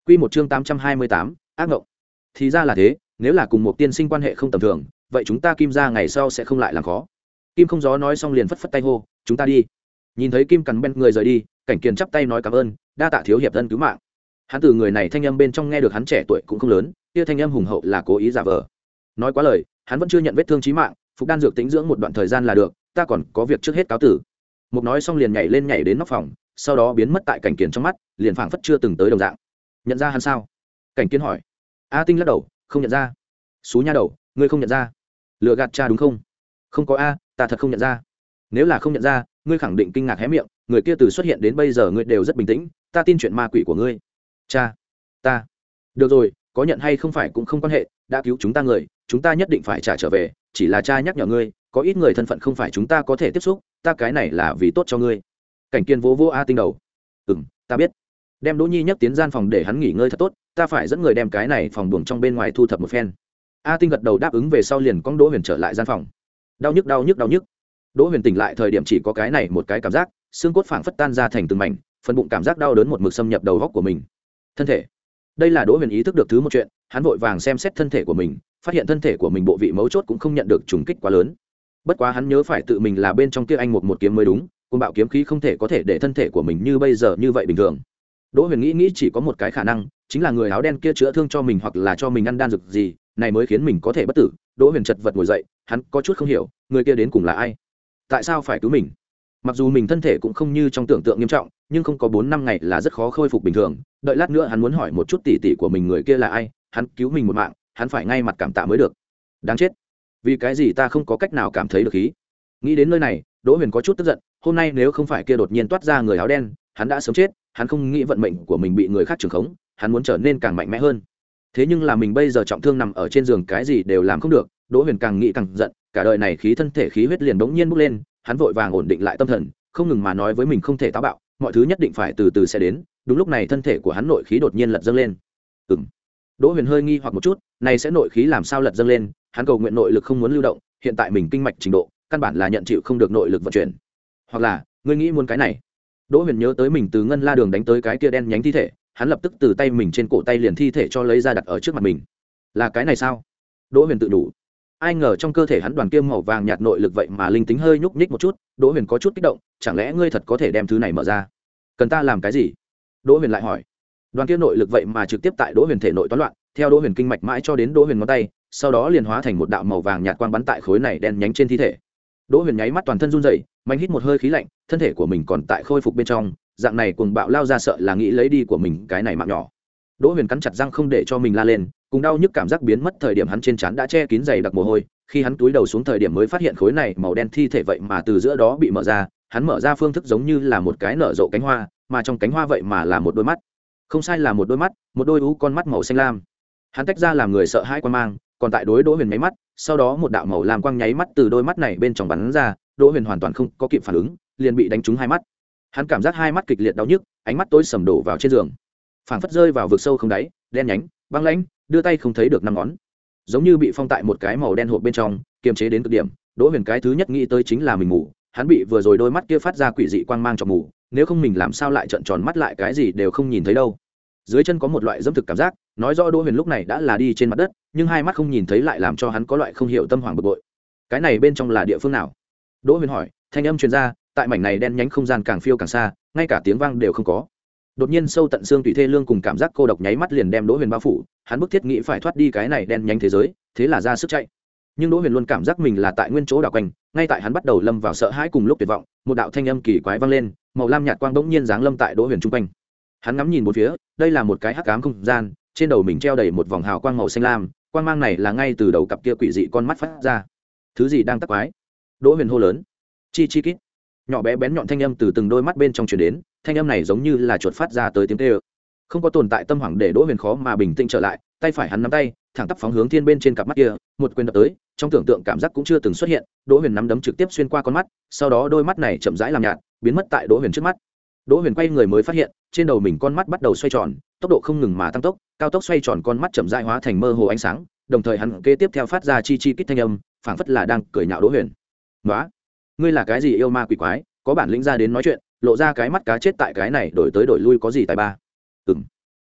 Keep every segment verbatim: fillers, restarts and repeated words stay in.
Quy một chương tám trăm hai mươi tám, ác ngộng. Thì ra là thế, nếu là cùng một tiên sinh quan hệ không tầm thường, vậy chúng ta Kim gia ngày sau sẽ không lại làm khó. Kim Không Gió nói xong liền phất phất tay hô, chúng ta đi. Nhìn thấy Kim Cắn bên người rời đi, Cảnh Kiền chắp tay nói cảm ơn, đa tạ thiếu hiệp ân cứu mạng. Hắn từ người này thanh âm bên trong nghe được hắn trẻ tuổi cũng không lớn, kia thanh âm hùng hậu là cố ý giả vờ. Nói quá lời, hắn vẫn chưa nhận vết thương chí mạng, phục đan dược tĩnh dưỡng một đoạn thời gian là được, ta còn có việc trước hết cáo tử. Mục nói xong liền nhảy lên nhảy đến nóc phòng, sau đó biến mất tại Cảnh Kiền trong mắt, liền phảng phất chưa từng tới đồng dạng. Nhận ra hắn sao? Cảnh Kiền hỏi. A Tinh lắc đầu, không nhận ra. Xú nha đầu, ngươi không nhận ra? Lừa gạt cha đúng không? Không có a, ta thật không nhận ra. Nếu là không nhận ra, ngươi khẳng định kinh ngạc hé miệng, người kia từ xuất hiện đến bây giờ ngươi đều rất bình tĩnh, ta tin chuyện ma quỷ của ngươi. Cha, ta. Được rồi, có nhận hay không phải cũng không quan hệ, đã cứu chúng ta người, chúng ta nhất định phải trả trở về, chỉ là cha nhắc nhở ngươi, có ít người thân phận không phải chúng ta có thể tiếp xúc, ta cái này là vì tốt cho ngươi. Cảnh Kiên vỗ vỗ A Tinh đầu. Ừm, ta biết. Đem Đỗ Nhi nhấc tiến gian phòng để hắn nghỉ ngơi thật tốt, ta phải dẫn người đem cái này phòng buồng trong bên ngoài thu thập một phen. A Tinh gật đầu đáp ứng về sau liền cong Đỗ Huyền trở lại gian phòng. Đau nhức đau nhức đau nhức. Đỗ Huyền tỉnh lại thời điểm chỉ có cái này một cái cảm giác, xương cốt phảng phất tan ra thành từng mảnh, phần bụng cảm giác đau đớn một mực xâm nhập đầu góc của mình. Thân thể. Đây là Đỗ Huyền ý thức được thứ một chuyện, hắn vội vàng xem xét thân thể của mình, phát hiện thân thể của mình bộ vị mấu chốt cũng không nhận được trùng kích quá lớn. Bất quá hắn nhớ phải tự mình là bên trong kia anh một một kiếm mới đúng, côn bạo kiếm khí không thể có thể để thân thể của mình như bây giờ như vậy bình thường. Đỗ Huyền nghĩ nghĩ chỉ có một cái khả năng, chính là người áo đen kia chữa thương cho mình hoặc là cho mình ăn đan dược gì, này mới khiến mình có thể bất tử. Đỗ Huyền chật vật ngồi dậy, hắn có chút không hiểu, người kia đến cùng là ai? Tại sao phải cứu mình? Mặc dù mình thân thể cũng không như trong tưởng tượng nghiêm trọng, nhưng không có bốn năm ngày là rất khó khôi phục bình thường. Đợi lát nữa hắn muốn hỏi một chút tỉ tỉ của mình người kia là ai, hắn cứu mình một mạng, hắn phải ngay mặt cảm tạ mới được. Đáng chết, vì cái gì ta không có cách nào cảm thấy được khí? Nghĩ đến nơi này, Đỗ Huyền có chút tức giận, hôm nay nếu không phải kia đột nhiên toát ra người áo đen, hắn đã sớm chết. Hắn không nghĩ vận mệnh của mình bị người khác trưởng khống, hắn muốn trở nên càng mạnh mẽ hơn. Thế nhưng là mình bây giờ trọng thương nằm ở trên giường cái gì đều làm không được. Đỗ Huyền càng nghĩ càng giận, cả đời này khí thân thể khí huyết liền bỗng nhiên bốc lên, hắn vội vàng ổn định lại tâm thần, không ngừng mà nói với mình không thể táo bạo, mọi thứ nhất định phải từ từ sẽ đến. Đúng lúc này thân thể của hắn nội khí đột nhiên lật dâng lên. Ừm. Đỗ Huyền hơi nghi hoặc một chút, này sẽ nội khí làm sao lật dâng lên? Hắn cầu nguyện nội lực không muốn lưu động, hiện tại mình kinh mạch trình độ, căn bản là nhận chịu không được nội lực vận chuyển. Hoặc là, ngươi nghĩ muốn cái này? Đỗ Huyền nhớ tới mình từ ngân la đường đánh tới cái kia đen nhánh thi thể, hắn lập tức từ tay mình trên cổ tay liền thi thể cho lấy ra đặt ở trước mặt mình. Là cái này sao? Đỗ Huyền tự đủ. Ai ngờ trong cơ thể hắn đoàn kim màu vàng nhạt nội lực vậy mà linh tính hơi nhúc nhích một chút, Đỗ Huyền có chút kích động, chẳng lẽ ngươi thật có thể đem thứ này mở ra? Cần ta làm cái gì? Đỗ Huyền lại hỏi. Đoàn kim nội lực vậy mà trực tiếp tại Đỗ Huyền thể nội toán loạn, theo Đỗ Huyền kinh mạch mãi cho đến Đỗ Huyền ngón tay, sau đó liền hóa thành một đạo màu vàng nhạt quang bắn tại khối này đen nhánh trên thi thể. Đỗ Huyền nháy mắt toàn thân run rẩy, mạnh hít một hơi khí lạnh, thân thể của mình còn tại khôi phục bên trong, dạng này cuồng bạo lao ra sợ là nghĩ lấy đi của mình cái này mạng nhỏ. Đỗ Huyền cắn chặt răng không để cho mình la lên, cùng đau nhức cảm giác biến mất thời điểm hắn trên trán đã che kín dày đặc mồ hôi, khi hắn túi đầu xuống thời điểm mới phát hiện khối này màu đen thi thể vậy mà từ giữa đó bị mở ra, hắn mở ra phương thức giống như là một cái nở rộ cánh hoa, mà trong cánh hoa vậy mà là một đôi mắt. Không sai là một đôi mắt, một đôi ú con mắt màu xanh lam. Hắn tách ra làm người sợ hãi quan mang, còn tại đối Đỗ Huyền nháy mắt, sau đó một đạo màu lam quang nháy mắt từ đôi mắt này bên trong bắn ra, Đỗ Huyền hoàn toàn không có kịp phản ứng, liền bị đánh trúng hai mắt. Hắn cảm giác hai mắt kịch liệt đau nhức, ánh mắt tối sầm đổ vào trên giường, phảng phất rơi vào vực sâu không đáy, đen nhánh, băng lãnh, đưa tay không thấy được năm ngón, giống như bị phong tại một cái màu đen hộp bên trong, kiềm chế đến cực điểm. Đỗ Huyền cái thứ nhất nghĩ tới chính là mình ngủ, hắn bị vừa rồi đôi mắt kia phát ra quỷ dị quang mang cho mù, nếu không mình làm sao lại trợn tròn mắt lại cái gì đều không nhìn thấy đâu. Dưới chân có một loại dẫm thực cảm giác, nói rõ Đỗ Huyền lúc này đã là đi trên mặt đất, nhưng hai mắt không nhìn thấy lại làm cho hắn có loại không hiểu tâm hoàng bực bội. Cái này bên trong là địa phương nào? Đỗ Huyền hỏi, thanh âm truyền ra, tại mảnh này đen nhánh không gian càng phiêu càng xa, ngay cả tiếng vang đều không có. Đột nhiên sâu tận xương tủy thê lương cùng cảm giác cô độc nháy mắt liền đem Đỗ Huyền bao phủ, hắn bức thiết nghĩ phải thoát đi cái này đen nhánh thế giới, thế là ra sức chạy. Nhưng Đỗ Huyền luôn cảm giác mình là tại nguyên chỗ đảo quanh, ngay tại hắn bắt đầu lâm vào sợ hãi cùng lúc tuyệt vọng, một đạo thanh âm kỳ quái vang lên, màu lam nhạt quang bỗng nhiên giáng lâm tại Đỗ Huyền trung quanh. Hắn ngắm nhìn bốn phía, đây là một cái hắc ám không gian, trên đầu mình treo đầy một vòng hào quang màu xanh lam, quang mang này là ngay từ đầu cặp kia quỷ dị con mắt phát ra. Thứ gì đang tác quái? Đỗ Huyền hô lớn. Chi chi kít. Nhỏ bé bén nhọn thanh âm từ từng đôi mắt bên trong truyền đến, thanh âm này giống như là chuột phát ra tới tiếng kêu. Không có tồn tại tâm hoảng để Đỗ Huyền khó mà bình tĩnh trở lại, tay phải hắn nắm tay, thẳng tắp phóng hướng thiên bên trên cặp mắt kia, một quyền đập tới, trong tưởng tượng cảm giác cũng chưa từng xuất hiện, Đỗ Huyền nắm đấm trực tiếp xuyên qua con mắt, sau đó đôi mắt này chậm rãi làm nhạt, biến mất tại Đỗ Huyền trước mắt. Đỗ Huyền quay người mới phát hiện, trên đầu mình con mắt bắt đầu xoay tròn, tốc độ không ngừng mà tăng tốc, cao tốc xoay tròn con mắt chậm rãi hóa thành mơ hồ ánh sáng, đồng thời hắn kế tiếp theo phát ra chi chi kít thanh âm, phảng phất là đang cười nhạo Đỗ Huyền. "Nóa, ngươi là cái gì yêu ma quỷ quái, có bản lĩnh ra đến nói chuyện, lộ ra cái mắt cá chết tại cái này đổi tới đổi lui có gì tài ba?" Ừm.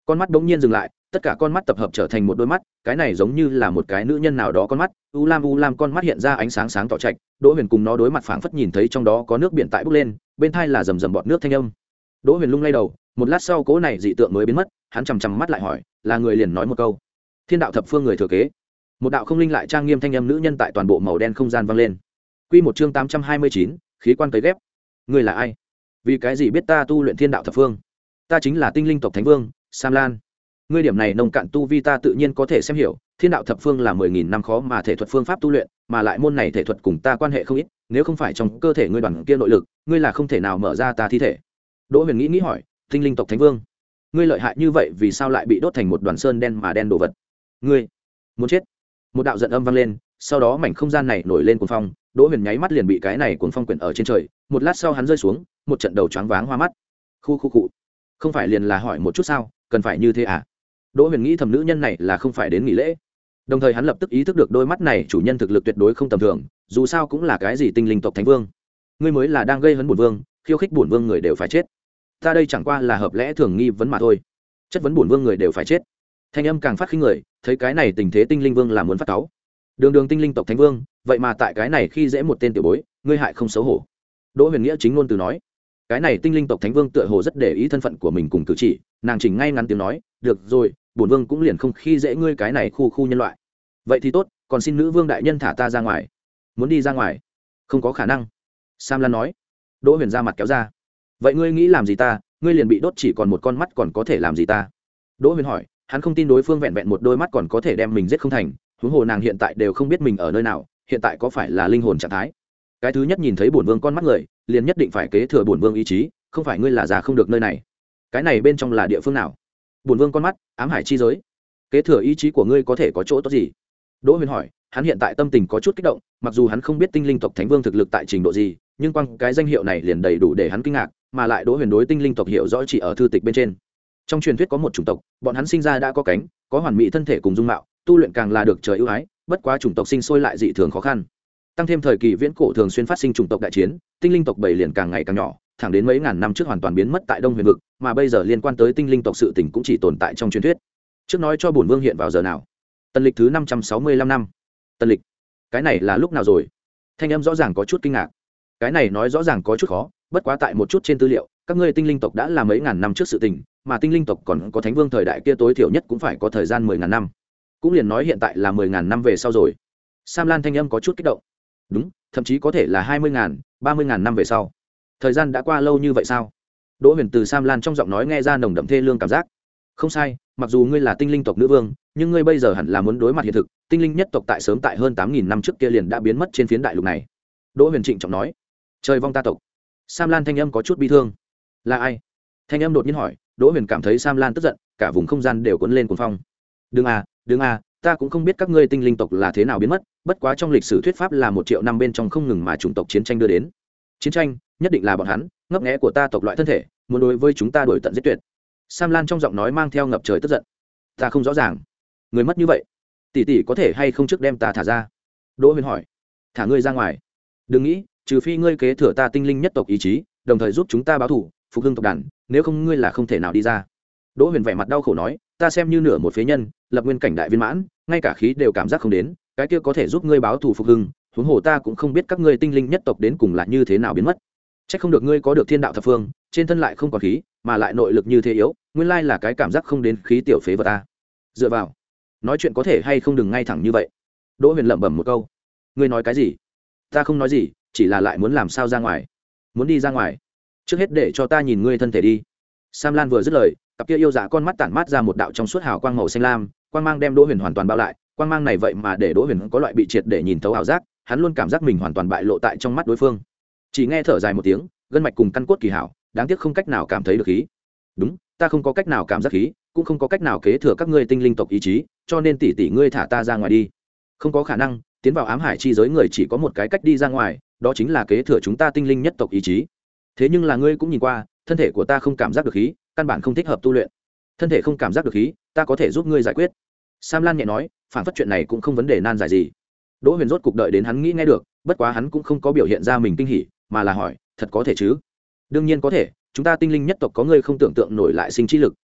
con mắt bỗng nhiên dừng lại, tất cả con mắt tập hợp trở thành một đôi mắt, cái này giống như là một cái nữ nhân nào đó con mắt, u lam u lam con mắt hiện ra ánh sáng sáng tỏ trạch. Đỗ Huyền cùng nó đối mặt phảng phất nhìn thấy trong đó có nước biển tại bốc lên, bên thai là rầm rầm bọt nước thanh âm. Đỗ Huyền lung lay đầu, một lát sau cố này dị tượng mới biến mất, hắn chằm chằm mắt lại hỏi, là người liền nói một câu, thiên đạo thập phương người thừa kế. Một đạo không linh lại trang nghiêm thanh âm nữ nhân tại toàn bộ màu đen không gian vang lên. Quy một chương tám trăm hai mươi chín, khí quan cấy ghép. Ngươi là ai? Vì cái gì biết ta tu luyện thiên đạo thập phương? Ta chính là tinh linh tộc thánh vương Sam Lan. Ngươi điểm này nông cạn tu vi ta tự nhiên có thể xem hiểu, thiên đạo thập phương là mười nghìn năm khó mà thể thuật phương pháp tu luyện, mà lại môn này thể thuật cùng ta quan hệ không ít, nếu không phải trong cơ thể ngươi đoàn kia nội lực, ngươi là không thể nào mở ra ta thi thể. Đỗ Huyền nghĩ nghĩ hỏi, tinh linh tộc thánh vương, ngươi lợi hại như vậy vì sao lại bị đốt thành một đoàn sơn đen mà đen đồ vật? Ngươi muốn chết? Một đạo giận âm vang lên, sau đó mảnh không gian này nổi lên cuồng phong, Đỗ Huyền nháy mắt liền bị cái này cuồng phong quyển ở trên trời, một lát sau hắn rơi xuống, một trận đầu choáng váng hoa mắt. Khu khu cụ, không phải liền là hỏi một chút sao, cần phải như thế à? Đỗ Huyền nghĩ thầm nữ nhân này là không phải đến nghỉ lễ. Đồng thời hắn lập tức ý thức được đôi mắt này chủ nhân thực lực tuyệt đối không tầm thường, dù sao cũng là cái gì tinh linh tộc thánh vương. Ngươi mới là đang gây hấn bổn vương, khiêu khích bổn vương người đều phải chết. Ta đây chẳng qua là hợp lẽ thường nghi vấn mà thôi. Chất vấn bổn vương người đều phải chết. Thanh âm càng phát khinh người, thấy cái này tình thế tinh linh vương là muốn phát cáu. Đường đường tinh linh tộc thánh vương, vậy mà tại cái này khi dễ một tên tiểu bối, ngươi hại không xấu hổ. Đỗ Huyền nghĩa chính ngôn từ nói, cái này tinh linh tộc thánh vương tựa hồ rất để ý thân phận của mình cùng cử chỉ, nàng chỉnh ngay ngắn tiếng nói, được rồi, bổn vương cũng liền không khi dễ ngươi cái này khu khu nhân loại. Vậy thì tốt, còn xin nữ vương đại nhân thả ta ra ngoài. Muốn đi ra ngoài? Không có khả năng. Sam Lan nói. Đỗ Huyền ra mặt kéo ra. Vậy ngươi nghĩ làm gì ta? Ngươi liền bị đốt chỉ còn một con mắt còn có thể làm gì ta? Đỗ Huyền hỏi, hắn không tin đối phương vẹn vẹn một đôi mắt còn có thể đem mình giết không thành, huống hồ nàng hiện tại đều không biết mình ở nơi nào, hiện tại có phải là linh hồn trạng thái? Cái thứ nhất nhìn thấy bổn vương con mắt người, liền nhất định phải kế thừa bổn vương ý chí, không phải ngươi là già không được nơi này. Cái này bên trong là địa phương nào? Bổn vương con mắt, ám hải chi giới. Kế thừa ý chí của ngươi có thể có chỗ tốt gì? Đỗ Huyền hỏi, hắn hiện tại tâm tình có chút kích động, mặc dù hắn không biết tinh linh tộc thánh vương thực lực tại trình độ gì, nhưng quang cái danh hiệu này liền đầy đủ để hắn kinh ngạc, mà lại Đỗ Huyền đối tinh linh tộc hiểu rõ chỉ ở thư tịch bên trên. Trong truyền thuyết có một chủng tộc, bọn hắn sinh ra đã có cánh, có hoàn mỹ thân thể cùng dung mạo, tu luyện càng là được trời ưu ái, bất quá chủng tộc sinh sôi lại dị thường khó khăn. Tăng thêm thời kỳ viễn cổ thường xuyên phát sinh chủng tộc đại chiến, tinh linh tộc bảy liền càng ngày càng nhỏ, thẳng đến mấy ngàn năm trước hoàn toàn biến mất tại Đông Huyền vực, mà bây giờ liên quan tới tinh linh tộc sự tình cũng chỉ tồn tại trong truyền thuyết. Trước nói cho bổn vương hiện vào giờ nào? Tần lịch thứ năm trăm sáu mươi lăm năm. Tần lịch? Cái này là lúc nào rồi? Thanh âm rõ ràng có chút kinh ngạc. Cái này nói rõ ràng có chút khó, bất quá tại một chút trên tư liệu, các ngươi tinh linh tộc đã là mấy ngàn năm trước sự tình, mà tinh linh tộc còn có thánh vương thời đại kia tối thiểu nhất cũng phải có thời gian mười ngàn năm. Cũng liền nói hiện tại là mười ngàn năm về sau rồi. Sam Lan thanh âm có chút kích động. Đúng, thậm chí có thể là hai mươi ngàn, ba mươi ngàn năm về sau. Thời gian đã qua lâu như vậy sao? Đỗ Huyền từ Sam Lan trong giọng nói nghe ra nồng đậm thê lương cảm giác. Không sai, mặc dù ngươi là tinh linh tộc nữ vương, nhưng ngươi bây giờ hẳn là muốn đối mặt hiện thực, tinh linh nhất tộc tại sớm tại hơn tám nghìn năm trước kia liền đã biến mất trên phiến đại lục này. Đỗ Huyền trịnh trọng nói. Trời vong ta tộc. Sam Lan thanh âm có chút bi thương. Là ai? Thanh âm đột nhiên hỏi. Đỗ Huyền cảm thấy Sam Lan tức giận, cả vùng không gian đều cuốn lên cuồng phong. Đừng à, đừng à, ta cũng không biết các ngươi tinh linh tộc là thế nào biến mất, bất quá trong lịch sử thuyết pháp là một triệu năm bên trong không ngừng mà chủng tộc chiến tranh đưa đến. Chiến tranh, nhất định là bọn hắn, ngấp nghé của ta tộc loại thân thể, muốn đối với chúng ta đuổi tận giết tuyệt. Sam Lan trong giọng nói mang theo ngập trời tức giận. Ta không rõ ràng, người mất như vậy, tỷ tỷ có thể hay không trước đem ta thả ra? Đỗ Huyền hỏi. Thả ngươi ra ngoài? Đừng nghĩ, trừ phi ngươi kế thừa ta tinh linh nhất tộc ý chí, đồng thời giúp chúng ta báo thù, phục hưng tộc đàn, nếu không ngươi là không thể nào đi ra. Đỗ Huyền vẻ mặt đau khổ nói, ta xem như nửa một phế nhân, lập nguyên cảnh đại viên mãn, ngay cả khí đều cảm giác không đến, cái kia có thể giúp ngươi báo thù phục hưng, huống hồ ta cũng không biết các ngươi tinh linh nhất tộc đến cùng là như thế nào biến mất. Chắc không được ngươi có được thiên đạo thập phương, trên thân lại không còn khí, mà lại nội lực như thế yếu, nguyên lai là cái cảm giác không đến khí tiểu phế vật ta. Dựa vào, nói chuyện có thể hay không đừng ngay thẳng như vậy. Đỗ Huyền lẩm bẩm một câu. Ngươi nói cái gì? Ta không nói gì, chỉ là lại muốn làm sao ra ngoài. Muốn đi ra ngoài? Trước hết để cho ta nhìn ngươi thân thể đi. Sam Lan vừa dứt lời, cặp kia yêu dạ con mắt tản mát ra một đạo trong suốt hào quang màu xanh lam, quang mang đem Đỗ Huyền hoàn toàn bao lại, quang mang này vậy mà để Đỗ Huyền có loại bị triệt để nhìn thấu ảo giác, hắn luôn cảm giác mình hoàn toàn bại lộ tại trong mắt đối phương. Chỉ nghe thở dài một tiếng, gân mạch cùng căn cốt kỳ hảo, đáng tiếc không cách nào cảm thấy được khí. Đúng, ta không có cách nào cảm giác khí, cũng không có cách nào kế thừa các ngươi tinh linh tộc ý chí, cho nên tỷ tỷ ngươi thả ta ra ngoài đi. Không có khả năng, tiến vào ám hải chi giới người chỉ có một cái cách đi ra ngoài, đó chính là kế thừa chúng ta tinh linh nhất tộc ý chí. Thế nhưng là ngươi cũng nhìn qua, thân thể của ta không cảm giác được khí, căn bản không thích hợp tu luyện. Thân thể không cảm giác được khí, ta có thể giúp ngươi giải quyết. Sam Lan nhẹ nói, phản phất chuyện này cũng không vấn đề nan giải gì. Đỗ Huyền rốt cục đợi đến hắn nghĩ nghe được, bất quá hắn cũng không có biểu hiện ra mình kinh hỉ, mà là hỏi, thật có thể chứ? Đương nhiên có thể, chúng ta tinh linh nhất tộc có ngươi không tưởng tượng nổi lại sinh chi lực,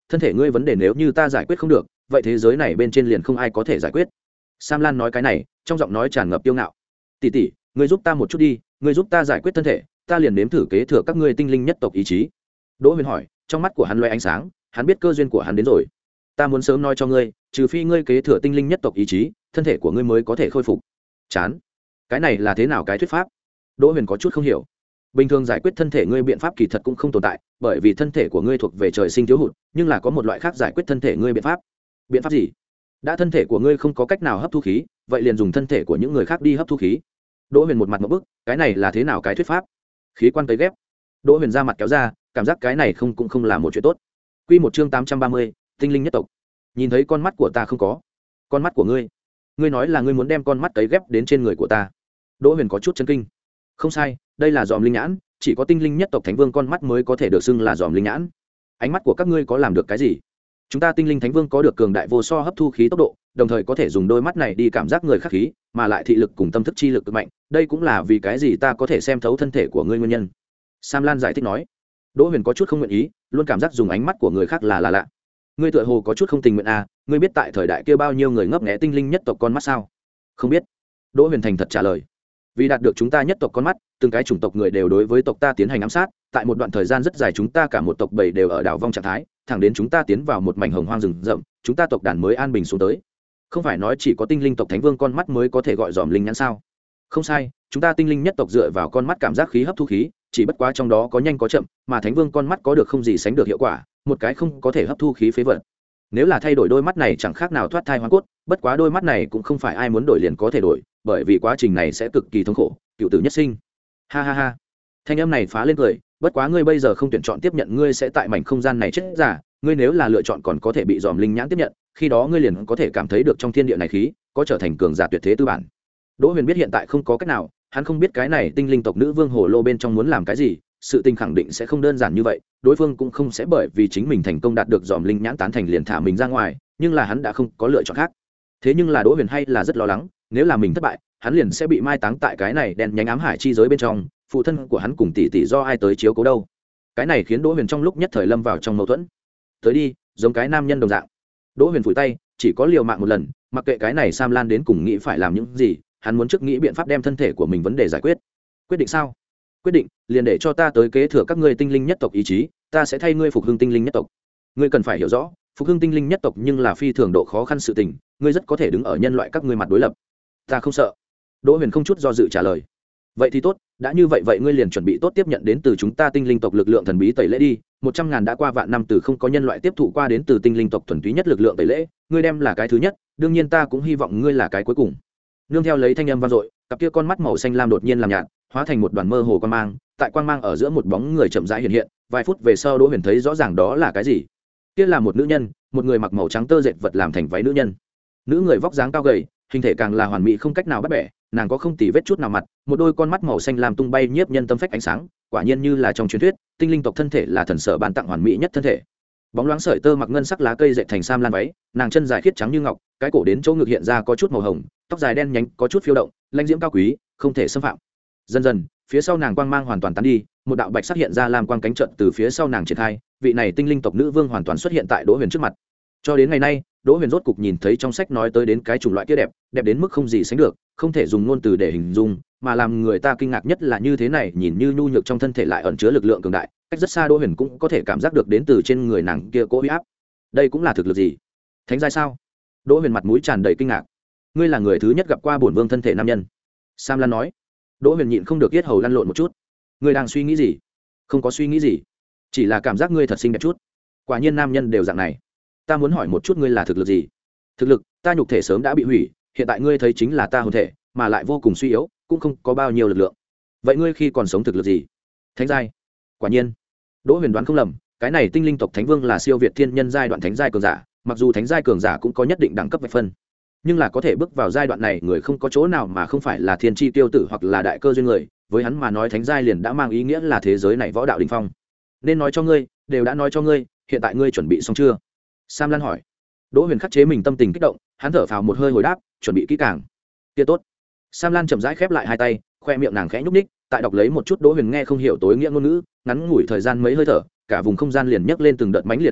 thân thể ngươi vấn đề nếu như ta giải quyết không được vậy thế giới này bên trên liền không ai có thể giải quyết. Sam Lan nói cái này trong giọng nói tràn ngập kiêu ngạo. Tỷ tỷ, ngươi giúp ta một chút đi, ngươi giúp ta giải quyết thân thể, ta liền nếm thử kế thừa các ngươi tinh linh nhất tộc ý chí. Đỗ Huyền hỏi, trong mắt của hắn loe ánh sáng, hắn biết cơ duyên của hắn đến rồi. Ta muốn sớm nói cho ngươi, trừ phi ngươi kế thừa tinh linh nhất tộc ý chí, thân thể của ngươi mới có thể khôi phục. Chán, cái này là thế nào cái thuyết pháp? Đỗ Huyền có chút không hiểu. Bình thường giải quyết thân thể ngươi biện pháp kỳ thật cũng không tồn tại, bởi vì thân thể của ngươi thuộc về trời sinh thiếu hụt, nhưng là có một loại khác giải quyết thân thể ngươi biện pháp. Biện pháp gì? Đã thân thể của ngươi không có cách nào hấp thu khí, vậy liền dùng thân thể của những người khác đi hấp thu khí. Đỗ Huyền một mặt ngộp bức, cái này là thế nào cái thuyết pháp? Khí quan tấy ghép. Đỗ Huyền ra mặt kéo ra, cảm giác cái này không cũng không là một chuyện tốt. Quy một chương tám trăm ba mươi, tinh linh nhất tộc. Nhìn thấy con mắt của ta không có? Con mắt của ngươi? Ngươi nói là ngươi muốn đem con mắt tấy ghép đến trên người của ta? Đỗ Huyền có chút chấn kinh. Không sai, đây là giòm linh nhãn, chỉ có tinh linh nhất tộc thánh vương con mắt mới có thể được xưng là giòm linh nhãn. Ánh mắt của các ngươi có làm được cái gì? Chúng ta tinh linh thánh vương có được cường đại vô so hấp thu khí tốc độ, đồng thời có thể dùng đôi mắt này đi cảm giác người khác khí, mà lại thị lực cùng tâm thức chi lực cực mạnh, đây cũng là vì cái gì ta có thể xem thấu thân thể của ngươi nguyên nhân. Sam Lan giải thích nói. Đỗ Huyền có chút không nguyện ý, luôn cảm giác dùng ánh mắt của người khác là là lạ. Ngươi tựa hồ có chút không tình nguyện à? Ngươi biết tại thời đại kia bao nhiêu người ngấp nghé tinh linh nhất tộc con mắt sao? Không biết. Đỗ Huyền thành thật trả lời. Vì đạt được chúng ta nhất tộc con mắt, từng cái chủng tộc người đều đối với tộc ta tiến hành ám sát, tại một đoạn thời gian rất dài chúng ta cả một tộc bảy đều ở đảo vong trạng thái, thẳng đến chúng ta tiến vào một mảnh hồng hoang rừng rậm, chúng ta tộc đàn mới an bình xuống tới. Không phải nói chỉ có tinh linh tộc thánh vương con mắt mới có thể gọi dòm linh nhãn sao? Không sai, chúng ta tinh linh nhất tộc dựa vào con mắt cảm giác khí hấp thu khí, chỉ bất quá trong đó có nhanh có chậm, mà thánh vương con mắt có được không gì sánh được hiệu quả, một cái không có thể hấp thu khí phế vật. Nếu là thay đổi đôi mắt này chẳng khác nào thoát thai hóa cốt, bất quá đôi mắt này cũng không phải ai muốn đổi liền có thể đổi, bởi vì quá trình này sẽ cực kỳ thống khổ, cựu tử nhất sinh. Ha ha ha. Thanh âm này phá lên cười, bất quá ngươi bây giờ không tuyển chọn tiếp nhận, ngươi sẽ tại mảnh không gian này chết giả, ngươi nếu là lựa chọn còn có thể bị dòm linh nhãn tiếp nhận, khi đó ngươi liền có thể cảm thấy được trong thiên địa này khí, có trở thành cường giả tuyệt thế tư bản. Đỗ Huyền biết hiện tại không có cách nào, hắn không biết cái này tinh linh tộc nữ vương hồ lô bên trong muốn làm cái gì, sự tình khẳng định sẽ không đơn giản như vậy, đối phương cũng không sẽ bởi vì chính mình thành công đạt được dòm linh nhãn tán thành liền thả mình ra ngoài, nhưng là hắn đã không có lựa chọn khác. Thế nhưng là Đỗ Huyền hay là rất lo lắng, nếu là mình thất bại, hắn liền sẽ bị mai táng tại cái này đen nhánh ám hải chi giới bên trong, phụ thân của hắn cùng tỷ tỷ do ai tới chiếu cố đâu. Cái này khiến Đỗ Huyền trong lúc nhất thời lâm vào trong mâu thuẫn. Tới đi, giống cái nam nhân đồng dạng. Đỗ Huyền phủi tay, chỉ có liều mạng một lần, mặc kệ cái này Sam Lan đến cùng nghĩ phải làm những gì, hắn muốn trước nghĩ biện pháp đem thân thể của mình vấn đề giải quyết. Quyết định sao? Quyết định, liền để cho ta tới kế thừa các ngươi tinh linh nhất tộc ý chí, ta sẽ thay ngươi phục hưng tinh linh nhất tộc. Ngươi cần phải hiểu rõ, phục hưng tinh linh nhất tộc nhưng là phi thường độ khó khăn sự tình, ngươi rất có thể đứng ở nhân loại các ngươi mặt đối lập. Ta không sợ. Đỗ Huyền không chút do dự trả lời. Vậy thì tốt, đã như vậy vậy ngươi liền chuẩn bị tốt tiếp nhận đến từ chúng ta tinh linh tộc lực lượng thần bí tẩy lễ đi. Một trăm ngàn đã qua vạn năm từ không có nhân loại tiếp thụ qua đến từ tinh linh tộc thuần túy nhất lực lượng tẩy lễ, ngươi đem là cái thứ nhất, đương nhiên ta cũng hy vọng ngươi là cái cuối cùng. Nương theo lấy thanh âm vang dội, cặp kia con mắt màu xanh lam đột nhiên làm nhạt, hóa thành một đoàn mơ hồ quang mang, tại quang mang ở giữa một bóng người chậm rãi hiện hiện, vài phút về sau Đỗ Huyền thấy rõ ràng đó là cái gì. Kia là một nữ nhân, một người mặc màu trắng tơ dệt vật làm thành váy nữ nhân. Nữ người vóc dáng cao gầy, hình thể càng là hoàn mỹ không cách nào bắt bẻ, nàng có không tì vết chút nào mặt, một đôi con mắt màu xanh lam tung bay nhiếp nhân tâm phách ánh sáng, quả nhiên như là trong truyền thuyết, tinh linh tộc thân thể là thần sở ban tặng hoàn mỹ nhất thân thể. Bóng loáng sợi tơ mặc ngân sắc lá cây dệt thành sam lan váy, nàng chân dài khiết trắng như ngọc, cái cổ đến chỗ ngực hiện ra có chút màu hồng, tóc dài đen nhánh có chút phiêu động, lãnh diễm cao quý, không thể xâm phạm. Dần dần, phía sau nàng quang mang hoàn toàn tán đi, một đạo bạch sắc hiện ra làm quang cánh trận từ phía sau nàng triển khai, vị này tinh linh tộc nữ vương hoàn toàn xuất hiện tại Đỗ Huyền trước mặt. Cho đến ngày nay, Đỗ Huyền rốt cục nhìn thấy trong sách nói tới đến cái chủng loại kia đẹp, đẹp đến mức không gì sánh được, không thể dùng ngôn từ để hình dung, mà làm người ta kinh ngạc nhất là như thế này, nhìn như nhu nhược trong thân thể lại ẩn chứa lực lượng cường đại, cách rất xa Đỗ Huyền cũng có thể cảm giác được đến từ trên người nàng kia cỗ uy áp. Đây cũng là thực lực gì? Thánh giai sao? Đỗ Huyền mặt mũi tràn đầy kinh ngạc. Ngươi là người thứ nhất gặp qua bổn vương thân thể nam nhân. Sam Lan nói. Đỗ Huyền nhịn không được yết hầu lăn lộn một chút. Ngươi đang suy nghĩ gì? Không có suy nghĩ gì, chỉ là cảm giác ngươi thật xinh đẹp chút. Quả nhiên nam nhân đều dạng này. Ta muốn hỏi một chút ngươi là thực lực gì? Thực lực, ta nhục thể sớm đã bị hủy, hiện tại ngươi thấy chính là ta hồn thể, mà lại vô cùng suy yếu, cũng không có bao nhiêu lực lượng. Vậy ngươi khi còn sống thực lực gì? Thánh giai. Quả nhiên. Đỗ Huyền đoán không lầm, cái này tinh linh tộc thánh vương là siêu việt thiên nhân giai đoạn thánh giai cường giả, mặc dù thánh giai cường giả cũng có nhất định đẳng cấp vạch phân, nhưng là có thể bước vào giai đoạn này người không có chỗ nào mà không phải là thiên chi tiêu tử hoặc là đại cơ duyên người, với hắn mà nói thánh giai liền đã mang ý nghĩa là thế giới này võ đạo đỉnh phong. Nên nói cho ngươi, đều đã nói cho ngươi, hiện tại ngươi chuẩn bị xong chưa? Sam Lan hỏi. Đỗ Huyền khắc chế mình tâm tình kích động, hắn thở phào một hơi hồi đáp, chuẩn bị kỹ càng. Kia tốt. Sam Lan chậm rãi khép lại hai tay, khoe miệng nàng khẽ nhúc nhích, tại đọc lấy một chút Đỗ Huyền nghe không hiểu tối nghĩa ngôn ngữ, ngắn ngủi thời gian mấy hơi thở, cả vùng không gian liền nhấc lên từng đợt mãnh liệt ba động,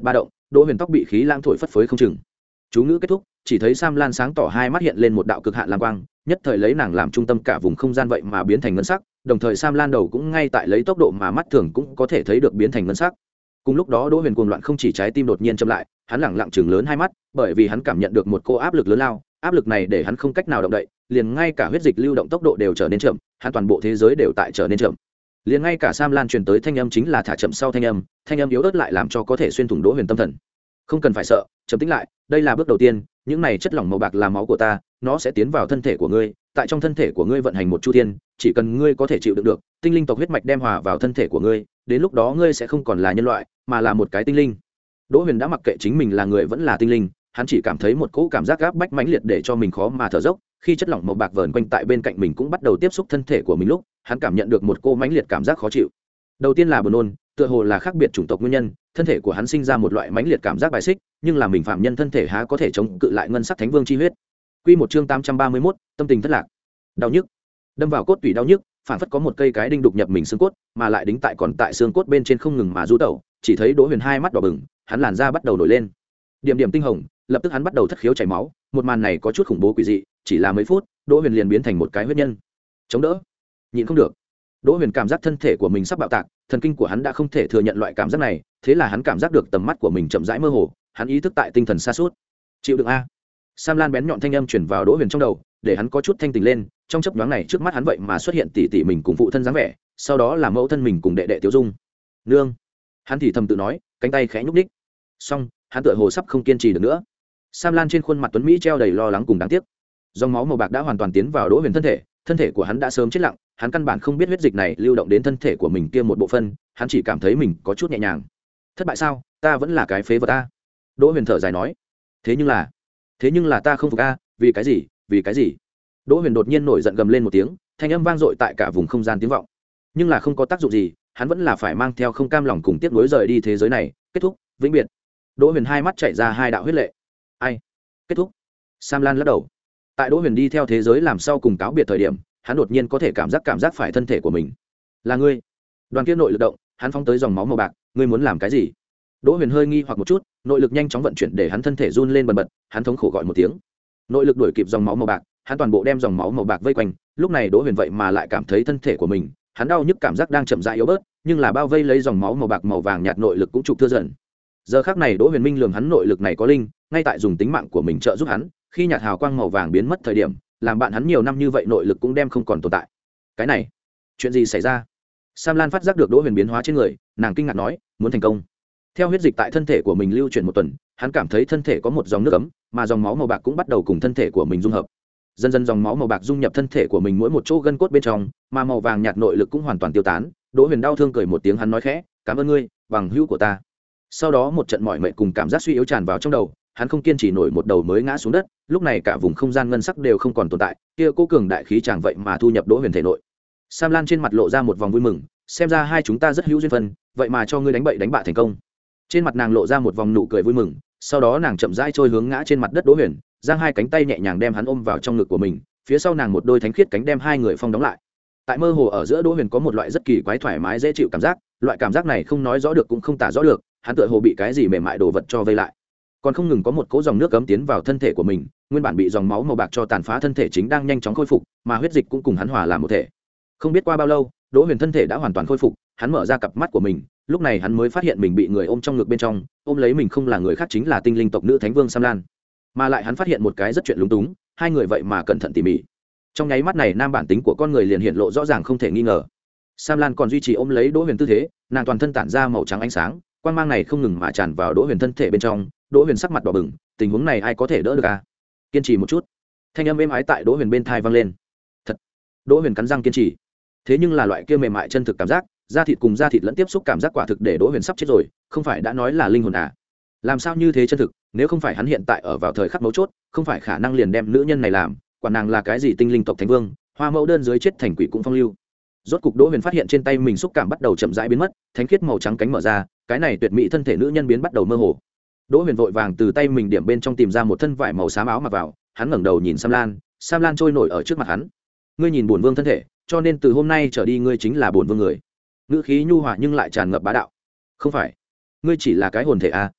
Đỗ Huyền tóc bị khí lãng thổi phất phới không chừng. Chú ngữ kết thúc, chỉ thấy Sam Lan sáng tỏ hai mắt hiện lên một đạo cực hạn lam quang, nhất thời lấy nàng làm trung tâm cả vùng không gian vậy mà biến thành ngân sắc, đồng thời Sam Lan đầu cũng ngay tại lấy tốc độ mà mắt thường cũng có thể thấy được biến thành ngân sắc. Cùng lúc đó Đỗ Huyền cuồng loạn không chỉ trái tim đột nhiên chậm lại, hắn lẳng lặng chừng lớn hai mắt, bởi vì hắn cảm nhận được một cô áp lực lớn lao, áp lực này để hắn không cách nào động đậy, liền ngay cả huyết dịch lưu động tốc độ đều trở nên chậm, hắn toàn bộ thế giới đều tại trở nên chậm. Liền ngay cả Sam Lan truyền tới thanh âm chính là thả chậm sau thanh âm, thanh âm yếu ớt lại làm cho có thể xuyên thủng Đỗ Huyền tâm thần. Không cần phải sợ, trầm tĩnh lại, đây là bước đầu tiên, những này chất lỏng màu bạc là máu của ta, nó sẽ tiến vào thân thể của ngươi, tại trong thân thể của ngươi vận hành một chu thiên, chỉ cần ngươi có thể chịu đựng được, tinh linh tộc huyết mạch đem hòa vào thân thể của ngươi, đến lúc đó ngươi sẽ không còn là nhân loại, mà là một cái tinh linh. Đỗ Huyền đã mặc kệ chính mình là người vẫn là tinh linh, hắn chỉ cảm thấy một cỗ cảm giác gáp bách mãnh liệt để cho mình khó mà thở dốc. Khi chất lỏng màu bạc vờn quanh tại bên cạnh mình cũng bắt đầu tiếp xúc thân thể của mình lúc, hắn cảm nhận được một cỗ mãnh liệt cảm giác khó chịu. Đầu tiên là buồn nôn, tựa hồ là khác biệt chủng tộc nguyên nhân, thân thể của hắn sinh ra một loại mãnh liệt cảm giác bài xích, nhưng là mình phạm nhân thân thể há có thể chống cự lại ngân sắc thánh vương chi huyết. Quy một chương tám trăm ba mươi mốt, tâm tình thất lạc. Đau nhức, đâm vào cốt tủy đau nhức, phản phất có một cây cái đinh đục nhập mình xương cốt, mà lại đính tại còn tại xương cốt bên trên không ngừng mà du tẩu, chỉ thấy Đỗ Huyền hai mắt đỏ bừng, hắn làn da bắt đầu nổi lên, điểm điểm tinh hồng, lập tức hắn bắt đầu thất khiếu chảy máu, một màn này có chút khủng bố quỷ dị, chỉ là mấy phút, Đỗ Huyền liền biến thành một cái huyết nhân. Chống đỡ, nhịn không được. Đỗ Huyền cảm giác thân thể của mình sắp bạo tạc, thần kinh của hắn đã không thể thừa nhận loại cảm giác này, thế là hắn cảm giác được tầm mắt của mình chậm rãi mơ hồ, hắn ý thức tại tinh thần sa sút. Chịu đựng a. Sam Lan bén nhọn thanh âm truyền vào Đỗ Huyền trong đầu, để hắn có chút thanh tỉnh lên, trong chớp nhoáng này trước mắt hắn vậy mà xuất hiện tỷ tỷ mình cùng phụ thân dáng vẻ, sau đó là mẫu thân mình cùng đệ đệ Tiểu Dung. Nương. Hắn thì thầm tự nói, cánh tay khẽ nhúc nhích. Xong, hắn tựa hồ sắp không kiên trì được nữa. Sam Lan trên khuôn mặt tuấn mỹ treo đầy lo lắng cùng đáng tiếc. Dòng máu màu bạc đã hoàn toàn tiến vào Đỗ Huyền thân thể, thân thể của hắn đã sớm chết lặng, hắn căn bản không biết huyết dịch này lưu động đến thân thể của mình kia một bộ phân, hắn chỉ cảm thấy mình có chút nhẹ nhàng. Thất bại sao? Ta vẫn là cái phế vật a. Đỗ Huyền thở dài nói. Thế nhưng là, thế nhưng là ta không phục a, vì cái gì? Vì cái gì? Đỗ Huyền đột nhiên nổi giận gầm lên một tiếng, thanh âm vang dội tại cả vùng không gian tiếng vọng. Nhưng là không có tác dụng gì, hắn vẫn là phải mang theo không cam lòng cùng tiếc nuối rời đi thế giới này, kết thúc, vĩnh biệt. Đỗ Huyền hai mắt chảy ra hai đạo huyết lệ. Ai? Kết thúc. Sam Lan lắc đầu. Tại Đỗ Huyền đi theo thế giới làm sau cùng cáo biệt thời điểm, hắn đột nhiên có thể cảm giác cảm giác phải thân thể của mình. Là ngươi? Đoàn kia nội lực động, hắn phóng tới dòng máu màu bạc, ngươi muốn làm cái gì? Đỗ Huyền hơi nghi hoặc một chút, nội lực nhanh chóng vận chuyển để hắn thân thể run lên bần bật, hắn thống khổ gọi một tiếng. Nội lực đuổi kịp dòng máu màu bạc, hắn toàn bộ đem dòng máu màu bạc vây quanh, lúc này Đỗ Huyền vậy mà lại cảm thấy thân thể của mình, hắn đau nhức cảm giác đang chậm rãi yếu bớt, nhưng là bao vây lấy dòng máu màu bạc màu vàng nhạt nội lực cũng trục thưa dần. Giờ khắc này Đỗ Huyền minh lường hắn nội lực này có linh, ngay tại dùng tính mạng của mình trợ giúp hắn, khi nhạt hào quang màu vàng biến mất thời điểm, làm bạn hắn nhiều năm như vậy nội lực cũng đem không còn tồn tại. Cái này, chuyện gì xảy ra? Sam Lan phát giác được Đỗ Huyền biến hóa trên người, nàng kinh ngạc nói, muốn thành công. Theo huyết dịch tại thân thể của mình lưu chuyển một tuần, hắn cảm thấy thân thể có một dòng nước ấm, mà dòng máu màu bạc cũng bắt đầu cùng thân thể của mình dung hợp. Dần dần dòng máu màu bạc dung nhập thân thể của mình mỗi một chỗ gân cốt bên trong, mà màu vàng nhạt nội lực cũng hoàn toàn tiêu tán. Đỗ Huyền đau thương cười một tiếng, hắn nói khẽ, cảm ơn ngươi, bằng hữu của ta. Sau đó một trận mỏi mệt cùng cảm giác suy yếu tràn vào trong đầu, hắn không kiên trì nổi một đầu mới ngã xuống đất. Lúc này cả vùng không gian ngân sắc đều không còn tồn tại, kia cố cường đại khí chàng vậy mà thu nhập Đỗ Huyền thể nội. Sam Lan trên mặt lộ ra một vòng vui mừng, xem ra hai chúng ta rất hữu duyên phân, vậy mà cho ngươi đánh bậy đánh bạ thành công. Trên mặt nàng lộ ra một vòng nụ cười vui mừng, sau đó nàng chậm rãi trôi hướng ngã trên mặt đất Đỗ Huyền, giang hai cánh tay nhẹ nhàng đem hắn ôm vào trong ngực của mình, phía sau nàng một đôi thánh khiết cánh đem hai người phong đóng lại. Tại mơ hồ ở giữa Đỗ Huyền có một loại rất kỳ quái thoải mái dễ chịu cảm giác, loại cảm giác này không nói rõ được cũng không tả rõ được, hắn tựa hồ bị cái gì mềm mại đồ vật cho vây lại. Còn không ngừng có một cỗ dòng nước cấm tiến vào thân thể của mình, nguyên bản bị dòng máu màu bạc cho tàn phá thân thể chính đang nhanh chóng khôi phục, mà huyết dịch cũng cùng hắn hòa làm một thể. Không biết qua bao lâu, Đỗ Huyền thân thể đã hoàn toàn khôi phục, hắn mở ra cặp mắt của mình, lúc này hắn mới phát hiện mình bị người ôm trong ngực bên trong, ôm lấy mình không là người khác chính là tinh linh tộc nữ thánh vương Sam Lan. Mà lại hắn phát hiện một cái rất chuyện lúng túng, hai người vậy mà cẩn thận tỉ mỉ. Trong nháy mắt này nam bản tính của con người liền hiện lộ rõ ràng không thể nghi ngờ. Sam Lan còn duy trì ôm lấy Đỗ Huyền tư thế, nàng toàn thân tản ra màu trắng ánh sáng, quang mang này không ngừng mà tràn vào Đỗ Huyền thân thể bên trong. Đỗ Huyền sắc mặt đỏ bừng, tình huống này ai có thể đỡ được à? Kiên trì một chút. Thanh âm êm ái tại Đỗ Huyền bên tai vang lên. Thật. Đỗ Huyền cắn răng kiên trì. Thế nhưng là loại kia mềm mại chân thực cảm giác, da thịt cùng da thịt lẫn tiếp xúc cảm giác quả thực để Đỗ Huyền sắp chết rồi, không phải đã nói là linh hồn à? Làm sao như thế chân thực, nếu không phải hắn hiện tại ở vào thời khắc mấu chốt, không phải khả năng liền đem nữ nhân này làm, quả nàng là cái gì tinh linh tộc thánh vương, hoa mẫu đơn dưới chết thành quỷ cũng phong lưu. Rốt cục Đỗ Huyền phát hiện trên tay mình xúc cảm bắt đầu chậm rãi biến mất, thánh khiết màu trắng cánh mở ra, cái này tuyệt mỹ thân thể nữ nhân biến bắt đầu mơ hồ. Đỗ Huyền vội vàng từ tay mình điểm bên trong tìm ra một thân vải màu xám áo mặc vào, hắn ngẩng đầu nhìn Sam Lan, Sam Lan trôi nổi ở trước mặt hắn. Ngươi nhìn bổn vương thân thể, cho nên từ hôm nay trở đi ngươi chính là bổn vương người. Ngữ khí nhu hòa nhưng lại tràn ngập bá đạo. Không phải, ngươi chỉ là cái hồn thể à,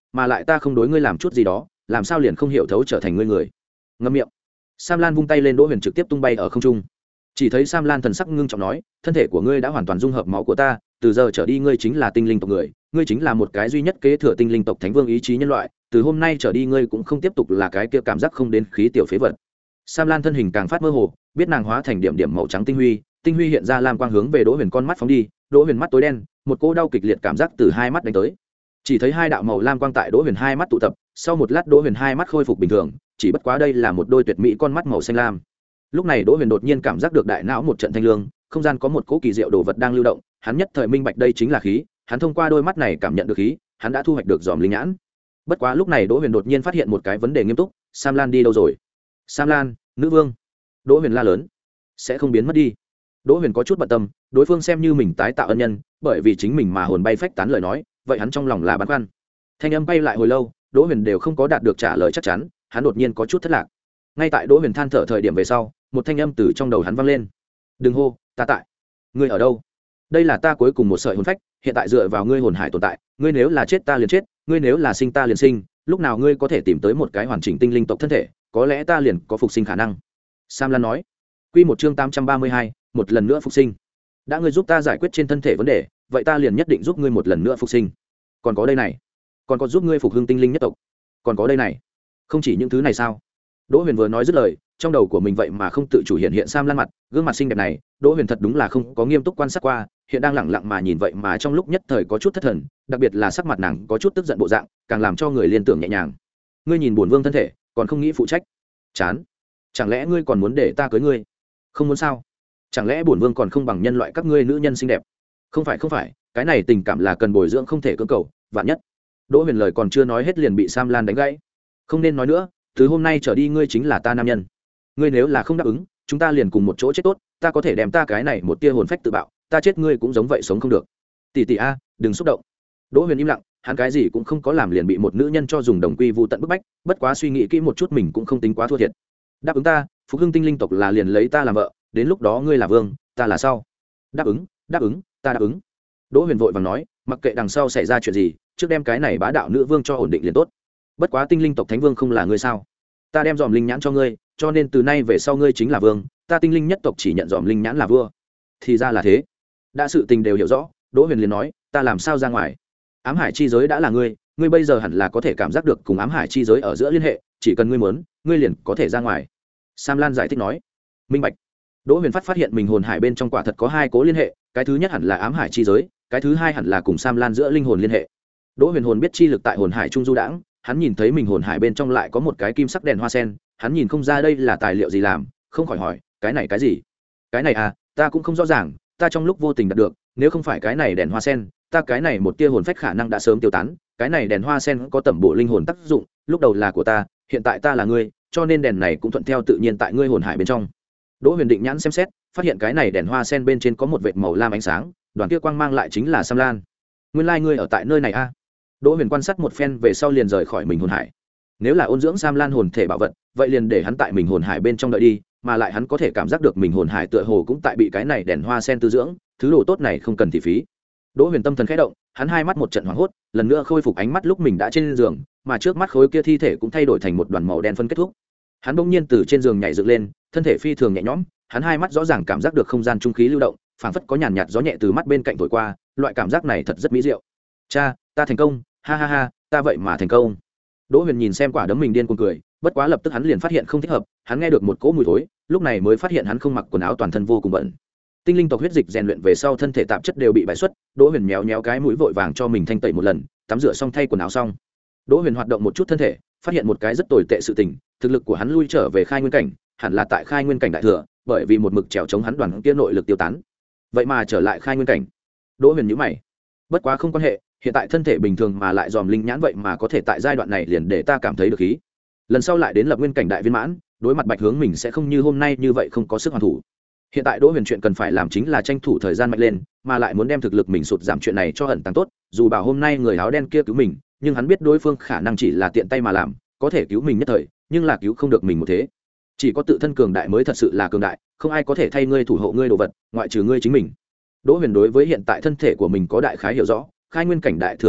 mà lại ta không đối ngươi làm chút gì đó làm sao liền không hiểu thấu trở thành ngươi người. Ngậm miệng. Sam Lan vung tay lên, Đỗ Huyền trực tiếp tung bay ở không trung. Chỉ thấy Sam Lan thần sắc ngưng trọng nói, thân thể của ngươi đã hoàn toàn dung hợp máu của ta, từ giờ trở đi ngươi chính là tinh linh tộc người, ngươi chính là một cái duy nhất kế thừa tinh linh tộc thánh vương ý chí nhân loại, từ hôm nay trở đi ngươi cũng không tiếp tục là cái kia cảm giác không đến khí tiểu phế vật. Sam Lan thân hình càng phát mơ hồ, biết nàng hóa thành điểm điểm màu trắng tinh huy, tinh huy hiện ra lam quang hướng về Đỗ Huyền con mắt phóng đi, Đỗ Huyền mắt tối đen, một cỗ đau kịch liệt cảm giác từ hai mắt đánh tới. Chỉ thấy hai đạo màu lam quang tại Đỗ Huyền hai mắt tụ tập, sau một lát Đỗ Huyền hai mắt khôi phục bình thường, chỉ bất quá đây là một đôi tuyệt mỹ con mắt màu xanh lam. Lúc này Đỗ Huyền đột nhiên cảm giác được đại não một trận thanh lương, không gian có một cỗ kỳ diệu đồ vật đang lưu động, hắn nhất thời minh bạch đây chính là khí, hắn thông qua đôi mắt này cảm nhận được khí, hắn đã thu hoạch được giòm linh nhãn. Bất quá lúc này Đỗ Huyền đột nhiên phát hiện một cái vấn đề nghiêm túc, Sam Lan đi đâu rồi? Sam Lan, nữ vương. Đỗ Huyền la lớn, sẽ không biến mất đi. Đỗ Huyền có chút bận tâm, đối phương xem như mình tái tạo ân nhân, bởi vì chính mình mà hồn bay phách tán lời nói, vậy hắn trong lòng là băn khoăn. Thanh âm bay lại hồi lâu, Đỗ Huyền đều không có đạt được trả lời chắc chắn, hắn đột nhiên có chút thất lạc. Ngay tại Đỗ Huyền than thở thời điểm về sau, một thanh âm từ trong đầu hắn vang lên. Đừng hô, ta tại. Ngươi ở đâu? Đây là ta cuối cùng một sợi hồn phách, hiện tại dựa vào ngươi hồn hải tồn tại, ngươi nếu là chết ta liền chết, ngươi nếu là sinh ta liền sinh, lúc nào ngươi có thể tìm tới một cái hoàn chỉnh tinh linh tộc thân thể, có lẽ ta liền có phục sinh khả năng. Sam Lan nói. Quy một chương tám trăm ba mươi hai, một lần nữa phục sinh. Đã ngươi giúp ta giải quyết trên thân thể vấn đề, vậy ta liền nhất định giúp ngươi một lần nữa phục sinh. Còn có đây này, còn có giúp ngươi phục hưng tinh linh nhất tộc. Còn có đây này, không chỉ những thứ này sao? Đỗ Huyền vừa nói dứt lời, trong đầu của mình vậy mà không tự chủ hiện hiện Sam Lan mặt, gương mặt xinh đẹp này, Đỗ Huyền thật đúng là không có nghiêm túc quan sát qua, hiện đang lẳng lặng mà nhìn vậy mà trong lúc nhất thời có chút thất thần, đặc biệt là sắc mặt nàng có chút tức giận bộ dạng, càng làm cho người liên tưởng nhẹ nhàng. Ngươi nhìn bổn vương thân thể, còn không nghĩ phụ trách? Chán. Chẳng lẽ ngươi còn muốn để ta cưới ngươi? Không muốn sao? Chẳng lẽ bổn vương còn không bằng nhân loại các ngươi nữ nhân xinh đẹp? Không phải không phải, cái này tình cảm là cần bồi dưỡng không thể cưỡng cầu, vạn nhất. Đỗ Huyền lời còn chưa nói hết liền bị Sam Lan đánh gãy. Không nên nói nữa, từ hôm nay trở đi ngươi chính là ta nam nhân. Ngươi nếu là không đáp ứng, chúng ta liền cùng một chỗ chết tốt, ta có thể đem ta cái này một tia hồn phách tự bạo, ta chết ngươi cũng giống vậy sống không được. Tỷ tỷ a, đừng xúc động. Đỗ Huyền im lặng, hắn cái gì cũng không có làm liền bị một nữ nhân cho dùng đồng quy vu tận bức bách, bất quá suy nghĩ kỹ một chút mình cũng không tính quá thua thiệt. Đáp ứng ta, phục hưng tinh linh tộc là liền lấy ta làm vợ, đến lúc đó ngươi là vương, ta là sau. Đáp ứng, đáp ứng, ta đáp ứng. Đỗ Huyền vội vàng nói, mặc kệ đằng sau xảy ra chuyện gì, trước đem cái này bá đạo nữ vương cho ổn định liền tốt. Bất quá tinh linh tộc thánh vương không là ngươi sao? Ta đem dòm linh nhãn cho ngươi, cho nên từ nay về sau ngươi chính là vương, ta tinh linh nhất tộc chỉ nhận dòm linh nhãn là vua. Thì ra là thế. Đã sự tình đều hiểu rõ, Đỗ Huyền liền nói, ta làm sao ra ngoài? Ám hải chi giới đã là ngươi, ngươi bây giờ hẳn là có thể cảm giác được cùng ám hải chi giới ở giữa liên hệ, chỉ cần ngươi muốn, ngươi liền có thể ra ngoài. Sam Lan giải thích nói. Minh bạch. Đỗ Huyền phát phát hiện mình hồn hải bên trong quả thật có hai cố liên hệ, cái thứ nhất hẳn là ám hải chi giới, cái thứ hai hẳn là cùng Sam Lan giữa linh hồn liên hệ. Đỗ Huyền hồn biết chi lực tại hồn hải trung du đãng, hắn nhìn thấy mình hồn hải bên trong lại có một cái kim sắc đèn hoa sen, hắn nhìn không ra đây là tài liệu gì làm, không khỏi hỏi, cái này cái gì? Cái này à, ta cũng không rõ ràng, ta trong lúc vô tình đạt được, nếu không phải cái này đèn hoa sen, ta cái này một tia hồn phách khả năng đã sớm tiêu tán, cái này đèn hoa sen có tẩm bổ linh hồn tác dụng, lúc đầu là của ta, hiện tại ta là ngươi, cho nên đèn này cũng thuận theo tự nhiên tại ngươi hồn hải bên trong. Đỗ Huyền định nhãn xem xét, phát hiện cái này đèn hoa sen bên trên có một vệt màu lam ánh sáng, đoàn kia quang mang lại chính là Sam Lan. Nguyên lai like ngươi ở tại nơi này a? À? Đỗ Huyền quan sát một phen về sau liền rời khỏi mình hồn hải. Nếu là ôn dưỡng Sam Lan hồn thể bảo vật, vậy liền để hắn tại mình hồn hải bên trong đợi đi, mà lại hắn có thể cảm giác được mình hồn hải tựa hồ cũng tại bị cái này đèn hoa sen tư dưỡng, thứ đồ tốt này không cần thị phí. Đỗ Huyền tâm thần khẽ động, hắn hai mắt một trận hoảng hốt, lần nữa khôi phục ánh mắt lúc mình đã trên giường, mà trước mắt khối kia thi thể cũng thay đổi thành một đoàn màu đen phân kết thúc. Hắn bỗng nhiên từ trên giường nhảy dựng lên, thân thể phi thường nhẹ nhõm, hắn hai mắt rõ ràng cảm giác được không gian trung khí lưu động, phảng phất có nhàn nhạt gió nhẹ từ mắt bên cạnh thổi qua, loại cảm giác này thật rất mỹ diệu. Cha, ta thành công, ha ha ha, ta vậy mà thành công. Đỗ Huyền nhìn xem quả đấm mình điên cuồng cười, bất quá lập tức hắn liền phát hiện không thích hợp, hắn nghe được một cỗ mùi thối, lúc này mới phát hiện hắn không mặc quần áo, toàn thân vô cùng bẩn. Tinh linh tộc huyết dịch rèn luyện về sau thân thể tạp chất đều bị bại xuất, Đỗ Huyền méo méo cái mũi vội vàng cho mình thanh tẩy một lần, tắm rửa xong thay quần áo xong. Đỗ Huyền hoạt động một chút thân thể, phát hiện một cái rất tồi tệ sự tình, thực lực của hắn lui trở về khai nguyên cảnh, hẳn là tại khai nguyên cảnh đại thừa, bởi vì một mực trèo chống hắn đoàn kia nội lực tiêu tán. Vậy mà trở lại khai nguyên cảnh. Đỗ Huyền nhíu mày. Bất quá không quan hệ, hiện tại thân thể bình thường mà lại dòm linh nhãn vậy mà có thể tại giai đoạn này liền để ta cảm thấy được khí. Lần sau lại đến lập nguyên cảnh đại viên mãn, đối mặt Bạch Hướng mình sẽ không như hôm nay như vậy không có sức hoàn thủ. Hiện tại Đỗ Huyền chuyện cần phải làm chính là tranh thủ thời gian mạnh lên, mà lại muốn đem thực lực mình sụt giảm chuyện này cho ẩn tàng tốt, dù bảo hôm nay người áo đen kia cứu mình, nhưng hắn biết đối phương khả năng chỉ là tiện tay mà làm, có thể cứu mình nhất thời, nhưng là cứu không được mình một thế. Chỉ có tự thân cường đại mới thật sự là cường đại, không ai có thể thay ngươi thủ hộ ngươi đồ vật, ngoại trừ ngươi chính mình. Đỗ Huyền đối với hiện tại thân thể của mình có đại khái hiểu rõ, khai nguyên cảnh đại thừa thực lực,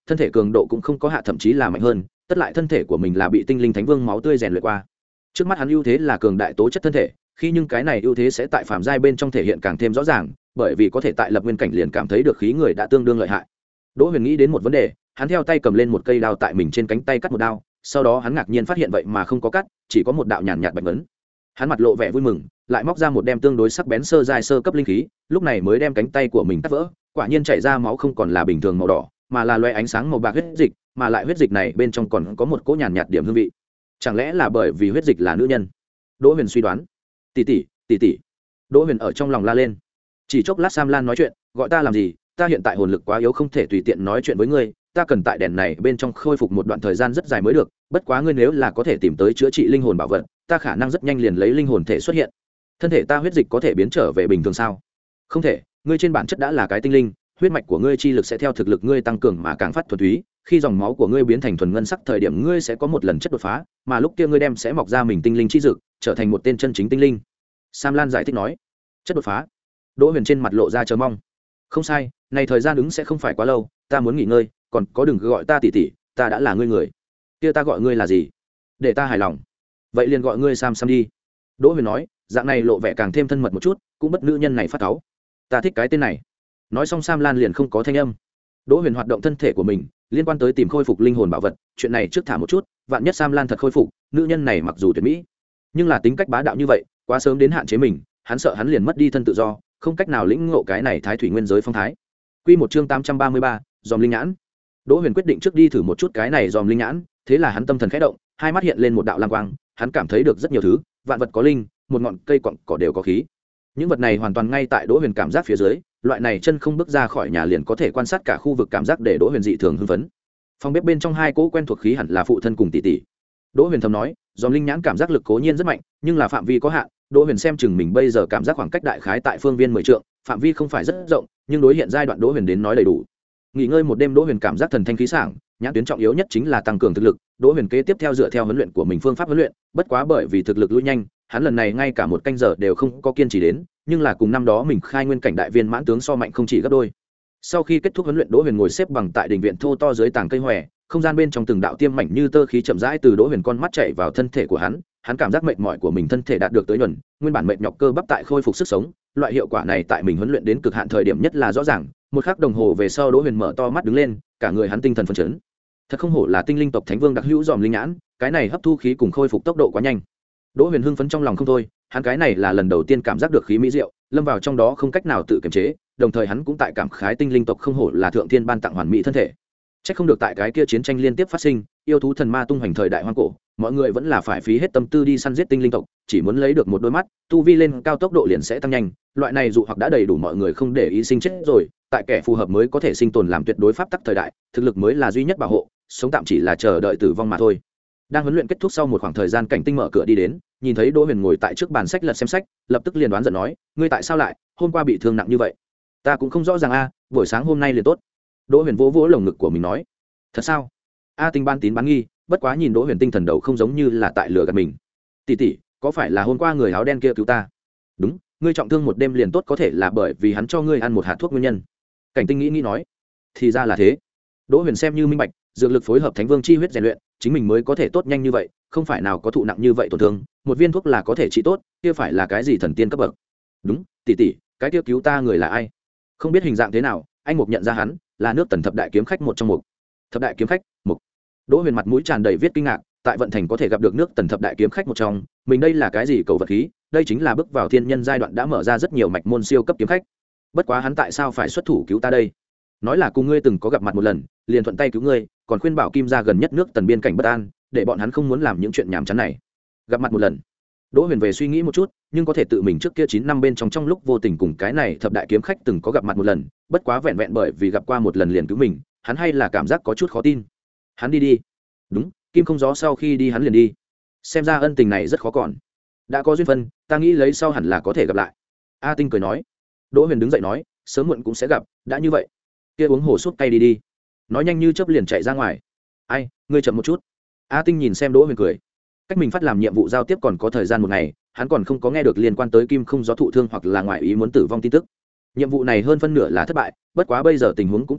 thân thể cường độ cũng không có hạ, thậm chí là mạnh hơn, tất lại thân thể của mình là bị tinh linh thánh vương máu tươi rèn luyện qua. Trước mắt hắn ưu thế là cường đại tố chất thân thể, khi nhưng cái này ưu thế sẽ tại phàm giai bên trong thể hiện càng thêm rõ ràng, bởi vì có thể tại lập nguyên cảnh liền cảm thấy được khí người đã tương đương lợi hại. Đỗ Huyền nghĩ đến một vấn đề, hắn theo tay cầm lên một cây đao tại mình trên cánh tay cắt một đao, sau đó hắn ngạc nhiên phát hiện vậy mà không có cắt, chỉ có một đạo nhàn nhạt bạch vấn. Hắn mặt lộ vẻ vui mừng, lại móc ra một đem tương đối sắc bén sơ giai sơ cấp linh khí, lúc này mới đem cánh tay của mình cắt vỡ, quả nhiên chảy ra máu không còn là bình thường màu đỏ, mà là loé ánh sáng màu bạc huyết dịch, mà lại huyết dịch này bên trong còn có một cỗ nhàn nhạt điểm hương vị. Chẳng lẽ là bởi vì huyết dịch là nữ nhân? Đỗ Huyền suy đoán. Tỷ tỷ, tỷ tỷ. Đỗ Huyền ở trong lòng la lên. Chỉ chốc lát Sam Lan nói chuyện, gọi ta làm gì? Ta hiện tại hồn lực quá yếu không thể tùy tiện nói chuyện với ngươi, ta cần tại đèn này bên trong khôi phục một đoạn thời gian rất dài mới được, bất quá ngươi nếu là có thể tìm tới chữa trị linh hồn bảo vật, ta khả năng rất nhanh liền lấy linh hồn thể xuất hiện. Thân thể ta huyết dịch có thể biến trở về bình thường sao? Không thể, ngươi trên bản chất đã là cái tinh linh, huyết mạch của ngươi chi lực sẽ theo thực lực ngươi tăng cường mà càng phát thuần túy, khi dòng máu của ngươi biến thành thuần ngân sắc thời điểm ngươi sẽ có một lần chất đột phá, mà lúc kia ngươi đem sẽ mọc ra mình tinh linh chi dực, trở thành một tên chân chính tinh linh. Sam Lan giải thích nói. Chất đột phá? Đỗ Huyền trên mặt lộ ra chờ mong. Không sai, này thời gian ứng sẽ không phải quá lâu, ta muốn nghỉ ngơi, còn có đừng cứ gọi ta tỷ tỷ, ta đã là ngươi người. Kia ta gọi ngươi là gì? Để ta hài lòng. Vậy liền gọi ngươi Sam Sam đi. Đỗ Huyền nói, dạng này lộ vẻ càng thêm thân mật một chút, cũng bất nữ nhân này phát cáu. Ta thích cái tên này. Nói xong Sam Lan liền không có thanh âm. Đỗ Huyền hoạt động thân thể của mình, liên quan tới tìm khôi phục linh hồn bảo vật, chuyện này trước thả một chút, vạn nhất Sam Lan thật khôi phục, nữ nhân này mặc dù tuyệt mỹ, nhưng là tính cách bá đạo như vậy, quá sớm đến hạn chế mình, hắn sợ hắn liền mất đi thân tự do, không cách nào lĩnh ngộ cái này thái thủy nguyên giới phong thái. Quy một chương tám trăm ba mươi ba, dòm linh nhãn. Đỗ Huyền quyết định trước đi thử một chút cái này dòm linh nhãn, thế là hắn tâm thần khẽ động, hai mắt hiện lên một đạo lam quang, hắn cảm thấy được rất nhiều thứ, vạn vật có linh, một ngọn cây cọn cỏ đều có khí. Những vật này hoàn toàn ngay tại Đỗ Huyền cảm giác phía dưới, loại này chân không bước ra khỏi nhà liền có thể quan sát cả khu vực cảm giác để Đỗ Huyền dị thường hưng phấn. Phòng bếp bên trong hai cỗ quen thuộc khí hẳn là phụ thân cùng tỷ tỷ. Đỗ Huyền thầm nói, dòm linh nhãn cảm giác lực cố nhiên rất mạnh, nhưng là phạm vi có hạn. Đỗ Huyền xem chừng mình bây giờ cảm giác khoảng cách đại khái tại phương viên mười trượng, phạm vi không phải rất rộng, nhưng đối hiện giai đoạn Đỗ Huyền đến nói đầy đủ. Nghỉ ngơi một đêm Đỗ Huyền cảm giác thần thanh khí sảng, nhãn tuyến trọng yếu nhất chính là tăng cường thực lực. Đỗ Huyền kế tiếp theo dựa theo huấn luyện của mình phương pháp huấn luyện, bất quá bởi vì thực lực lui nhanh, hắn lần này ngay cả một canh giờ đều không có kiên trì đến, nhưng là cùng năm đó mình khai nguyên cảnh đại viên mãn tướng so mạnh không chỉ gấp đôi. Sau khi kết thúc huấn luyện, Đỗ Huyền ngồi xếp bằng tại đình viện thô to dưới tàng cây hoè, không gian bên trong từng đạo tiêm mảnh như tơ khí chậm rãi từ Đỗ Huyền con mắt chạy vào thân thể của hắn, hắn cảm giác mệt mỏi của mình thân thể đạt được tới nhuần, nguyên bản mệt nhọc cơ bắp tại khôi phục sức sống, loại hiệu quả này tại mình huấn luyện đến cực hạn thời điểm nhất là rõ ràng. Một khắc đồng hồ về sau Đỗ Huyền mở to mắt đứng lên, cả người hắn tinh thần phấn chấn. Thật không hổ là tinh linh tộc thánh vương đặc hữu dòm linh nhãn, cái này hấp thu khí cùng khôi phục tốc độ quá nhanh. Đỗ Huyền hưng phấn trong lòng không thôi, hắn cái này là lần đầu tiên cảm giác được khí mỹ diệu, lâm vào trong đó không cách nào tự kiềm chế, đồng thời hắn cũng tại cảm khái tinh linh tộc không hổ là thượng thiên ban tặng hoàn mỹ thân thể. Chắc không được tại cái kia chiến tranh liên tiếp phát sinh, yêu thú thần ma tung hoành thời đại hoang cổ, mọi người vẫn là phải phí hết tâm tư đi săn giết tinh linh tộc, chỉ muốn lấy được một đôi mắt, tu vi lên cao tốc độ liền sẽ tăng nhanh, loại này dụ hoặc đã đầy đủ mọi người không để ý sinh chết rồi, tại kẻ phù hợp mới có thể sinh tồn làm tuyệt đối pháp tắc thời đại, thực lực mới là duy nhất bảo hộ, sống tạm chỉ là chờ đợi tử vong mà thôi. Đang huấn luyện kết thúc sau một khoảng thời gian, Cảnh Tinh mở cửa đi đến, nhìn thấy Đỗ Huyền ngồi tại trước bàn sách lật xem sách, lập tức liền đoán giận nói, ngươi tại sao lại hôm qua bị thương nặng như vậy? Ta cũng không rõ ràng a, buổi sáng hôm nay liền tốt. Đỗ Huyền vỗ vỗ lồng ngực của mình nói, thật sao? A Tinh ban tín bán nghi, bất quá nhìn Đỗ Huyền tinh thần đầu không giống như là tại lừa gạt mình. Tỷ tỷ, có phải là hôm qua người áo đen kia cứu ta? Đúng, ngươi trọng thương một đêm liền tốt có thể là bởi vì hắn cho ngươi ăn một hạt thuốc nguyên nhân. Cảnh Tinh nghĩ nghĩ nói, thì ra là thế. Đỗ Huyền xem như minh bạch, dược lực phối hợp thánh vương chi huyết rèn luyện, chính mình mới có thể tốt nhanh như vậy, không phải nào có thụ nặng như vậy tổn thương, một viên thuốc là có thể trị tốt, kia phải là cái gì thần tiên cấp bậc? Đúng, tỷ tỷ, cái kia cứu ta người là ai? Không biết hình dạng thế nào, anh Mục nhận ra hắn, là nước Tần thập đại kiếm khách một trong Mục. Thập đại kiếm khách, Mục. Đỗ Huyền mặt mũi tràn đầy viết kinh ngạc, tại vận thành có thể gặp được nước Tần thập đại kiếm khách một trong, mình đây là cái gì cầu vật khí, đây chính là bước vào thiên nhân giai đoạn đã mở ra rất nhiều mạch môn siêu cấp kiếm khách. Bất quá hắn tại sao phải xuất thủ cứu ta đây? Nói là cùng ngươi từng có gặp mặt một lần, liền thuận tay cứu ngươi, còn khuyên bảo Kim gia gần nhất nước Tần biên cảnh bất an, để bọn hắn không muốn làm những chuyện nhảm chán này. Gặp mặt một lần. Đỗ Huyền về suy nghĩ một chút, nhưng có thể tự mình trước kia chín năm bên trong trong lúc vô tình cùng cái này thập đại kiếm khách từng có gặp mặt một lần, bất quá vẹn vẹn bởi vì gặp qua một lần liền cứu mình, hắn hay là cảm giác có chút khó tin. Hắn đi đi. Đúng, Kim không gió sau khi đi hắn liền đi. Xem ra ân tình này rất khó còn. Đã có duyên phận, ta nghĩ lấy sau hẳn là có thể gặp lại. A Tinh cười nói. Đỗ Huyền đứng dậy nói, sớm muộn cũng sẽ gặp, đã như vậy, kia uống hồ súp tay đi đi. Nói nhanh như chớp liền chạy ra ngoài. Ai, ngươi chậm một chút. A Tinh nhìn xem Đỗ Huyền cười. Cách mình phát làm nhiệm vụ giao tiếp còn có thời gian một ngày, hắn còn không có nghe được liên quan tới Kim không gió thụ thương hoặc là ngoại ý muốn tử vong tin tức. Nhiệm vụ này hơn phân nửa là thất bại, bất quá bây giờ tình huống cũng tạm được,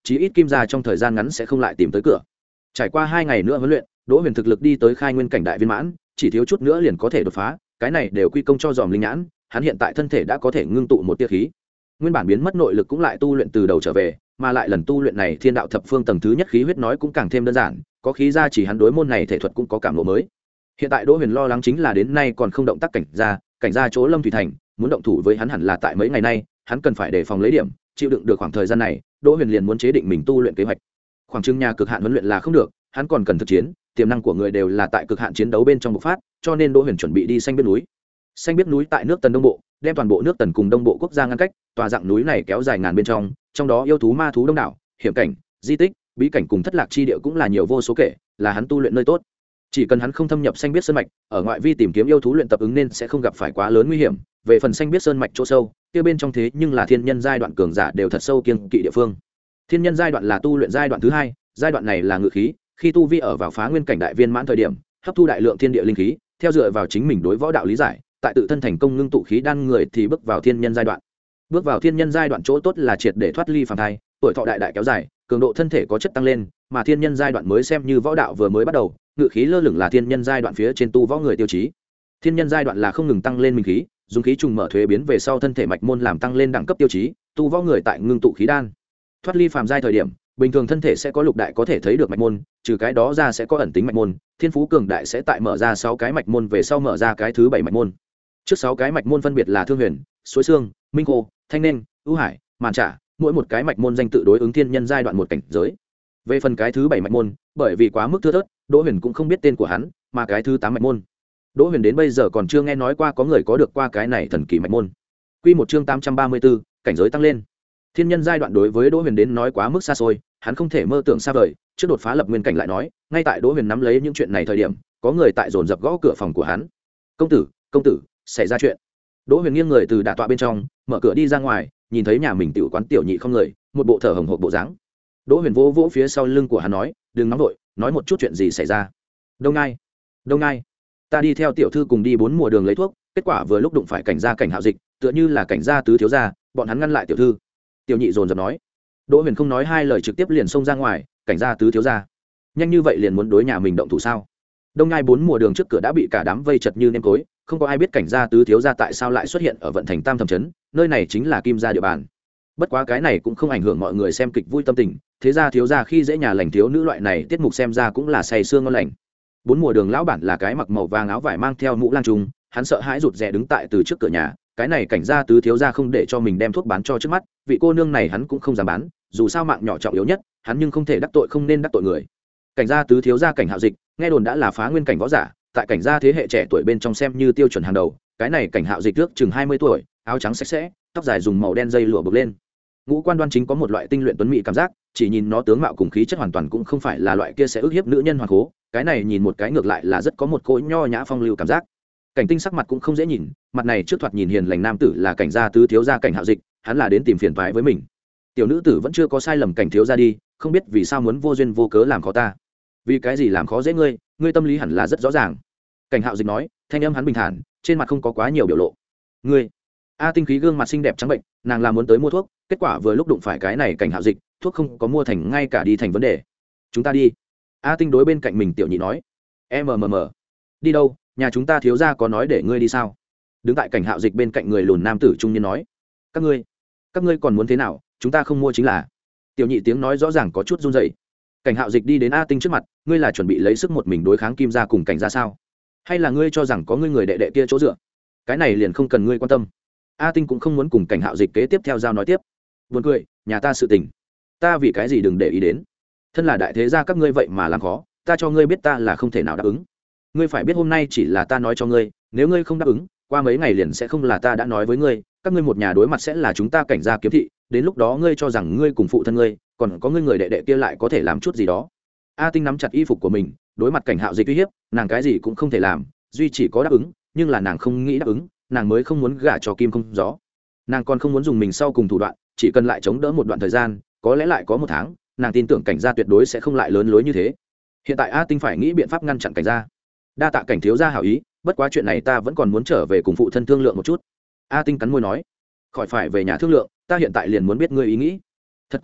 chí ít kim gia trong thời gian ngắn sẽ không lại tìm tới cửa. Trải qua hai ngày nữa huấn luyện, Đỗ Huyền thực lực đi tới khai nguyên cảnh đại viên mãn, chỉ thiếu chút nữa liền có thể đột phá, cái này đều quy công cho Giòm Linh Nhãn, hắn hiện tại thân thể đã có thể ngưng tụ một tia khí. Nguyên bản biến mất nội lực cũng lại tu luyện từ đầu trở về, mà lại lần tu luyện này Thiên đạo thập phương tầng thứ nhất khí huyết nói cũng càng thêm đơn giản, có khí ra chỉ hắn đối môn này thể thuật cũng có cảm ngộ mới. Hiện tại Đỗ Huyền lo lắng chính là đến nay còn không động tác cảnh ra, cảnh ra chỗ Lâm Thủy Thành, muốn động thủ với hắn hẳn là tại mấy ngày nay, hắn cần phải đề phòng lấy điểm, chịu đựng được khoảng thời gian này, Đỗ Huyền liền muốn chế định mình tu luyện kế hoạch. Khoảng trưng nhà cực hạn huấn luyện là không được, hắn còn cần thực chiến, tiềm năng của người đều là tại cực hạn chiến đấu bên trong bộc phát, cho nên Đỗ Huyền chuẩn bị đi xanh biết núi. Xanh biết núi tại nước Tần Đông Bộ, đem toàn bộ nước Tần cùng Đông Bộ quốc gia ngăn cách, tòa dạng núi này kéo dài ngàn bên trong, trong đó yêu thú ma thú đông đảo, hiểm cảnh, di tích, bí cảnh cùng thất lạc chi địa cũng là nhiều vô số kể, là hắn tu luyện nơi tốt. Chỉ cần hắn không thâm nhập xanh biết sơn mạch, ở ngoại vi tìm kiếm yêu thú luyện tập ứng nên sẽ không gặp phải quá lớn nguy hiểm. Về phần xanh biết sơn mạch chỗ sâu, kia bên trong thế nhưng là thiên nhân giai đoạn cường giả đều thật sâu kiêng kỵ địa phương. Thiên nhân giai đoạn là tu luyện giai đoạn thứ hai, giai đoạn này là ngự khí, khi tu vi ở vào phá nguyên cảnh đại viên mãn thời điểm, hấp thu đại lượng thiên địa linh khí, theo dựa vào chính mình đối võ đạo lý giải, tại tự thân thành công ngưng tụ khí đan người thì bước vào thiên nhân giai đoạn. Bước vào thiên nhân giai đoạn chỗ tốt là triệt để thoát ly phàm thai, tuổi thọ đại đại kéo dài, cường độ thân thể có chất tăng lên, mà thiên nhân giai đoạn mới xem như võ đạo vừa mới bắt đầu, ngự khí lơ lửng là thiên nhân giai đoạn phía trên tu võ người tiêu chí. Thiên nhân giai đoạn là không ngừng tăng lên minh khí, dùng khí trùng mở thuế biến về sau thân thể mạch môn làm tăng lên đẳng cấp tiêu chí, tu võ người tại ngưng tụ khí đan. Thoát ly phàm giai thời điểm, bình thường thân thể sẽ có lục đại có thể thấy được mạch môn, trừ cái đó ra sẽ có ẩn tính mạch môn, thiên phú cường đại sẽ tại mở ra sáu cái mạch môn về sau mở ra cái thứ bảy mạch môn. Trước sáu cái mạch môn phân biệt là Thương Huyền, Suối Xương, Minh Khô, Thanh Nên, ưu Hải, Màn Trả, mỗi một cái mạch môn danh tự đối ứng thiên nhân giai đoạn một cảnh giới. Về phần cái thứ bảy mạch môn, bởi vì quá mức thưa thớt, Đỗ Huyền cũng không biết tên của hắn, mà cái thứ tám mạch môn, Đỗ Huyền đến bây giờ còn chưa nghe nói qua có người có được qua cái này thần kỳ mạch môn. Quy một chương tám trăm ba mươi tư, cảnh giới tăng lên. Thiên nhân giai đoạn đối với Đỗ Huyền đến nói quá mức xa xôi, hắn không thể mơ tưởng xa vời, trước đột phá lập nguyên cảnh lại nói, ngay tại Đỗ Huyền nắm lấy những chuyện này thời điểm, có người tại dồn dập gõ cửa phòng của hắn. "Công tử, công tử, xảy ra chuyện." Đỗ Huyền nghiêng người từ đả tọa bên trong, mở cửa đi ra ngoài, nhìn thấy nhà mình tiểu quán tiểu nhị không người, một bộ thở hổn hộc bộ dáng. Đỗ Huyền vỗ vỗ phía sau lưng của hắn nói, "Đừng nóng vội, nói một chút chuyện gì xảy ra." "Đông Ngai, Đông Ngai, ta đi theo tiểu thư cùng đi bốn mùa đường lấy thuốc, kết quả vừa lúc đụng phải cảnh gia cảnh Hạo Dịch, tựa như là cảnh gia tứ thiếu gia, bọn hắn ngăn lại tiểu thư." Tiểu nhị dồn dập nói. Đỗ Huyền không nói hai lời trực tiếp liền xông ra ngoài, cảnh gia tứ thiếu gia, nhanh như vậy liền muốn đối nhà mình động thủ sao? Đông Ngai bốn mùa đường trước cửa đã bị cả đám vây chật như nêm cối, không có ai biết cảnh gia tứ thiếu gia tại sao lại xuất hiện ở vận thành Tam Thẩm trấn, nơi này chính là Kim gia địa bàn. Bất quá cái này cũng không ảnh hưởng mọi người xem kịch vui tâm tình, thế gia thiếu gia khi dễ nhà lành thiếu nữ loại này tiết mục xem ra cũng là say sương ngon lành. Bốn mùa đường lão bản là cái mặc màu vàng áo vải mang theo mũ lang trùng, hắn sợ hãi rụt rè đứng tại từ trước cửa nhà, cái này cảnh gia tứ thiếu gia không để cho mình đem thuốc bán cho trước mắt, vị cô nương này hắn cũng không dám bán, dù sao mạng nhỏ trọng yếu nhất, hắn nhưng không thể đắc tội không nên đắc tội người. Cảnh gia tứ thiếu gia cảnh Hạo Dịch, nghe đồn đã là phá nguyên cảnh võ giả, tại cảnh gia thế hệ trẻ tuổi bên trong xem như tiêu chuẩn hàng đầu, cái này cảnh Hạo Dịch trước chừng hai mươi tuổi, áo trắng sạch sẽ, tóc dài dùng màu đen dây lụa buộc lên. Ngũ quan đoan chính có một loại tinh luyện tuấn mỹ cảm giác, chỉ nhìn nó tướng mạo cùng khí chất hoàn toàn cũng không phải là loại kia sẽ ức hiếp nữ nhân hoàng cố, cái này nhìn một cái ngược lại là rất có một cỗ nho nhã phong lưu cảm giác. Cảnh Tinh sắc mặt cũng không dễ nhìn, mặt này trước thoạt nhìn hiền lành nam tử là cảnh gia tứ thiếu gia cảnh Hạo Dịch, hắn là đến tìm phiền toái với mình. Tiểu nữ tử vẫn chưa có sai lầm cảnh thiếu gia đi, không biết vì sao muốn vô duyên vô cớ làm khó ta. Vì cái gì làm khó dễ ngươi, ngươi tâm lý hẳn là rất rõ ràng. Cảnh Hạo Dịch nói, thanh âm hắn bình thản, trên mặt không có quá nhiều biểu lộ. Ngươi, A Tinh khí gương mặt xinh đẹp trắng bệnh, nàng là muốn tới mua thuốc, kết quả vừa lúc đụng phải cái này cảnh Hạo Dịch, thuốc không có mua thành, ngay cả đi thành vấn đề. Chúng ta đi. A Tinh đối bên cạnh mình tiểu nhị nói. Em mờ mờ mờ. Đi đâu? Nhà chúng ta thiếu gia có nói để ngươi đi sao? Đứng tại cảnh Hạo Dịch bên cạnh người lùn nam tử trung niên nói. Các ngươi, các ngươi còn muốn thế nào? Chúng ta không mua chính là. Tiểu nhị tiếng nói rõ ràng có chút run rẩy. Cảnh Hạo Dịch đi đến A Tinh trước mặt, ngươi là chuẩn bị lấy sức một mình đối kháng Kim gia cùng cảnh gia sao? Hay là ngươi cho rằng có ngươi người đệ đệ kia chỗ dựa? Cái này liền không cần ngươi quan tâm. A Tinh cũng không muốn cùng cảnh Hạo Dịch kế tiếp theo giao nói tiếp. Buồn cười, nhà ta sự tình, ta vì cái gì đừng để ý đến. Thân là đại thế gia các ngươi vậy mà làm khó, ta cho ngươi biết ta là không thể nào đáp ứng. Ngươi phải biết hôm nay chỉ là ta nói cho ngươi, nếu ngươi không đáp ứng, qua mấy ngày liền sẽ không là ta đã nói với ngươi, các ngươi một nhà đối mặt sẽ là chúng ta cảnh gia kiếm thị, đến lúc đó ngươi cho rằng ngươi cùng phụ thân ngươi, còn có ngươi người đệ đệ kia lại có thể làm chút gì đó. A Tinh nắm chặt y phục của mình, đối mặt cảnh Hạo Dịch uy hiếp, nàng cái gì cũng không thể làm, duy chỉ có đáp ứng, nhưng là nàng không nghĩ đáp ứng, nàng mới không muốn gả cho Kim Không Gió. Nàng còn không muốn dùng mình sau cùng thủ đoạn, chỉ cần lại chống đỡ một đoạn thời gian, có lẽ lại có một tháng, nàng tin tưởng cảnh gia tuyệt đối sẽ không lại lớn lối như thế. Hiện tại A Tinh phải nghĩ biện pháp ngăn chặn cảnh gia. Đa tạ cảnh thiếu gia hảo ý, bất quá chuyện này ta vẫn còn muốn trở về cùng phụ thân thương lượng một chút. A Tinh cắn môi nói, khỏi phải về nhà thương lượng, ta hiện tại liền muốn biết ngươi ý nghĩ. Thật có lỗi,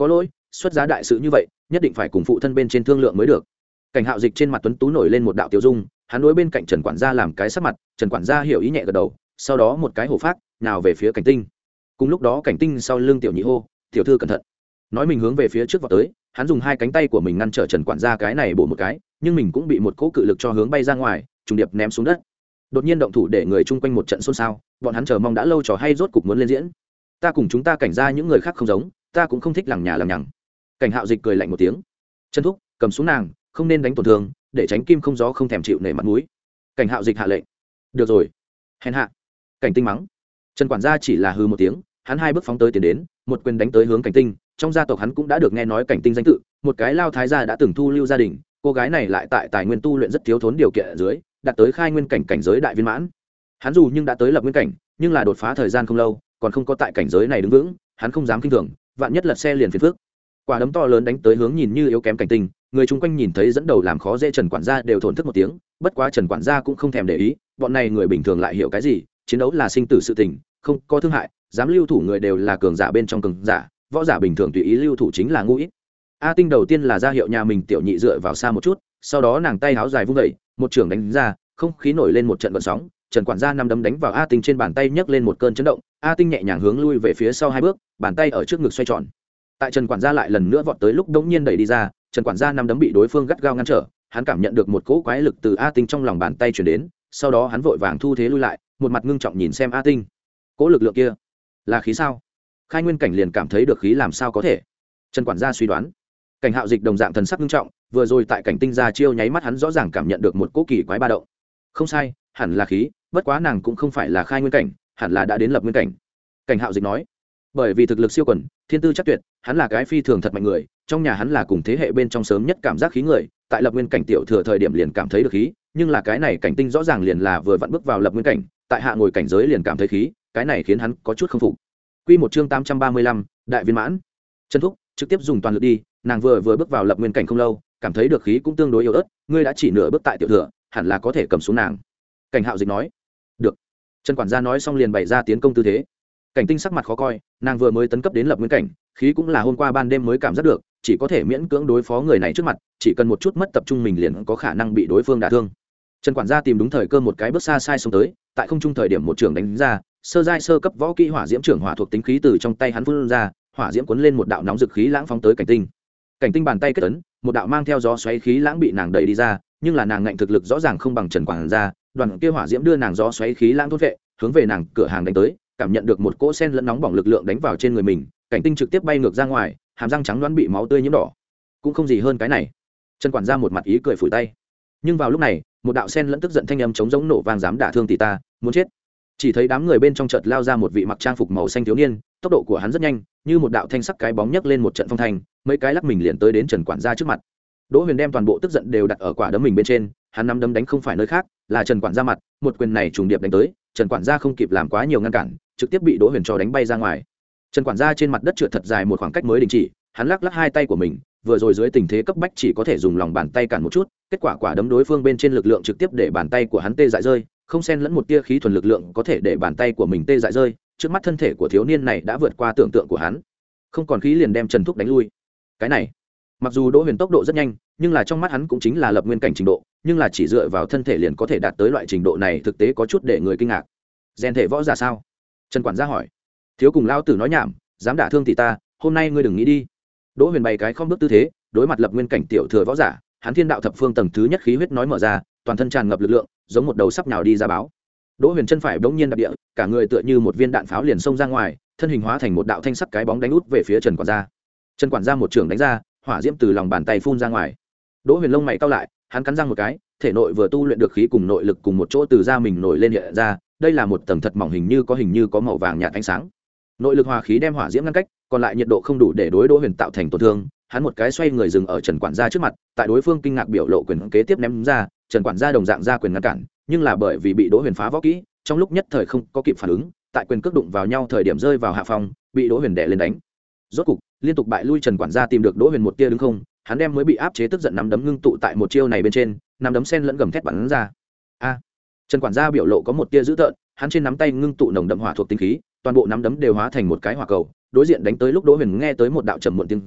xuất giá đại sự như vậy nhất định phải cùng phụ thân bên trên thương lượng mới được. Cảnh Hạo Dịch trên mặt tuấn tú nổi lên một đạo tiêu dung, hắn đối bên cạnh Trần quản gia làm cái sắc mặt, Trần quản gia hiểu ý nhẹ gật đầu, sau đó một cái hổ phát nào về phía Cảnh Tinh. Cùng lúc đó Cảnh Tinh sau lưng tiểu nhị hô, tiểu thư cẩn thận, nói mình hướng về phía trước vọt tới, hắn dùng hai cánh tay của mình ngăn trở Trần quản gia cái này bổ một cái, nhưng mình cũng bị một cỗ cự lực cho hướng bay ra ngoài, trùng điệp ném xuống đất. Đột nhiên động thủ để người chung quanh một trận xôn xao, bọn hắn chờ mong đã lâu trò hay rốt cục muốn lên diễn. Ta cùng chúng ta cảnh gia những người khác không giống, ta cũng không thích lằng nhà lằng nhằng. Cảnh Hạo Dịch cười lạnh một tiếng, Trần thúc, cầm xuống nàng, không nên đánh tổn thương, để tránh Kim Không Gió không thèm chịu nể mặt mũi. Cảnh Hạo Dịch hạ lệnh. Được rồi. Hèn hạ. Cảnh Tinh mắng. Trần quản gia chỉ là hừ một tiếng, hắn hai bước phóng tới tiến đến, một quyền đánh tới hướng Cảnh Tinh. Trong gia tộc hắn cũng đã được nghe nói Cảnh Tinh danh tự, một cái lao thái gia đã từng thu lưu gia đình, cô gái này lại tại tài nguyên tu luyện rất thiếu thốn điều kiện ở dưới, đạt tới khai nguyên cảnh cảnh giới đại viên mãn. Hắn dù nhưng đã tới lập nguyên cảnh, nhưng là đột phá thời gian không lâu, còn không có tại cảnh giới này đứng vững, hắn không dám kinh thường, vạn nhất lật xe liền phiền phức. Quả đấm to lớn đánh tới hướng nhìn như yếu kém Cảnh Tinh, người chung quanh nhìn thấy dẫn đầu làm khó dễ Trần quản gia đều thổn thức một tiếng, bất quá Trần quản gia cũng không thèm để ý, bọn này người bình thường lại hiểu cái gì, chiến đấu là sinh tử sự tình, không có thương hại, dám lưu thủ người đều là cường giả bên trong cường giả, võ giả bình thường tùy ý lưu thủ chính là ngu ít. A Tinh đầu tiên là ra hiệu nhà mình tiểu nhị dựa vào xa một chút, sau đó nàng tay háo dài vung dậy, một trường đánh ra, không khí nổi lên một trận gợn sóng, Trần quản gia năm đấm đánh vào A Tinh trên bàn tay nhấc lên một cơn chấn động, A Tinh nhẹ nhàng hướng lui về phía sau hai bước, bàn tay ở trước ngực xoay tròn. Tại Trần quản gia lại lần nữa vọt tới lúc đống nhiên đẩy đi ra, Trần quản gia năm đấm bị đối phương gắt gao ngăn trở, hắn cảm nhận được một cỗ quái lực từ A Tinh trong lòng bàn tay truyền đến, sau đó hắn vội vàng thu thế lui lại, một mặt ngưng trọng nhìn xem A Tinh. Cỗ lực lượng kia là khí sao? Khai nguyên cảnh liền cảm thấy được khí làm sao có thể? Trần quản gia suy đoán. Cảnh Hạo Dịch đồng dạng thần sắc ngưng trọng, vừa rồi tại Cảnh Tinh ra chiêu nháy mắt hắn rõ ràng cảm nhận được một cỗ kỳ quái ba động. Không sai, hẳn là khí, bất quá nàng cũng không phải là khai nguyên cảnh, hẳn là đã đến lập nguyên cảnh. Cảnh Hạo Dịch nói. Bởi vì thực lực siêu quần, thiên tư chắc tuyệt, hắn là cái phi thường thật mạnh người, trong nhà hắn là cùng thế hệ bên trong sớm nhất cảm giác khí người, tại lập nguyên cảnh tiểu thừa thời điểm liền cảm thấy được khí, nhưng là cái này Cảnh Tinh rõ ràng liền là vừa vặn bước vào lập nguyên cảnh, tại hạ ngồi cảnh giới liền cảm thấy khí, cái này khiến hắn có chút không phục. Quy một chương tám trăm ba mươi lăm, đại viên mãn. Trần thúc, trực tiếp dùng toàn lực đi, nàng vừa vừa bước vào lập nguyên cảnh không lâu, cảm thấy được khí cũng tương đối yếu ớt, ngươi đã chỉ nửa bước tại tiểu thừa, hẳn là có thể cầm xuống nàng. Cảnh Hạo Dịch nói. Được. Trần quản gia nói xong liền bày ra tiến công tư thế. Cảnh Tinh sắc mặt khó coi, nàng vừa mới tấn cấp đến lập nguyên cảnh, khí cũng là hôm qua ban đêm mới cảm giác được, chỉ có thể miễn cưỡng đối phó người này trước mặt, chỉ cần một chút mất tập trung mình liền có khả năng bị đối phương đả thương. Trần quản gia tìm đúng thời cơ một cái bước xa sai xuống tới, tại không trung thời điểm một trường đánh ra, sơ giai sơ cấp võ kỹ hỏa diễm trưởng hỏa thuộc tính khí từ trong tay hắn phun ra, hỏa diễm cuốn lên một đạo nóng dực khí lãng phóng tới Cảnh Tinh. Cảnh Tinh bàn tay kết ấn, một đạo mang theo gió xoáy khí lãng bị nàng đẩy đi ra, nhưng là nàng ngạnh thực lực rõ ràng không bằng Trần quản gia, đoàn kia hỏa diễm đưa nàng gió xoáy khí lãng thôn vệ, hướng về nàng cửa hàng đánh tới, cảm nhận được một cỗ sen lẫn nóng bỏng lực lượng đánh vào trên người mình, Cảnh Tinh trực tiếp bay ngược ra ngoài, hàm răng trắng đoán bị máu tươi nhiễm đỏ. Cũng không gì hơn cái này. Trần quản gia một mặt ý cười phủi tay. Nhưng vào lúc này, một đạo sen lẫn tức giận thanh âm chống giống nổ vang dám đả thương tỷ ta, muốn chết. Chỉ thấy đám người bên trong chợt lao ra một vị mặc trang phục màu xanh thiếu niên, tốc độ của hắn rất nhanh, như một đạo thanh sắc cái bóng nhấc lên một trận phong thanh, mấy cái lắc mình liền tới đến Trần quản gia trước mặt. Đỗ Huyền đem toàn bộ tức giận đều đặt ở quả đấm mình bên trên, hắn nắm đấm đánh không phải nơi khác, là Trần quản gia mặt, một quyền này trùng điệp đánh tới, Trần quản gia không kịp làm quá nhiều ngăn cản, trực tiếp bị Đỗ Huyền cho đánh bay ra ngoài. Trần quản gia trên mặt đất trượt thật dài một khoảng cách mới đình chỉ, hắn lắc lắc hai tay của mình, vừa rồi dưới tình thế cấp bách chỉ có thể dùng lòng bàn tay cản một chút, kết quả quả đấm đối phương bên trên lực lượng trực tiếp để bàn tay của hắn tê dại rơi, không xen lẫn một tia khí thuần lực lượng có thể để bàn tay của mình tê dại rơi, trước mắt thân thể của thiếu niên này đã vượt qua tưởng tượng của hắn, không còn khí liền đem Trần thúc đánh lui. Cái này, mặc dù Đỗ Huyền tốc độ rất nhanh, nhưng là trong mắt hắn cũng chính là lập nguyên cảnh trình độ, nhưng là chỉ dựa vào thân thể liền có thể đạt tới loại trình độ này, thực tế có chút để người kinh ngạc. Rèn thể võ giả sao? Trần quản gia hỏi. Thiếu cùng lao tử nói nhảm, dám đả thương tỷ ta, hôm nay ngươi đừng nghĩ đi. Đỗ Huyền bày cái không bước tư thế, đối mặt lập nguyên cảnh tiểu thừa võ giả, hắn thiên đạo thập phương tầng thứ nhất khí huyết nói mở ra, toàn thân tràn ngập lực lượng, giống một đầu sắp nhào đi ra báo. Đỗ Huyền chân phải bỗng nhiên đạp địa, cả người tựa như một viên đạn pháo liền xông ra ngoài, thân hình hóa thành một đạo thanh sắc cái bóng đánh út về phía Trần quản gia. Trần quản gia một trường đánh ra, hỏa diễm từ lòng bàn tay phun ra ngoài. Đỗ Huyền lông mày cau lại, hắn cắn răng một cái, thể nội vừa tu luyện được khí cùng nội lực cùng một chỗ từ da mình nổi lên hiện ra, đây là một tầng thật mỏng hình như có hình như có màu vàng nhạt ánh sáng. Nội lực hòa khí đem hỏa diễm ngăn cách, còn lại nhiệt độ không đủ để đối Đỗ Huyền tạo thành tổn thương, hắn một cái xoay người dừng ở Trần quản gia trước mặt, tại đối phương kinh ngạc biểu lộ quyền kế tiếp ném ra, Trần quản gia đồng dạng ra quyền ngăn cản, nhưng là bởi vì bị Đỗ Huyền phá võ kỹ, trong lúc nhất thời không có kịp phản ứng, tại quyền cước đụng vào nhau thời điểm rơi vào hạ phòng, bị Đỗ Huyền đè lên đánh. Rốt cục, liên tục bại lui Trần quản gia tìm được Đỗ Huyền một tia đứng không, hắn đem mới bị áp chế tức giận nắm đấm ngưng tụ tại một chiêu này bên trên, nắm đấm sen lẫn gầm thét bắn ra. A! Trần quản gia biểu lộ có một tia dữ tợn, hắn trên nắm tay ngưng tụ nồng đậm hỏa thuộc tinh khí, toàn bộ nắm đấm đều hóa thành một cái hỏa cầu, đối diện đánh tới lúc Đỗ Huyền nghe tới một đạo trầm muộn tiếng rít,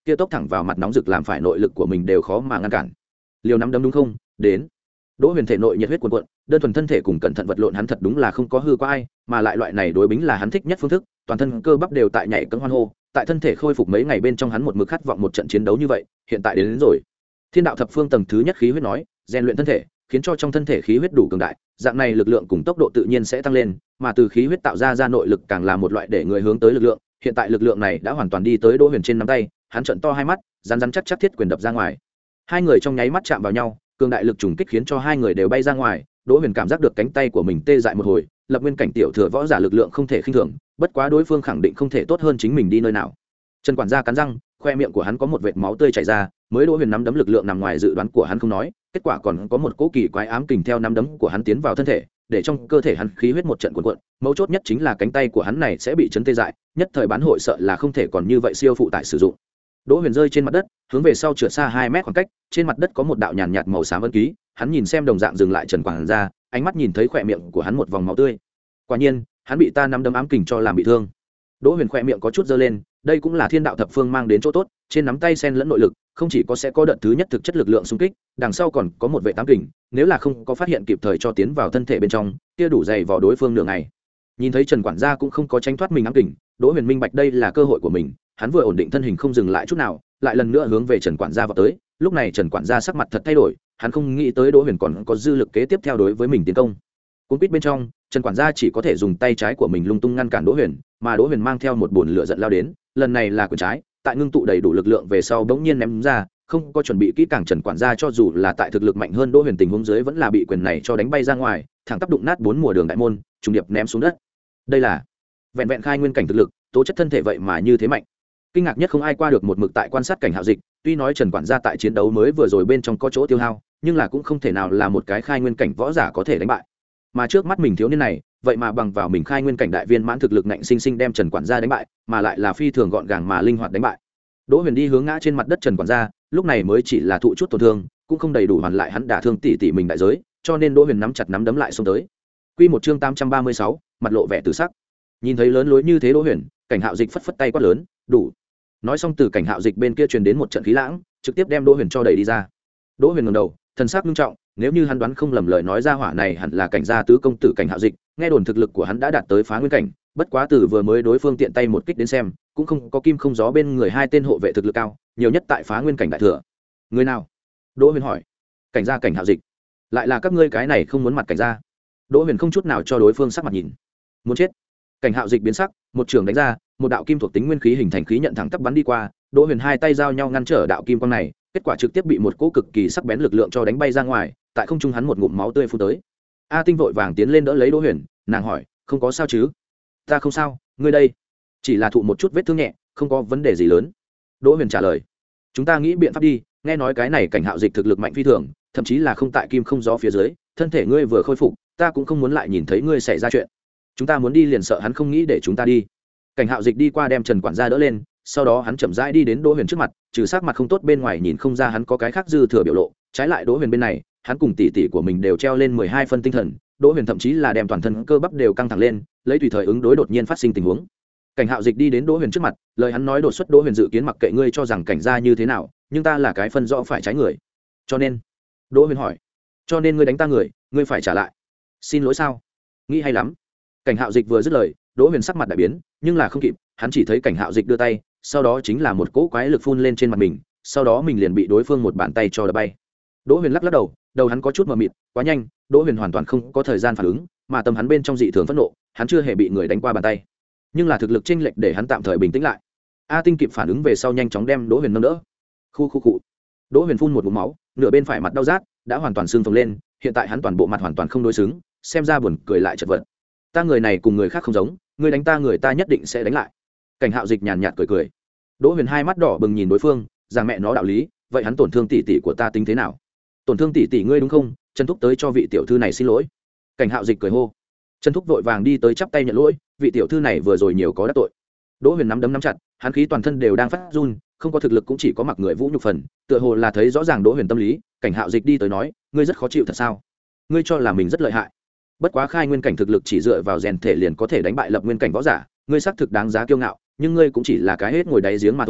kia tốc thẳng vào mặt nóng rực làm phải nội lực của mình đều khó mà ngăn cản. Liều nắm đấm đúng không? Đến. Đỗ Huyền thể nội nhiệt huyết cuồn cuộn, đơn thuần thân thể cùng cẩn thận vật lộn hắn thật đúng là không có hư qua ai, mà lại loại này đối bính là hắn thích nhất phương thức, toàn thân cơ bắp đều tại nhảy cẫng hoan hô, tại thân thể khôi phục mấy ngày bên trong hắn một mực khát vọng một trận chiến đấu như vậy, hiện tại đến, đến rồi. Thiên đạo thập phương tầng thứ nhất khí huyết nói, rèn luyện thân thể, khiến cho trong thân thể khí huyết đủ cường đại, dạng này lực lượng cùng tốc độ tự nhiên sẽ tăng lên, mà từ khí huyết tạo ra ra nội lực càng là một loại để người hướng tới lực lượng, hiện tại lực lượng này đã hoàn toàn đi tới Đỗ Huyền trên nắm tay, hắn trợn to hai mắt, rắn rắn chắc chắc thiết quyền đập ra ngoài. Hai người trong nháy mắt chạm vào nhau, cường đại lực trùng kích khiến cho hai người đều bay ra ngoài. Đỗ Huyền cảm giác được cánh tay của mình tê dại một hồi, lập nguyên cảnh tiểu thừa võ giả lực lượng không thể khinh thường, bất quá đối phương khẳng định không thể tốt hơn chính mình đi nơi nào. Trần quản gia cắn răng, khoe miệng của hắn có một vệt máu tươi chảy ra, mới Đỗ Huyền nắm đấm lực lượng nằm ngoài dự đoán của hắn không nói, kết quả còn có một cỗ kỳ quái ám kình theo nắm đấm của hắn tiến vào thân thể, để trong cơ thể hắn khí huyết một trận cuộn cuộn, mấu chốt nhất chính là cánh tay của hắn này sẽ bị chấn tê dại, nhất thời bán hội sợ là không thể còn như vậy siêu phụ tải sử dụng. Đỗ Huyền rơi trên mặt đất, hướng về sau trượt xa hai mét khoảng cách, trên mặt đất có một đạo nhàn nhạt màu xám ấn ký, hắn nhìn xem đồng dạng dừng lại Trần quản gia, ánh mắt nhìn thấy khỏe miệng của hắn một vòng máu tươi. Quả nhiên, hắn bị ta nắm đấm ám kình cho làm bị thương. Đỗ Huyền khỏe miệng có chút giơ lên, đây cũng là thiên đạo thập phương mang đến chỗ tốt, trên nắm tay xen lẫn nội lực, không chỉ có sẽ có đợt thứ nhất thực chất lực lượng xung kích, đằng sau còn có một vệ tám kình, nếu là không có phát hiện kịp thời cho tiến vào thân thể bên trong, kia đủ dày vào đối phương nửa ngày. Nhìn thấy Trần quản gia cũng không có tránh thoát mình ám kình, Đỗ Huyền minh bạch đây là cơ hội của mình, hắn vừa ổn định thân hình không dừng lại chút nào, lại lần nữa hướng về Trần quản gia vọt tới. Lúc này Trần quản gia sắc mặt thật thay đổi, hắn không nghĩ tới Đỗ Huyền còn có dư lực kế tiếp theo đối với mình tiến công. Cuốn quýt bên trong, Trần quản gia chỉ có thể dùng tay trái của mình lung tung ngăn cản Đỗ Huyền, mà Đỗ Huyền mang theo một bồn lửa giận lao đến, lần này là quyền trái, tại ngưng tụ đầy đủ lực lượng về sau bỗng nhiên ném ra, không có chuẩn bị kỹ càng Trần quản gia cho dù là tại thực lực mạnh hơn Đỗ Huyền tình huống dưới vẫn là bị quyền này cho đánh bay ra ngoài, thẳng tắp đụng nát bốn mùa đường đại môn, trùng điệp ném xuống đất. Đây là vẹn vẹn khai nguyên cảnh thực lực, tố chất thân thể vậy mà như thế mạnh. Kinh ngạc nhất không ai qua được một mực tại quan sát cảnh Hạo Dịch, tuy nói Trần quản gia tại chiến đấu mới vừa rồi bên trong có chỗ tiêu hao, nhưng là cũng không thể nào là một cái khai nguyên cảnh võ giả có thể đánh bại. Mà trước mắt mình thiếu niên này, vậy mà bằng vào mình khai nguyên cảnh đại viên mãn thực lực ngạnh sinh sinh đem Trần quản gia đánh bại, mà lại là phi thường gọn gàng mà linh hoạt đánh bại. Đỗ Huyền đi hướng ngã trên mặt đất Trần quản gia, lúc này mới chỉ là thụ chút tổn thương, cũng không đầy đủ hoàn lại hắn đả thương tỷ tỷ mình đại giới, cho nên Đỗ Huyền nắm chặt nắm đấm lại xông tới. Quy một chương tám trăm ba mươi sáu, mặt lộ vẻ tử sắc. Nhìn thấy lớn lối như thế Đỗ Huyền, cảnh Hạo Dịch phất phất tay quát lớn, "Đủ." Nói xong từ cảnh Hạo Dịch bên kia truyền đến một trận khí lãng, trực tiếp đem Đỗ Huyền cho đẩy đi ra. Đỗ Huyền ngẩng đầu, thần sắc nghiêm trọng, nếu như hắn đoán không lầm lời nói ra hỏa này hẳn là cảnh gia tứ công tử cảnh Hạo Dịch, nghe đồn thực lực của hắn đã đạt tới phá nguyên cảnh, bất quá từ vừa mới đối phương tiện tay một kích đến xem, cũng không có kim không gió bên người hai tên hộ vệ thực lực cao, nhiều nhất tại phá nguyên cảnh đại thừa. Người nào? Đỗ Huyền hỏi. Cảnh gia cảnh Hạo Dịch. Lại là các ngươi cái này không muốn mặt cảnh gia? Đỗ Huyền không chút nào cho đối phương sắc mặt nhìn. Muốn chết. Cảnh Hạo Dịch biến sắc, một trường đánh ra, một đạo kim thuộc tính nguyên khí hình thành khí nhận thẳng tắp bắn đi qua, Đỗ Huyền hai tay giao nhau ngăn trở đạo kim quang này, kết quả trực tiếp bị một cỗ cực kỳ sắc bén lực lượng cho đánh bay ra ngoài, tại không trung hắn một ngụm máu tươi phun tới. A Tinh vội vàng tiến lên đỡ lấy Đỗ Huyền, nàng hỏi, "Không có sao chứ?" "Ta không sao, ngươi đây?" "Chỉ là thụ một chút vết thương nhẹ, không có vấn đề gì lớn." Đỗ Huyền trả lời. "Chúng ta nghĩ biện pháp đi, nghe nói cái này cảnh Hạo Dịch thực lực mạnh phi thường, thậm chí là không tại kim không gió phía dưới, thân thể ngươi vừa khôi phục, ta cũng không muốn lại nhìn thấy ngươi xảy ra chuyện. Chúng ta muốn đi liền sợ hắn không nghĩ để chúng ta đi." Cảnh Hạo Dịch đi qua đem Trần quản gia đỡ lên, sau đó hắn chậm rãi đi đến Đỗ Huyền trước mặt, trừ sắc mặt không tốt bên ngoài nhìn không ra hắn có cái khác dư thừa biểu lộ, trái lại Đỗ Huyền bên này, hắn cùng tỷ tỷ của mình đều treo lên mười hai phân tinh thần, Đỗ Huyền thậm chí là đem toàn thân cơ bắp đều căng thẳng lên, lấy tùy thời ứng đối đột nhiên phát sinh tình huống. Cảnh Hạo Dịch đi đến Đỗ Huyền trước mặt, lời hắn nói đột xuất Đỗ Huyền dự kiến mặc kệ ngươi cho rằng cảnh gia như thế nào, nhưng ta là cái phân rõ phải trái người. Cho nên, Đỗ Huyền hỏi, cho nên ngươi đánh ta người, ngươi phải trả lại. Xin lỗi sao? Nghĩ hay lắm. Cảnh Hạo Dịch vừa dứt lời, Đỗ Huyền sắc mặt đại biến, nhưng là không kịp, hắn chỉ thấy Cảnh Hạo Dịch đưa tay, sau đó chính là một cỗ quái lực phun lên trên mặt mình, sau đó mình liền bị đối phương một bàn tay cho đập bay. Đỗ Huyền lắc lắc đầu, đầu hắn có chút mờ mịt, quá nhanh, Đỗ Huyền hoàn toàn không có thời gian phản ứng, mà tâm hắn bên trong dị thường phẫn nộ, hắn chưa hề bị người đánh qua bàn tay, nhưng là thực lực chênh lệch để hắn tạm thời bình tĩnh lại. A Tinh kịp phản ứng về sau nhanh chóng đem Đỗ Huyền nâng đỡ. Khu khu cụ. Đỗ Huyền phun một ngụm máu, nửa bên phải mặt đau rát, đã hoàn toàn sưng phồng lên, hiện tại hắn toàn bộ mặt hoàn toàn không đối xứng, xem ra buồn cười lại chật vật. Ta người này cùng người khác không giống, ngươi đánh ta người ta nhất định sẽ đánh lại. Cảnh Hạo Dịch nhàn nhạt cười cười. Đỗ Huyền hai mắt đỏ bừng nhìn đối phương, rằng mẹ nó đạo lý, vậy hắn tổn thương tỷ tỷ của ta tính thế nào? Tổn thương tỷ tỷ ngươi đúng không? Trần Thúc tới cho vị tiểu thư này xin lỗi. Cảnh Hạo Dịch cười hô. Trần Thúc vội vàng đi tới chắp tay nhận lỗi, vị tiểu thư này vừa rồi nhiều có đắc tội. Đỗ Huyền nắm đấm nắm chặt, hắn khí toàn thân đều đang phát run, không có thực lực cũng chỉ có mặc người vũ nhục phần, tựa hồ là thấy rõ ràng Đỗ Huyền tâm lý. Cảnh Hạo Dịch đi tới nói, ngươi rất khó chịu thật sao? Ngươi cho là mình rất lợi hại, bất quá khai nguyên cảnh thực lực chỉ dựa vào rèn thể liền có thể đánh bại lập nguyên cảnh võ giả, ngươi xác thực đáng giá kiêu ngạo, nhưng ngươi cũng chỉ là cái hết ngồi đáy giếng mà thôi,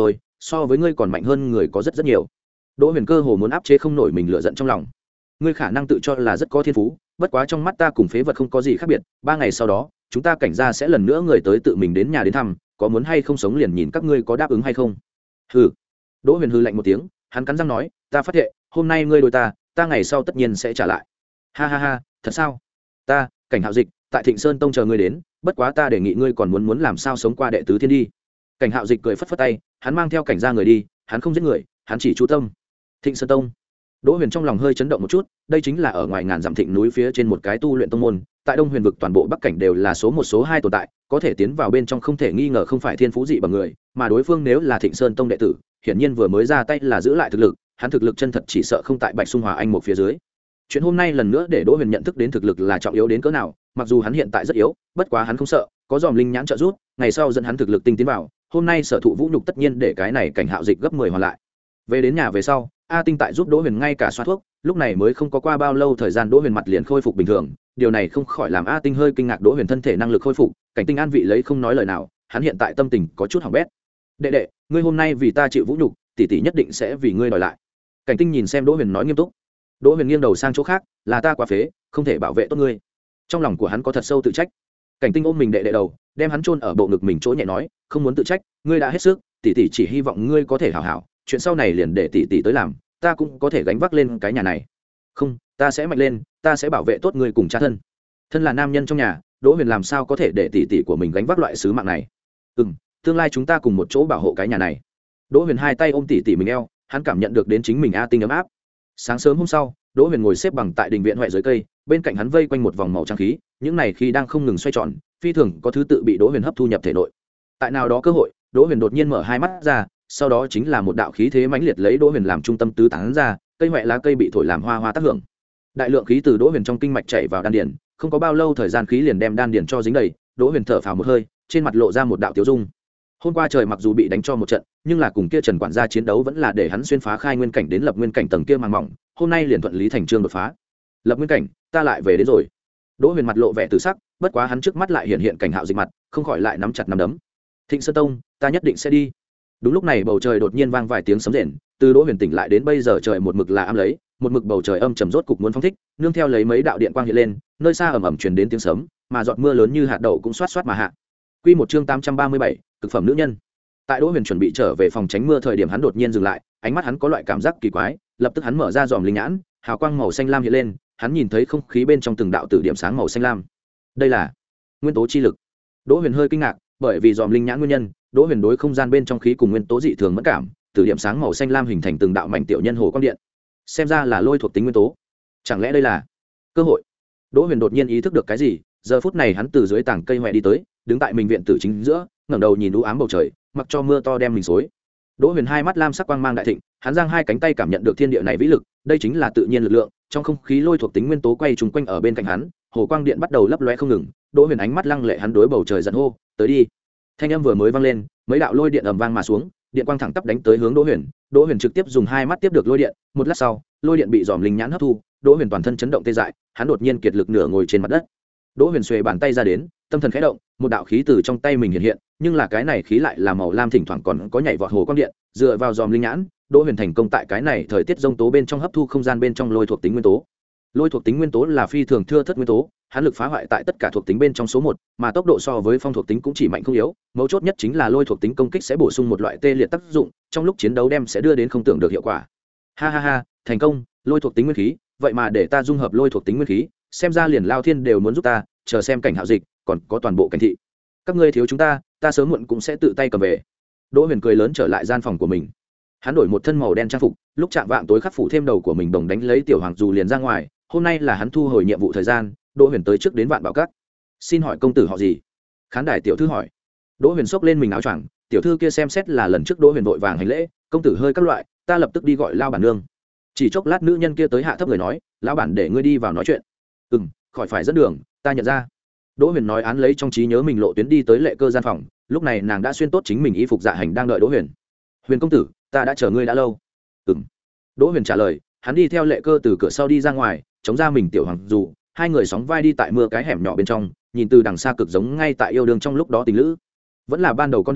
so với ngươi còn mạnh hơn người có rất rất nhiều. Đỗ Huyền cơ hồ muốn áp chế không nổi mình lửa giận trong lòng. Ngươi khả năng tự cho là rất có thiên phú, bất quá trong mắt ta cùng phế vật không có gì khác biệt. Ba ngày sau đó chúng ta cảnh gia sẽ lần nữa người tới tự mình đến nhà đến thăm, có muốn hay không sống liền nhìn các ngươi có đáp ứng hay không. Hừ. Đỗ Huyền hừ lạnh một tiếng, hắn cắn răng nói, ta phát thệ hôm nay ngươi đối ta, ta ngày sau tất nhiên sẽ trả lại. Ha ha ha, thật sao? Ta Cảnh Hạo Dịch tại Thịnh Sơn Tông chờ ngươi đến, bất quá ta đề nghị ngươi còn muốn muốn làm sao sống qua đệ tứ thiên đi. Cảnh Hạo Dịch cười phất phất tay, hắn mang theo cảnh gia người đi, hắn không giết người, hắn chỉ chú tâm. Thịnh Sơn Tông. Đỗ Huyền trong lòng hơi chấn động một chút, đây chính là ở ngoài ngàn dặm thịnh núi phía trên một cái tu luyện tông môn, tại Đông Huyền vực toàn bộ Bắc cảnh đều là số một số hai tồn tại, có thể tiến vào bên trong không thể nghi ngờ không phải thiên phú dị bằng người, mà đối phương nếu là Thịnh Sơn Tông đệ tử, hiển nhiên vừa mới ra tay là giữ lại thực lực, hắn thực lực chân thật chỉ sợ không tại Bạch Xung Hòa Anh một phía dưới. Chuyện hôm nay lần nữa để Đỗ Huyền nhận thức đến thực lực là trọng yếu đến cỡ nào, mặc dù hắn hiện tại rất yếu, bất quá hắn không sợ, có dòm linh nhãn trợ giúp, ngày sau dẫn hắn thực lực tinh tiến vào, hôm nay sở thụ vũ nhục tất nhiên để cái này Cảnh Hạo Dịch gấp mười hoàn lại. Về đến nhà về sau, A Tinh tại giúp Đỗ Huyền ngay cả xoa thuốc, lúc này mới không có qua bao lâu thời gian Đỗ Huyền mặt liền khôi phục bình thường, điều này không khỏi làm A Tinh hơi kinh ngạc. Đỗ Huyền thân thể năng lực khôi phục, Cảnh Tinh an vị lấy không nói lời nào, hắn hiện tại tâm tình có chút hỏng bét. Đệ đệ, ngươi hôm nay vì ta chịu vũ nhục, tỷ tỷ nhất định sẽ vì ngươi đòi lại. Cảnh Tinh nhìn xem Đỗ Huyền nói nghiêm túc. Đỗ Huyền nghiêng đầu sang chỗ khác, là ta quá phế, không thể bảo vệ tốt ngươi. Trong lòng của hắn có thật sâu tự trách. Cảnh Tinh ôm mình đệ đệ đầu, đem hắn chôn ở bộ ngực mình chỗ nhẹ nói, không muốn tự trách, ngươi đã hết sức, tỷ tỷ chỉ hy vọng ngươi có thể hảo hảo, chuyện sau này liền để tỷ tỷ tới làm, ta cũng có thể gánh vác lên cái nhà này. Không, ta sẽ mạnh lên, ta sẽ bảo vệ tốt ngươi cùng cha thân. Thân là nam nhân trong nhà, Đỗ Huyền làm sao có thể để tỷ tỷ của mình gánh vác loại sứ mạng này. Ừm, tương lai chúng ta cùng một chỗ bảo hộ cái nhà này. Đỗ Huyền hai tay ôm tỷ tỷ mình eo, hắn cảm nhận được đến chính mình A Tinh ấm áp. Sáng sớm hôm sau, Đỗ Huyền ngồi xếp bằng tại đình viện huệ dưới cây, bên cạnh hắn vây quanh một vòng màu trắng khí, những này khí đang không ngừng xoay tròn, phi thường có thứ tự bị Đỗ Huyền hấp thu nhập thể nội. Tại nào đó cơ hội, Đỗ Huyền đột nhiên mở hai mắt ra, sau đó chính là một đạo khí thế mãnh liệt lấy Đỗ Huyền làm trung tâm tứ tán ra, cây huệ lá cây bị thổi làm hoa hoa tác hưởng. Đại lượng khí từ Đỗ Huyền trong kinh mạch chảy vào đan điền, không có bao lâu thời gian khí liền đem đan điền cho dính đầy, Đỗ Huyền thở phào một hơi, trên mặt lộ ra một đạo tiêu dung. Hôm qua trời mặc dù bị đánh cho một trận, nhưng là cùng kia Trần quản gia chiến đấu vẫn là để hắn xuyên phá khai nguyên cảnh đến lập nguyên cảnh tầng kia màng mỏng, hôm nay liền thuận lý thành chương đột phá. Lập nguyên cảnh, ta lại về đến rồi. Đỗ Huyền mặt lộ vẻ tự sắc, bất quá hắn trước mắt lại hiện hiện Cảnh Hạo Dịch mặt, không khỏi lại nắm chặt nắm đấm. Thịnh Sơn Tông, ta nhất định sẽ đi. Đúng lúc này bầu trời đột nhiên vang vài tiếng sấm rền, từ Đỗ Huyền tỉnh lại đến bây giờ trời một mực là âm lấy, một mực bầu trời âm trầm rốt cục muốn phóng thích, nương theo lấy mấy đạo điện quang hiện lên, nơi xa ầm ầm truyền đến tiếng sấm, mà giọt mưa lớn như hạt đậu cũng xoát xoát mà hạ. Quy một chương tám trăm ba mươi bảy, cực phẩm nữ nhân. Tại Đỗ Huyền chuẩn bị trở về phòng tránh mưa thời điểm hắn đột nhiên dừng lại, ánh mắt hắn có loại cảm giác kỳ quái, lập tức hắn mở ra dòm linh nhãn, hào quang màu xanh lam hiện lên, hắn nhìn thấy không khí bên trong từng đạo tử điểm sáng màu xanh lam. Đây là nguyên tố chi lực. Đỗ Huyền hơi kinh ngạc, bởi vì dòm linh nhãn nguyên nhân, Đỗ Huyền đối không gian bên trong khí cùng nguyên tố dị thường mẫn cảm, tử điểm sáng màu xanh lam hình thành từng đạo mảnh tiểu nhân hồ quang điện. Xem ra là lôi thuộc tính nguyên tố. Chẳng lẽ đây là cơ hội? Đỗ Huyền đột nhiên ý thức được cái gì, giờ phút này hắn từ dưới tảng cây hoè đi tới, đứng tại mình viện tử chính giữa, ngẩng đầu nhìn u ám bầu trời, mặc cho mưa to đem mình xối. Đỗ Huyền hai mắt lam sắc quang mang đại thịnh, hắn giang hai cánh tay cảm nhận được thiên địa này vĩ lực, đây chính là tự nhiên lực lượng, trong không khí lôi thuộc tính nguyên tố quay trùng quanh ở bên cạnh hắn, hồ quang điện bắt đầu lấp lóe không ngừng. Đỗ Huyền ánh mắt lăng lệ, hắn đối bầu trời giận hô, "Tới đi!" Thanh âm vừa mới vang lên, mấy đạo lôi điện ầm vang mà xuống, điện quang thẳng tắp đánh tới hướng Đỗ Huyền. Đỗ Huyền trực tiếp dùng hai mắt tiếp được lôi điện, một lát sau, lôi điện bị dòm linh nhãn hấp thu, Đỗ Huyền toàn thân chấn động tê dại, hắn đột nhiên kiệt lực nửa ngồi trên mặt đất. Đỗ Huyền xuề bàn tay ra đến, tâm thần khẽ động, một đạo khí từ trong tay mình hiện hiện, nhưng là cái này khí lại là màu lam, thỉnh thoảng còn có nhảy vọt hồ quang điện, dựa vào dòm linh nhãn, Đỗ Huyền thành công tại cái này thời tiết rông tố bên trong hấp thu không gian bên trong lôi thuộc tính nguyên tố. Lôi thuộc tính nguyên tố là phi thường thưa thớt nguyên tố, hắn lực phá hoại tại tất cả thuộc tính bên trong số một, mà tốc độ so với phong thuộc tính cũng chỉ mạnh không yếu, mấu chốt nhất chính là lôi thuộc tính công kích sẽ bổ sung một loại tê liệt tác dụng, trong lúc chiến đấu đem sẽ đưa đến không tưởng được hiệu quả. Ha ha ha, thành công, lôi thuộc tính nguyên khí, vậy mà để ta dung hợp lôi thuộc tính nguyên khí, xem ra liền Lao Thiên đều muốn giúp ta, chờ xem Cảnh Hạo Dịch, còn có toàn bộ cảnh thị. Các ngươi thiếu chúng ta, ta sớm muộn cũng sẽ tự tay cầm về. Đỗ Huyền cười lớn trở lại gian phòng của mình. Hắn đổi một thân màu đen trang phục, lúc chạm vạng tối khắc phủ thêm đầu của mình đồng đánh lấy tiểu hoàng dù liền ra ngoài, hôm nay là hắn thu hồi nhiệm vụ thời gian. Đỗ Huyền tới trước đến Vạn Bảo Các. "Xin hỏi công tử họ gì?" Khán đài tiểu thư hỏi. Đỗ Huyền xốc lên mình áo choàng, tiểu thư kia xem xét là lần trước Đỗ Huyền vội vàng hành lễ, "Công tử hơi các loại, ta lập tức đi gọi Lao bản nương." Chỉ chốc lát nữ nhân kia tới hạ thấp người nói, "Lão bản để ngươi đi vào nói chuyện." "Ừm, khỏi phải dẫn đường, ta nhận ra." Đỗ Huyền nói án lấy trong trí nhớ mình lộ tuyến đi tới Lệ Cơ gian phòng, lúc này nàng đã xuyên tốt chính mình y phục dạ hành đang đợi Đỗ Huyền. "Huyền công tử, ta đã chờ ngươi đã lâu." "Ừm." Đỗ Huyền trả lời, hắn đi theo Lệ Cơ từ cửa sau đi ra ngoài, chống ra mình tiểu hoàng dù, hai người sóng vai đi tại mưa cái hẻm nhỏ bên trong, nhìn từ đằng xa cực giống ngay tại yêu đương trong lúc đó tình lữ. Vẫn là ban đầu con đường,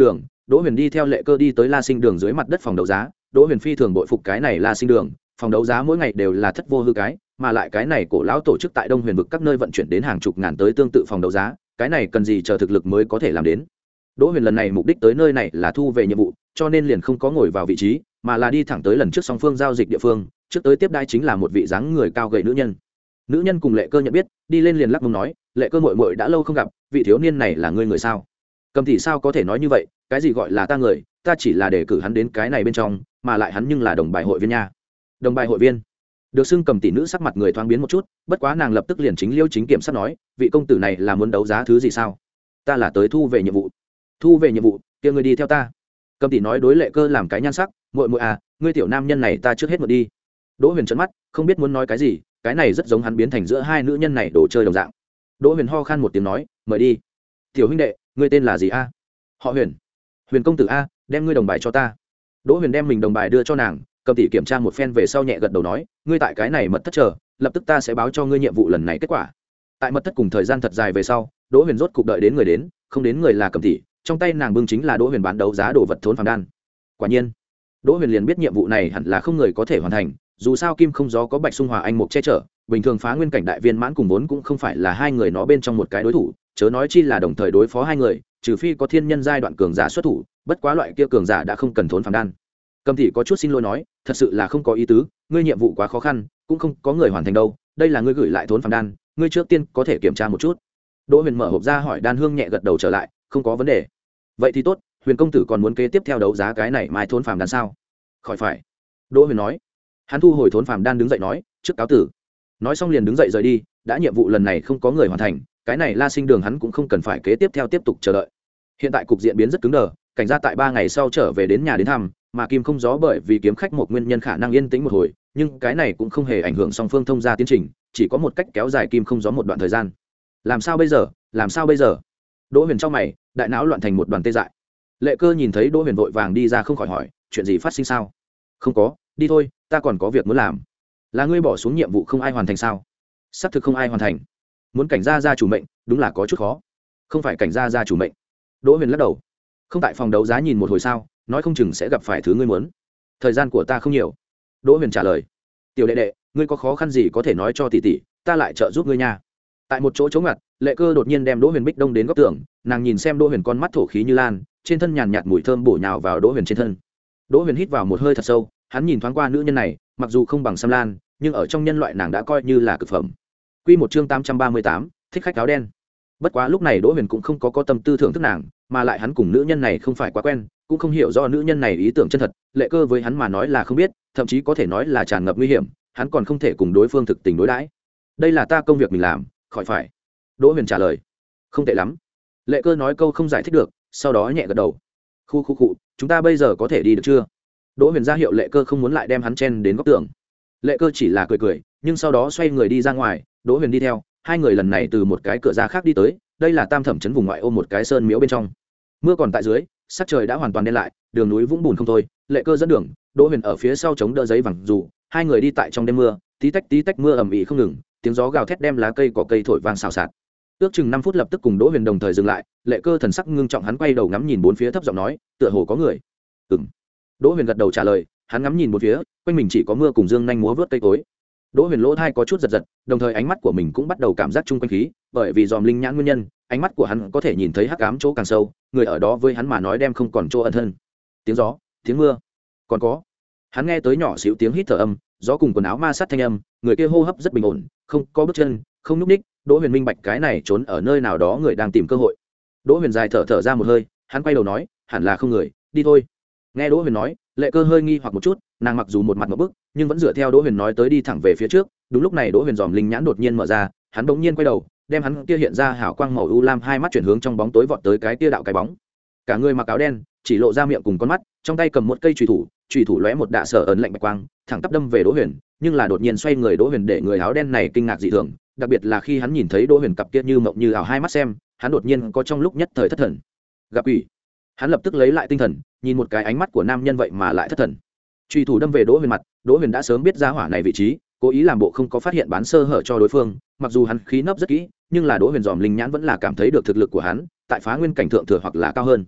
Đỗ Huyền đi theo Lệ Cơ đi tới La Sinh Đường dưới mặt đất phòng đấu giá. Đỗ Huyền phi thường bội phục cái này La Sinh Đường, phòng đấu giá mỗi ngày đều là thất vô hư cái, mà lại cái này cổ lão tổ chức tại Đông Huyền vực các nơi vận chuyển đến hàng chục ngàn tới tương tự phòng đấu giá, cái này cần gì chờ thực lực mới có thể làm đến. Đỗ Huyền lần này mục đích tới nơi này là thu về nhiệm vụ, cho nên liền không có ngồi vào vị trí, mà là đi thẳng tới lần trước song phương giao dịch địa phương, trước tới tiếp đai chính là một vị dáng người cao gầy nữ nhân. Nữ nhân cùng Lệ Cơ nhận biết, đi lên liền lắc mông nói, "Lệ Cơ muội muội đã lâu không gặp, vị thiếu niên này là ngươi người sao?" Cầm tỷ sao có thể nói như vậy, cái gì gọi là ta người, ta chỉ là để cử hắn đến cái này bên trong, mà lại hắn nhưng là đồng bài hội viên nha. Đồng bài hội viên? Được xưng Cầm tỷ nữ sắc mặt người thoáng biến một chút, bất quá nàng lập tức liền chính liêu chính kiểm sát nói, vị công tử này là muốn đấu giá thứ gì sao? Ta là tới thu về nhiệm vụ. Thu về nhiệm vụ, kia ngươi đi theo ta. Cầm tỷ nói đối Lệ Cơ làm cái nhan sắc, muội muội à, ngươi tiểu nam nhân này ta trước hết một đi. Đỗ Huyền trợn mắt, không biết muốn nói cái gì, cái này rất giống hắn biến thành giữa hai nữ nhân này đồ chơi đồng dạng. Đỗ Huyền ho khan một tiếng nói, mời đi. Tiểu huynh đệ, ngươi tên là gì a? Họ Huyền. Huyền công tử a, đem ngươi đồng bài cho ta. Đỗ Huyền đem mình đồng bài đưa cho nàng, Cầm tỷ kiểm tra một phen về sau nhẹ gật đầu nói, ngươi tại cái này mật thất chờ, lập tức ta sẽ báo cho ngươi nhiệm vụ lần này kết quả. Tại mật thất cùng thời gian thật dài về sau, Đỗ Huyền rốt cục đợi đến người đến, không đến người là Cầm tỷ, trong tay nàng bưng chính là Đỗ Huyền bán đấu giá đồ vật thốn phàm đan. Quả nhiên, Đỗ Huyền liền biết nhiệm vụ này hẳn là không người có thể hoàn thành, dù sao Kim Không Gió có Bạch Xung Hòa anh mục che chở, bình thường phá nguyên cảnh đại viên mãn cùng vốn cũng không phải là hai người nó bên trong một cái đối thủ, chớ nói chi là đồng thời đối phó hai người, trừ phi có thiên nhân giai đoạn cường giả xuất thủ, bất quá loại kia cường giả đã không cần thốn phàm đan. Cầm tỷ có chút xin lỗi nói, thật sự là không có ý tứ, ngươi nhiệm vụ quá khó khăn, cũng không có người hoàn thành đâu, đây là ngươi gửi lại thốn phàm đan, ngươi trước tiên có thể kiểm tra một chút. Đỗ Huyền mở hộp ra hỏi đan hương nhẹ gật đầu trở lại, không có vấn đề. Vậy thì tốt, Huyền công tử còn muốn kế tiếp theo đấu giá cái này mai thốn phàm đan sao? Khỏi phải. Đỗ Huyền nói. Hắn thu hồi thốn phàm đan đứng dậy nói, trước cáo tử. Nói xong liền đứng dậy rời đi, đã nhiệm vụ lần này không có người hoàn thành, cái này La Sinh Đường hắn cũng không cần phải kế tiếp theo tiếp tục chờ đợi. Hiện tại cục diện biến rất cứng đờ, cảnh gia tại ba ngày sau trở về đến nhà đến thăm, mà Kim Không Gió bởi vì kiếm khách một nguyên nhân khả năng yên tĩnh một hồi, nhưng cái này cũng không hề ảnh hưởng song phương thông gia tiến trình, chỉ có một cách kéo dài Kim Không Gió một đoạn thời gian. Làm sao bây giờ? Làm sao bây giờ? Đỗ Huyền trong mày, đại não loạn thành một đoàn tê dại. Lệ Cơ nhìn thấy Đỗ Huyền vội vàng đi ra không khỏi hỏi, chuyện gì phát sinh sao? Không có, đi thôi, ta còn có việc muốn làm. Là ngươi bỏ xuống nhiệm vụ không ai hoàn thành sao? Xác thực không ai hoàn thành. Muốn cảnh gia gia chủ mệnh, đúng là có chút khó. Không phải cảnh gia gia chủ mệnh. Đỗ Huyền lắc đầu. Không tại phòng đấu giá nhìn một hồi sao, nói không chừng sẽ gặp phải thứ ngươi muốn. Thời gian của ta không nhiều. Đỗ Huyền trả lời. Tiểu đệ đệ, ngươi có khó khăn gì có thể nói cho tỷ tỷ, ta lại trợ giúp ngươi nha. Tại một chỗ chống ngặt, Lệ Cơ đột nhiên đem Đỗ Huyền Bích đông đến góc tường, nàng nhìn xem Đỗ Huyền con mắt thổ khí như lan, trên thân nhàn nhạt mùi thơm bổ nhào vào Đỗ Huyền trên thân. Đỗ Huyền hít vào một hơi thật sâu, hắn nhìn thoáng qua nữ nhân này, mặc dù không bằng Sam Lan, nhưng ở trong nhân loại nàng đã coi như là cực phẩm. Quy một chương tám trăm ba mươi tám, thích khách áo đen. Bất quá lúc này Đỗ Huyền cũng không có có tâm tư thưởng thức nàng, mà lại hắn cùng nữ nhân này không phải quá quen, cũng không hiểu do nữ nhân này ý tưởng chân thật, Lệ Cơ với hắn mà nói là không biết, thậm chí có thể nói là tràn ngập nguy hiểm, hắn còn không thể cùng đối phương thực tình đối đãi. Đây là ta công việc mình làm, khỏi phải. Đỗ Huyền trả lời. Không tệ lắm. Lệ Cơ nói câu không giải thích được, sau đó nhẹ gật đầu. Khu khu cụ, chúng ta bây giờ có thể đi được chưa? Đỗ Huyền ra hiệu Lệ Cơ không muốn lại đem hắn chen đến góc tường. Lệ Cơ chỉ là cười cười, nhưng sau đó xoay người đi ra ngoài, Đỗ Huyền đi theo, hai người lần này từ một cái cửa ra khác đi tới, đây là Tam Thẩm trấn vùng ngoại ô một cái sơn miếu bên trong. Mưa còn tại dưới, sắc trời đã hoàn toàn đen lại, đường núi vũng bùn không thôi, Lệ Cơ dẫn đường, Đỗ Huyền ở phía sau chống đỡ giấy vàng dù, hai người đi tại trong đêm mưa, tí tách tí tách mưa ầm ĩ không ngừng, tiếng gió gào thét đem lá cây cỏ cây thổi vang xào xạc. Ước chừng năm phút lập tức cùng Đỗ Huyền đồng thời dừng lại, Lệ Cơ thần sắc ngưng trọng, hắn quay đầu ngắm nhìn bốn phía thấp giọng nói, tựa hồ có người. Ừm. Đỗ Huyền gật đầu trả lời, hắn ngắm nhìn bốn phía, quanh mình chỉ có mưa cùng dương nhanh múa vớt cây cối. Đỗ Huyền lỗ thai có chút giật giật, đồng thời ánh mắt của mình cũng bắt đầu cảm giác chung quanh khí, bởi vì dòm linh nhãn nguyên nhân, ánh mắt của hắn có thể nhìn thấy hắc ám chỗ càng sâu, người ở đó với hắn mà nói đem không còn chỗ ẩn thân. Tiếng gió, tiếng mưa, còn có. Hắn nghe tới nhỏ xíu tiếng hít thở âm, gió cùng quần áo ma sát thanh âm, người kia hô hấp rất bình ổn, không có bước chân, không nhúc nhích. Đỗ Huyền minh bạch cái này trốn ở nơi nào đó người đang tìm cơ hội. Đỗ Huyền dài thở thở ra một hơi, hắn quay đầu nói, hẳn là không người, đi thôi. Nghe Đỗ Huyền nói, Lệ Cơ hơi nghi hoặc một chút, nàng mặc dù một mặt ngộp bức, nhưng vẫn dựa theo Đỗ Huyền nói tới đi thẳng về phía trước. Đúng lúc này Đỗ Huyền dòm linh nhãn đột nhiên mở ra, hắn bỗng nhiên quay đầu, đem hắn kia hiện ra hào quang màu u lam hai mắt chuyển hướng trong bóng tối vọt tới cái kia đạo cái bóng. Cả người mặc áo đen, chỉ lộ ra miệng cùng con mắt, trong tay cầm một cây chùy thủ, chùy thủ lóe một đạ sở ấn lạnh bạch quang, thẳng tắp đâm về Đỗ Huyền, nhưng là đột nhiên xoay người Đỗ Huyền để người áo đen này kinh ngạc dị thường, đặc biệt là khi hắn nhìn thấy Đỗ Huyền cặp kia như mộng như ảo hai mắt xem, hắn đột nhiên có trong lúc nhất thời thất thần. Gặp quỷ. Hắn lập tức lấy lại tinh thần, nhìn một cái ánh mắt của nam nhân vậy mà lại thất thần. Chùy thủ đâm về Đỗ Huyền mặt, Đỗ Huyền đã sớm biết ra hỏa này vị trí, cố ý làm bộ không có phát hiện bán sơ hở cho đối phương, mặc dù hắn khí nấp rất kỹ, nhưng là Đỗ Huyền dòm linh nhãn vẫn là cảm thấy được thực lực của hắn, tại phá nguyên cảnh thượng thừa hoặc là cao hơn.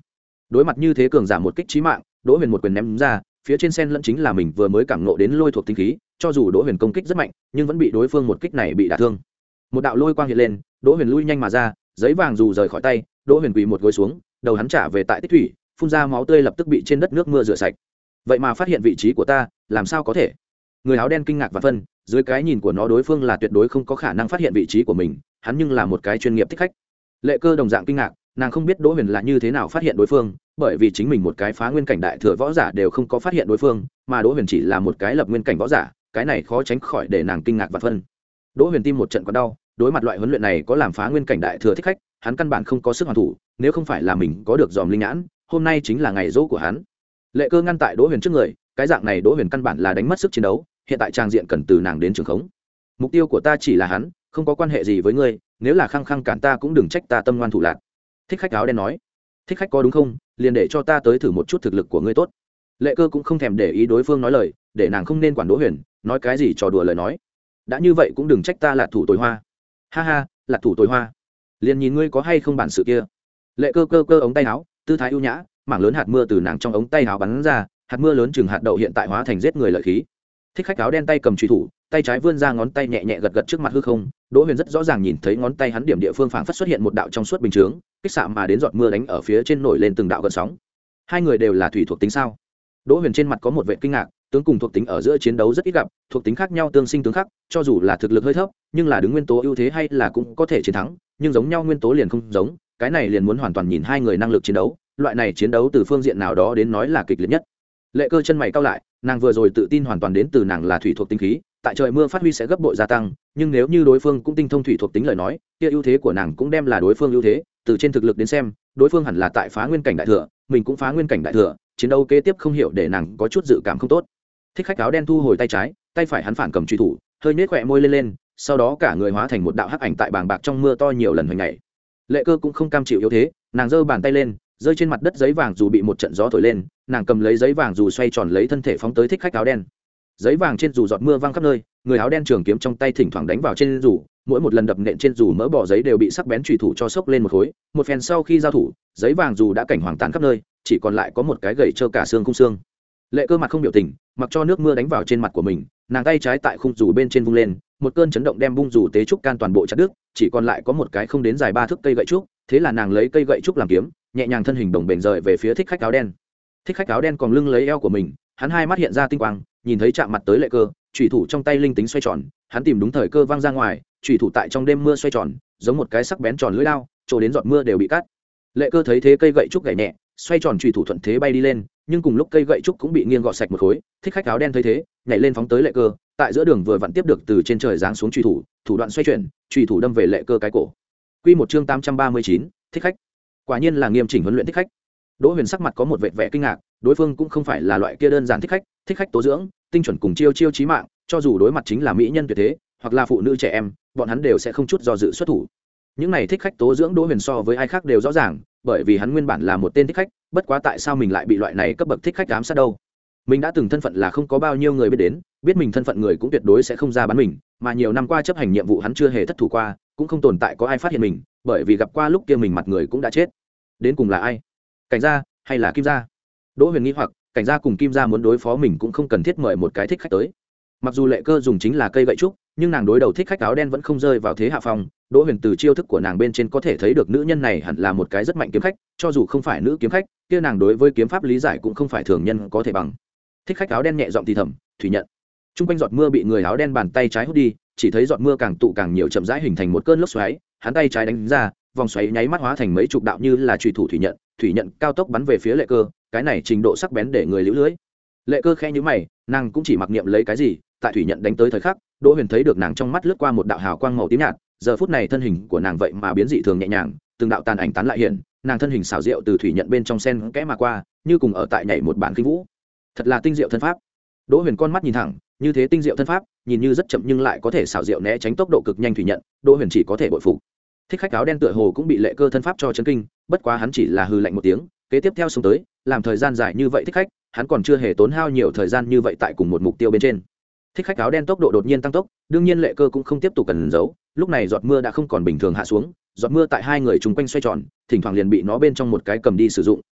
đối mặt như thế cường giả một kích trí mạng, Đỗ Huyền một quyền ném ra, phía trên sen lẫn chính là mình vừa mới cảm ngộ đến lôi thuộc tinh khí, cho dù Đỗ Huyền công kích rất mạnh, nhưng vẫn bị đối phương một kích này bị đả thương. Một đạo lôi quang hiện lên, Đỗ Huyền lui nhanh mà ra, giấy vàng dù rời khỏi tay, Đỗ Huyền quỳ một gối xuống, đầu hắn trả về tại tích thủy, phun ra máu tươi lập tức bị trên đất nước mưa rửa sạch. Vậy mà phát hiện vị trí của ta, làm sao có thể? Người áo đen kinh ngạc và phân, dưới cái nhìn của nó đối phương là tuyệt đối không có khả năng phát hiện vị trí của mình, hắn nhưng là một cái chuyên nghiệp thích khách. Lệ Cơ đồng dạng kinh ngạc, nàng không biết Đỗ Huyền là như thế nào phát hiện đối phương, bởi vì chính mình một cái phá nguyên cảnh đại thừa võ giả đều không có phát hiện đối phương, mà Đỗ Huyền chỉ là một cái lập nguyên cảnh võ giả, cái này khó tránh khỏi để nàng kinh ngạc và phân. Đỗ Huyền tim một trận còn đau, đối mặt loại huấn luyện này có làm phá nguyên cảnh đại thừa thích khách, hắn căn bản không có sức hoàn thủ, nếu không phải là mình có được dòm linh nhãn, hôm nay chính là ngày dỗ của hắn. Lệ Cơ ngăn tại Đỗ Huyền trước người, cái dạng này Đỗ Huyền căn bản là đánh mất sức chiến đấu, hiện tại trang diện cần từ nàng đến trường khống. Mục tiêu của ta chỉ là hắn, không có quan hệ gì với ngươi, nếu là khăng khăng cản ta cũng đừng trách ta tâm ngoan thủ lạn. Thích khách áo đen nói. Thích khách có đúng không, liền để cho ta tới thử một chút thực lực của ngươi tốt. Lệ Cơ cũng không thèm để ý đối phương nói lời, để nàng không nên quản Đỗ Huyền, nói cái gì trò đùa lời nói. Đã như vậy cũng đừng trách ta là thủ tối hoa. Ha ha, là thủ tối hoa. Liền nhìn ngươi có hay không bản sự kia. Lệ Cơ cơ cơ ống tay áo, tư thái ưu nhã, mảng lớn hạt mưa từ nàng trong ống tay áo bắn ra, hạt mưa lớn chừng hạt đậu hiện tại hóa thành giết người lợi khí. Thích khách áo đen tay cầm chùy thủ, tay trái vươn ra ngón tay nhẹ nhẹ gật gật trước mặt hư không. Đỗ Huyền rất rõ ràng nhìn thấy ngón tay hắn điểm địa phương phảng phất xuất hiện một đạo trong suốt bình chướng, kích xạ mà đến giọt mưa đánh ở phía trên nổi lên từng đạo gợn sóng. Hai người đều là thủy thuộc tính sao? Đỗ Huyền trên mặt có một vẻ kinh ngạc, tướng cùng thuộc tính ở giữa chiến đấu rất ít gặp, thuộc tính khác nhau tương sinh tương khắc, cho dù là thực lực hơi thấp, nhưng là đứng nguyên tố ưu thế hay là cũng có thể chiến thắng, nhưng giống nhau nguyên tố liền không giống, cái này liền muốn hoàn toàn nhìn hai người năng lực chiến đấu, loại này chiến đấu từ phương diện nào đó đến nói là kịch liệt nhất. Lệ Cơ chân mày cau lại, nàng vừa rồi tự tin hoàn toàn đến từ nàng là thủy thuộc tính khí, tại trời mưa phát huy sẽ gấp bội gia tăng, nhưng nếu như đối phương cũng tinh thông thủy thuộc tính lời nói, kia ưu thế của nàng cũng đem là đối phương ưu thế, từ trên thực lực đến xem, đối phương hẳn là tại phá nguyên cảnh đại thừa, mình cũng phá nguyên cảnh đại thừa, chiến đấu kế tiếp không hiểu để nàng có chút dự cảm không tốt. Thích khách áo đen thu hồi tay trái, tay phải hắn phản cầm truy thủ, hơi nhếch khóe môi lên lên, sau đó cả người hóa thành một đạo hắc ảnh tại bàng bạc trong mưa to nhiều lần hoành nhảy. Lệ Cơ cũng không cam chịu yếu thế, nàng giơ bàn tay lên, rơi trên mặt đất giấy vàng dù bị một trận gió thổi lên, nàng cầm lấy giấy vàng dù xoay tròn lấy thân thể phóng tới thích khách áo đen. Giấy vàng trên dù giọt mưa văng khắp nơi, người áo đen trường kiếm trong tay thỉnh thoảng đánh vào trên dù, mỗi một lần đập nện trên dù mỡ bỏ giấy đều bị sắc bén chùy thủ cho sốc lên một khối. Một phen sau khi giao thủ, giấy vàng dù đã cảnh hoàng tàn khắp nơi, chỉ còn lại có một cái gậy trơ cả xương khung xương. Lệ Cơ mặt không biểu tình, mặc cho nước mưa đánh vào trên mặt của mình, nàng tay trái tại khung dù bên trên vung lên, một cơn chấn động đem bung dù tế trúc can toàn bộ chặt đứt, chỉ còn lại có một cái không đến dài ba thước cây gậy trúc, thế là nàng lấy cây gậy trúc làm kiếm, nhẹ nhàng thân hình đồng bền rời về phía thích khách áo đen. Thích khách áo đen còn lưng lấy eo của mình, hắn hai mắt hiện ra tinh quang, nhìn thấy chạm mặt tới Lệ Cơ, chủy thủ trong tay linh tính xoay tròn, hắn tìm đúng thời cơ văng ra ngoài, chủy thủ tại trong đêm mưa xoay tròn, giống một cái sắc bén tròn lưỡi dao, chỗ đến giọt mưa đều bị cắt. Lệ Cơ thấy thế cây gậy trúc gảy nhẹ, xoay tròn chủy thủ thuận thế bay đi lên, nhưng cùng lúc cây gậy trúc cũng bị nghiêng gọt sạch một khối. Thích khách áo đen thấy thế, nhảy lên phóng tới Lệ Cơ, tại giữa đường vừa vặn tiếp được từ trên trời giáng xuống chủy thủ, thủ đoạn xoay chuyển, chủy thủ đâm về Lệ Cơ cái cổ. Quy một chương tám trăm ba mươi chín, thích khách. Quả nhiên là nghiêm chỉnh huấn luyện thích khách. Đỗ Huyền sắc mặt có một vệt vẻ kinh ngạc, đối phương cũng không phải là loại kia đơn giản thích khách, thích khách tố dưỡng, tinh chuẩn cùng chiêu chiêu chí mạng, cho dù đối mặt chính là mỹ nhân tuyệt thế, hoặc là phụ nữ trẻ em, bọn hắn đều sẽ không chút do dự xuất thủ. Những này thích khách tố dưỡng Đỗ Huyền so với ai khác đều rõ ràng, bởi vì hắn nguyên bản là một tên thích khách, bất quá tại sao mình lại bị loại này cấp bậc thích khách ám sát đâu? Mình đã từng thân phận là không có bao nhiêu người biết đến, biết mình thân phận người cũng tuyệt đối sẽ không ra bắn mình, mà nhiều năm qua chấp hành nhiệm vụ hắn chưa hề thất thủ qua, cũng không tồn tại có ai phát hiện mình, bởi vì gặp qua lúc kia mình mặt người cũng đã chết. Đến cùng là ai? Cảnh gia hay là Kim gia? Đỗ Huyền nghĩ hoặc, Cảnh gia cùng Kim gia muốn đối phó mình cũng không cần thiết mời một cái thích khách tới. Mặc dù Lệ Cơ dùng chính là cây gậy trúc, nhưng nàng đối đầu thích khách áo đen vẫn không rơi vào thế hạ phong. Đỗ Huyền từ chiêu thức của nàng bên trên có thể thấy được nữ nhân này hẳn là một cái rất mạnh kiếm khách, cho dù không phải nữ kiếm khách, kia nàng đối với kiếm pháp lý giải cũng không phải thường nhân có thể bằng. Thích khách áo đen nhẹ giọng thì thầm, "Thủy nhận." Trung quanh giọt mưa bị người áo đen bàn tay trái hút đi, chỉ thấy giọt mưa càng tụ càng nhiều, chậm rãi hình thành một cơn lốc xoáy, hắn tay trái đánh ra, vòng xoáy nháy mắt hóa thành mấy chục đạo như là chùy thủ thủy nhận, thủy nhận cao tốc bắn về phía Lệ Cơ, cái này trình độ sắc bén để người liễu lưới. Lệ Cơ khẽ nhíu mày, nàng cũng chỉ mặc niệm lấy cái gì, tại thủy nhận đánh tới thời khắc, Đỗ Huyền thấy được nàng trong mắt lướt qua một đạo hào quang màu tím nhạt, giờ phút này thân hình của nàng vậy mà biến dị thường nhẹ nhàng, từng đạo tàn ảnh tán lại hiện, nàng thân hình xảo diệu từ thủy nhận bên trong sen kẽ mà qua, như cùng ở tại nhảy một bản kinh vũ. Thật là tinh diệu thân pháp. Đỗ Huyền con mắt nhìn thẳng, như thế tinh diệu thân pháp, nhìn như rất chậm nhưng lại có thể xảo diệu né tránh tốc độ cực nhanh thủy nhận, Đỗ Huyền chỉ có thể bội phục. Thích khách áo đen tựa hồ cũng bị Lệ Cơ thân pháp cho chấn kinh, bất quá hắn chỉ là hừ lạnh một tiếng, kế tiếp theo xuống tới, làm thời gian dài như vậy thích khách, hắn còn chưa hề tốn hao nhiều thời gian như vậy tại cùng một mục tiêu bên trên. Thích khách áo đen tốc độ đột nhiên tăng tốc, đương nhiên Lệ Cơ cũng không tiếp tục cần giấu, lúc này giọt mưa đã không còn bình thường hạ xuống, giọt mưa tại hai người chung quanh xoay tròn, thỉnh thoảng liền bị nó bên trong một cái cầm đi sử dụng,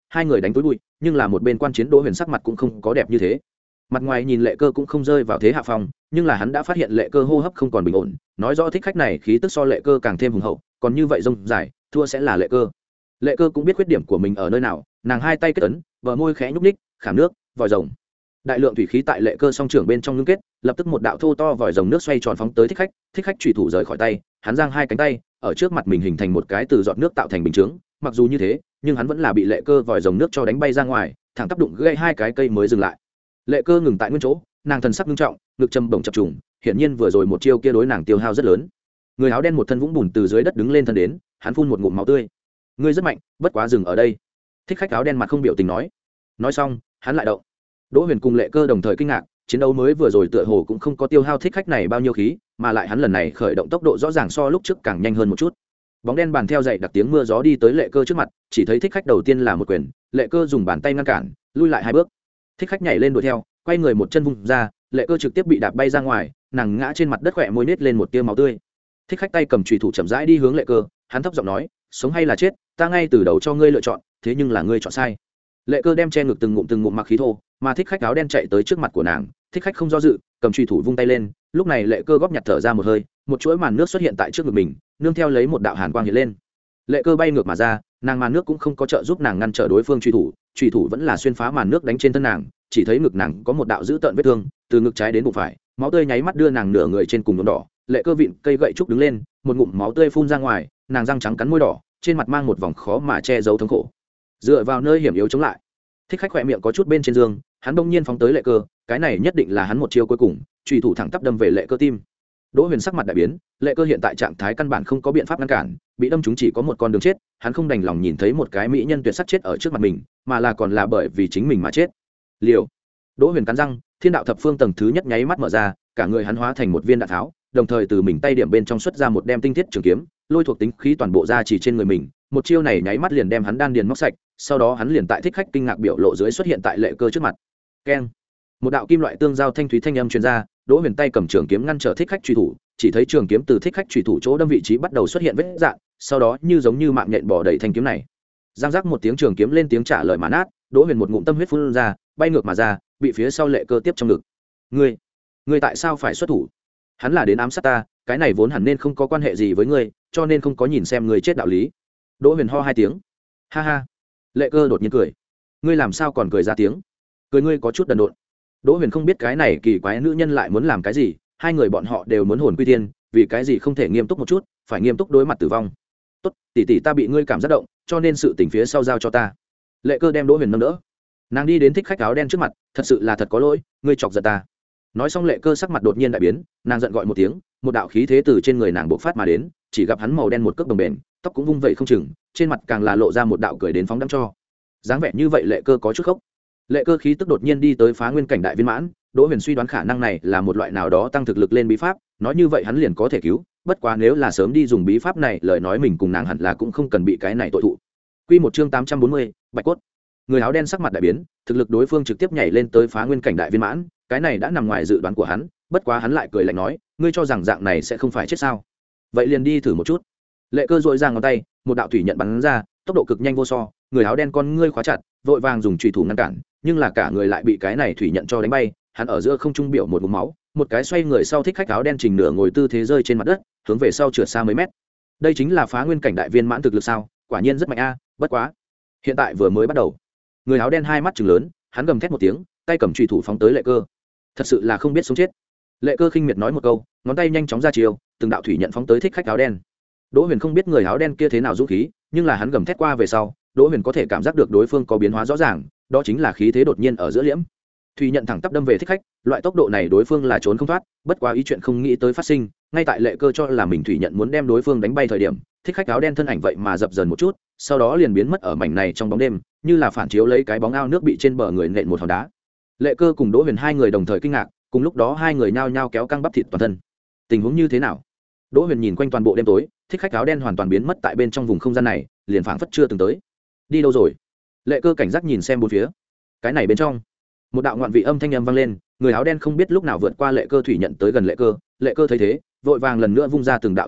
hai người đánh túi bụi, nhưng là một bên quan chiến Đỗ Huyền sắc mặt cũng không có đẹp như thế. Mặt ngoài nhìn Lệ Cơ cũng không rơi vào thế hạ phong, nhưng là hắn đã phát hiện Lệ Cơ hô hấp không còn bình ổn, nói rõ thích khách này khí tức so Lệ Cơ càng thêm hùng hậu, còn như vậy rông dài, thua sẽ là Lệ Cơ. Lệ Cơ cũng biết khuyết điểm của mình ở nơi nào, nàng hai tay kết ấn, bờ môi khẽ nhúc nhích, khảm nước, vòi rồng. Đại lượng thủy khí tại Lệ Cơ song trưởng bên trong ngưng kết, lập tức một đạo thô to vòi rồng nước xoay tròn phóng tới thích khách, thích khách chủy thủ rời khỏi tay, hắn giang hai cánh tay, ở trước mặt mình hình thành một cái từ giọt nước tạo thành bình chướng, mặc dù như thế, nhưng hắn vẫn là bị Lệ Cơ vòi rồng nước cho đánh bay ra ngoài, thẳng tác đụng gãy hai cái cây mới dừng lại. Lệ Cơ ngừng tại nguyên chỗ, nàng thần sắc nghiêm trọng, ngực trầm bổng chập trùng, hiển nhiên vừa rồi một chiêu kia đối nàng tiêu hao rất lớn. Người áo đen một thân vũng bùn từ dưới đất đứng lên thân đến, hắn phun một ngụm máu tươi. Ngươi rất mạnh, bất quá dừng ở đây. Thích khách áo đen mặt không biểu tình nói. Nói xong, hắn lại động. Đỗ Huyền cùng Lệ Cơ đồng thời kinh ngạc, chiến đấu mới vừa rồi tựa hồ cũng không có tiêu hao thích khách này bao nhiêu khí, mà lại hắn lần này khởi động tốc độ rõ ràng so lúc trước càng nhanh hơn một chút. Bóng đen bàn theo dậy đặc tiếng mưa gió đi tới Lệ Cơ trước mặt, chỉ thấy thích khách đầu tiên là một quyền, Lệ Cơ dùng bàn tay ngăn cản, lui lại hai bước. Thích khách nhảy lên đuổi theo, quay người một chân vung ra, Lệ Cơ trực tiếp bị đạp bay ra ngoài, nàng ngã trên mặt đất khỏe môi nết lên một tia máu tươi. Thích khách tay cầm chùy thủ chậm rãi đi hướng Lệ Cơ, hắn thấp giọng nói, sống hay là chết, ta ngay từ đầu cho ngươi lựa chọn, thế nhưng là ngươi chọn sai. Lệ Cơ đem che ngực từng ngụm từng ngụm mặc khí thô, mà thích khách áo đen chạy tới trước mặt của nàng, thích khách không do dự, cầm chùy thủ vung tay lên, lúc này Lệ Cơ góp nhặt thở ra một hơi, một chuỗi màn nước xuất hiện tại trước ngực mình, nương theo lấy một đạo hàn quang hiện lên. Lệ Cơ bay ngược mà ra, nàng màn nước cũng không có trợ giúp nàng ngăn trở đối phương chùy thủ, chùy thủ vẫn là xuyên phá màn nước đánh trên thân nàng, chỉ thấy ngực nàng có một đạo dữ tợn vết thương, từ ngực trái đến bụng phải, máu tươi nháy mắt đưa nàng nửa người trên cùng nhuộm đỏ. Lệ Cơ vịn cây gậy trúc đứng lên, một ngụm máu tươi phun ra ngoài, nàng răng trắng cắn môi đỏ, trên mặt mang một vòng khó mà che giấu thống khổ. Dựa vào nơi hiểm yếu chống lại, thích khách khỏe miệng có chút bên trên giường, hắn bỗng nhiên phóng tới Lệ Cơ, cái này nhất định là hắn một chiêu cuối cùng, chùy thủ thẳng tắp đâm về Lệ Cơ tim. Đỗ Huyền sắc mặt đại biến, Lệ Cơ hiện tại trạng thái căn bản không có biện pháp ngăn cản, bị đâm trúng chỉ có một con đường chết, hắn không đành lòng nhìn thấy một cái mỹ nhân tuyệt sắc chết ở trước mặt mình, mà là còn là bởi vì chính mình mà chết. Liều. Đỗ Huyền cắn răng, thiên đạo thập phương tầng thứ nhất nháy mắt mở ra, cả người hắn hóa thành một viên đạn tháo, đồng thời từ mình tay điểm bên trong xuất ra một đem tinh thiết trường kiếm, lôi thuộc tính khí toàn bộ ra chỉ trên người mình, một chiêu này nháy mắt liền đem hắn đan điền móc sạch, sau đó hắn liền tại thích khách kinh ngạc biểu lộ dưới xuất hiện tại Lệ Cơ trước mặt. Keng. Một đạo kim loại tương giao thanh thúy thanh âm truyền ra, Đỗ Huyền tay cầm trường kiếm ngăn trở thích khách truy thủ, chỉ thấy trường kiếm từ thích khách truy thủ chỗ đâm vị trí bắt đầu xuất hiện vết rạn, sau đó như giống như mạng nhện bỏ đầy thanh kiếm này. Giang giác một tiếng trường kiếm lên tiếng trả lời mà nát, Đỗ Huyền một ngụm tâm huyết phun ra, bay ngược mà ra, bị phía sau Lệ Cơ tiếp trong ngực. Ngươi, ngươi tại sao phải xuất thủ? Hắn là đến ám sát ta, cái này vốn hẳn nên không có quan hệ gì với ngươi, cho nên không có nhìn xem ngươi chết đạo lý. Đỗ Huyền ho hai tiếng. Ha ha. Lệ Cơ đột nhiên cười. Ngươi làm sao còn cười ra tiếng? Cười ngươi có chút đần độn. Đỗ Huyền không biết cái này kỳ quái nữ nhân lại muốn làm cái gì, hai người bọn họ đều muốn hồn quy tiên, vì cái gì không thể nghiêm túc một chút, phải nghiêm túc đối mặt tử vong. Tốt, tỷ tỷ ta bị ngươi cảm giác động, cho nên sự tình phía sau giao cho ta. Lệ Cơ đem Đỗ Huyền nâng đỡ, nàng đi đến thích khách áo đen trước mặt, thật sự là thật có lỗi, ngươi chọc giận ta. Nói xong Lệ Cơ sắc mặt đột nhiên đại biến, nàng giận gọi một tiếng, một đạo khí thế từ trên người nàng bộc phát mà đến, chỉ gặp hắn màu đen một cước đồng bền, tóc cũng vung vẩy không chừng, trên mặt càng là lộ ra một đạo cười đến phóng đãng cho. Dáng vẻ như vậy Lệ Cơ có chút khốc. Lệ Cơ khí tức đột nhiên đi tới phá nguyên cảnh đại viên mãn, Đỗ Huyền suy đoán khả năng này là một loại nào đó tăng thực lực lên bí pháp, nói như vậy hắn liền có thể cứu, bất quá nếu là sớm đi dùng bí pháp này, lời nói mình cùng nàng hẳn là cũng không cần bị cái này tội thụ. Quy một chương tám trăm bốn mươi, Bạch cốt. Người áo đen sắc mặt đại biến, thực lực đối phương trực tiếp nhảy lên tới phá nguyên cảnh đại viên mãn, cái này đã nằm ngoài dự đoán của hắn, bất quá hắn lại cười lạnh nói, ngươi cho rằng dạng này sẽ không phải chết sao? Vậy liền đi thử một chút. Lệ Cơ duỗi ra ngón tay, một đạo thủy nhận bắn ra, tốc độ cực nhanh vô so, người áo đen con ngươi khóa chặt, vội vàng dùng chùy thủ ngăn cản, nhưng là cả người lại bị cái này thủy nhận cho đánh bay, hắn ở giữa không trung biểu một ngụm máu, một cái xoay người sau thích khách áo đen trình nửa ngồi tư thế rơi trên mặt đất, hướng về sau trượt xa mấy mét. Đây chính là phá nguyên cảnh đại viên mãn thực lực sao? Quả nhiên rất mạnh a, bất quá, hiện tại vừa mới bắt đầu. Người áo đen hai mắt trừng lớn, hắn gầm thét một tiếng, tay cầm chùy thủ phóng tới Lệ Cơ. Thật sự là không biết sống chết. Lệ Cơ khinh miệt nói một câu, ngón tay nhanh chóng ra chiều, từng đạo thủy nhận phóng tới thích khách áo đen. Đỗ Huyền không biết người áo đen kia thế nào dũng khí, nhưng là hắn gầm thét qua về sau, Đỗ Huyền có thể cảm giác được đối phương có biến hóa rõ ràng, đó chính là khí thế đột nhiên ở giữa liễm. Thủy nhận thẳng tắp đâm về thích khách, loại tốc độ này đối phương là trốn không thoát, bất quá ý chuyện không nghĩ tới phát sinh, ngay tại Lệ Cơ cho là mình thủy nhận muốn đem đối phương đánh bay thời điểm, thích khách áo đen thân ảnh vậy mà dập dần một chút, sau đó liền biến mất ở mảnh này trong bóng đêm, như là phản chiếu lấy cái bóng ao nước bị trên bờ người nện một hòn đá. Lệ Cơ cùng Đỗ Huyền hai người đồng thời kinh ngạc, cùng lúc đó hai người nhao nhao kéo căng bắp thịt toàn thân. Tình huống như thế nào? Đỗ Huyền nhìn quanh toàn bộ đêm tối, thích khách áo đen hoàn toàn biến mất tại bên trong vùng không gian này, liền phảng phất chưa từng tới. Đi đâu rồi? Lệ Cơ cảnh giác nhìn xem bốn phía. Cái này bên trong, một đạo ngoạn vị âm thanh âm vang lên, người áo đen không biết lúc nào vượt qua Lệ Cơ thủy nhận tới gần Lệ Cơ, Lệ Cơ thấy thế, vội vàng lần nữa vung ra từng đạo thủy nhận,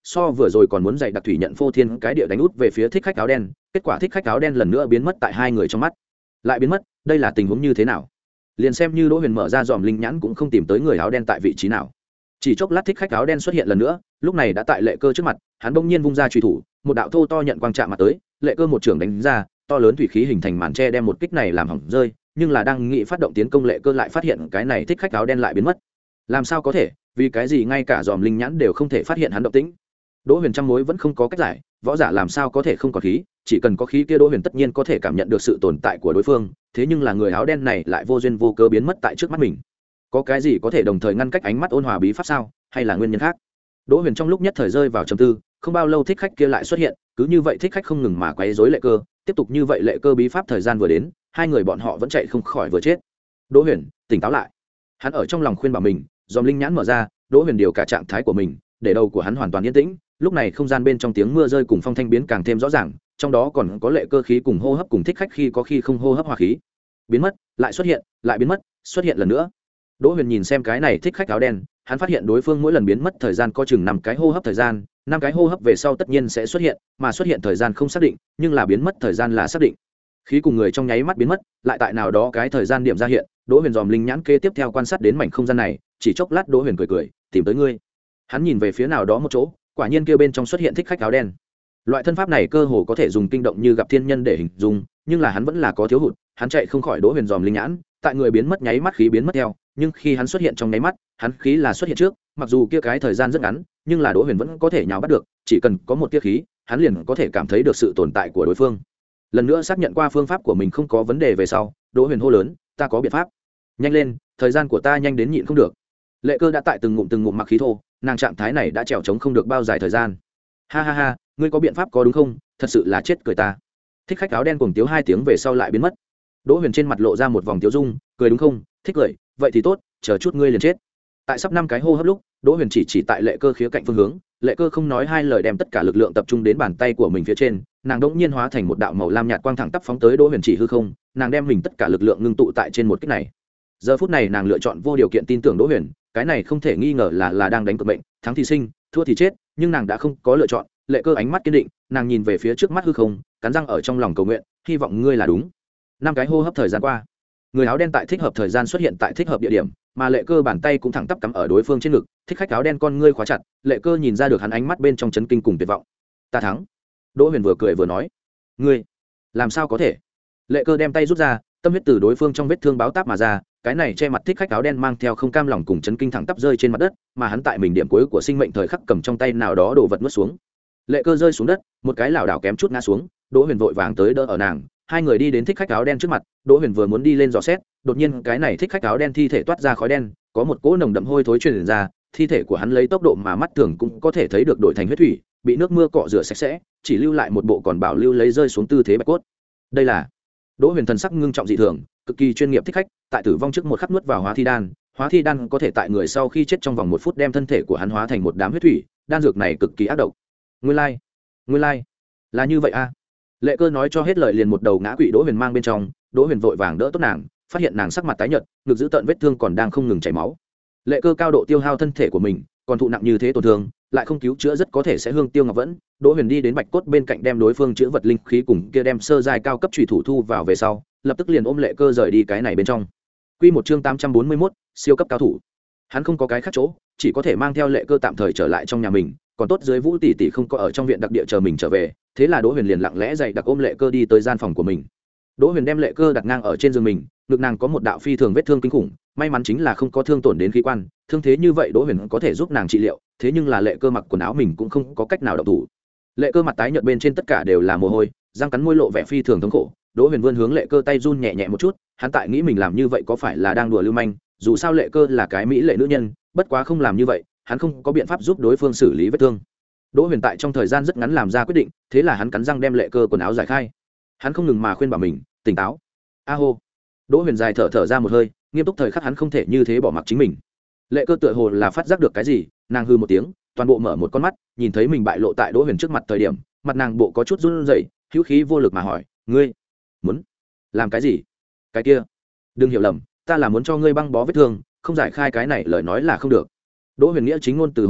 so vừa rồi còn muốn dạy đặc thủy nhận phô thiên cái địa đánh út về phía thích khách áo đen, kết quả thích khách áo đen lần nữa biến mất tại hai người trong mắt. Lại biến mất, đây là tình huống như thế nào? Liền xem như Đỗ Huyền mở ra dòm linh nhãn cũng không tìm tới người áo đen tại vị trí nào. Chỉ chốc lát thích khách áo đen xuất hiện lần nữa, lúc này đã tại Lệ Cơ trước mặt, hắn bỗng nhiên vung ra chùy thủ, một đạo thô to nhận quang chạm mặt tới, Lệ Cơ một trường đánh ra, to lớn thủy khí hình thành màn che đem một kích này làm hỏng rơi, nhưng là đang nghĩ phát động tiến công Lệ Cơ lại phát hiện cái này thích khách áo đen lại biến mất. Làm sao có thể? Vì cái gì ngay cả dòm linh nhãn đều không thể phát hiện hắn động tĩnh? Đỗ Huyền trăm mối vẫn không có cách giải, võ giả làm sao có thể không có khí, chỉ cần có khí kia Đỗ Huyền tất nhiên có thể cảm nhận được sự tồn tại của đối phương, thế nhưng là người áo đen này lại vô duyên vô cớ biến mất tại trước mắt mình. Có cái gì có thể đồng thời ngăn cách ánh mắt ôn hòa bí pháp sao, hay là nguyên nhân khác? Đỗ Huyền trong lúc nhất thời rơi vào trầm tư, không bao lâu thích khách kia lại xuất hiện, cứ như vậy thích khách không ngừng mà quấy rối Lệ Cơ, tiếp tục như vậy Lệ Cơ bí pháp thời gian vừa đến, hai người bọn họ vẫn chạy không khỏi vừa chết. Đỗ Huyền, tỉnh táo lại. Hắn ở trong lòng khuyên bảo mình, dòm linh nhãn mở ra, Đỗ Huyền điều cả trạng thái của mình, để đầu của hắn hoàn toàn yên tĩnh. Lúc này không gian bên trong tiếng mưa rơi cùng phong thanh biến càng thêm rõ ràng, trong đó còn có Lệ Cơ khí cùng hô hấp cùng thích khách khi có khi không hô hấp hòa khí. Biến mất, lại xuất hiện, lại biến mất, xuất hiện lần nữa. Đỗ Huyền nhìn xem cái này thích khách áo đen, hắn phát hiện đối phương mỗi lần biến mất thời gian có chừng năm cái hô hấp thời gian, năm cái hô hấp về sau tất nhiên sẽ xuất hiện, mà xuất hiện thời gian không xác định, nhưng là biến mất thời gian là xác định. Khí cùng người trong nháy mắt biến mất, lại tại nào đó cái thời gian điểm ra hiện, Đỗ Huyền dòm linh nhãn kế tiếp theo quan sát đến mảnh không gian này, chỉ chốc lát Đỗ Huyền cười cười, tìm tới ngươi. Hắn nhìn về phía nào đó một chỗ, quả nhiên kia bên trong xuất hiện thích khách áo đen. Loại thân pháp này cơ hồ có thể dùng kinh động như gặp thiên nhân để hình dung, nhưng là hắn vẫn là có thiếu hụt, hắn chạy không khỏi Đỗ Huyền dòm linh nhãn, tại người biến mất nháy mắt khí biến mất theo, nhưng khi hắn xuất hiện trong nháy mắt, hắn khí là xuất hiện trước, mặc dù kia cái thời gian rất ngắn, nhưng là Đỗ Huyền vẫn có thể nhào bắt được, chỉ cần có một tia khí, hắn liền có thể cảm thấy được sự tồn tại của đối phương. Lần nữa xác nhận qua phương pháp của mình không có vấn đề về sau, Đỗ Huyền hô lớn, ta có biện pháp. Nhanh lên, thời gian của ta nhanh đến nhịn không được. Lệ Cơ đã tại từng ngụm từng ngụm mặc khí thô, nàng trạng thái này đã trèo trống không được bao dài thời gian. Ha ha ha, ngươi có biện pháp có đúng không? Thật sự là chết cười ta. Thích khách áo đen cuồng tiếu hai tiếng về sau lại biến mất. Đỗ Huyền trên mặt lộ ra một vòng tiếu dung, cười đúng không? Thích cười, vậy thì tốt, chờ chút ngươi liền chết. Tại sắp năm cái hô hấp lúc, Đỗ Huyền chỉ chỉ tại Lệ Cơ khía cạnh phương hướng, Lệ Cơ không nói hai lời đem tất cả lực lượng tập trung đến bàn tay của mình phía trên, nàng đột nhiên hóa thành một đạo màu lam nhạt quang thẳng tắp phóng tới Đỗ Huyền chỉ hư không, nàng đem mình tất cả lực lượng ngưng tụ tại trên một kích này. Giờ phút này nàng lựa chọn vô điều kiện tin tưởng Đỗ Huyền, cái này không thể nghi ngờ là là đang đánh cược mệnh, thắng thì sinh, thua thì chết, nhưng nàng đã không có lựa chọn. Lệ Cơ ánh mắt kiên định, nàng nhìn về phía trước mắt hư không, cắn răng ở trong lòng cầu nguyện, hy vọng ngươi là đúng. Năm cái hô hấp thời gian qua, người áo đen tại thích hợp thời gian xuất hiện tại thích hợp địa điểm, mà Lệ Cơ bàn tay cũng thẳng tắp cắm ở đối phương trên ngực, thích khách áo đen con ngươi khóa chặt, Lệ Cơ nhìn ra được hắn ánh mắt bên trong chấn kinh cùng tuyệt vọng. Ta thắng. Đỗ Huyền vừa cười vừa nói, ngươi làm sao có thể? Lệ Cơ đem tay rút ra, tâm huyết từ đối phương trong vết thương báo táp mà ra, cái này che mặt thích khách áo đen mang theo không cam lòng cùng chấn kinh thẳng tắp rơi trên mặt đất, mà hắn tại mình điểm cuối của sinh mệnh thời khắc cầm trong tay nào đó đồ vật nuốt xuống. Lệ Cơ rơi xuống đất, một cái lảo đảo kém chút ngã xuống, Đỗ Huyền vội vàng tới đỡ ở nàng, hai người đi đến thích khách áo đen trước mặt. Đỗ Huyền vừa muốn đi lên dò xét, đột nhiên cái này thích khách áo đen thi thể toát ra khói đen, có một cỗ nồng đậm hôi thối truyền ra, thi thể của hắn lấy tốc độ mà mắt thường cũng có thể thấy được đổi thành huyết thủy, bị nước mưa cọ rửa sạch sẽ, chỉ lưu lại một bộ còn bảo lưu lấy rơi xuống tư thế bạch cốt. Đây là Đỗ Huyền thần sắc ngưng trọng dị thường, cực kỳ chuyên nghiệp thích khách, tại tử vong trước một khắc nuốt vào hóa thi đan, hóa thi đan có thể tại người sau khi chết trong vòng một phút đem thân thể của hắn hóa thành một đám huyết thủy, đan dược này cực kỳ ác độc. Nguyên lai, like, nguyên lai, like. Là như vậy a. À? Lệ Cơ nói cho hết lời liền một đầu ngã quỵ Đỗ Huyền mang bên trong, Đỗ Huyền vội vàng đỡ tốt nàng, phát hiện nàng sắc mặt tái nhợt, ngực giữ tận vết thương còn đang không ngừng chảy máu. Lệ Cơ cao độ tiêu hao thân thể của mình, còn thụ nặng như thế tổn thương, lại không cứu chữa rất có thể sẽ hương tiêu ngọc vẫn. Đỗ Huyền đi đến bạch cốt bên cạnh đem đối phương chữa vật linh khí cùng kia đem sơ giai cao cấp chủy thủ thu vào về sau, lập tức liền ôm Lệ Cơ rời đi cái này bên trong. Quy một chương tám trăm bốn mươi mốt, siêu cấp cao thủ. Hắn không có cái khác chỗ, chỉ có thể mang theo Lệ Cơ tạm thời trở lại trong nhà mình, còn tốt dưới Vũ tỷ tỷ không có ở trong viện đặc địa chờ mình trở về, thế là Đỗ Huyền liền lặng lẽ dậy đặc ôm Lệ Cơ đi tới gian phòng của mình. Đỗ Huyền đem Lệ Cơ đặt ngang ở trên giường mình, ngực nàng có một đạo phi thường vết thương kinh khủng, may mắn chính là không có thương tổn đến khí quan, thương thế như vậy Đỗ Huyền có thể giúp nàng trị liệu, thế nhưng là Lệ Cơ mặc quần áo mình cũng không có cách nào động thủ. Lệ Cơ mặt tái nhợt bên trên tất cả đều là mồ hôi, răng cắn môi lộ vẻ phi thường thống khổ. Đỗ Huyền vươn hướng Lệ Cơ tay run nhẹ nhẹ một chút, hắn tại nghĩ mình làm như vậy có phải là đang đùa lưu manh, dù sao Lệ Cơ là cái mỹ lệ nữ nhân, bất quá không làm như vậy, hắn không có biện pháp giúp đối phương xử lý vết thương. Đỗ Huyền tại trong thời gian rất ngắn làm ra quyết định, thế là hắn cắn răng đem Lệ Cơ quần áo giải khai. Hắn không ngừng mà khuyên bảo mình, tỉnh táo. A hô. Đỗ Huyền dài thở thở ra một hơi, nghiêm túc thời khắc hắn không thể như thế bỏ mặc chính mình. Lệ Cơ tựa hồ là phát giác được cái gì, nàng hư một tiếng, toàn bộ mở một con mắt, nhìn thấy mình bại lộ tại Đỗ Huyền trước mặt thời điểm, mặt nàng bộ có chút run rẩy, hữu khí vô lực mà hỏi, ngươi muốn làm cái gì? Cái kia, đừng hiểu lầm, ta là muốn cho ngươi băng bó vết thương, không giải khai cái này lời nói là không được. Đỗ Huyền nghĩa chính ngôn từ hồi đáp,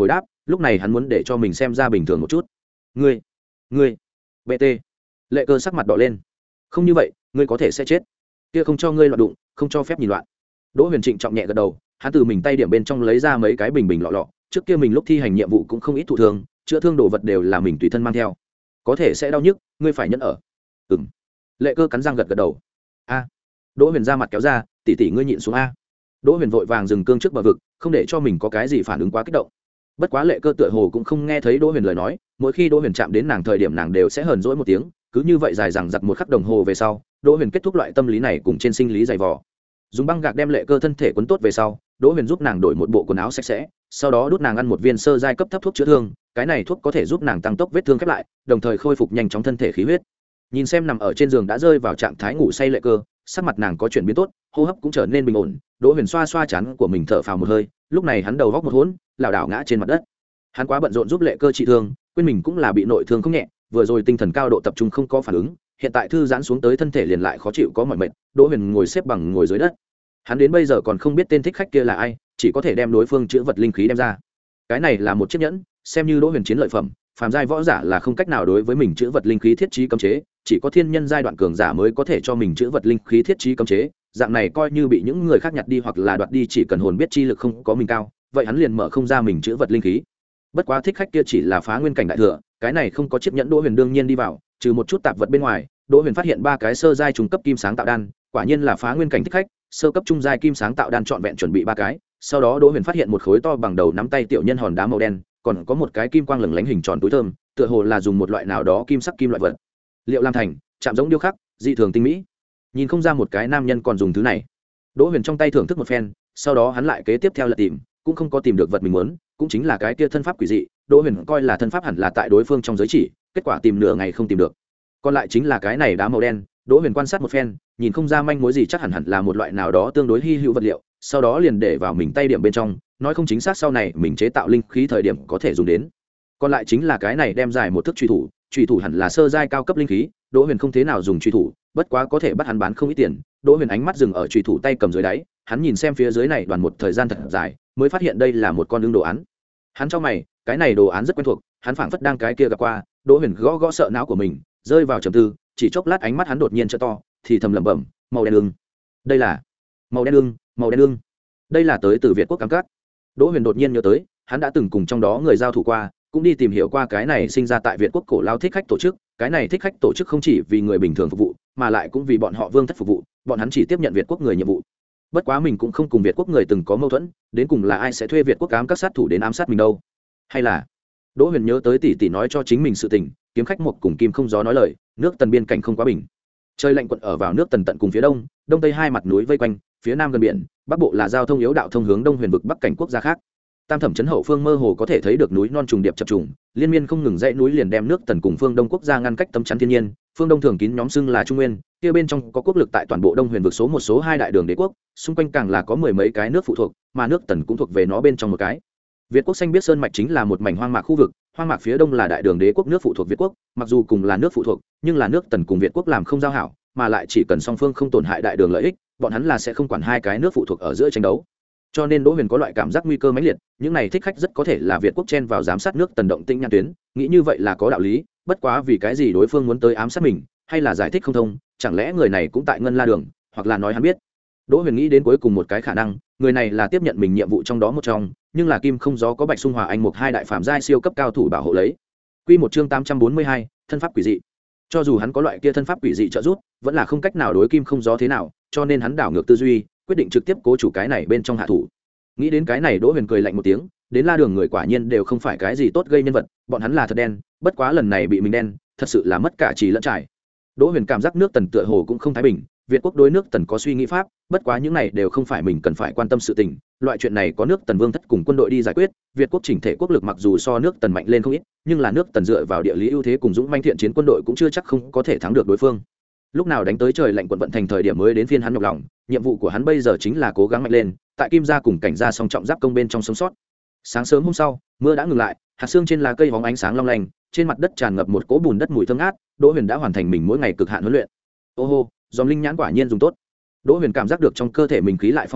lúc này hắn muốn để cho mình xem ra bình thường một chút. Ngươi, ngươi, bt. Lệ Cơ sắc mặt đỏ lên. Không như vậy, ngươi có thể sẽ chết. Kia không cho ngươi loạn đụng, không cho phép nhìn loạn. Đỗ Huyền Trịnh trọng nhẹ gật đầu, hắn từ mình tay điểm bên trong lấy ra mấy cái bình bình lọ lọ, trước kia mình lúc thi hành nhiệm vụ cũng không ít thụ thương, chữa thương đồ vật đều là mình tùy thân mang theo. Có thể sẽ đau nhức, ngươi phải nhẫn ở. Ừm. Lệ Cơ cắn răng gật gật đầu. A. Đỗ Huyền ra mặt kéo ra, tỷ tỷ ngươi nhịn xuống a. Đỗ Huyền vội vàng dừng cương trước bờ vực, không để cho mình có cái gì phản ứng quá kích động. Bất quá Lệ Cơ tựa hồ cũng không nghe thấy Đỗ Huyền lời nói, mỗi khi Đỗ Huyền chạm đến nàng thời điểm nàng đều sẽ hờn dỗi một tiếng, cứ như vậy dài dằng dặc một khắc đồng hồ về sau, Đỗ Huyền kết thúc loại tâm lý này cùng trên sinh lý dày vò. Dùng băng gạc đem Lệ Cơ thân thể quấn tốt về sau, Đỗ Huyền giúp nàng đổi một bộ quần áo sạch sẽ, sau đó đút nàng ăn một viên sơ giai cấp thấp thuốc chữa thương, cái này thuốc có thể giúp nàng tăng tốc vết thương khép lại, đồng thời khôi phục nhanh chóng thân thể khí huyết. Nhìn xem nằm ở trên giường đã rơi vào trạng thái ngủ say Lệ Cơ, sắc mặt nàng có chuyển biến tốt, hô hấp cũng trở nên bình ổn. Đỗ Huyền xoa xoa trán của mình thở phào một hơi, lúc này hắn đầu góc một hỗn, lảo đảo ngã trên mặt đất. Hắn quá bận rộn giúp Lệ Cơ trị thương, quên mình cũng là bị nội thương không nhẹ, vừa rồi tinh thần cao độ tập trung không có phản ứng, hiện tại thư giãn xuống tới thân thể liền lại khó chịu có mỏi mệt. Đỗ Huyền ngồi xếp bằng ngồi dưới đất. Hắn đến bây giờ còn không biết tên thích khách kia là ai, chỉ có thể đem đối phương chữ vật linh khí đem ra. Cái này là một chiếc nhẫn, xem như Đỗ Huyền chiến lợi phẩm, phàm giai võ giả là không cách nào đối với mình chữ vật linh khí thiết trí cấm chế, chỉ có thiên nhân giai đoạn cường giả mới có thể cho mình chữ vật linh khí thiết trí cấm chế, dạng này coi như bị những người khác nhặt đi hoặc là đoạt đi, chỉ cần hồn biết chi lực không có mình cao, vậy hắn liền mở không ra mình chữ vật linh khí. Bất quá thích khách kia chỉ là phá nguyên cảnh đại thừa, cái này không có chiếc nhẫn, Đỗ Huyền đương nhiên đi vào, trừ một chút tạp vật bên ngoài, Đỗ Huyền phát hiện ba cái sơ giai trung cấp kim sáng tạo đan, quả nhiên là phá nguyên cảnh thích khách, sơ cấp trung giai kim sáng tạo đan trọn vẹn chuẩn bị ba cái. Sau đó Đỗ Huyền phát hiện một khối to bằng đầu nắm tay tiểu nhân hòn đá màu đen, còn có một cái kim quang lừng lánh hình tròn túi thơm, tựa hồ là dùng một loại nào đó kim sắc kim loại vật liệu làm thành, chạm giống điêu khắc, dị thường tinh mỹ. Nhìn không ra một cái nam nhân còn dùng thứ này. Đỗ Huyền trong tay thưởng thức một phen, sau đó hắn lại kế tiếp theo là tìm, cũng không có tìm được vật mình muốn, cũng chính là cái kia thân pháp quỷ dị. Đỗ Huyền coi là thân pháp hẳn là tại đối phương trong giới chỉ, kết quả tìm nửa ngày không tìm được. Còn lại chính là cái này đá màu đen. Đỗ Huyền quan sát một phen, nhìn không ra manh mối gì, chắc hẳn hẳn là một loại nào đó tương đối hi hữu vật liệu, sau đó liền để vào mình tay điểm bên trong, nói không chính xác sau này mình chế tạo linh khí thời điểm có thể dùng đến. Còn lại chính là cái này đem dài một thước truy thủ, truy thủ hẳn là sơ giai cao cấp linh khí, Đỗ Huyền không thế nào dùng truy thủ, bất quá có thể bắt hắn bán không ít tiền. Đỗ Huyền ánh mắt dừng ở truy thủ tay cầm dưới đáy, hắn nhìn xem phía dưới này đoàn một thời gian thật dài, mới phát hiện đây là một con lưng đồ án. Hắn cho mày, cái này đồ án rất quen thuộc, hắn phảng phất đang cái kia gặp qua. Đỗ Huyền gõ gõ sợ não của mình, rơi vào trầm tư, chỉ chốc lát ánh mắt hắn đột nhiên trợ to, thì thầm lẩm bẩm, màu đen ưng. Đây là màu đen ưng, màu đen ưng. Đây là tới từ Việt quốc cam cát. Đỗ Huyền đột nhiên nhớ tới, hắn đã từng cùng trong đó người giao thủ qua, cũng đi tìm hiểu qua cái này sinh ra tại Việt quốc cổ lao thích khách tổ chức. Cái này thích khách tổ chức không chỉ vì người bình thường phục vụ, mà lại cũng vì bọn họ vương thất phục vụ, bọn hắn chỉ tiếp nhận Việt quốc người nhiệm vụ. Bất quá mình cũng không cùng Việt quốc người từng có mâu thuẫn, đến cùng là ai sẽ thuê Việt quốc ám các sát thủ đến ám sát mình đâu? Hay là Đỗ Huyền nhớ tới tỷ tỷ nói cho chính mình sự tình, kiếm khách một cùng kim không gió nói lời, nước Tần biên cảnh không quá bình. Trời lạnh quận ở vào nước Tần tận cùng phía đông, đông tây hai mặt núi vây quanh, phía nam gần biển, bắc bộ là giao thông yếu đạo thông hướng đông huyền vực bắc cảnh quốc gia khác. Tam thẩm trấn hậu phương mơ hồ có thể thấy được núi non trùng điệp chập trùng, liên miên không ngừng dãy núi liền đem nước Tần cùng phương đông quốc gia ngăn cách tấm chắn thiên nhiên. Phương đông thường kín nhóm xưng là Trung Nguyên, kia bên trong có quốc lực tại toàn bộ đông huyền vực số một số hai đại đường đế quốc, xung quanh càng là có mười mấy cái nước phụ thuộc, mà nước Tần cũng thuộc về nó bên trong một cái. Việt quốc xanh biết sơn mạch chính là một mảnh hoang mạc khu vực, hoang mạc phía đông là đại đường đế quốc nước phụ thuộc Việt quốc, mặc dù cùng là nước phụ thuộc, nhưng là nước Tần cùng Việt quốc làm không giao hảo, mà lại chỉ cần song phương không tổn hại đại đường lợi ích, bọn hắn là sẽ không quản hai cái nước phụ thuộc ở giữa tranh đấu. Cho nên Đỗ Huyền có loại cảm giác nguy cơ mãnh liệt, những này thích khách rất có thể là Việt quốc chen vào giám sát nước Tần động tĩnh nhãn tuyến, nghĩ như vậy là có đạo lý, bất quá vì cái gì đối phương muốn tới ám sát mình, hay là giải thích không thông, chẳng lẽ người này cũng tại Ngân La đường, hoặc là nói hắn biết. Đỗ Huyền nghĩ đến cuối cùng một cái khả năng, người này là tiếp nhận mình nhiệm vụ trong đó một trong, nhưng là Kim Không Gió có Bạch Xung Hòa Anh một hai đại phàm giai siêu cấp cao thủ bảo hộ lấy. Quy một chương tám trăm bốn mươi hai, thân pháp quỷ dị. Cho dù hắn có loại kia thân pháp quỷ dị trợ giúp, vẫn là không cách nào đối Kim Không Gió thế nào, cho nên hắn đảo ngược tư duy, quyết định trực tiếp cố chủ cái này bên trong hạ thủ. Nghĩ đến cái này, Đỗ Huyền cười lạnh một tiếng, đến La đường người quả nhiên đều không phải cái gì tốt gây nhân vật, bọn hắn là thật đen, bất quá lần này bị mình đen, thật sự là mất cả trì lẫn trải. Đỗ Huyền cảm giác nước Tần tựa hồ cũng không thái bình, Việt quốc đối nước Tần có suy nghĩ pháp, bất quá những này đều không phải mình cần phải quan tâm sự tình, loại chuyện này có nước Tần vương thất cùng quân đội đi giải quyết, Việt quốc chỉnh thể quốc lực mặc dù so nước Tần mạnh lên không ít, nhưng là nước Tần dựa vào địa lý ưu thế cùng dũng manh thiện chiến quân đội cũng chưa chắc không có thể thắng được đối phương. Lúc nào đánh tới trời lạnh quận vận thành thời điểm mới đến phiên hắn nhọc lòng, nhiệm vụ của hắn bây giờ chính là cố gắng mạnh lên, tại Kim gia cùng cảnh gia song trọng giáp công bên trong sống sót. Sáng sớm hôm sau, mưa đã ngừng lại, hạt sương trên lá cây hóng ánh sáng long lanh, trên mặt đất tràn ngập một cỗ bùn đất mùi thơm ngát. Đỗ Huyền đã hoàn thành mình mỗi ngày cực hạn huấn luyện. Ô hô, dòm linh nhãn quả nhiên dùng tốt. Đỗ Huyền cảm giác được trong cơ thể mình khí lại phong phú,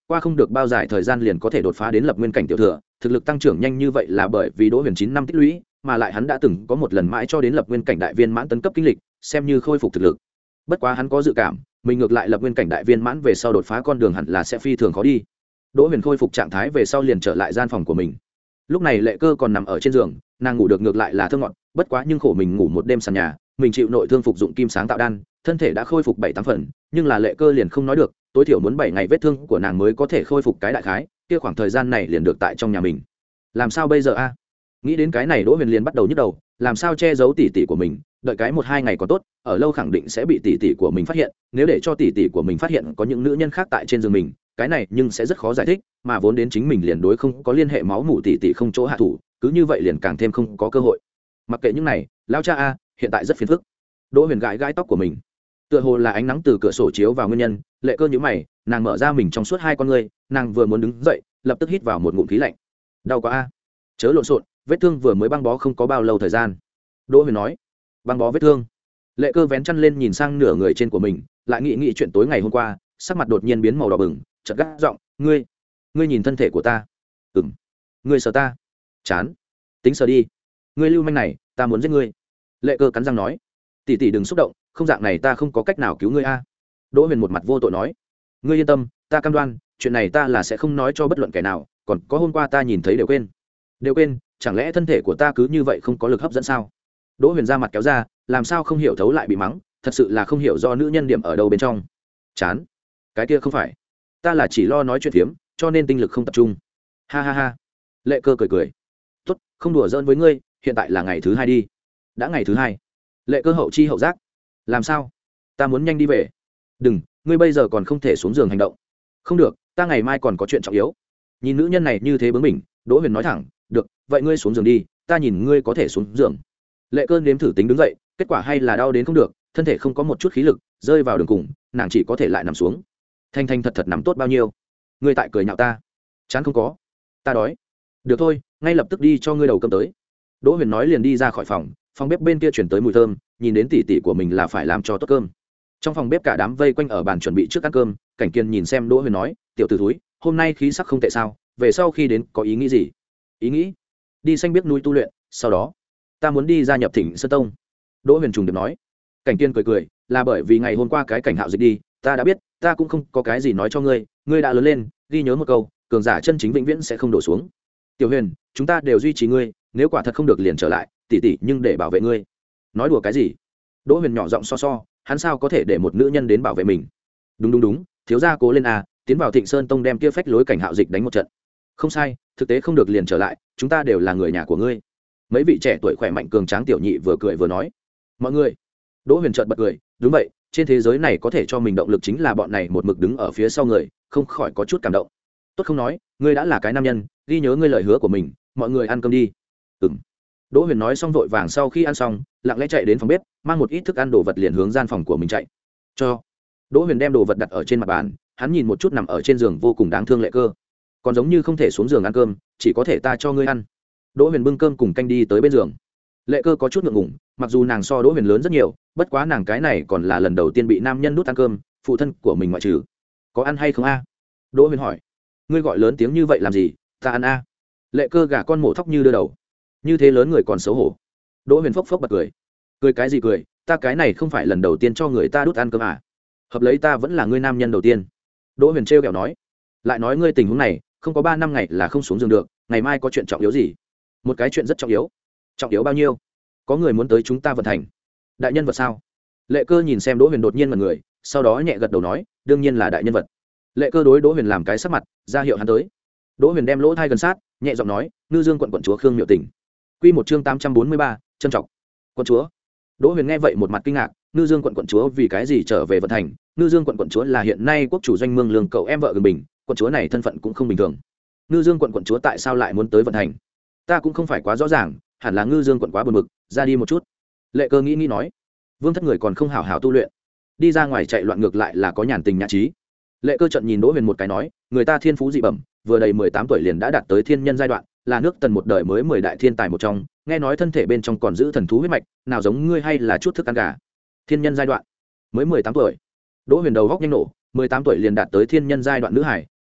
qua không được bao dài thời gian liền có thể đột phá đến lập nguyên cảnh tiểu thừa, thực lực tăng trưởng nhanh như vậy là bởi vì Đỗ Huyền chín năm tích lũy, mà lại hắn đã từng có một lần mãi cho đến lập nguyên cảnh đại viên mãn tấn cấp kinh lịch, xem như khôi phục thực lực. Bất quá hắn có dự cảm, mình ngược lại lập nguyên cảnh đại viên mãn về sau đột phá con đường hẳn là sẽ phi thường khó đi. Đỗ Huyền khôi phục trạng thái về sau liền trở lại gian phòng của mình. Lúc này Lệ Cơ còn nằm ở trên giường, nàng ngủ được ngược lại là thơ ngọt, bất quá nhưng khổ mình ngủ một đêm sàn nhà, mình chịu nội thương phục dụng kim sáng tạo đan, thân thể đã khôi phục bảy tám phần, nhưng là Lệ Cơ liền không nói được, tối thiểu muốn bảy ngày vết thương của nàng mới có thể khôi phục cái đại khái, kia khoảng thời gian này liền được tại trong nhà mình. Làm sao bây giờ a? Nghĩ đến cái này Đỗ Huyền liền bắt đầu nhức đầu, làm sao che giấu tỉ tỉ của mình, đợi cái một hai ngày còn tốt, ở lâu khẳng định sẽ bị tỉ tỉ của mình phát hiện, nếu để cho tỉ tỉ của mình phát hiện có những nữ nhân khác tại trên giường mình, cái này nhưng sẽ rất khó giải thích, mà vốn đến chính mình liền đối không có liên hệ máu mủ tỉ tỉ không chỗ hạ thủ, cứ như vậy liền càng thêm không có cơ hội. Mặc kệ những này, lão cha a, hiện tại rất phiền phức. Đỗ Huyền gãi gãi tóc của mình, tựa hồ là ánh nắng từ cửa sổ chiếu vào nguyên nhân. Lệ Cơ nhíu mày, nàng mở ra mình trong suốt hai con ngươi, nàng vừa muốn đứng dậy, lập tức hít vào một ngụm khí lạnh. Đau quá a. Chớ lộn xộn, vết thương vừa mới băng bó không có bao lâu thời gian. Đỗ Huyền nói. Băng bó vết thương. Lệ Cơ vén chăn lên nhìn sang nửa người trên của mình, lại nghĩ nghĩ chuyện tối ngày hôm qua, sắc mặt đột nhiên biến màu đỏ bừng, chợt gắt giọng, ngươi ngươi nhìn thân thể của ta. Ừm. Ngươi sợ ta? Chán. Tính sợ đi. Ngươi lưu manh này, ta muốn giết ngươi. Lệ Cơ cắn răng nói. Tỷ tỷ đừng xúc động, không dạng này ta không có cách nào cứu ngươi a. Đỗ Huyền một mặt vô tội nói. Ngươi yên tâm, ta cam đoan, chuyện này ta là sẽ không nói cho bất luận kẻ nào, còn có hôm qua ta nhìn thấy đều quên. Đều quên, chẳng lẽ thân thể của ta cứ như vậy không có lực hấp dẫn sao? Đỗ Huyền ra mặt kéo ra, làm sao không hiểu thấu lại bị mắng, thật sự là không hiểu do nữ nhân điểm ở đâu bên trong. Chán. Cái kia không phải, ta là chỉ lo nói chuyện phiếm, cho nên tinh lực không tập trung. Ha ha ha. Lệ Cơ cười cười. Tốt, không đùa giỡn với ngươi, hiện tại là ngày thứ hai đi. Đã ngày thứ hai. Lệ Cơ hậu chi hậu giác. Làm sao? Ta muốn nhanh đi về. Đừng, ngươi bây giờ còn không thể xuống giường hành động. Không được, ta ngày mai còn có chuyện trọng yếu. Nhìn nữ nhân này như thế bướng bỉnh, Đỗ Huyền nói thẳng, được, vậy ngươi xuống giường đi, ta nhìn ngươi có thể xuống giường. Lệ Cơ nếm thử tính đứng dậy, kết quả hay là đau đến không được, thân thể không có một chút khí lực, rơi vào đường cùng, nàng chỉ có thể lại nằm xuống. Thanh Thanh thật thật nằm tốt bao nhiêu? Ngươi tại cười nhạo ta? Chán không có. Ta đói. Được thôi, ngay lập tức đi cho ngươi đầu cơm tới. Đỗ Huyền nói liền đi ra khỏi phòng, phòng bếp bên kia chuyển tới mùi thơm, nhìn đến tỉ tỉ của mình là phải làm cho tốt cơm. Trong phòng bếp cả đám vây quanh ở bàn chuẩn bị trước ăn cơm, Cảnh Kiên nhìn xem Đỗ Huyền nói, tiểu tử thúi, hôm nay khí sắc không tệ sao, về sau khi đến có ý nghĩ gì? Ý nghĩ? Đi xanh biết núi tu luyện, sau đó ta muốn đi gia nhập Thịnh Sơn Tông. Đỗ Huyền trùng điệp nói. Cảnh Kiên cười cười, là bởi vì ngày hôm qua cái cảnh hạo dịch đi, ta đã biết, ta cũng không có cái gì nói cho ngươi, ngươi đã lớn lên, ghi nhớ một câu, cường giả chân chính vĩnh viễn sẽ không đổ xuống. Tiểu Huyền, chúng ta đều duy trì ngươi, nếu quả thật không được liền trở lại, tỉ tỉ nhưng để bảo vệ ngươi. Nói đùa cái gì? Đỗ Huyền nhỏ giọng so so, hắn sao có thể để một nữ nhân đến bảo vệ mình? Đúng đúng đúng, thiếu gia cố lên a, tiến vào Thịnh Sơn Tông đem kia phách lối cảnh hạo dịch đánh một trận. Không sai, thực tế không được liền trở lại, chúng ta đều là người nhà của ngươi. Mấy vị trẻ tuổi khỏe mạnh cường tráng tiểu nhị vừa cười vừa nói. Mọi người. Đỗ Huyền chợt bật cười, đúng vậy, trên thế giới này có thể cho mình động lực chính là bọn này một mực đứng ở phía sau người, không khỏi có chút cảm động. Tốt không nói, ngươi đã là cái nam nhân, ghi nhớ ngươi lời hứa của mình, mọi người ăn cơm đi. Ừm. Đỗ Huyền nói xong vội vàng sau khi ăn xong, lặng lẽ chạy đến phòng bếp, mang một ít thức ăn đồ vật liền hướng gian phòng của mình chạy. Cho. Đỗ Huyền đem đồ vật đặt ở trên mặt bàn, hắn nhìn một chút nằm ở trên giường vô cùng đáng thương Lệ Cơ, còn giống như không thể xuống giường ăn cơm, chỉ có thể ta cho ngươi ăn. Đỗ Huyền bưng cơm cùng canh đi tới bên giường. Lệ Cơ có chút ngượng ngùng, mặc dù nàng so Đỗ Huyền lớn rất nhiều, bất quá nàng cái này còn là lần đầu tiên bị nam nhân nuốt ăn cơm, phụ thân của mình ngoại trừ. Có ăn hay không a? Đỗ Huyền hỏi. Ngươi gọi lớn tiếng như vậy làm gì? Ta ăn a. Lệ Cơ gả con mổ thóc như đưa đầu. Như thế lớn người còn xấu hổ. Đỗ Huyền phốc phốc bật cười. Cười cái gì cười, ta cái này không phải lần đầu tiên cho người ta đút ăn cơm à? Hợp lấy ta vẫn là ngươi nam nhân đầu tiên. Đỗ Huyền trêu ghẹo nói. Lại nói ngươi tình huống này, không có ba năm ngày là không xuống giường được, ngày mai có chuyện trọng yếu gì? Một cái chuyện rất trọng yếu. Trọng yếu bao nhiêu? Có người muốn tới chúng ta vận thành. Đại nhân vật sao? Lệ Cơ nhìn xem Đỗ Huyền đột nhiên mặt người, sau đó nhẹ gật đầu nói, đương nhiên là đại nhân vật. Lệ Cơ đối Đỗ Huyền làm cái sắc mặt, ra hiệu hắn tới. Đỗ Huyền đem lỗ thai gần sát, nhẹ giọng nói, Ngư Dương quận quận chúa Khương Miệu Tình. Quy một chương tám trăm bốn mươi ba, trân trọng. Quận chúa. Đỗ Huyền nghe vậy một mặt kinh ngạc, Ngư Dương quận quận chúa vì cái gì trở về vận thành? Ngư Dương quận quận chúa là hiện nay quốc chủ doanh mương lương cậu em vợ gần bình, quận chúa này thân phận cũng không bình thường. Ngư Dương quận quận chúa tại sao lại muốn tới vận thành? Ta cũng không phải quá rõ ràng, hẳn là Ngư Dương quận quá buồn bực, ra đi một chút. Lệ Cơ nghĩ nghĩ nói, Vương thất người còn không hảo hảo tu luyện, đi ra ngoài chạy loạn ngược lại là có nhàn tình nhã trí. Lệ Cơ trận nhìn Đỗ Huyền một cái nói, người ta thiên phú dị bẩm, vừa đầy mười tám tuổi liền đã đạt tới thiên nhân giai đoạn, là nước Tần một đời mới mười đại thiên tài một trong, nghe nói thân thể bên trong còn giữ thần thú huyết mạch, nào giống ngươi hay là chút thức ăn gà. Thiên nhân giai đoạn, mới mười tám tuổi. Đỗ Huyền đầu góc nhanh nổ, mười tám tuổi liền đạt tới thiên nhân giai đoạn nữ hải,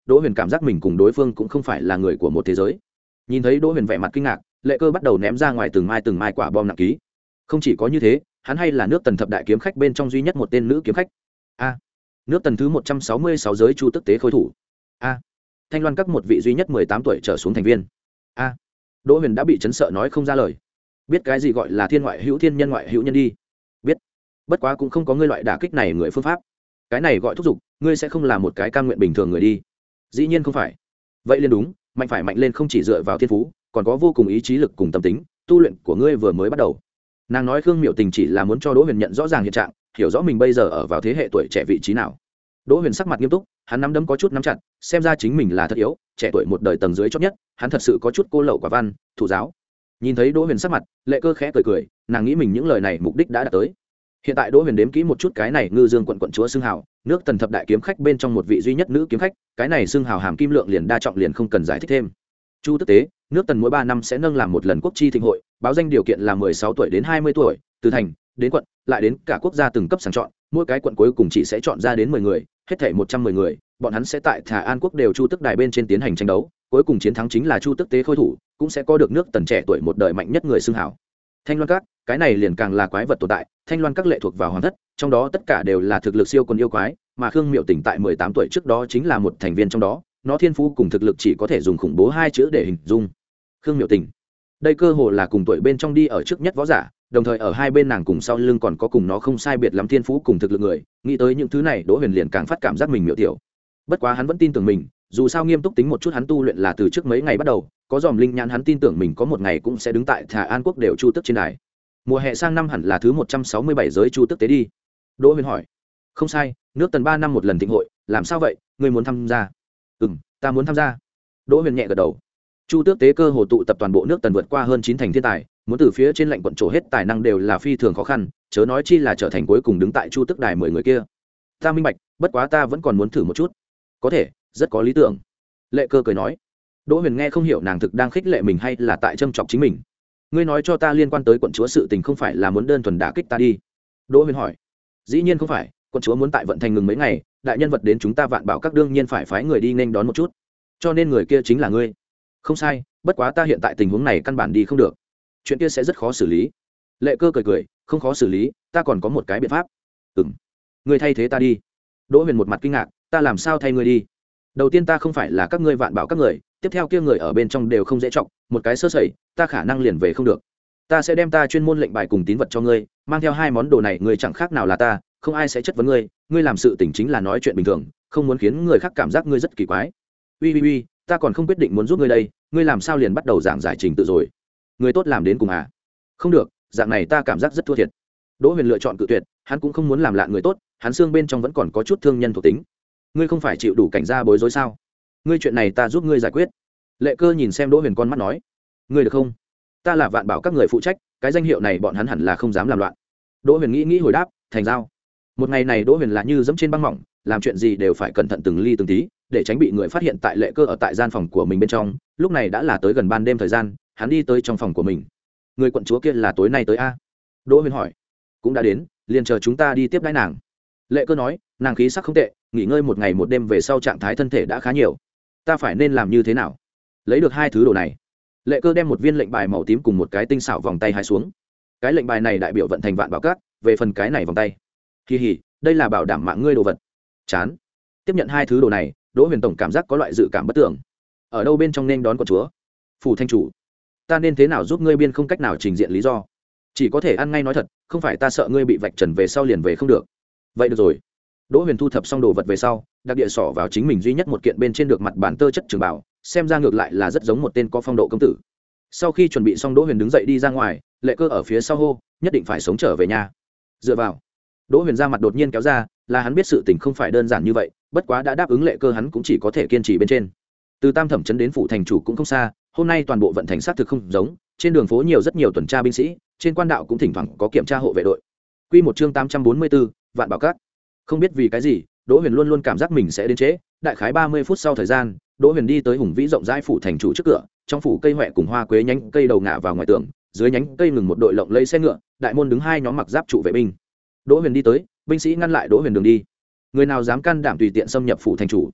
Đỗ Huyền cảm giác mình cùng đối phương cũng không phải là người của một thế giới. Nhìn thấy Đỗ Huyền vẻ mặt kinh ngạc, Lệ Cơ bắt đầu ném ra ngoài từng mai từng mai quả bom nặng ký. Không chỉ có như thế, hắn hay là nước Tần thập đại kiếm khách bên trong duy nhất một tên nữ kiếm khách. A. Nước Tần thứ một trăm sáu mươi sáu giới Chu Tức Tế khôi thủ. A. Thanh Loan Các một vị duy nhất mười tám tuổi trở xuống thành viên. A. Đỗ Huyền đã bị chấn sợ nói không ra lời. Biết cái gì gọi là thiên ngoại hữu thiên, nhân ngoại hữu nhân đi. Biết. Bất quá cũng không có ngươi loại đả kích này người phương pháp. Cái này gọi thúc giục, ngươi sẽ không là một cái cam nguyện bình thường người đi. Dĩ nhiên không phải. Vậy liền đúng, mạnh phải mạnh lên không chỉ dựa vào thiên phú, còn có vô cùng ý chí lực cùng tâm tính, tu luyện của ngươi vừa mới bắt đầu. Nàng nói Khương Miểu Tình chỉ là muốn cho Đỗ Huyền nhận rõ ràng hiện trạng, hiểu rõ mình bây giờ ở vào thế hệ tuổi trẻ vị trí nào. Đỗ Huyền sắc mặt nghiêm túc, hắn nắm đấm có chút nắm chặt, xem ra chính mình là thật yếu, trẻ tuổi một đời tầng dưới chót nhất, hắn thật sự có chút cô lậu quả văn, thủ giáo. Nhìn thấy Đỗ Huyền sắc mặt, Lệ Cơ khẽ cười cười, nàng nghĩ mình những lời này mục đích đã đạt tới. Hiện tại Đỗ Huyền đếm kỹ một chút cái này Ngư Dương quận quận chúa xưng hào, nước Tần thập đại kiếm khách bên trong một vị duy nhất nữ kiếm khách, cái này xưng hào hàm kim lượng liền đa trọng liền không cần giải thích thêm. Chu Tức Tế, nước Tần mỗi ba năm sẽ nâng làm một lần quốc chi thịnh hội, báo danh điều kiện là mười sáu tuổi đến hai mươi tuổi, từ thành đến quận, lại đến cả quốc gia từng cấp sàng chọn, mỗi cái quận cuối cùng chỉ sẽ chọn ra đến mười người, hết thảy một trăm mười người, bọn hắn sẽ tại Thả An quốc đều Chu Tức đài bên trên tiến hành tranh đấu, cuối cùng chiến thắng chính là Chu Tức Tế khôi thủ, cũng sẽ có được nước Tần trẻ tuổi một đời mạnh nhất người xưng hào. Thanh Loan Các, cái này liền càng là quái vật tồn tại, Thanh Loan Các lệ thuộc vào hoàng thất, trong đó tất cả đều là thực lực siêu quần yêu quái, mà Khương Miểu Tình tại mười tám tuổi trước đó chính là một thành viên trong đó, nó thiên phú cùng thực lực chỉ có thể dùng khủng bố hai chữ để hình dung. Khương Miểu Tình, đây cơ hồ là cùng tuổi bên trong đi ở trước nhất võ giả, đồng thời ở hai bên nàng cùng sau lưng còn có cùng nó không sai biệt lắm thiên phú cùng thực lực người, nghĩ tới những thứ này Đỗ Huyền liền càng phát cảm giác mình miểu tiểu. Bất quá hắn vẫn tin tưởng mình, dù sao nghiêm túc tính một chút hắn tu luyện là từ trước mấy ngày bắt đầu, có dòm linh nhãn hắn tin tưởng mình có một ngày cũng sẽ đứng tại Thả An quốc đều Chu Tức trên đài. Mùa hè sang năm hẳn là thứ một trăm sáu mươi bảy giới Chu Tức Tế đi. Đỗ Huyền hỏi. Không sai, nước Tần ba năm một lần thịnh hội, làm sao vậy, ngươi muốn tham gia? Ừm, ta muốn tham gia. Đỗ Huyền nhẹ gật đầu. Chu Tước Tế cơ hồ tụ tập toàn bộ nước Tần vượt qua hơn chín thành thiên tài, muốn từ phía trên lệnh quận trổ hết tài năng đều là phi thường khó khăn, chớ nói chi là trở thành cuối cùng đứng tại Chu Tước đài mười người kia. Ta minh bạch, bất quá ta vẫn còn muốn thử một chút. Có thể, rất có lý tưởng. Lệ Cơ cười nói. Đỗ Huyền nghe không hiểu nàng thực đang khích lệ mình hay là tại châm chọc chính mình. Ngươi nói cho ta liên quan tới quận chúa sự tình không phải là muốn đơn thuần đả kích ta đi? Đỗ Huyền hỏi. Dĩ nhiên không phải, quận chúa muốn tại vận thành ngừng mấy ngày, đại nhân vật đến chúng ta Vạn Bảo Các đương nhiên phải phái người đi nghênh đón một chút. Cho nên người kia chính là ngươi. Không sai, bất quá ta hiện tại tình huống này căn bản đi không được, chuyện kia sẽ rất khó xử lý. Lệ Cơ cười cười, không khó xử lý, ta còn có một cái biện pháp. Ừm, ngươi thay thế ta đi. Đỗ Huyền một mặt kinh ngạc, ta làm sao thay ngươi đi? Đầu tiên ta không phải là các ngươi Vạn Bảo Các người, tiếp theo kia người ở bên trong đều không dễ trọng, một cái sơ sẩy, ta khả năng liền về không được. Ta sẽ đem ta chuyên môn lệnh bài cùng tín vật cho ngươi, mang theo hai món đồ này, ngươi chẳng khác nào là ta, không ai sẽ chất vấn ngươi, ngươi làm sự tình chính là nói chuyện bình thường, không muốn khiến người khác cảm giác ngươi rất kỳ quái. Uy uy uy, ta còn không quyết định muốn giúp ngươi đây, ngươi làm sao liền bắt đầu giảng giải trình tự rồi? Người tốt làm đến cùng à? Không được, dạng này ta cảm giác rất thua thiệt. Đỗ Huyền lựa chọn cự tuyệt, hắn cũng không muốn làm lạ người tốt, hắn xương bên trong vẫn còn có chút thương nhân thuộc tính. Ngươi không phải chịu đủ cảnh gia bối rối sao? Ngươi chuyện này ta giúp ngươi giải quyết. Lệ Cơ nhìn xem Đỗ Huyền con mắt nói, ngươi được không? Ta là Vạn Bảo Các người phụ trách, cái danh hiệu này bọn hắn hẳn là không dám làm loạn. Đỗ Huyền nghĩ nghĩ hồi đáp, thành giao. Một ngày này Đỗ Huyền là như dẫm trên băng mỏng, làm chuyện gì đều phải cẩn thận từng ly từng tí, để tránh bị người phát hiện tại Lệ Cơ ở tại gian phòng của mình bên trong. Lúc này đã là tới gần ban đêm thời gian, hắn đi tới trong phòng của mình. Người quận chúa kia là tối nay tới a? Đỗ Huyền hỏi. Cũng đã đến, liền chờ chúng ta đi tiếp đãi nàng. Lệ Cơ nói, nàng khí sắc không tệ, nghỉ ngơi một ngày một đêm về sau trạng thái thân thể đã khá nhiều. Ta phải nên làm như thế nào? Lấy được hai thứ đồ này. Lệ Cơ đem một viên lệnh bài màu tím cùng một cái tinh xảo vòng tay hai xuống. Cái lệnh bài này đại biểu vận thành Vạn Bảo Các, về phần cái này vòng tay, kỳ hỉ, đây là bảo đảm mạng ngươi đồ vật. Chán. Tiếp nhận hai thứ đồ này, Đỗ Huyền tổng cảm giác có loại dự cảm bất tưởng. Ở đâu bên trong nên đón quận chúa? Phủ thanh chủ. Ta nên thế nào giúp ngươi biên không cách nào trình diện lý do? Chỉ có thể ăn ngay nói thật, không phải ta sợ ngươi bị vạch trần về sau liền về không được. Vậy được rồi. Đỗ Huyền thu thập xong đồ vật về sau, đặc địa xỏ vào chính mình duy nhất một kiện bên trên được mặt bản tơ chất trường bảo, xem ra ngược lại là rất giống một tên có phong độ công tử. Sau khi chuẩn bị xong, Đỗ Huyền đứng dậy đi ra ngoài, Lệ Cơ ở phía sau hô, nhất định phải sống trở về nhà. Dựa vào. Đỗ Huyền ra mặt đột nhiên kéo ra, là hắn biết sự tình không phải đơn giản như vậy, bất quá đã đáp ứng Lệ Cơ hắn cũng chỉ có thể kiên trì bên trên. Từ Tam Thẩm trấn đến phủ thành chủ cũng không xa, hôm nay toàn bộ vận thành sát thực không giống, trên đường phố nhiều rất nhiều tuần tra binh sĩ, trên quan đạo cũng thỉnh thoảng có kiểm tra hộ vệ đội. Quy một chương tám trăm bốn mươi tư, Vạn Bảo Các. Không biết vì cái gì, Đỗ Huyền luôn luôn cảm giác mình sẽ đến trễ, đại khái ba mươi phút sau thời gian, Đỗ Huyền đi tới hùng vĩ rộng rãi phủ thành chủ trước cửa, trong phủ cây hoè cùng hoa quế nhánh cây đầu ngả vào ngoài tường, dưới nhánh cây ngừng một đội lộng lẫy xe ngựa, đại môn đứng hai nhóm mặc giáp trụ vệ binh. Đỗ Huyền đi tới, binh sĩ ngăn lại Đỗ Huyền đường đi. Người nào dám can đảm tùy tiện xâm nhập phủ thành chủ?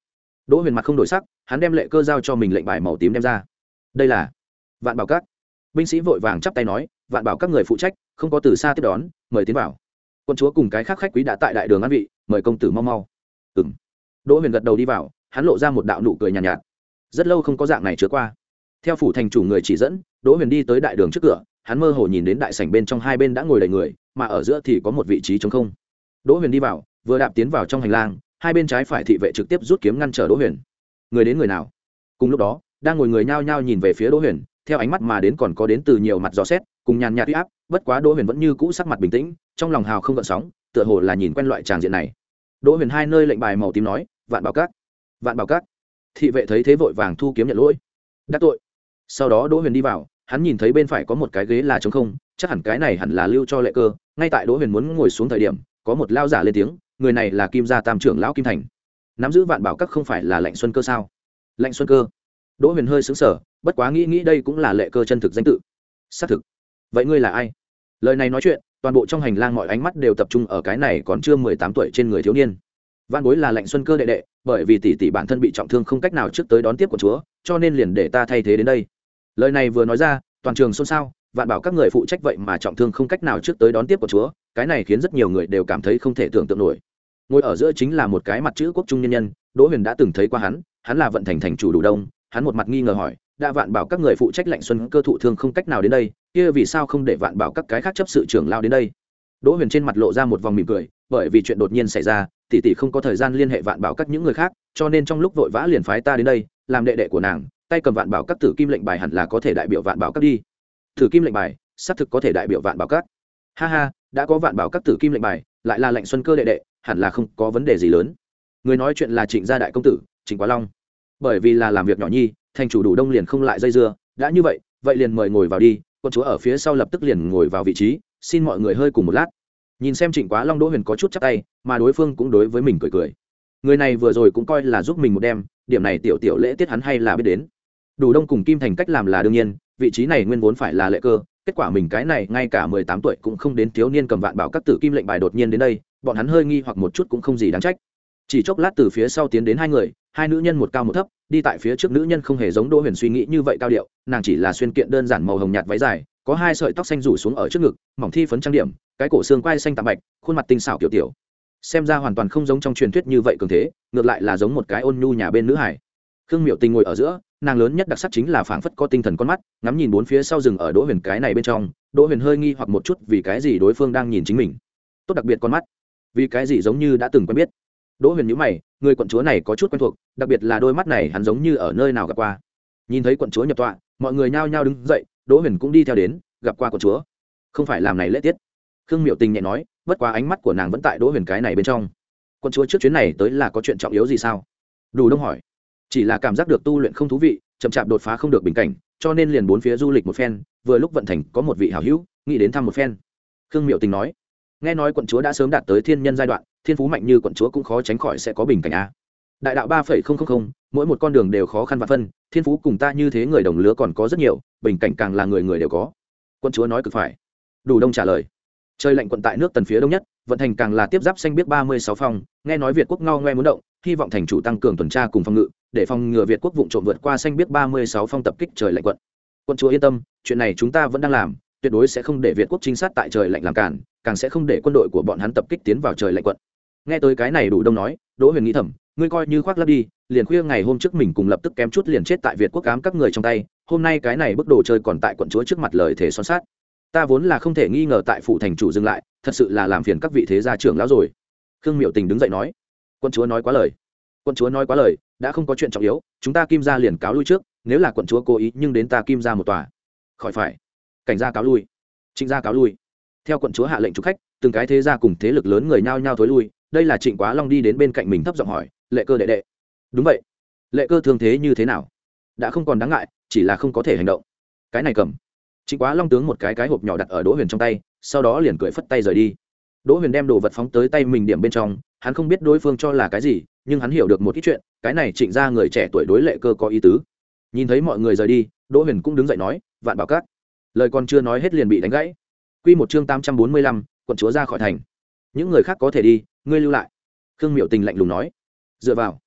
Đỗ Huyền mặt không đổi sắc, hắn đem lệ cơ giao cho mình lệnh bài màu tím đem ra. Đây là Vạn Bảo Các. Binh sĩ vội vàng chắp tay nói, Vạn Bảo Các người phụ trách không có từ xa tiếp đón, mời tiến vào. Quân chúa cùng cái khác khách quý đã tại đại đường ăn vị, mời công tử mau mau. Ừm. Đỗ Huyền gật đầu đi vào, hắn lộ ra một đạo nụ cười nhàn nhạt, nhạt. Rất lâu không có dạng này chứa qua. Theo phủ thành chủ người chỉ dẫn, Đỗ Huyền đi tới đại đường trước cửa, hắn mơ hồ nhìn đến đại sảnh bên trong hai bên đã ngồi đầy người, mà ở giữa thì có một vị trí trống không. Đỗ Huyền đi vào, vừa đạp tiến vào trong hành lang, hai bên trái phải thị vệ trực tiếp rút kiếm ngăn trở Đỗ Huyền. Người đến người nào? Cùng lúc đó, đang ngồi người nhao nhao nhìn về phía Đỗ Huyền, theo ánh mắt mà đến còn có đến từ nhiều mặt dò xét, cùng nhàn nhạt uy áp, bất quá Đỗ Huyền vẫn như cũ sắc mặt bình tĩnh, trong lòng hào không gợn sóng, tựa hồ là nhìn quen loại tràng diện này. Đỗ Huyền hai nơi lệnh bài màu tím nói, Vạn Bảo Các. Vạn Bảo Các. Thị vệ thấy thế vội vàng thu kiếm nhận lỗi. Đắc tội. Sau đó Đỗ Huyền đi vào, hắn nhìn thấy bên phải có một cái ghế là trống không, chắc hẳn cái này hẳn là lưu cho lệ cơ. Ngay tại Đỗ Huyền muốn ngồi xuống thời điểm, có một lao giả lên tiếng, người này là Kim gia tam trưởng lão Kim Thành. Nắm giữ Vạn Bảo Các không phải là Lệnh Xuân Cơ sao? Lệnh Xuân Cơ. Đỗ Huyền hơi sững sờ, bất quá nghĩ nghĩ đây cũng là lệ cơ chân thực danh tự. Xác thực. Vậy ngươi là ai? Lời này nói chuyện, toàn bộ trong hành lang mọi ánh mắt đều tập trung ở cái này còn chưa mười tám tuổi trên người thiếu niên. Vạn Bối là Lệnh Xuân Cơ đệ đệ, bởi vì tỷ tỷ bản thân bị trọng thương không cách nào trước tới đón tiếp của chúa, cho nên liền để ta thay thế đến đây. Lời này vừa nói ra, toàn trường xôn xao, Vạn Bảo Các người phụ trách vậy mà trọng thương không cách nào trước tới đón tiếp của chúa, cái này khiến rất nhiều người đều cảm thấy không thể tưởng tượng nổi. Ngồi ở giữa chính là một cái mặt chữ quốc trung nhân nhân, Đỗ Huyền đã từng thấy qua hắn, hắn là Vận Thành thành chủ Đủ Đông, hắn một mặt nghi ngờ hỏi, đã Vạn Bảo Các người phụ trách Lệnh Xuân Cơ thụ thương không cách nào đến đây, kia vì sao không để Vạn Bảo Các cái khác chấp sự trưởng lao đến đây? Đỗ Huyền trên mặt lộ ra một vòng mỉm cười, bởi vì chuyện đột nhiên xảy ra, tỷ tỷ không có thời gian liên hệ Vạn Bảo Các những người khác, cho nên trong lúc vội vã liền phái ta đến đây, làm đệ đệ của nàng, tay cầm Vạn Bảo Các tử kim lệnh bài hẳn là có thể đại biểu Vạn Bảo Các đi. Tử kim lệnh bài, xác thực có thể đại biểu Vạn Bảo Các. Ha ha, đã có Vạn Bảo Các tử kim lệnh bài, lại là Lệnh Xuân Cơ đệ đệ, hẳn là không có vấn đề gì lớn. Người nói chuyện là Trịnh gia đại công tử, Trịnh Quá Long. Bởi vì là làm việc nhỏ nhi, thành chủ Đủ Đông liền không lại dây dưa, đã như vậy, vậy liền mời ngồi vào đi, quân chúa ở phía sau lập tức liền ngồi vào vị trí, xin mọi người hơi cùng một lát. Nhìn xem Trịnh Quá Long, Đỗ Huyền có chút chắp tay, mà đối phương cũng đối với mình cười cười. Người này vừa rồi cũng coi là giúp mình một đêm, điểm này tiểu tiểu lễ tiết hắn hay là biết đến. Đủ Đông cùng Kim Thành cách làm là đương nhiên, vị trí này nguyên vốn phải là lệ cơ, kết quả mình cái này ngay cả mười tám tuổi cũng không đến thiếu niên cầm Vạn Bảo Các tử kim lệnh bài đột nhiên đến đây, bọn hắn hơi nghi hoặc một chút cũng không gì đáng trách. Chỉ chốc lát từ phía sau tiến đến hai người, hai nữ nhân một cao một thấp, đi tại phía trước nữ nhân không hề giống Đỗ Huyền suy nghĩ như vậy cao điệu, nàng chỉ là xuyên kiện đơn giản màu hồng nhạt váy dài, có hai sợi tóc xanh rủ xuống ở trước ngực, mỏng thi phấn trang điểm, cái cổ xương quai xanh tạm bạch, khuôn mặt tinh xảo kiểu tiểu, xem ra hoàn toàn không giống trong truyền thuyết như vậy cường thế, ngược lại là giống một cái ôn nhu nhà bên nữ hải. Khương Miểu Tình ngồi ở giữa, nàng lớn nhất đặc sắc chính là phảng phất có tinh thần con mắt, ngắm nhìn bốn phía sau rừng ở Đỗ Huyền cái này bên trong. Đỗ Huyền hơi nghi hoặc một chút vì cái gì đối phương đang nhìn chính mình, tốt đặc biệt con mắt, vì cái gì giống như đã từng quen biết. Đỗ Huyền nhíu mày, người quận chúa này có chút quen thuộc, đặc biệt là đôi mắt này hắn giống như ở nơi nào gặp qua. Nhìn thấy quận chúa nhập tọa, mọi người nhao nhao đứng dậy, Đỗ Huyền cũng đi theo đến, gặp qua quận chúa, không phải làm này lễ tiết. Khương Miểu Tình nhẹ nói, bất quá ánh mắt của nàng vẫn tại Đỗ Huyền cái này bên trong. Quận chúa trước chuyến này tới là có chuyện trọng yếu gì sao? Đủ Đông hỏi. Chỉ là cảm giác được tu luyện không thú vị, chậm chạp đột phá không được bình cảnh, cho nên liền bốn phía du lịch một phen, vừa lúc Vận Thành có một vị hảo hữu, nghĩ đến thăm một phen. Khương Miểu Tình nói, nghe nói quận chúa đã sớm đạt tới thiên nhân giai đoạn, thiên phú mạnh như quận chúa cũng khó tránh khỏi sẽ có bình cảnh a. Đại đạo ba phẩy không không không, mỗi một con đường đều khó khăn và phân, thiên phú cùng ta như thế người đồng lứa còn có rất nhiều, bình cảnh càng là người người đều có. Quận chúa nói cực phải. Đủ Đông trả lời. Trời lạnh quận tại nước Tần phía đông nhất, Vận Thành càng là tiếp giáp xanh biết ba mươi sáu phong, nghe nói Việt quốc ngao ngoe muốn động, hy vọng thành chủ tăng cường tuần tra cùng phòng ngự, để phòng ngừa Việt quốc vụng trộm vượt qua xanh biết ba mươi sáu phong tập kích trời lạnh quận. Quận chúa yên tâm, chuyện này chúng ta vẫn đang làm, tuyệt đối sẽ không để Việt quốc trinh sát tại trời lạnh làm cản, càng sẽ không để quân đội của bọn hắn tập kích tiến vào trời lạnh quận. Nghe tới cái này Đủ Đông nói, Đỗ Huyền nghĩ thầm, ngươi coi như khoác lác đi, liền khuya ngày hôm trước mình cùng lập tức kém chút liền chết tại Việt quốc ám các người trong tay, hôm nay cái này bức đồ chơi còn tại quận chúa trước mặt lời thể son sát. Ta vốn là không thể nghi ngờ tại phủ thành chủ dừng lại, thật sự là làm phiền các vị thế gia trưởng lão rồi. Khương Miểu Tình đứng dậy nói, quận chúa nói quá lời. Quận chúa nói quá lời, đã không có chuyện trọng yếu, chúng ta Kim gia liền cáo lui trước, nếu là quận chúa cố ý nhưng đến ta Kim gia một tòa, khỏi phải. Cảnh gia cáo lui, Trịnh gia cáo lui. Theo quận chúa hạ lệnh chúc khách, từng cái thế gia cùng thế lực lớn người nhao nhao thối lui. Đây là Trịnh Quá Long đi đến bên cạnh mình thấp giọng hỏi, Lệ Cơ đệ đệ. Đúng vậy. Lệ Cơ thương thế như thế nào? Đã không còn đáng ngại, chỉ là không có thể hành động. Cái này cầm. Trịnh Quá Long tướng một cái cái hộp nhỏ đặt ở Đỗ Huyền trong tay, sau đó liền cười phất tay rời đi. Đỗ Huyền đem đồ vật phóng tới tay mình điểm bên trong, hắn không biết đối phương cho là cái gì, nhưng hắn hiểu được một ít chuyện, cái này Trịnh gia người trẻ tuổi đối Lệ Cơ có ý tứ. Nhìn thấy mọi người rời đi, Đỗ Huyền cũng đứng dậy nói, Vạn Bảo Các. Lời còn chưa nói hết liền bị đánh gãy. Quy một chương tám trăm bốn mươi lăm, quận chúa ra khỏi thành. Những người khác có thể đi, ngươi lưu lại. Khương Miểu Tình lạnh lùng nói. Dựa vào.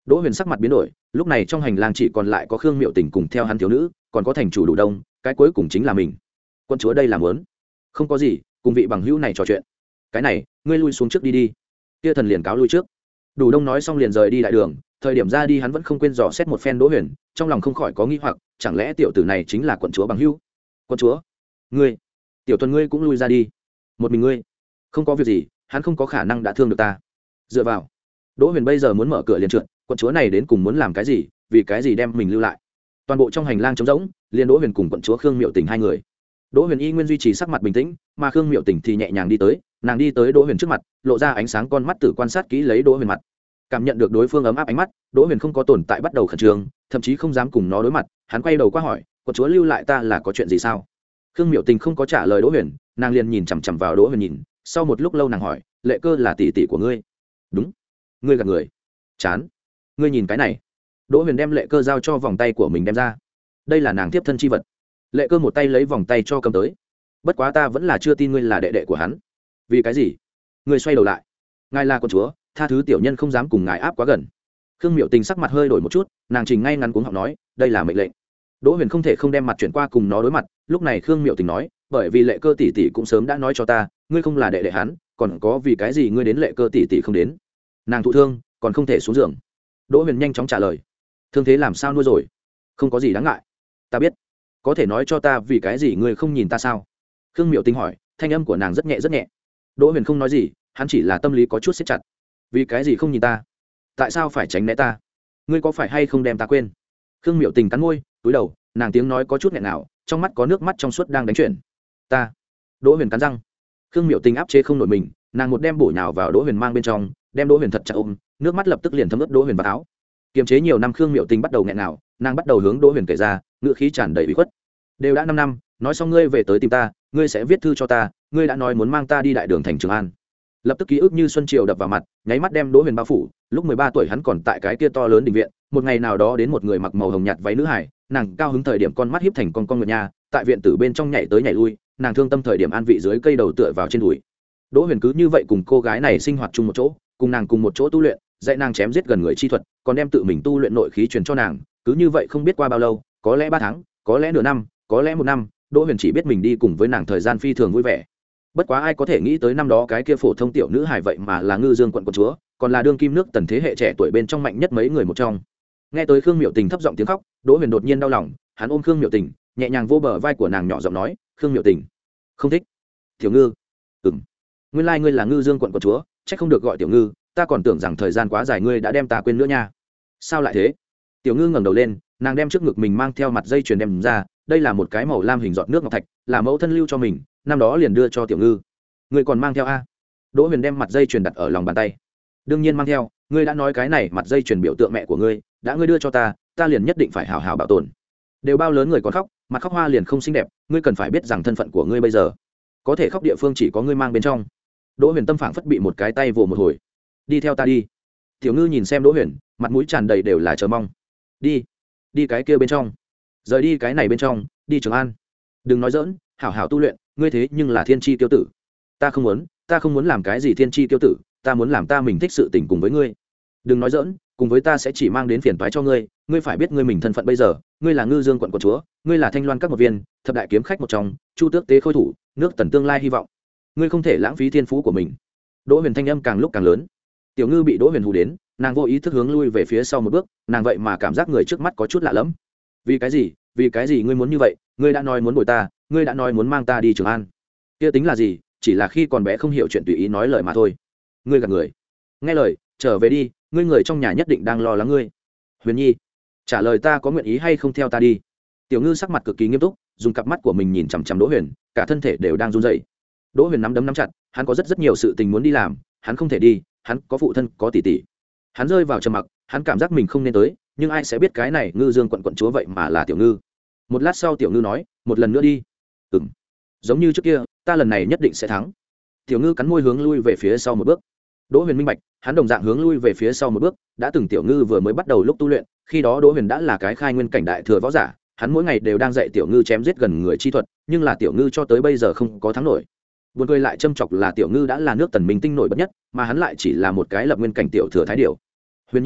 Đỗ Huyền sắc mặt biến đổi, lúc này trong hành lang chỉ còn lại có Khương Miệu Tình cùng theo hắn thiếu nữ, còn có thành chủ Đủ Đông, cái cuối cùng chính là mình. Quân chúa đây là muốn? Không có gì, cùng vị bằng hữu này trò chuyện. Cái này, ngươi lui xuống trước đi đi. Kia thần liền cáo lui trước. Đủ Đông nói xong liền rời đi đại đường, thời điểm ra đi hắn vẫn không quên dò xét một phen Đỗ Huyền, trong lòng không khỏi có nghi hoặc, chẳng lẽ tiểu tử này chính là quận chúa bằng hữu? Quận chúa? Ngươi? Tiểu Tuần ngươi cũng lui ra đi. Một mình ngươi? Không có việc gì, hắn không có khả năng đã thương được ta. Dựa vào. Đỗ Huyền bây giờ muốn mở cửa liền trượt, quận chúa này đến cùng muốn làm cái gì, vì cái gì đem mình lưu lại? Toàn bộ trong hành lang trống rỗng, liền Đỗ Huyền cùng quận chúa Khương Miệu Tình hai người. Đỗ Huyền y nguyên duy trì sắc mặt bình tĩnh, mà Khương Miệu Tình thì nhẹ nhàng đi tới, nàng đi tới Đỗ Huyền trước mặt, lộ ra ánh sáng con mắt tử quan sát kỹ lấy Đỗ Huyền mặt. Cảm nhận được đối phương ấm áp ánh mắt, Đỗ Huyền không có tồn tại bắt đầu khẩn trương, thậm chí không dám cùng nó đối mặt, hắn quay đầu qua hỏi, quận chúa lưu lại ta là có chuyện gì sao? Khương Miệu Tình không có trả lời Đỗ Huyền, nàng liền nhìn chằm chằm vào Đỗ Huyền nhìn, sau một lúc lâu nàng hỏi, Lệ Cơ là tỷ tỷ của ngươi? Đúng. Ngươi gạt người. Chán. Ngươi nhìn cái này. Đỗ Huyền đem Lệ Cơ giao cho vòng tay của mình đem ra. Đây là nàng tiếp thân chi vật. Lệ Cơ một tay lấy vòng tay cho cầm tới. Bất quá ta vẫn là chưa tin ngươi là đệ đệ của hắn. Vì cái gì? Ngươi xoay đầu lại. Ngài là con chúa, tha thứ tiểu nhân không dám cùng ngài áp quá gần. Khương Miệu Tình sắc mặt hơi đổi một chút, nàng trình ngay ngắn cuống họng nói, đây là mệnh lệnh. Đỗ Huyền không thể không đem mặt chuyển qua cùng nó đối mặt, lúc này Khương Miệu Tình nói, bởi vì Lệ Cơ tỷ tỷ cũng sớm đã nói cho ta, ngươi không là đệ đệ hắn, còn có vì cái gì ngươi đến Lệ Cơ tỷ tỷ không đến? Nàng thụ thương, còn không thể xuống giường. Đỗ Huyền nhanh chóng trả lời, thương thế làm sao nuôi rồi? Không có gì đáng ngại. Ta biết. Có thể nói cho ta vì cái gì ngươi không nhìn ta sao? Khương Miệu Tình hỏi, thanh âm của nàng rất nhẹ rất nhẹ. Đỗ Huyền không nói gì, hắn chỉ là tâm lý có chút siết chặt. Vì cái gì không nhìn ta? Tại sao phải tránh né ta? Ngươi có phải hay không đem ta quên? Khương Miệu Tình cắn môi, cúi đầu, nàng tiếng nói có chút nghẹn nào, trong mắt có nước mắt trong suốt đang đánh chuyển. Ta. Đỗ Huyền cắn răng. Khương Miệu Tình áp chế không nổi mình, nàng một đem bổ nhào vào Đỗ Huyền mang bên trong, đem Đỗ Huyền thật chặt ôm, nước mắt lập tức liền thấm ướt Đỗ Huyền vào áo. Kiềm chế nhiều năm Khương Miệu Tình bắt đầu nghẹn nào, nàng bắt đầu hướng Đỗ Huyền kể ra, ngữ khí tràn đầy ủy khuất. Đều đã năm năm, nói xong ngươi về tới tìm ta, ngươi sẽ viết thư cho ta, ngươi đã nói muốn mang ta đi đại đường thành Trường An. Lập tức ký ức như xuân triều đập vào mặt, nháy mắt đem Đỗ Huyền bao phủ. Lúc mười ba tuổi hắn còn tại cái kia to lớn đình viện, một ngày nào đó đến một người mặc màu hồng nhạt váy nữ hải, nàng cao hứng thời điểm con mắt híp thành con con nguyệt nha, tại viện tử bên trong nhảy tới nhảy lui, nàng thương tâm thời điểm an vị dưới cây đầu tựa vào trên đùi. Đỗ Huyền cứ như vậy cùng cô gái này sinh hoạt chung một chỗ, cùng nàng cùng một chỗ tu luyện, dạy nàng chém giết gần người chi thuật, còn đem tự mình tu luyện nội khí truyền cho nàng, cứ như vậy không biết qua bao lâu, có lẽ ba tháng, có lẽ nửa năm, có lẽ một năm, Đỗ Huyền chỉ biết mình đi cùng với nàng thời gian phi thường vui vẻ. Bất quá ai có thể nghĩ tới năm đó cái kia phổ thông tiểu nữ hài vậy mà là Ngư Dương quận quận chúa, còn là đương kim nước Tần thế hệ trẻ tuổi bên trong mạnh nhất mấy người một trong. Nghe tới Khương Miệu Tình thấp giọng tiếng khóc, Đỗ Huyền đột nhiên đau lòng, hắn ôm Khương Miệu Tình, nhẹ nhàng vô bờ vai của nàng nhỏ giọng nói, "Khương Miệu Tình, không thích." "Tiểu Ngư." "Ừm. Nguyên lai ngươi là Ngư Dương quận quận chúa, chắc không được gọi Tiểu Ngư, ta còn tưởng rằng thời gian quá dài ngươi đã đem ta quên nữa nha." "Sao lại thế?" Tiểu Ngư ngẩng đầu lên, nàng đem trước ngực mình mang theo mặt dây chuyền đem ra, đây là một cái màu lam hình giọt nước ngọc thạch, là mẫu thân lưu cho mình, năm đó liền đưa cho Tiểu Ngư. "Ngươi còn mang theo a?" Đỗ Huyền đem mặt dây chuyền đặt ở lòng bàn tay. "Đương nhiên mang theo, ngươi đã nói cái này mặt dây chuyền biểu tượng mẹ của ngươi, đã ngươi đưa cho ta, ta liền nhất định phải hảo hảo bảo tồn." Đều bao lớn người còn khóc, mặt khóc hoa liền không xinh đẹp, ngươi cần phải biết rằng thân phận của ngươi bây giờ, có thể khóc địa phương chỉ có ngươi mang bên trong. Đỗ Huyền tâm phảng phất bị một cái tay vồ một hồi. "Đi theo ta đi." Tiểu Ngư nhìn xem Đỗ Huyền, mặt mũi tràn đầy đều là chờ mong. "Đi, đi cái kia bên trong." "Rời đi cái này bên trong, đi Trường An." "Đừng nói dỡn, hảo hảo tu luyện, ngươi thế nhưng là thiên chi tiêu tử." "Ta không muốn, ta không muốn làm cái gì thiên chi tiêu tử, ta muốn làm ta mình thích sự tình cùng với ngươi." "Đừng nói dỡn, cùng với ta sẽ chỉ mang đến phiền toái cho ngươi, ngươi phải biết ngươi mình thân phận bây giờ, ngươi là Ngư Dương quận quận chúa, ngươi là Thanh Loan các một viên, thập đại kiếm khách một trong, Chu Tước tế khôi thủ, nước Tần tương lai hy vọng. Ngươi không thể lãng phí thiên phú của mình." Đỗ Huyền thanh âm càng lúc càng lớn. Tiểu Ngư bị Đỗ Huyền hù đến, nàng vô ý thức hướng lui về phía sau một bước, nàng vậy mà cảm giác người trước mắt có chút lạ lẫm. "Vì cái gì? Vì cái gì ngươi muốn như vậy? Ngươi đã nói muốn bồi ta, ngươi đã nói muốn mang ta đi Trường An. Kia tính là gì? Chỉ là khi còn bé không hiểu chuyện tùy ý nói lời mà thôi." "Ngươi gạt người." "Nghe lời, trở về đi, ngươi người trong nhà nhất định đang lo lắng ngươi." "Huyền Nhi, trả lời ta có nguyện ý hay không theo ta đi?" Tiểu Ngư sắc mặt cực kỳ nghiêm túc, dùng cặp mắt của mình nhìn chằm chằm Đỗ Huyền, cả thân thể đều đang run rẩy. Đỗ Huyền nắm đấm nắm chặt, hắn có rất rất nhiều sự tình muốn đi làm, hắn không thể đi, hắn có phụ thân, có tỷ tỷ. Hắn rơi vào trầm mặc, hắn cảm giác mình không nên tới, nhưng ai sẽ biết cái này Ngư Dương quận quận chúa vậy mà là Tiểu Ngư. Một lát sau Tiểu Ngư nói, "Một lần nữa đi." "Ừm, giống như trước kia, ta lần này nhất định sẽ thắng." Tiểu Ngư cắn môi hướng lui về phía sau một bước. Đỗ Huyền minh bạch, hắn đồng dạng hướng lui về phía sau một bước, đã từng Tiểu Ngư vừa mới bắt đầu lúc tu luyện, khi đó Đỗ Huyền đã là cái khai nguyên cảnh đại thừa võ giả, hắn mỗi ngày đều đang dạy Tiểu Ngư chém giết gần người chi thuật, nhưng là Tiểu Ngư cho tới bây giờ không có thắng nổi. Buồn cười lại châm chọc là Tiểu Ngư đã là nước Tần minh tinh nổi bật nhất, mà hắn lại chỉ là một cái lập nguyên cảnh tiểu thừa thái điểu. "Huyền Nhi,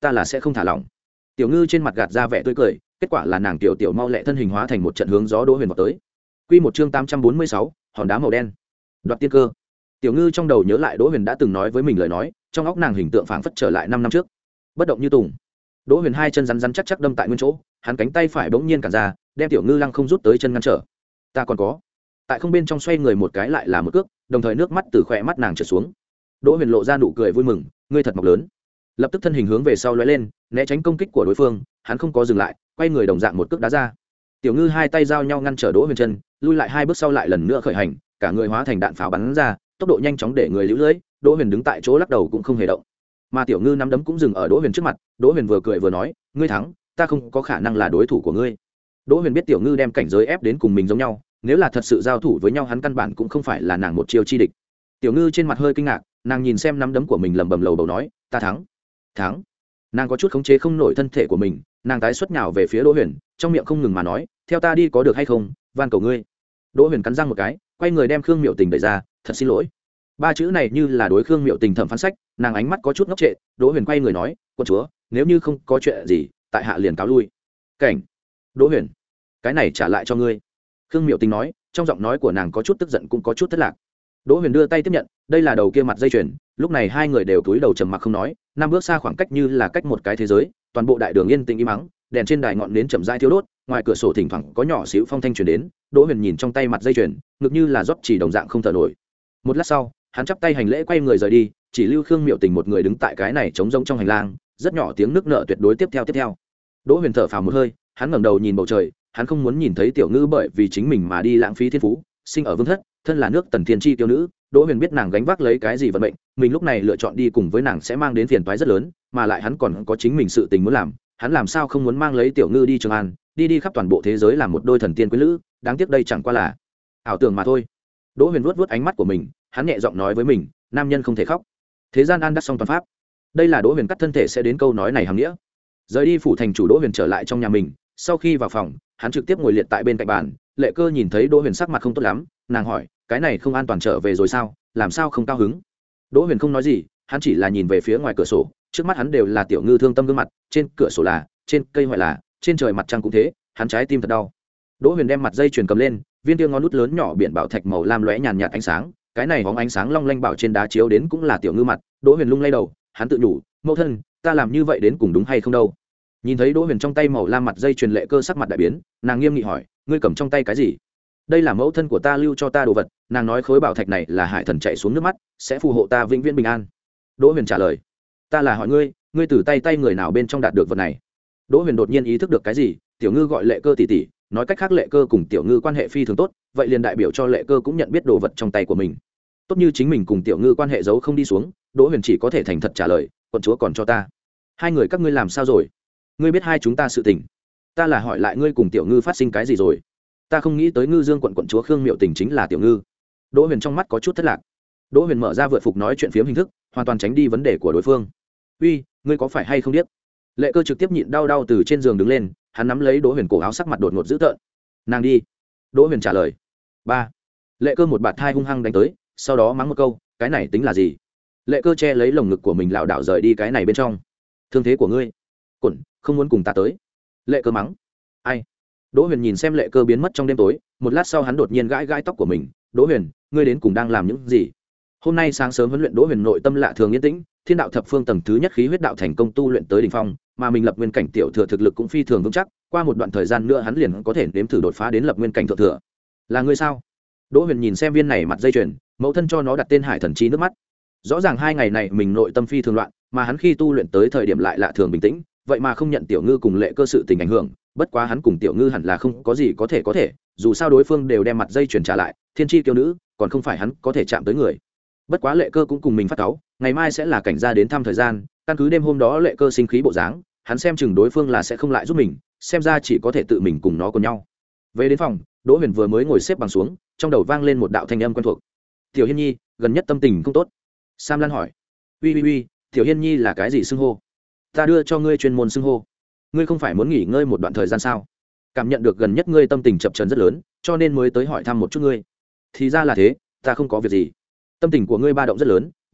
ta là sẽ không thả lỏng. Tiểu Ngư trên mặt gạt ra vẻ tươi cười, kết quả là nàng tiểu tiểu mau lẹ thân hình hóa thành một trận hướng gió Đỗ Huyền vào tới. Quy một chương tám trăm bốn mươi sáu, hòn đá màu đen. Đoạt tiên cơ. Tiểu Ngư trong đầu nhớ lại Đỗ Huyền đã từng nói với mình lời nói, trong óc nàng hình tượng phảng phất trở lại năm năm trước. Bất động như tùng. Đỗ Huyền hai chân rắn rắn chắc chắc đâm tại nguyên chỗ, hắn cánh tay phải bỗng nhiên cản ra, đem Tiểu Ngư lăng không rút tới chân ngăn trở. Ta còn có. Tại không bên trong xoay người một cái lại là một cước, đồng thời nước mắt từ khóe mắt nàng trượt xuống. Đỗ Huyền lộ ra nụ cười vui mừng, ngươi thật mọc lớn. Lập tức thân hình hướng về sau lóe lên, né tránh công kích của đối phương, hắn không có dừng lại, quay người đồng dạng một cước đá ra. Tiểu Ngư hai tay giao nhau ngăn trở Đỗ Huyền chân, lui lại hai bước sau lại lần nữa khởi hành, cả người hóa thành đạn pháo bắn ra, tốc độ nhanh chóng để người liễu lưỡi. Đỗ Huyền đứng tại chỗ lắc đầu cũng không hề động. Mà Tiểu Ngư nắm đấm cũng dừng ở Đỗ Huyền trước mặt, Đỗ Huyền vừa cười vừa nói, ngươi thắng, ta không có khả năng là đối thủ của ngươi. Đỗ Huyền biết Tiểu Ngư đem cảnh giới ép đến cùng mình giống nhau, nếu là thật sự giao thủ với nhau hắn căn bản cũng không phải là nàng một chiêu chi địch. Tiểu Ngư trên mặt hơi kinh ngạc, nàng nhìn xem nắm đấm của mình lẩm bẩm lầu bầu nói, ta thắng. Thắng. Nàng có chút khống chế không nổi thân thể của mình, nàng tái xuất nhào về phía Đỗ Huyền, trong miệng không ngừng mà nói, theo ta đi có được hay không, van cầu ngươi. Đỗ Huyền cắn răng một cái, quay người đem Khương Miệu Tình đẩy ra, thật xin lỗi. Ba chữ này như là đối Khương Miệu Tình thẩm phán sách, nàng ánh mắt có chút ngốc trệ. Đỗ Huyền quay người nói, quân chúa, nếu như không có chuyện gì, tại hạ liền cáo lui. Cảnh. Đỗ Huyền, cái này trả lại cho ngươi. Khương Miệu Tình nói, trong giọng nói của nàng có chút tức giận cũng có chút thất lạc. Đỗ Huyền đưa tay tiếp nhận, đây là đầu kia mặt dây chuyền. Lúc này hai người đều cúi đầu trầm mặc không nói, năm bước xa khoảng cách như là cách một cái thế giới, toàn bộ đại đường yên tĩnh im mắng, đèn trên đài ngọn nến chậm rãi thiêu đốt, ngoài cửa sổ thỉnh thoảng có nhỏ xíu phong thanh truyền đến. Đỗ Huyền nhìn trong tay mặt dây chuyền, ngực như là rót chỉ đồng dạng không thở nổi. Một lát sau, hắn chắp tay hành lễ quay người rời đi, chỉ lưu Khương Miệu Tình một người đứng tại cái này trống rỗng trong hành lang, rất nhỏ tiếng nước nợ tuyệt đối tiếp theo tiếp theo. Đỗ Huyền thở phào một hơi, hắn ngẩng đầu nhìn bầu trời, hắn không muốn nhìn thấy Tiểu Ngư bởi vì chính mình mà đi lãng phí thiên phú, sinh ở vương thất, thân là nước Tần Thiên chi tiểu nữ. Đỗ Huyền biết nàng gánh vác lấy cái gì vận mệnh, mình lúc này lựa chọn đi cùng với nàng sẽ mang đến phiền toái rất lớn, mà lại hắn còn có chính mình sự tình muốn làm, hắn làm sao không muốn mang lấy Tiểu Ngư đi Trường An, đi đi khắp toàn bộ thế giới làm một đôi thần tiên quý lữ, đáng tiếc đây chẳng qua là ảo tưởng mà thôi. Đỗ Huyền vuốt vuốt ánh mắt của mình, hắn nhẹ giọng nói với mình, nam nhân không thể khóc, thế gian an đắc song toàn pháp. Đây là Đỗ Huyền cắt thân thể sẽ đến câu nói này hàm nghĩa. Rời đi phủ thành chủ, Đỗ Huyền trở lại trong nhà mình, sau khi vào phòng, hắn trực tiếp ngồi liệt tại bên cạnh bàn. Lệ Cơ nhìn thấy Đỗ Huyền sắc mặt không tốt lắm, nàng hỏi, cái này không an toàn trở về rồi sao, làm sao không cao hứng? Đỗ Huyền không nói gì, hắn chỉ là nhìn về phía ngoài cửa sổ, trước mắt hắn đều là Tiểu Ngư thương tâm gương mặt, trên cửa sổ là, trên cây hoại là, trên trời mặt trăng cũng thế, hắn trái tim thật đau. Đỗ Huyền đem mặt dây chuyền cầm lên, viên tiêu ngón nút lớn nhỏ biển bảo thạch màu lam lóe nhàn nhạt ánh sáng, cái này bóng ánh sáng long lanh bảo trên đá chiếu đến cũng là Tiểu Ngư mặt. Đỗ Huyền lung lay đầu, hắn tự nhủ, mẫu thân, ta làm như vậy đến cùng đúng hay không đâu? Nhìn thấy Đỗ Huyền trong tay màu lam mặt dây chuyền, Lệ Cơ sắc mặt đại biến, nàng nghiêm nghị hỏi, ngươi cầm trong tay cái gì? Đây là mẫu thân của ta lưu cho ta đồ vật, nàng nói khối bảo thạch này là hải thần chạy xuống nước mắt, sẽ phù hộ ta vĩnh viễn bình an. Đỗ Huyền trả lời, ta là hỏi ngươi, ngươi từ tay tay người nào bên trong đạt được vật này? Đỗ Huyền đột nhiên ý thức được cái gì, Tiểu Ngư gọi Lệ Cơ tỷ tỷ, nói cách khác Lệ Cơ cùng Tiểu Ngư quan hệ phi thường tốt, vậy liền đại biểu cho Lệ Cơ cũng nhận biết đồ vật trong tay của mình. Tốt như chính mình cùng Tiểu Ngư quan hệ giấu không đi xuống, Đỗ Huyền chỉ có thể thành thật trả lời, quận chúa còn cho ta. Hai người các ngươi làm sao rồi? Ngươi biết hai chúng ta sự tình. Ta là hỏi lại ngươi cùng Tiểu Ngư phát sinh cái gì rồi? Ta không nghĩ tới Ngư Dương quận quận chúa Khương Miệu Tình chính là Tiểu Ngư. Đỗ Huyền trong mắt có chút thất lạc. Đỗ Huyền mở ra vượt phục nói chuyện phiếm hình thức, hoàn toàn tránh đi vấn đề của đối phương. Uy, ngươi có phải hay không biết? Lệ Cơ trực tiếp nhịn đau đau từ trên giường đứng lên, hắn nắm lấy Đỗ Huyền cổ áo, sắc mặt đột ngột dữ tợn. Nàng đi. Đỗ Huyền trả lời. Ba. Lệ Cơ một bạt thai hung hăng đánh tới, sau đó mắng một câu, cái này tính là gì? Lệ Cơ che lấy lồng ngực của mình lảo đảo rời đi cái này bên trong. Thương thế của ngươi, cẩn, không muốn cùng ta tới. Lệ Cơ mắng. Ai? Đỗ Huyền nhìn xem Lệ Cơ biến mất trong đêm tối, một lát sau hắn đột nhiên gãi gãi tóc của mình. Đỗ Huyền, ngươi đến cùng đang làm những gì? Hôm nay sáng sớm huấn luyện, Đỗ Huyền nội tâm lạ thường yên tĩnh, thiên đạo thập phương tầng thứ nhất khí huyết đạo thành công tu luyện tới đỉnh phong, mà mình lập nguyên cảnh tiểu thừa thực lực cũng phi thường vững chắc, qua một đoạn thời gian nữa hắn liền có thể nếm thử đột phá đến lập nguyên cảnh thượng thừa. Là ngươi sao? Đỗ Huyền nhìn xem viên này mặt dây chuyền, mẫu thân cho nó đặt tên Hải Thần Chi nước mắt. Rõ ràng hai ngày này mình nội tâm phi thường loạn, mà hắn khi tu luyện tới thời điểm lại lạ thường bình tĩnh, vậy mà không nhận Tiểu Ngư cùng Lệ Cơ sự tình ảnh hưởng, bất quá hắn cùng Tiểu Ngư hẳn là không có gì có thể có thể, dù sao đối phương đều đem mặt dây chuyền trả lại, thiên chi kiêu nữ, còn không phải hắn có thể chạm tới người. Bất quá Lệ Cơ cũng cùng mình phát cáu, ngày mai sẽ là cảnh gia đến thăm thời gian, căn cứ đêm hôm đó Lệ Cơ sinh khí bộ dáng, hắn xem chừng đối phương là sẽ không lại giúp mình, xem ra chỉ có thể tự mình cùng nó cùng nhau. Về đến phòng, Đỗ Huyền vừa mới ngồi xếp bằng xuống, trong đầu vang lên một đạo thanh âm quen thuộc. Tiểu Hiên Nhi, gần nhất tâm tình không tốt. Sam Lan hỏi. Uy uy uy, Tiểu Hiên Nhi là cái gì xưng hô? Ta đưa cho ngươi chuyên môn xưng hô. Ngươi không phải muốn nghỉ ngơi một đoạn thời gian sao? Cảm nhận được gần nhất ngươi tâm tình chập chờn rất lớn, cho nên mới tới hỏi thăm một chút ngươi. Thì ra là thế, ta không có việc gì. Tâm tình của ngươi ba động rất lớn,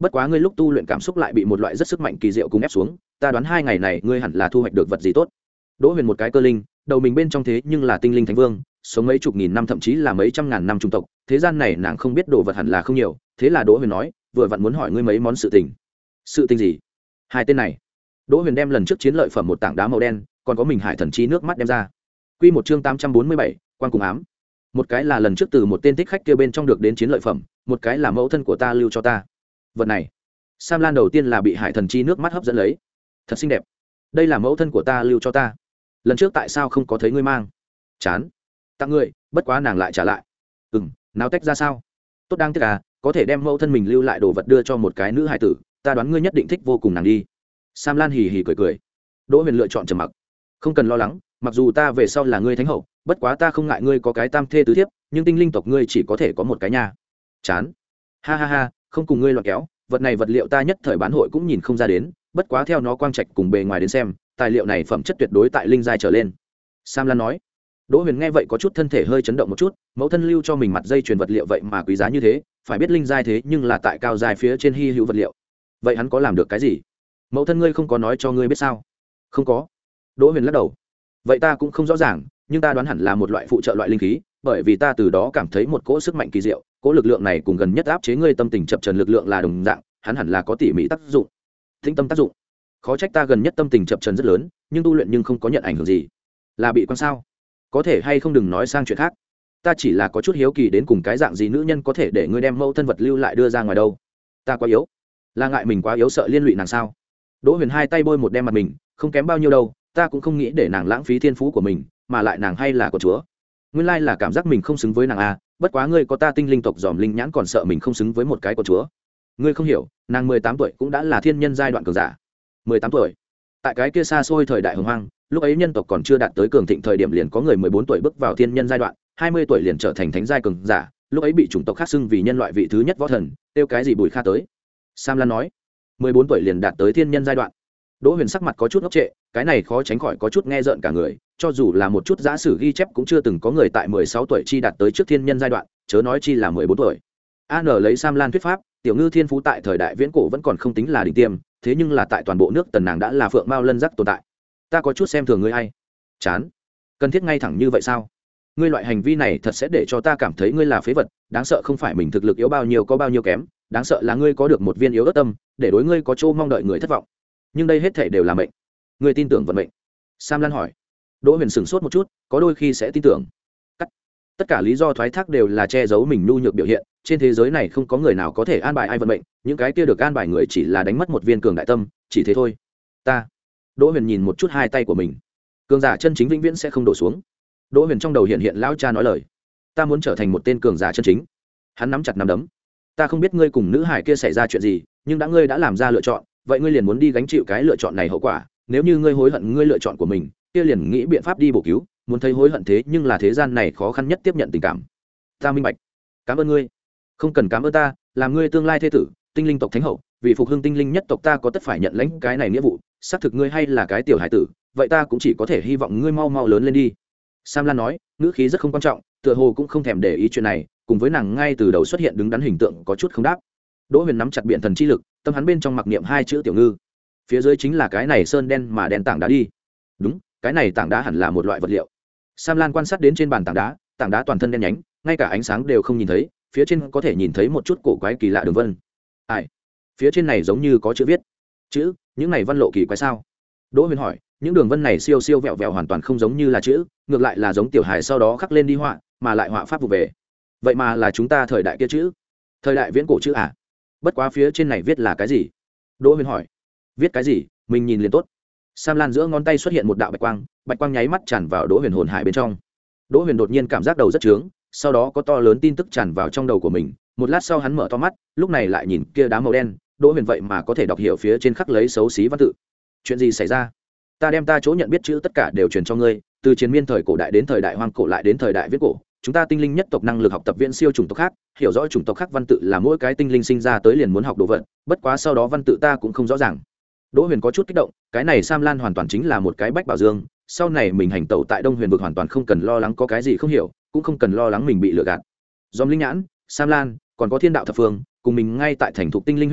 bất quá ngươi lúc tu luyện cảm xúc lại bị một loại rất sức mạnh kỳ diệu cùng ép xuống, ta đoán hai ngày này ngươi hẳn là thu hoạch được vật gì tốt. Đỗ Huyền một cái cơ linh, đầu mình bên trong thế nhưng là tinh linh thánh vương, sống mấy chục nghìn năm thậm chí là mấy trăm ngàn năm trung tộc, thế gian này nàng không biết đồ vật hẳn là không nhiều, thế là Đỗ Huyền nói, vừa vặn muốn hỏi ngươi mấy món sự tình. Sự tình gì? Hai tên này. Đỗ Huyền đem lần trước chiến lợi phẩm một tảng đá màu đen, còn có mình hải thần chi nước mắt đem ra. Quy một chương tám trăm bốn mươi bảy, quan cùng ám. Một cái là lần trước từ một tên thích khách kia bên trong được đến chiến lợi phẩm, một cái là mẫu thân của ta lưu cho ta. Vật này, Sam Lan đầu tiên là bị hải thần chi nước mắt hấp dẫn lấy. Thật xinh đẹp. Đây là mẫu thân của ta lưu cho ta. Lần trước tại sao không có thấy ngươi mang? Chán. Tặng ngươi, bất quá nàng lại trả lại. Ừm, nào tách ra sao? Tốt đáng tiếc à, có thể đem mẫu thân mình lưu lại đồ vật đưa cho một cái nữ hải tử, ta đoán ngươi nhất định thích vô cùng nàng đi. Sam Lan hì hì cười cười. Đỗ Huyền lựa chọn trầm mặc. Không cần lo lắng, mặc dù ta về sau là ngươi thánh hậu, bất quá ta không ngại ngươi có cái tam thê tứ thiếp, nhưng tinh linh tộc ngươi chỉ có thể có một cái nhà. Chán. Ha ha ha, không cùng ngươi loạn kéo, vật này vật liệu ta nhất thời bán hội cũng nhìn không ra đến, bất quá theo nó quang trạch cùng bề ngoài đến xem, tài liệu này phẩm chất tuyệt đối tại linh giai trở lên. Sam Lan nói. Đỗ Huyền nghe vậy có chút thân thể hơi chấn động một chút, mẫu thân lưu cho mình mặt dây chuyền vật liệu vậy mà quý giá như thế, phải biết linh giai thế nhưng là tại cao giai phía trên hi hữu vật liệu. Vậy hắn có làm được cái gì? Mẫu thân ngươi không có nói cho ngươi biết sao? Không có. Đỗ Huyền lắc đầu. Vậy ta cũng không rõ ràng, nhưng ta đoán hẳn là một loại phụ trợ loại linh khí, bởi vì ta từ đó cảm thấy một cỗ sức mạnh kỳ diệu, cỗ lực lượng này cùng gần nhất áp chế ngươi tâm tình chập chờn lực lượng là đồng dạng, hắn hẳn là có tỉ mỉ tác dụng, tĩnh tâm tác dụng. Khó trách ta gần nhất tâm tình chập chờn rất lớn, nhưng tu luyện nhưng không có nhận ảnh hưởng gì. Là bị quan sao? Có thể hay không đừng nói sang chuyện khác. Ta chỉ là có chút hiếu kỳ đến cùng cái dạng gì nữ nhân có thể để ngươi đem mẫu thân vật lưu lại đưa ra ngoài đâu. Ta quá yếu. Là ngại mình quá yếu sợ liên lụy nàng sao? Đỗ Huyền hai tay bôi một đem mặt mình, không kém bao nhiêu đâu, ta cũng không nghĩ để nàng lãng phí thiên phú của mình, mà lại nàng hay là của chúa. Nguyên lai là cảm giác mình không xứng với nàng a, bất quá ngươi có ta tinh linh tộc dòm linh nhãn còn sợ mình không xứng với một cái của chúa. Ngươi không hiểu, nàng mười tám tuổi cũng đã là thiên nhân giai đoạn cường giả. mười tám tuổi. Tại cái kia xa xôi thời đại hồng hoang, lúc ấy nhân tộc còn chưa đạt tới cường thịnh thời điểm liền có người mười bốn tuổi bước vào thiên nhân giai đoạn, hai mươi tuổi liền trở thành thánh giai cường giả, lúc ấy bị chủng tộc khác xưng vì nhân loại vị thứ nhất võ thần, tiêu cái gì Bùi Kha tới. Sam Lan nói, mười bốn tuổi liền đạt tới thiên nhân giai đoạn. Đỗ Huyền sắc mặt có chút ngốc trệ, cái này khó tránh khỏi có chút nghe rợn cả người, cho dù là một chút giả sử ghi chép cũng chưa từng có người tại mười sáu tuổi chi đạt tới trước thiên nhân giai đoạn, chớ nói chi là mười bốn tuổi. An lấy Sam Lan thuyết pháp, tiểu ngư thiên phú tại thời đại viễn cổ vẫn còn không tính là đỉnh tiêm, thế nhưng là tại toàn bộ nước Tần nàng đã là phượng mao lân giác tồn tại. Ta có chút xem thường ngươi hay? Chán. Cần thiết ngay thẳng như vậy sao? Ngươi loại hành vi này thật sẽ để cho ta cảm thấy ngươi là phế vật, đáng sợ không phải mình thực lực yếu bao nhiêu có bao nhiêu kém, đáng sợ là ngươi có được một viên yếu ớt tâm, để đối ngươi có chỗ mong đợi người thất vọng. Nhưng đây hết thảy đều là mệnh. Ngươi tin tưởng vận mệnh? Sam Lan hỏi. Đỗ Huyền sửng sốt một chút, có đôi khi sẽ tin tưởng. Cắt. Tất cả lý do thoái thác đều là che giấu mình nhu nhược biểu hiện, trên thế giới này không có người nào có thể an bài ai vận mệnh, những cái kia được an bài người chỉ là đánh mất một viên cường đại tâm, chỉ thế thôi. Ta. Đỗ Huyền nhìn một chút hai tay của mình. Cường giả chân chính vĩnh viễn sẽ không đổ xuống. Đỗ Huyền trong đầu hiện hiện lão cha nói lời. Ta muốn trở thành một tên cường giả chân chính. Hắn nắm chặt nắm đấm. Ta không biết ngươi cùng nữ hải kia xảy ra chuyện gì, nhưng đã ngươi đã làm ra lựa chọn, vậy ngươi liền muốn đi gánh chịu cái lựa chọn này hậu quả. Nếu như ngươi hối hận ngươi lựa chọn của mình, kia liền nghĩ biện pháp đi bổ cứu, muốn thấy hối hận thế nhưng là thế gian này khó khăn nhất tiếp nhận tình cảm. Ta minh bạch. Cảm ơn ngươi. Không cần cảm ơn ta, làm ngươi tương lai thế tử, tinh linh tộc thánh hậu, vì phục hưng tinh linh nhất tộc ta có tất phải nhận lãnh cái này nghĩa vụ, xác thực ngươi hay là cái tiểu hải tử, vậy ta cũng chỉ có thể hy vọng ngươi mau mau lớn lên đi. Sam Lan nói, ngữ khí rất không quan trọng, tựa hồ cũng không thèm để ý chuyện này, cùng với nàng ngay từ đầu xuất hiện đứng đắn hình tượng có chút không đáp. Đỗ Huyền nắm chặt biện thần chi lực, tâm hắn bên trong mặc niệm hai chữ tiểu ngư. Phía dưới chính là cái này sơn đen mà đen tảng đá đi. Đúng, cái này tảng đá hẳn là một loại vật liệu. Sam Lan quan sát đến trên bàn tảng đá, tảng đá toàn thân đen nhánh, ngay cả ánh sáng đều không nhìn thấy, phía trên có thể nhìn thấy một chút cổ quái kỳ lạ đường vân. Ai? Phía trên này giống như có chữ viết. Chữ? Những này văn lộ kỳ quái sao? Đỗ Huyền hỏi, những đường vân này siêu siêu vẹo vẹo hoàn toàn không giống như là chữ, ngược lại là giống tiểu hài sau đó khắc lên đi họa, mà lại họa pháp vụ về. Vậy mà là chúng ta thời đại kia chữ? Thời đại viễn cổ chữ à? Bất quá phía trên này viết là cái gì? Đỗ Huyền hỏi. Viết cái gì? Mình nhìn liền tốt. Sam Lan giữa ngón tay xuất hiện một đạo bạch quang, bạch quang nháy mắt tràn vào Đỗ Huyền hồn hải bên trong. Đỗ Huyền đột nhiên cảm giác đầu rất trướng, sau đó có to lớn tin tức tràn vào trong đầu của mình, một lát sau hắn mở to mắt, lúc này lại nhìn kia đá màu đen, Đỗ Huyền vậy mà có thể đọc hiểu phía trên khắc lấy xấu xí văn tự. Chuyện gì xảy ra? Ta đem ta chỗ nhận biết chữ tất cả đều truyền cho ngươi, từ chiến miên thời cổ đại đến thời đại hoang cổ lại đến thời đại viết cổ, chúng ta tinh linh nhất tộc năng lực học tập viễn siêu chủng tộc khác, hiểu rõ chủng tộc khác văn tự là mỗi cái tinh linh sinh ra tới liền muốn học đồ vật, bất quá sau đó văn tự ta cũng không rõ ràng. Đỗ Huyền có chút kích động, cái này Sam Lan hoàn toàn chính là một cái bách bảo dương, sau này mình hành tẩu tại Đông Huyền vực hoàn toàn không cần lo lắng có cái gì không hiểu, cũng không cần lo lắng mình bị lừa gạt. Dòm linh nhãn, Sam Lan, còn có thiên đạo thập phương, cùng mình ngay tại thành thục tinh linh huyết mạch,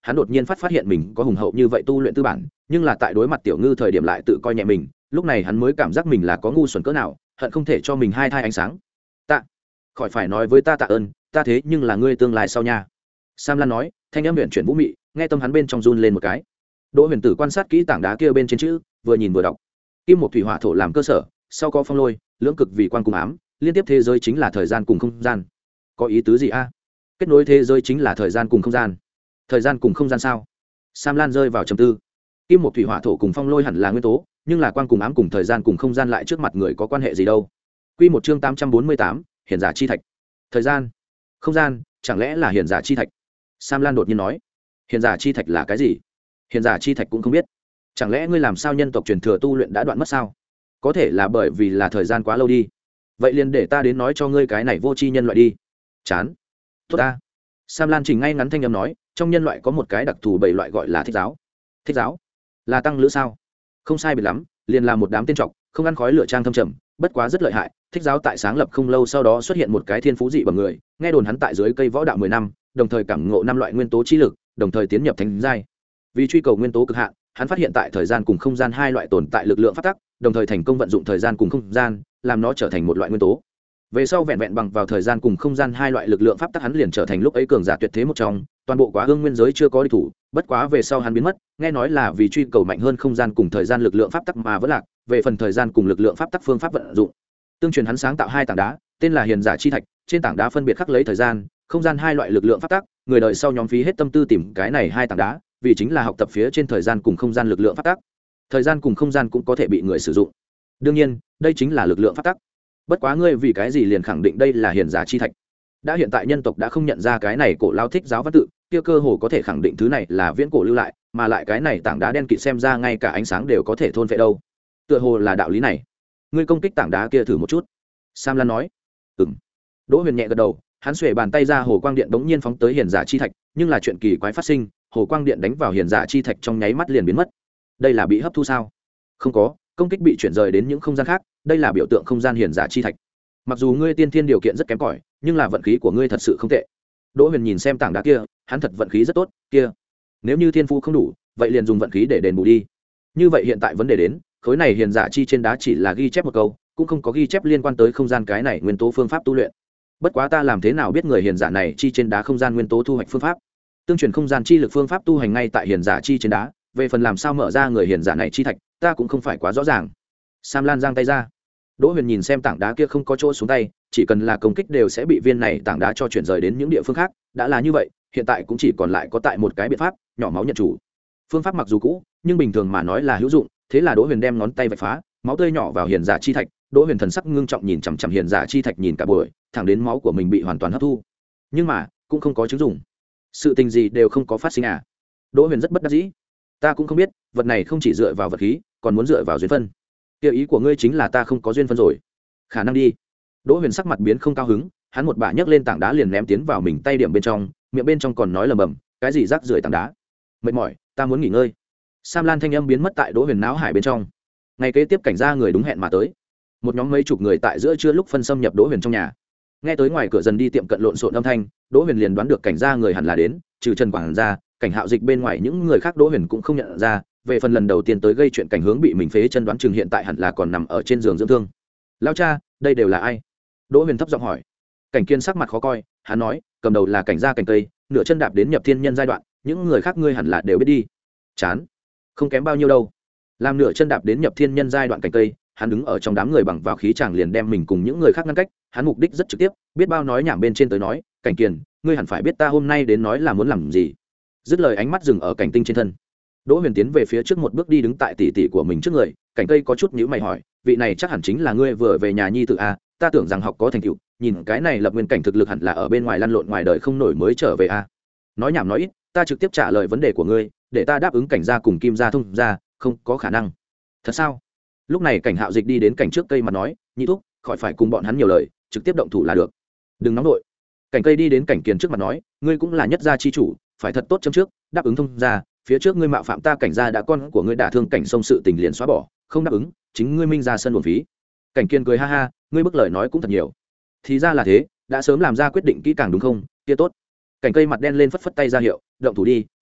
hắn đột nhiên phát phát hiện mình có hùng hậu như vậy tu luyện tư bản, nhưng là tại đối mặt tiểu ngư thời điểm lại tự coi nhẹ mình, lúc này hắn mới cảm giác mình là có ngu xuẩn cỡ nào, hận không thể cho mình hai thai ánh sáng. Tạ, khỏi phải nói với ta tạ ơn, ta thế nhưng là ngươi tương lai sau nha. Sam Lan nói, thanh âm huyền chuyển vũ mị, nghe tâm hắn bên trong run lên một cái. Đỗ Huyền Tử quan sát kỹ tảng đá kia bên trên chữ, vừa nhìn vừa đọc. Kim một thủy hỏa thổ làm cơ sở, sau có phong lôi, lưỡng cực vì quan cùng ám, liên tiếp thế giới chính là thời gian cùng không gian. Có ý tứ gì a? Kết nối thế giới chính là thời gian cùng không gian. Thời gian cùng không gian sao? Sam Lan rơi vào trầm tư. Kim một thủy hỏa thổ cùng phong lôi hẳn là nguyên tố, nhưng là quan cùng ám cùng thời gian cùng không gian lại trước mặt người có quan hệ gì đâu? Quy một chương tám trăm bốn mươi tám, hiển giả chi thạch. Thời gian, không gian, chẳng lẽ là hiển giả chi thạch? Sam Lan đột nhiên nói. Hiển giả chi thạch là cái gì? Hiển giả chi thạch cũng không biết. Chẳng lẽ ngươi làm sao nhân tộc truyền thừa tu luyện đã đoạn mất sao? Có thể là bởi vì là thời gian quá lâu đi. Vậy liền để ta đến nói cho ngươi cái này vô tri nhân loại đi. Chán. Tốt ta. Sam Lan chỉnh ngay ngắn thanh âm nói, trong nhân loại có một cái đặc thù bảy loại gọi là thích giáo. Thích giáo? Là tăng lữ sao? Không sai biệt lắm, liền là một đám tên trọc, không ăn khói lửa trang thâm trầm, bất quá rất lợi hại. Thích giáo tại sáng lập không lâu sau đó xuất hiện một cái thiên phú dị bằng người, nghe đồn hắn tại dưới cây võ đạo mười năm, đồng thời cảm ngộ năm loại nguyên tố chi lực, đồng thời tiến nhập thánh giai. Vì truy cầu nguyên tố cực hạn, hắn phát hiện tại thời gian cùng không gian hai loại tồn tại lực lượng phát tắc, đồng thời thành công vận dụng thời gian cùng không gian, làm nó trở thành một loại nguyên tố. Về sau vẹn vẹn bằng vào thời gian cùng không gian hai loại lực lượng pháp tắc, hắn liền trở thành lúc ấy cường giả tuyệt thế một trong, toàn bộ quá hương nguyên giới chưa có địch thủ, bất quá về sau hắn biến mất, nghe nói là vì truy cầu mạnh hơn không gian cùng thời gian lực lượng pháp tắc mà vẫn lạc, về phần thời gian cùng lực lượng pháp tắc phương pháp vận dụng. Tương truyền hắn sáng tạo hai tảng đá, tên là hiền giả chi thạch, trên tảng đá phân biệt khắc lấy thời gian, không gian hai loại lực lượng pháp tắc, người đời sau nhóm phí hết tâm tư tìm cái này hai tảng đá, vì chính là học tập phía trên thời gian cùng không gian lực lượng pháp tắc. Thời gian cùng không gian cũng có thể bị người sử dụng. Đương nhiên, đây chính là lực lượng pháp tắc. Bất quá ngươi vì cái gì liền khẳng định đây là hiền giả chi thạch? Đã hiện tại nhân tộc đã không nhận ra cái này cổ lao thích giáo văn tự, kia cơ hồ có thể khẳng định thứ này là viễn cổ lưu lại, mà lại cái này tảng đá đen kịt xem ra ngay cả ánh sáng đều có thể thôn phệ đâu. Tựa hồ là đạo lý này. Ngươi công kích tảng đá kia thử một chút. Sam Lan nói. Ừm. Đỗ Huyền nhẹ gật đầu, hắn xuề bàn tay ra, hồ quang điện bỗng nhiên phóng tới hiền giả chi thạch, nhưng là chuyện kỳ quái phát sinh, hồ quang điện đánh vào hiền giả chi thạch trong nháy mắt liền biến mất. Đây là bị hấp thu sao? Không có, công kích bị chuyển rời đến những không gian khác, đây là biểu tượng không gian hiển giả chi thạch. Mặc dù ngươi tiên thiên điều kiện rất kém cỏi, nhưng là vận khí của ngươi thật sự không tệ. Đỗ Huyền nhìn xem tảng đá kia, hắn thật vận khí rất tốt, kia. Nếu như thiên phú không đủ, vậy liền dùng vận khí để đền bù đi. Như vậy hiện tại vấn đề đến, khối này hiển giả chi trên đá chỉ là ghi chép một câu, cũng không có ghi chép liên quan tới không gian cái này nguyên tố phương pháp tu luyện. Bất quá ta làm thế nào biết người hiển giả này chi trên đá không gian nguyên tố thu hoạch phương pháp? Tương truyền không gian chi lực phương pháp tu hành ngay tại hiển giả chi trên đá, về phần làm sao mở ra người hiển giả này chi thạch, ta cũng không phải quá rõ ràng. Sam Lan giang tay ra. Đỗ Huyền nhìn xem tảng đá kia không có chỗ xuống tay, chỉ cần là công kích đều sẽ bị viên này tảng đá cho chuyển rời đến những địa phương khác, đã là như vậy, hiện tại cũng chỉ còn lại có tại một cái biện pháp, nhỏ máu nhận chủ. Phương pháp mặc dù cũ, nhưng bình thường mà nói là hữu dụng, thế là Đỗ Huyền đem ngón tay vạch phá, máu tươi nhỏ vào hiền giả chi thạch, Đỗ Huyền thần sắc ngưng trọng nhìn chằm chằm hiền giả chi thạch nhìn cả buổi, thẳng đến máu của mình bị hoàn toàn hấp thu. Nhưng mà, cũng không có chứng dụng. Sự tình gì đều không có phát sinh à? Đỗ Huyền rất bất đắc dĩ. Ta cũng không biết, vật này không chỉ dựa vào vật khí, còn muốn dựa vào duyên phân. Tiêu ý của ngươi chính là ta không có duyên phân rồi. Khả năng đi. Đỗ Huyền sắc mặt biến không cao hứng, hắn một bả nhấc lên tảng đá liền ném tiến vào mình tay điểm bên trong, miệng bên trong còn nói lầm bầm, cái gì rác rưởi tảng đá. Mệt mỏi, ta muốn nghỉ ngơi. Sam Lan thanh âm biến mất tại Đỗ Huyền não hải bên trong. Ngày kế tiếp cảnh gia người đúng hẹn mà tới. Một nhóm mấy chục người tại giữa trưa lúc phân xâm nhập Đỗ Huyền trong nhà. Nghe tới ngoài cửa dần đi tiệm cận lộn xộn âm thanh, Đỗ Huyền liền đoán được cảnh gia người hẳn là đến, trừ Trần Quảng ra, cảnh Hạo Dịch bên ngoài những người khác Đỗ Huyền cũng không nhận ra. Về phần lần đầu tiên tới gây chuyện cảnh hướng bị mình phế chân đoán chừng hiện tại hẳn là còn nằm ở trên giường dưỡng thương. Lão cha, đây đều là ai? Đỗ Huyền thấp giọng hỏi. Cảnh Kiên sắc mặt khó coi, hắn nói, cầm đầu là cảnh gia cảnh tây, nửa chân đạp đến nhập thiên nhân giai đoạn, những người khác ngươi hẳn là đều biết đi. Chán, không kém bao nhiêu đâu. Làm nửa chân đạp đến nhập thiên nhân giai đoạn cảnh tây, hắn đứng ở trong đám người bằng vào khí chàng liền đem mình cùng những người khác ngăn cách, hắn mục đích rất trực tiếp, biết bao nói nhảm bên trên tới nói, Cảnh Kiền, ngươi hẳn phải biết ta hôm nay đến nói là muốn làm gì. Dứt lời ánh mắt dừng ở Cảnh Tinh trên thân. Đỗ Huyền tiến về phía trước một bước đi đứng tại tỷ tỷ của mình trước người, Cảnh Tây có chút nhíu mày hỏi, vị này chắc hẳn chính là ngươi vừa về nhà nhi tự a, ta tưởng rằng học có thành tựu, nhìn cái này lập nguyên cảnh thực lực hẳn là ở bên ngoài lăn lộn ngoài đời không nổi mới trở về a. Nói nhảm nói ít, ta trực tiếp trả lời vấn đề của ngươi, để ta đáp ứng cảnh gia cùng Kim gia thông gia, không có khả năng. Thật sao? Lúc này Cảnh Hạo Dịch đi đến cảnh trước cây mà nói, nhị thúc, khỏi phải cùng bọn hắn nhiều lời, trực tiếp động thủ là được. Đừng nóng nội. Cảnh Cây đi đến Cảnh Kiền trước mặt nói, ngươi cũng là nhất gia chi chủ, phải thật tốt chấm trước, đáp ứng thông gia, phía trước ngươi mạo phạm ta cảnh gia đã con của ngươi đả thương cảnh sông sự tình liền xóa bỏ, không đáp ứng, chính ngươi minh ra sân buồn phí. Cảnh Kiên cười ha ha, ngươi bức lời nói cũng thật nhiều. Thì ra là thế, đã sớm làm ra quyết định kỹ càng đúng không? Kia tốt. Cảnh Cây mặt đen lên phất phất tay ra hiệu, động thủ đi,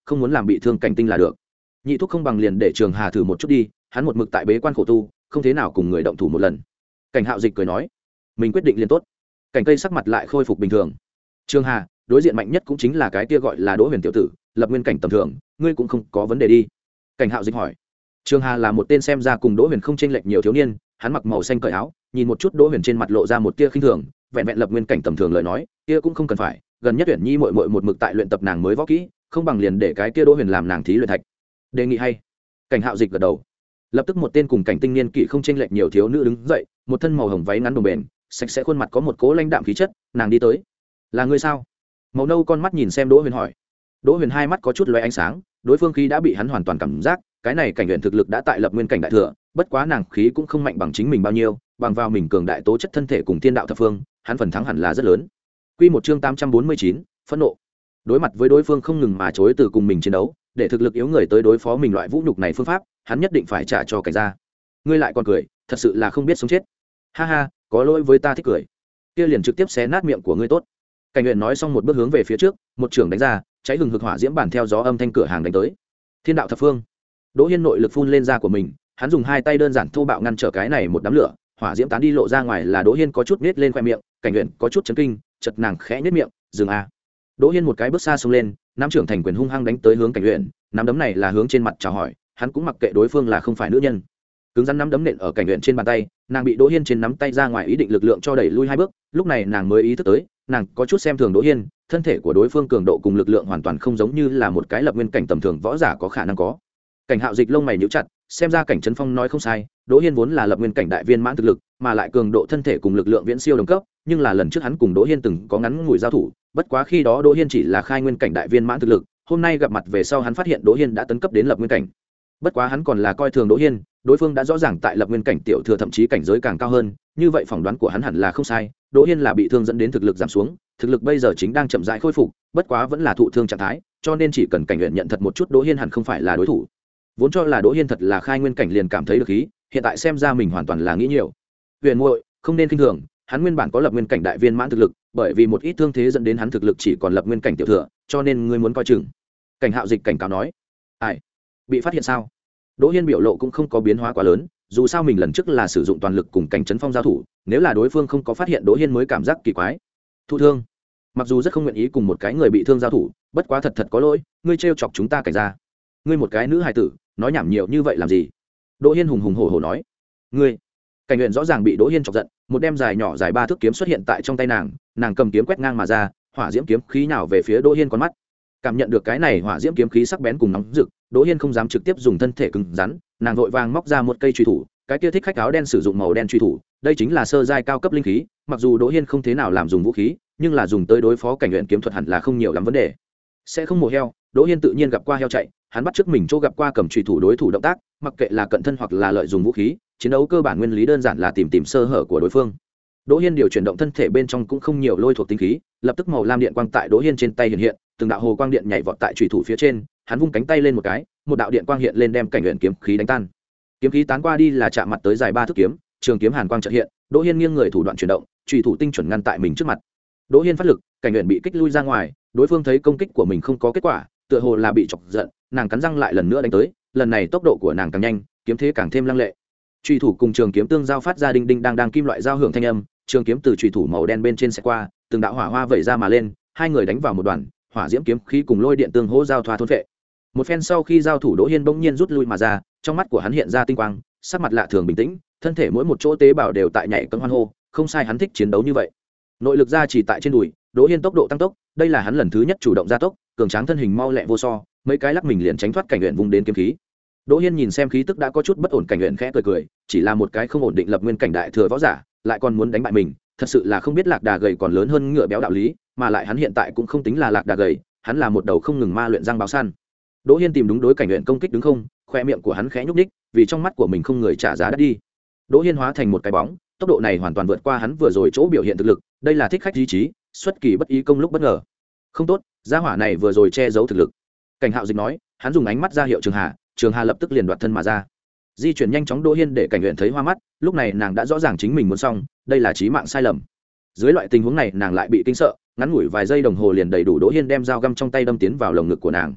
không muốn làm bị thương cảnh tinh là được. Nhị thúc không bằng liền để Trường Hà thử một chút đi, hắn một mực tại bế quan khổ tu, không thế nào cùng người động thủ một lần. Cảnh Hạo Dịch cười nói, mình quyết định liền tốt. Cảnh cây sắc mặt lại khôi phục bình thường. Trường Hà, đối diện mạnh nhất cũng chính là cái kia gọi là Đỗ Huyền tiểu tử, lập nguyên cảnh tầm thường, ngươi cũng không có vấn đề đi. Cảnh Hạo Dịch hỏi. Trường Hà là một tên xem ra cùng Đỗ Huyền không chênh lệch nhiều thiếu niên, hắn mặc màu xanh cởi áo, nhìn một chút Đỗ Huyền trên mặt lộ ra một tia khinh thường, vẹn vẹn lập nguyên cảnh tầm thường lời nói, kia cũng không cần phải, gần nhất Uyển Nhi muội muội một mực tại luyện tập nàng mới võ kỹ, không bằng liền để cái kia Đỗ Huyền làm nàng thí luyện thạch. Đề nghị hay. Cảnh Hạo Dịch gật đầu. Lập tức một tên cùng cảnh tinh niên kỵ không chênh lệch nhiều thiếu nữ đứng dậy, một thân màu hồng váy ngắn đồng bền, sạch sẽ khuôn mặt có một cố lãnh đạm khí chất, nàng đi tới. Là ngươi sao? Màu nâu con mắt nhìn xem Đỗ Huyền hỏi. Đỗ Huyền hai mắt có chút lóe ánh sáng, đối phương khí đã bị hắn hoàn toàn cảm giác, cái này cảnh luyện thực lực đã tại lập nguyên cảnh đại thừa, bất quá nàng khí cũng không mạnh bằng chính mình bao nhiêu, bằng vào mình cường đại tố chất thân thể cùng thiên đạo thập phương, hắn phần thắng hẳn là rất lớn. Quy một chương tám trăm bốn mươi chín, phẫn nộ. Đối mặt với đối phương không ngừng mà chối từ cùng mình chiến đấu, để thực lực yếu người tới đối phó mình loại vũ nhục này phương pháp, hắn nhất định phải trả cho cảnh gia. Ngươi lại còn cười, thật sự là không biết sống chết. Ha ha, có lỗi với ta thích cười. Kia liền trực tiếp xé nát miệng của ngươi tốt. Cảnh Uyển nói xong một bước hướng về phía trước, một trường đánh ra, cháy hừng hực hỏa diễm bản theo gió âm thanh cửa hàng đánh tới. Thiên đạo thập phương. Đỗ Hiên nội lực phun lên da của mình, hắn dùng hai tay đơn giản thô bạo ngăn trở cái này một đám lửa, hỏa diễm tán đi lộ ra ngoài là Đỗ Hiên có chút nết lên khoe miệng, Cảnh Uyển có chút chấn kinh, chợt nàng khẽ nhếch miệng, dừng a. Đỗ Hiên một cái bước xa xông lên, nắm trưởng thành quyền hung hăng đánh tới hướng Cảnh Uyển, nắm đấm này là hướng trên mặt chào hỏi, hắn cũng mặc kệ đối phương là không phải nữ nhân. Cứng rắn nắm đấm nện ở Cảnh Uyển trên bàn tay, nàng bị Đỗ Hiên trên nắm tay ra ngoài ý định lực lượng cho đẩy lui hai bước, lúc này nàng mới ý thức tới, nàng có chút xem thường Đỗ Hiên, thân thể của đối phương cường độ cùng lực lượng hoàn toàn không giống như là một cái lập nguyên cảnh tầm thường võ giả có khả năng có. Cảnh Hạo Dịch lông mày nhíu chặt, xem ra Cảnh Trấn Phong nói không sai, Đỗ Hiên vốn là lập nguyên cảnh đại viên mãn thực lực, mà lại cường độ thân thể cùng lực lượng viễn siêu đồng cấp, nhưng là lần trước hắn cùng Đỗ Hiên từng có ngắn ngủi giao thủ, bất quá khi đó Đỗ Hiên chỉ là khai nguyên cảnh đại viên mãn thực lực, hôm nay gặp mặt về sau hắn phát hiện Đỗ Hiên đã tấn cấp đến lập nguyên cảnh. Bất quá hắn còn là coi thường Đỗ Hiên, đối phương đã rõ ràng tại lập nguyên cảnh tiểu thừa thậm chí cảnh giới càng cao hơn, như vậy phỏng đoán của hắn hẳn là không sai, Đỗ Hiên là bị thương dẫn đến thực lực giảm xuống, thực lực bây giờ chính đang chậm rãi khôi phục, bất quá vẫn là thụ thương trạng thái, cho nên chỉ cần Cảnh Uyển nhận thật một chút Đỗ Hiên hẳn không phải là đối thủ. Vốn cho là Đỗ Hiên thật là khai nguyên cảnh liền cảm thấy được khí, hiện tại xem ra mình hoàn toàn là nghĩ nhiều. Huyền muội, không nên khinh thường, hắn nguyên bản có lập nguyên cảnh đại viên mãn thực lực, bởi vì một ít thương thế dẫn đến hắn thực lực chỉ còn lập nguyên cảnh tiểu thừa, cho nên ngươi muốn coi chừng. Cảnh Hạo Dịch cảnh cáo nói. Ai? Bị phát hiện sao? Đỗ Hiên biểu lộ cũng không có biến hóa quá lớn, dù sao mình lần trước là sử dụng toàn lực cùng Cảnh Trấn Phong giao thủ, nếu là đối phương không có phát hiện Đỗ Hiên mới cảm giác kỳ quái. Thụ thương. Mặc dù rất không nguyện ý cùng một cái người bị thương giao thủ, bất quá thật thật có lỗi, ngươi trêu chọc chúng ta Cảnh gia. Ngươi một cái nữ hài tử, nói nhảm nhiều như vậy làm gì? Đỗ Hiên hùng hùng hổ hổ nói. Ngươi. Cảnh Uyển rõ ràng bị Đỗ Hiên chọc giận, một đem dài nhỏ dài ba thước kiếm xuất hiện tại trong tay nàng, nàng cầm kiếm quét ngang mà ra, hỏa diễm kiếm khí nào về phía Đỗ Hiên con mắt. Cảm nhận được cái này hỏa diễm kiếm khí sắc bén cùng nóng rực, Đỗ Hiên không dám trực tiếp dùng thân thể cứng rắn, nàng vội vàng móc ra một cây truy thủ, cái kia thích khách áo đen sử dụng màu đen truy thủ, đây chính là sơ giai cao cấp linh khí, mặc dù Đỗ Hiên không thế nào làm dùng vũ khí, nhưng là dùng tới đối phó Cảnh Uyển kiếm thuật hẳn là không nhiều lắm vấn đề. Sẽ không mổ heo, Đỗ Hiên tự nhiên gặp qua heo chạy, hắn bắt trước mình chỗ gặp qua cầm truy thủ đối thủ động tác, mặc kệ là cận thân hoặc là lợi dùng vũ khí, chiến đấu cơ bản nguyên lý đơn giản là tìm tìm sơ hở của đối phương. Đỗ Hiên điều chuyển động thân thể bên trong cũng không nhiều lôi thuộc tinh khí, lập tức màu lam điện quang tại Đỗ Hiên trên tay hiện hiện, từng đạo hồ quang điện nhảy vọt tại chủy thủ phía trên, hắn vung cánh tay lên một cái, một đạo điện quang hiện lên đem Cảnh Uyển kiếm khí đánh tan. Kiếm khí tán qua đi là chạm mặt tới dài ba thước kiếm, trường kiếm hàn quang chợt hiện, Đỗ Hiên nghiêng người thủ đoạn chuyển động, chủy thủ tinh chuẩn ngăn tại mình trước mặt. Đỗ Hiên phát lực, Cảnh Uyển bị kích lui ra ngoài, đối phương thấy công kích của mình không có kết quả, tựa hồ là bị chọc giận, nàng cắn răng lại lần nữa đánh tới, lần này tốc độ của nàng càng nhanh, kiếm thế càng thêm lăng lệ. Chủy thủ cùng trường kiếm tương giao phát ra đinh đinh đang đang kim loại giao hưởng thanh âm, trường kiếm từ chủy thủ màu đen bên trên sẽ qua, từng đạo hỏa hoa vẩy ra mà lên, hai người đánh vào một đoàn, hỏa diễm kiếm khí cùng lôi điện tương hỗ giao thoa thôn phệ. Một phen sau khi giao thủ, Đỗ Hiên bỗng nhiên rút lui mà ra, trong mắt của hắn hiện ra tinh quang, sắc mặt lạ thường bình tĩnh, thân thể mỗi một chỗ tế bào đều tại nhảy cẫng hoan hô, không sai, hắn thích chiến đấu như vậy. Nội lực ra chỉ tại trên đùi, Đỗ Hiên tốc độ tăng tốc, đây là hắn lần thứ nhất chủ động gia tốc, cường tráng thân hình mau lẹ vô so, mấy cái lắc mình liền tránh thoát Cảnh Uyển vùng đến kiếm khí. Đỗ Hiên nhìn xem khí tức đã có chút bất ổn Cảnh Uyển khẽ cười cười, chỉ là một cái không ổn định lập nguyên cảnh đại thừa võ giả, lại còn muốn đánh bại mình, thật sự là không biết lạc đà gầy còn lớn hơn ngựa béo đạo lý, mà lại hắn hiện tại cũng không tính là lạc đà gầy, hắn là một đầu không ngừng ma luyện răng báo săn. Đỗ Hiên tìm đúng đối Cảnh Uyển công kích đứng không, khoe miệng của hắn khẽ nhúc nhích, vì trong mắt của mình không người trả giá đắt đi. Đỗ Hiên hóa thành một cái bóng, tốc độ này hoàn toàn vượt qua hắn vừa rồi chỗ biểu hiện thực lực, đây là thích khách ý chí, xuất kỳ bất ý công lúc bất ngờ. Không tốt, gia hỏa này vừa rồi che giấu thực lực. Cảnh Hạo Dịch nói, hắn dùng ánh mắt ra hiệu Trường Hà, Trường Hà lập tức liền đoạt thân mà ra. Di chuyển nhanh chóng Đỗ Hiên để Cảnh Uyển thấy hoa mắt, lúc này nàng đã rõ ràng chính mình muốn xong, đây là chí mạng sai lầm. Dưới loại tình huống này nàng lại bị kinh sợ, ngắn ngủi vài giây đồng hồ liền đầy đủ Đỗ Hiên đem dao găm trong tay đâm tiến vào lồng ngực của nàng.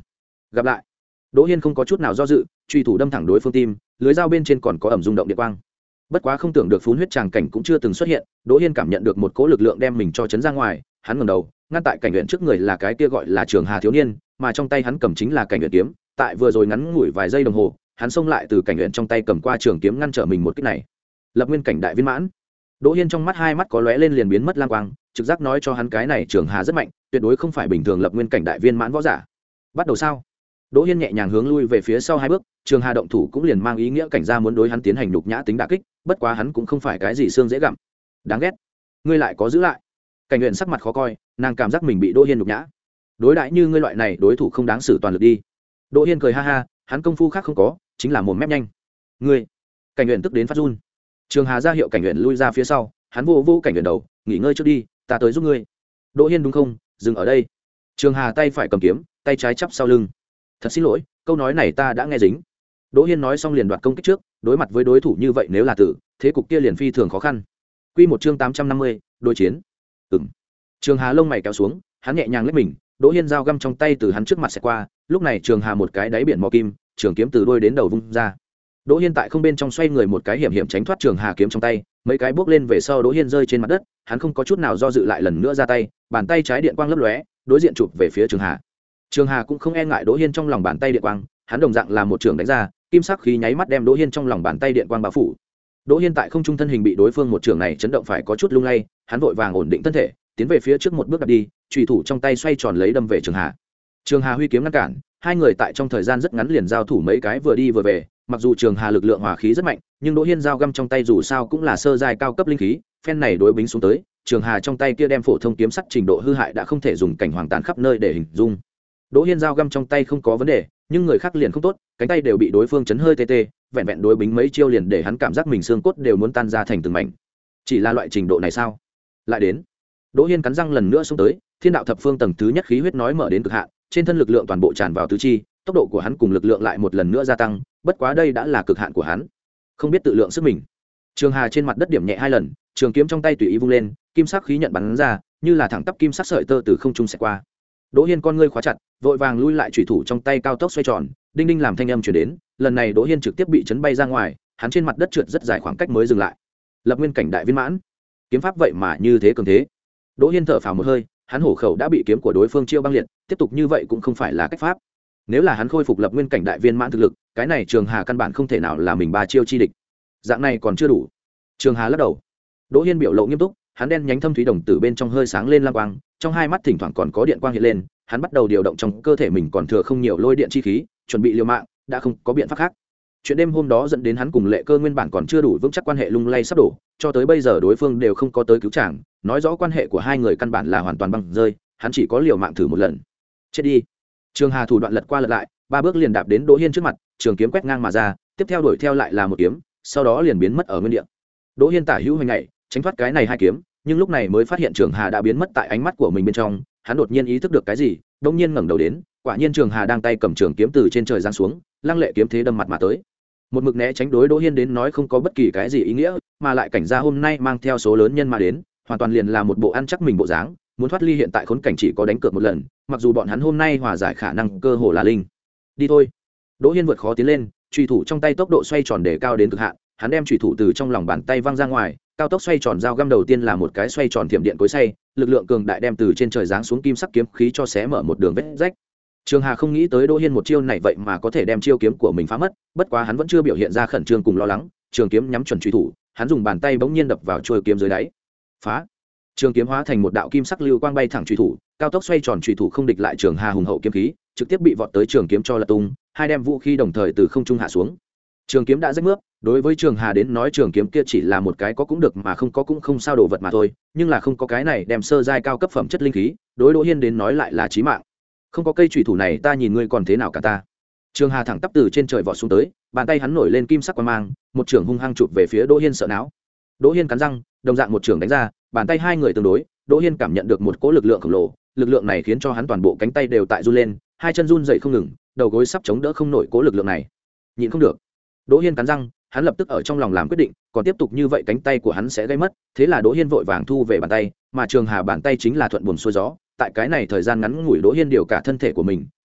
gặp lại. Đỗ Hiên không có chút nào do dự, truy thủ đâm thẳng đối phương tim, lưới dao bên trên còn có ẩm rung động điện quang. Bất quá không tưởng được phun huyết tràng cảnh cũng chưa từng xuất hiện, Đỗ Hiên cảm nhận được một cỗ lực lượng đem mình cho chấn ra ngoài, hắn ngẩng đầu, ngăn tại cảnh huyện trước người là cái kia gọi là Trường Hà thiếu niên, mà trong tay hắn cầm chính là cảnh huyện kiếm, tại vừa rồi ngắn ngủi vài giây đồng hồ, hắn xông lại từ cảnh huyện trong tay cầm qua trường kiếm ngăn trở mình một kích này. Lập nguyên cảnh đại viên mãn. Đỗ Hiên trong mắt hai mắt có lóe lên liền biến mất lang quang, trực giác nói cho hắn cái này Trường Hà rất mạnh, tuyệt đối không phải bình thường lập nguyên cảnh đại viên mãn võ giả. Bắt đầu sao? Đỗ Hiên nhẹ nhàng hướng lui về phía sau hai bước, Trường Hà động thủ cũng liền mang ý nghĩa cảnh gia muốn đối hắn tiến hành nhục nhã tính đả kích, bất quá hắn cũng không phải cái gì xương dễ gặm. Đáng ghét, ngươi lại có giữ lại. Cảnh Uyển sắc mặt khó coi, nàng cảm giác mình bị Đỗ Hiên nhục nhã. Đối đãi như ngươi loại này đối thủ không đáng xử toàn lực đi. Đỗ Hiên cười ha ha, hắn công phu khác không có, chính là mồm mép nhanh. Ngươi. Cảnh Uyển tức đến phát run. Trường Hà ra hiệu Cảnh Uyển lui ra phía sau, hắn vô vô Cảnh Uyển đầu, nghỉ ngơi trước đi, ta tới giúp ngươi. Đỗ Hiên đúng không, dừng ở đây. Trường Hà tay phải cầm kiếm, tay trái chắp sau lưng. Thật xin lỗi, câu nói này ta đã nghe dính. Đỗ Hiên nói xong liền đoạt công kích trước, đối mặt với đối thủ như vậy nếu là tử, thế cục kia liền phi thường khó khăn. Quy một chương tám trăm năm mươi, đối chiến. Ừm. Trường Hà lông mày kéo xuống, hắn nhẹ nhàng lách mình, Đỗ Hiên dao găm trong tay từ hắn trước mặt sẽ qua, lúc này Trường Hà một cái đáy biển mò kim, trường kiếm từ đuôi đến đầu vung ra. Đỗ Hiên tại không bên trong xoay người một cái hiểm hiểm tránh thoát Trường Hà kiếm trong tay, mấy cái bước lên về sau Đỗ Hiên rơi trên mặt đất, hắn không có chút nào do dự lại lần nữa ra tay, bàn tay trái điện quang lấp lóe, đối diện chụp về phía Trường Hà. Trường Hà cũng không e ngại Đỗ Hiên trong lòng bàn tay điện quang, hắn đồng dạng là một trường đánh ra, kim sắc khí nháy mắt đem Đỗ Hiên trong lòng bàn tay điện quang bao phủ. Đỗ Hiên tại không trung thân hình bị đối phương một trường này chấn động phải có chút lung lay, hắn vội vàng ổn định thân thể, tiến về phía trước một bước đặt đi, chùy thủ trong tay xoay tròn lấy đâm về Trường Hà. Trường Hà huy kiếm ngăn cản, hai người tại trong thời gian rất ngắn liền giao thủ mấy cái vừa đi vừa về, mặc dù Trường Hà lực lượng hỏa khí rất mạnh, nhưng Đỗ Hiên dao găm trong tay dù sao cũng là sơ giai cao cấp linh khí, phen này đối bính xuống tới, Trường Hà trong tay kia đem phổ thông kiếm sắc trình độ hư hại đã không thể dùng cảnh hoàng tàn khắp nơi để hình dung. Đỗ Hiên dao găm trong tay không có vấn đề, nhưng người khác liền không tốt, cánh tay đều bị đối phương chấn hơi tê tê, vẹn vẹn đối bính mấy chiêu liền để hắn cảm giác mình xương cốt đều muốn tan ra thành từng mảnh. Chỉ là loại trình độ này sao? Lại đến. Đỗ Hiên cắn răng lần nữa xông tới, Thiên đạo thập phương tầng thứ nhất khí huyết nói mở đến cực hạn, trên thân lực lượng toàn bộ tràn vào tứ chi, tốc độ của hắn cùng lực lượng lại một lần nữa gia tăng, bất quá đây đã là cực hạn của hắn. Không biết tự lượng sức mình. Trường Hà trên mặt đất điểm nhẹ hai lần, trường kiếm trong tay tùy ý vung lên, kim sắc khí nhận bắn ra, như là thẳng tắp kim sắc sợi tơ từ không trung xẹt qua. Đỗ Hiên con ngươi khóa chặt, vội vàng lui lại chủy thủ trong tay cao tốc xoay tròn, đinh đinh làm thanh âm truyền đến, lần này Đỗ Hiên trực tiếp bị chấn bay ra ngoài, hắn trên mặt đất trượt rất dài khoảng cách mới dừng lại. Lập nguyên cảnh đại viên mãn, kiếm pháp vậy mà như thế cường thế. Đỗ Hiên thở phào một hơi, hắn hổ khẩu đã bị kiếm của đối phương chiêu băng liệt, tiếp tục như vậy cũng không phải là cách pháp. Nếu là hắn khôi phục lập nguyên cảnh đại viên mãn thực lực, cái này Trường Hà căn bản không thể nào là mình ba chiêu chi địch. Dạng này còn chưa đủ. Trường Hà lắc đầu. Đỗ Hiên biểu lộ nghiêm túc, hắn đen nhánh thâm thúy đồng tử bên trong hơi sáng lên lam quang, trong hai mắt thỉnh thoảng còn có điện quang hiện lên, hắn bắt đầu điều động trong cơ thể mình còn thừa không nhiều lôi điện chi khí, chuẩn bị liều mạng, đã không có biện pháp khác. Chuyện đêm hôm đó dẫn đến hắn cùng Lệ Cơ nguyên bản còn chưa đủ vững chắc quan hệ lung lay sắp đổ, cho tới bây giờ đối phương đều không có tới cứu chàng, nói rõ quan hệ của hai người căn bản là hoàn toàn băng rơi, hắn chỉ có liều mạng thử một lần. Chết đi. Trường Hà thủ đoạn lật qua lật lại, ba bước liền đạp đến Đỗ Hiên trước mặt, trường kiếm quét ngang mà ra, tiếp theo đuổi theo lại là một kiếm, sau đó liền biến mất ở nguyên địa. Đỗ Hiên tả hữu hoành nhảy, tránh thoát cái này hai kiếm, nhưng lúc này mới phát hiện Trường Hà đã biến mất tại ánh mắt của mình bên trong, hắn đột nhiên ý thức được cái gì, đột nhiên ngẩng đầu đến, quả nhiên Trường Hà đang tay cầm trường kiếm từ trên trời giáng xuống, lăng lệ kiếm thế đâm mặt mà tới. Một mực né tránh đối Đỗ Hiên đến nói không có bất kỳ cái gì ý nghĩa, mà lại cảnh gia hôm nay mang theo số lớn nhân mà đến, hoàn toàn liền là một bộ ăn chắc mình bộ dáng, muốn thoát ly hiện tại khốn cảnh chỉ có đánh cược một lần, mặc dù bọn hắn hôm nay hòa giải khả năng cơ hồ là linh. Đi thôi. Đỗ Hiên vượt khó tiến lên, chùy thủ trong tay tốc độ xoay tròn để cao đến cực hạn, hắn đem chùy thủ từ trong lòng bàn tay văng ra ngoài, cao tốc xoay tròn dao găm đầu tiên là một cái xoay tròn thiểm điện cối xay, lực lượng cường đại đem từ trên trời giáng xuống kim sắc kiếm khí cho xé mở một đường vết rách. Trường Hà không nghĩ tới Đỗ Hiên một chiêu này vậy mà có thể đem chiêu kiếm của mình phá mất, bất quá hắn vẫn chưa biểu hiện ra khẩn trương cùng lo lắng, trường kiếm nhắm chuẩn chùy thủ, hắn dùng bàn tay bỗng nhiên đập vào chuôi kiếm dưới đáy. Phá! Trường kiếm hóa thành một đạo kim sắc lưu quang bay thẳng chùy thủ, cao tốc xoay tròn chùy thủ không địch lại Trường Hà hùng hậu kiếm khí, trực tiếp bị vọt tới trường kiếm cho lật tung, hai đem vũ khí đồng thời từ không trung hạ xuống. Trường kiếm đã rách nước, đối với Trường Hà đến nói trường kiếm kia chỉ là một cái có cũng được mà không có cũng không sao đồ vật mà thôi, nhưng là không có cái này đem sơ giai cao cấp phẩm chất linh khí, đối Đỗ Hiên đến nói lại là chí mạng. Không có cây chùy thủ này ta nhìn ngươi còn thế nào cả ta. Trường Hà thẳng tắp từ trên trời vọt xuống tới, bàn tay hắn nổi lên kim sắc quang mang, một trường hung hăng chụp về phía Đỗ Hiên sợ não. Đỗ Hiên cắn răng, đồng dạng một trường đánh ra, bàn tay hai người tương đối, Đỗ Hiên cảm nhận được một cỗ lực lượng khổng lồ, lực lượng này khiến cho hắn toàn bộ cánh tay đều tại run lên, hai chân run dậy không ngừng, đầu gối sắp chống đỡ không nổi cỗ lực lượng này. Nhịn không được. Đỗ Hiên cắn răng, hắn lập tức ở trong lòng làm quyết định, còn tiếp tục như vậy cánh tay của hắn sẽ gây mất, thế là Đỗ Hiên vội vàng thu về bàn tay, mà Trường Hà bàn tay chính là thuận buồm xuôi gió, tại cái này thời gian ngắn ngủi Đỗ Hiên điều cả thân thể của mình,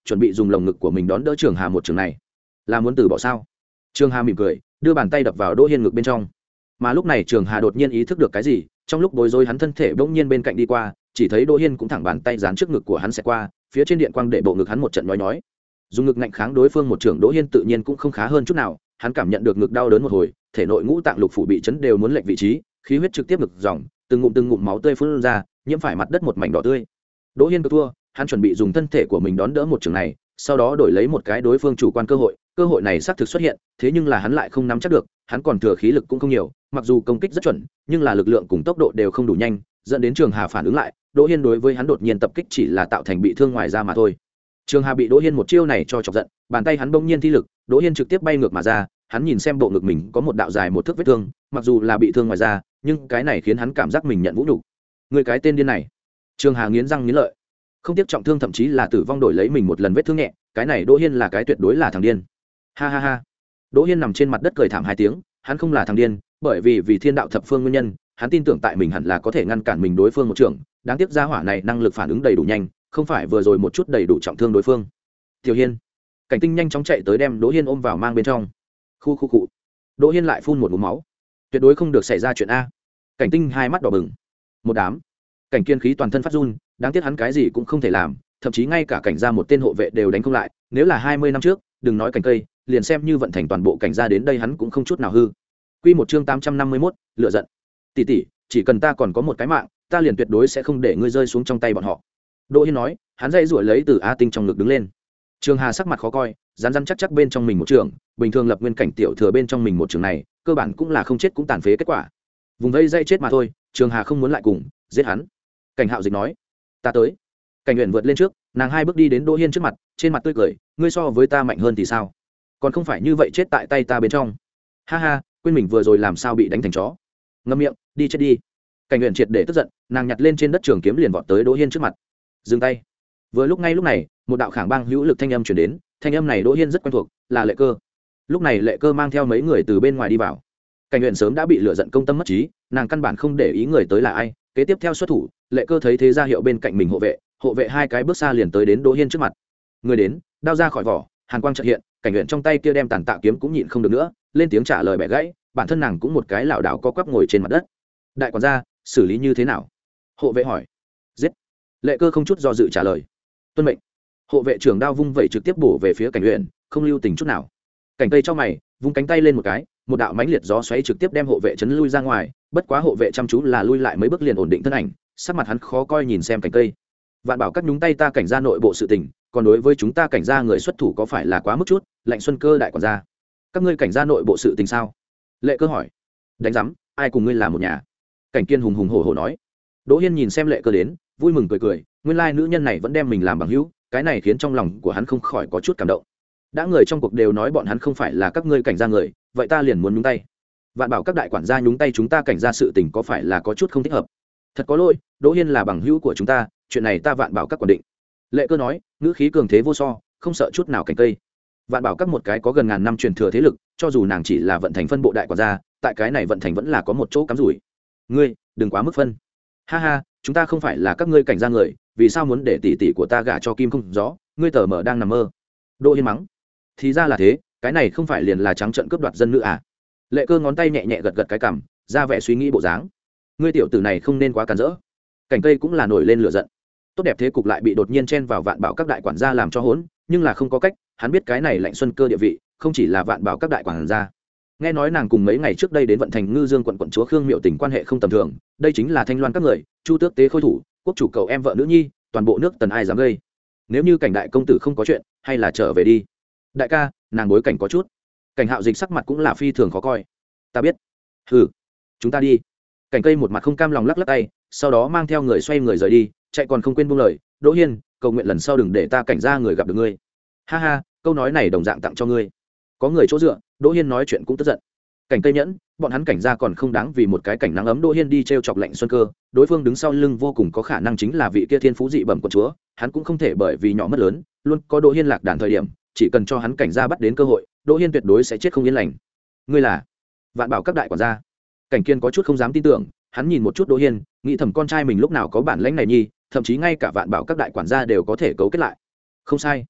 chuẩn bị dùng lồng ngực của mình đón đỡ Trường Hà một trường này. Là muốn từ bỏ sao? Trường Hà mỉm cười, đưa bàn tay đập vào Đỗ Hiên ngực bên trong. Mà lúc này Trường Hà đột nhiên ý thức được cái gì, trong lúc bối rối hắn thân thể bỗng nhiên bên cạnh đi qua, chỉ thấy Đỗ Hiên cũng thẳng bàn tay dán trước ngực của hắn sẽ qua, phía trên điện quang để bộ ngực hắn một trận nhói nhói. Dùng ngực ngạnh kháng đối phương một trường, Đỗ Hiên tự nhiên cũng không khá hơn chút nào, hắn cảm nhận được ngực đau đớn một hồi, thể nội ngũ tạng lục phủ bị chấn đều muốn lệch vị trí, khí huyết trực tiếp ngực dòng, từng ngụm từng ngụm máu tươi phun ra, nhiễm phải mặt đất một mảnh đỏ tươi. Đỗ Hiên cứ thua, hắn chuẩn bị dùng thân thể của mình đón đỡ một trường này, sau đó đổi lấy một cái đối phương chủ quan cơ hội, cơ hội này xác thực xuất hiện, thế nhưng là hắn lại không nắm chắc được, hắn còn thừa khí lực cũng không nhiều, mặc dù công kích rất chuẩn, nhưng là lực lượng cùng tốc độ đều không đủ nhanh, dẫn đến Trường Hà phản ứng lại, Đỗ Hiên đối với hắn đột nhiên tập kích chỉ là tạo thành bị thương ngoài da mà thôi. Trường Hà bị Đỗ Hiên một chiêu này cho chọc giận, bàn tay hắn bỗng nhiên thi lực, Đỗ Hiên trực tiếp bay ngược mà ra, hắn nhìn xem bộ ngực mình có một đạo dài một thước vết thương, mặc dù là bị thương ngoài da, nhưng cái này khiến hắn cảm giác mình nhận vũ nhục. Người cái tên điên này. Trường Hà nghiến răng nghiến lợi, không tiếp trọng thương thậm chí là tử vong đổi lấy mình một lần vết thương nhẹ, cái này Đỗ Hiên là cái tuyệt đối là thằng điên. Ha ha ha. Đỗ Hiên nằm trên mặt đất cười thảm hai tiếng, hắn không là thằng điên, bởi vì vì thiên đạo thập phương nguyên nhân, hắn tin tưởng tại mình hẳn là có thể ngăn cản mình đối phương một trường, đáng tiếc gia hỏa này năng lực phản ứng đầy đủ nhanh, không phải vừa rồi một chút đầy đủ trọng thương đối phương. Tiểu Hiên, Cảnh Tinh nhanh chóng chạy tới đem Đỗ Hiên ôm vào mang bên trong. Khu khu cụ. Đỗ Hiên lại phun một ngụm máu. Tuyệt đối không được xảy ra chuyện a. Cảnh Tinh hai mắt đỏ bừng. Một đám. Cảnh Kiên khí toàn thân phát run, đáng tiếc hắn cái gì cũng không thể làm, thậm chí ngay cả cảnh gia một tên hộ vệ đều đánh không lại, nếu là hai mươi năm trước, đừng nói cảnh cây, liền xem như vận thành toàn bộ cảnh gia đến đây hắn cũng không chút nào hư. Quy một chương tám trăm năm mươi mốt, lựa giận. Tỷ tỷ, chỉ cần ta còn có một cái mạng, ta liền tuyệt đối sẽ không để ngươi rơi xuống trong tay bọn họ. Đỗ Hiên nói, hắn dây rủi lấy từ A Tinh trong ngực đứng lên. Trường Hà sắc mặt khó coi, rắn rắn chắc chắc bên trong mình một trường, bình thường lập nguyên cảnh tiểu thừa bên trong mình một trường này, cơ bản cũng là không chết cũng tàn phế kết quả. Vùng vây dây chết mà thôi, Trường Hà không muốn lại cùng, giết hắn. Cảnh Hạo Dịch nói, ta tới. Cảnh Uyển vượt lên trước, nàng hai bước đi đến Đỗ Hiên trước mặt, trên mặt tươi cười, ngươi so với ta mạnh hơn thì sao? Còn không phải như vậy chết tại tay ta bên trong. Ha ha, quên mình vừa rồi làm sao bị đánh thành chó. Ngậm miệng, đi chết đi. Cảnh Uyển triệt để tức giận, nàng nhặt lên trên đất trường kiếm liền vọt tới Đỗ Hiên trước mặt. Dừng tay. Vừa lúc ngay lúc này, một đạo khảng bang hữu lực thanh âm truyền đến, thanh âm này Đỗ Hiên rất quen thuộc, là Lệ Cơ. Lúc này Lệ Cơ mang theo mấy người từ bên ngoài đi vào. Cảnh Uyển sớm đã bị lửa giận công tâm mất trí, nàng căn bản không để ý người tới là ai, kế tiếp theo xuất thủ, Lệ Cơ thấy thế ra hiệu bên cạnh mình hộ vệ, hộ vệ hai cái bước xa liền tới đến Đỗ Hiên trước mặt. Người đến, đao ra khỏi vỏ, hàn quang chợt hiện, Cảnh Uyển trong tay kia đem tàn tạ kiếm cũng nhịn không được nữa, lên tiếng trả lời bẻ gãy, bản thân nàng cũng một cái lảo đảo co quắp ngồi trên mặt đất. Đại quản gia, xử lý như thế nào? Hộ vệ hỏi. Giết. Lệ Cơ không chút do dự trả lời. Tuân mệnh. Hộ vệ trưởng đao vung vẩy trực tiếp bổ về phía Cảnh Uyển, không lưu tình chút nào. Cảnh Tây cho mày, vung cánh tay lên một cái, một đạo mãnh liệt gió xoáy trực tiếp đem hộ vệ chấn lui ra ngoài, bất quá hộ vệ chăm chú là lui lại mấy bước liền ổn định thân ảnh, sắc mặt hắn khó coi nhìn xem Cảnh Tây. Vạn bảo các nhúng tay ta cảnh gia nội bộ sự tình, còn đối với chúng ta cảnh gia người xuất thủ có phải là quá mức chút? Lạnh Xuân Cơ đại quản gia, các ngươi cảnh gia nội bộ sự tình sao? Lệ Cơ hỏi. Đánh giám, ai cùng ngươi làm một nhà? Cảnh Kiên hùng hùng hổ hổ nói. Đỗ Hiên nhìn xem Lệ Cơ đến, vui mừng cười cười, nguyên lai nữ nhân này vẫn đem mình làm bằng hữu, cái này khiến trong lòng của hắn không khỏi có chút cảm động. Đã người trong cuộc đều nói bọn hắn không phải là các ngươi cảnh gia người, vậy ta liền muốn nhúng tay. Vạn bảo các đại quản gia nhúng tay chúng ta cảnh gia sự tình có phải là có chút không thích hợp? Thật có lỗi, Đỗ Hiên là bằng hữu của chúng ta, chuyện này ta Vạn bảo các quản định. Lệ Cơ nói, ngữ khí cường thế vô so, không sợ chút nào Cảnh Cây. Vạn bảo các một cái có gần ngàn năm truyền thừa thế lực, cho dù nàng chỉ là vận thành phân bộ đại quản gia, tại cái này vận thành vẫn là có một chỗ cắm rủi. Ngươi đừng quá mức phân. Ha ha, chúng ta không phải là các ngươi cảnh gia người, vì sao muốn để tỷ tỷ của ta gả cho Kim Không Rõ? Ngươi tờ mờ đang nằm mơ. Đỗ Hiên mắng. Thì ra là thế, cái này không phải liền là trắng trợn cướp đoạt dân nữ à? Lệ Cơ ngón tay nhẹ nhẹ gật gật cái cằm, ra vẻ suy nghĩ bộ dáng. Ngươi tiểu tử này không nên quá cản rỡ. Cảnh Cây cũng là nổi lên lửa giận. Tốt đẹp thế cục lại bị đột nhiên chen vào Vạn bảo các đại quản gia làm cho hỗn, nhưng là không có cách, hắn biết cái này Lạnh Xuân Cơ địa vị, không chỉ là Vạn bảo các đại quản gia. Nghe nói nàng cùng mấy ngày trước đây đến vận thành Ngư Dương quận quận chúa Khương Miệu tình quan hệ không tầm thường, đây chính là Thanh Loan các người, Chu Tước tế khôi thủ, quốc chủ cậu em vợ nữ nhi, toàn bộ nước tần ai dám gây. Nếu như Cảnh đại công tử không có chuyện, hay là trở về đi. Đại ca, nàng bối cảnh có chút. Cảnh Hạo Dịch sắc mặt cũng là phi thường khó coi. Ta biết. Hừ, chúng ta đi. Cảnh Cây một mặt không cam lòng lắc lắc tay, sau đó mang theo người xoay người rời đi, chạy còn không quên buông lời, Đỗ Hiên, cầu nguyện lần sau đừng để ta cảnh gia người gặp được ngươi. Ha ha, câu nói này đồng dạng tặng cho ngươi. Có người chỗ dựa, Đỗ Hiên nói chuyện cũng tức giận. Cảnh Cây nhẫn, bọn hắn cảnh gia còn không đáng vì một cái cảnh nắng ấm Đỗ Hiên đi trêu chọc Lạnh Xuân Cơ, đối phương đứng sau lưng vô cùng có khả năng chính là vị kia thiên phú dị bẩm của chúa, hắn cũng không thể bởi vì nhỏ mất lớn, luôn có Đỗ Hiên lạc đàn thời điểm, chỉ cần cho hắn cảnh gia bắt đến cơ hội, Đỗ Hiên tuyệt đối sẽ chết không yên lành. Ngươi là Vạn bảo các đại quản gia. Cảnh Kiên có chút không dám tin tưởng, hắn nhìn một chút Đỗ Hiên, nghĩ thầm con trai mình lúc nào có bản lĩnh này nhi, thậm chí ngay cả Vạn bảo các đại quản gia đều có thể cấu kết lại. Không sai,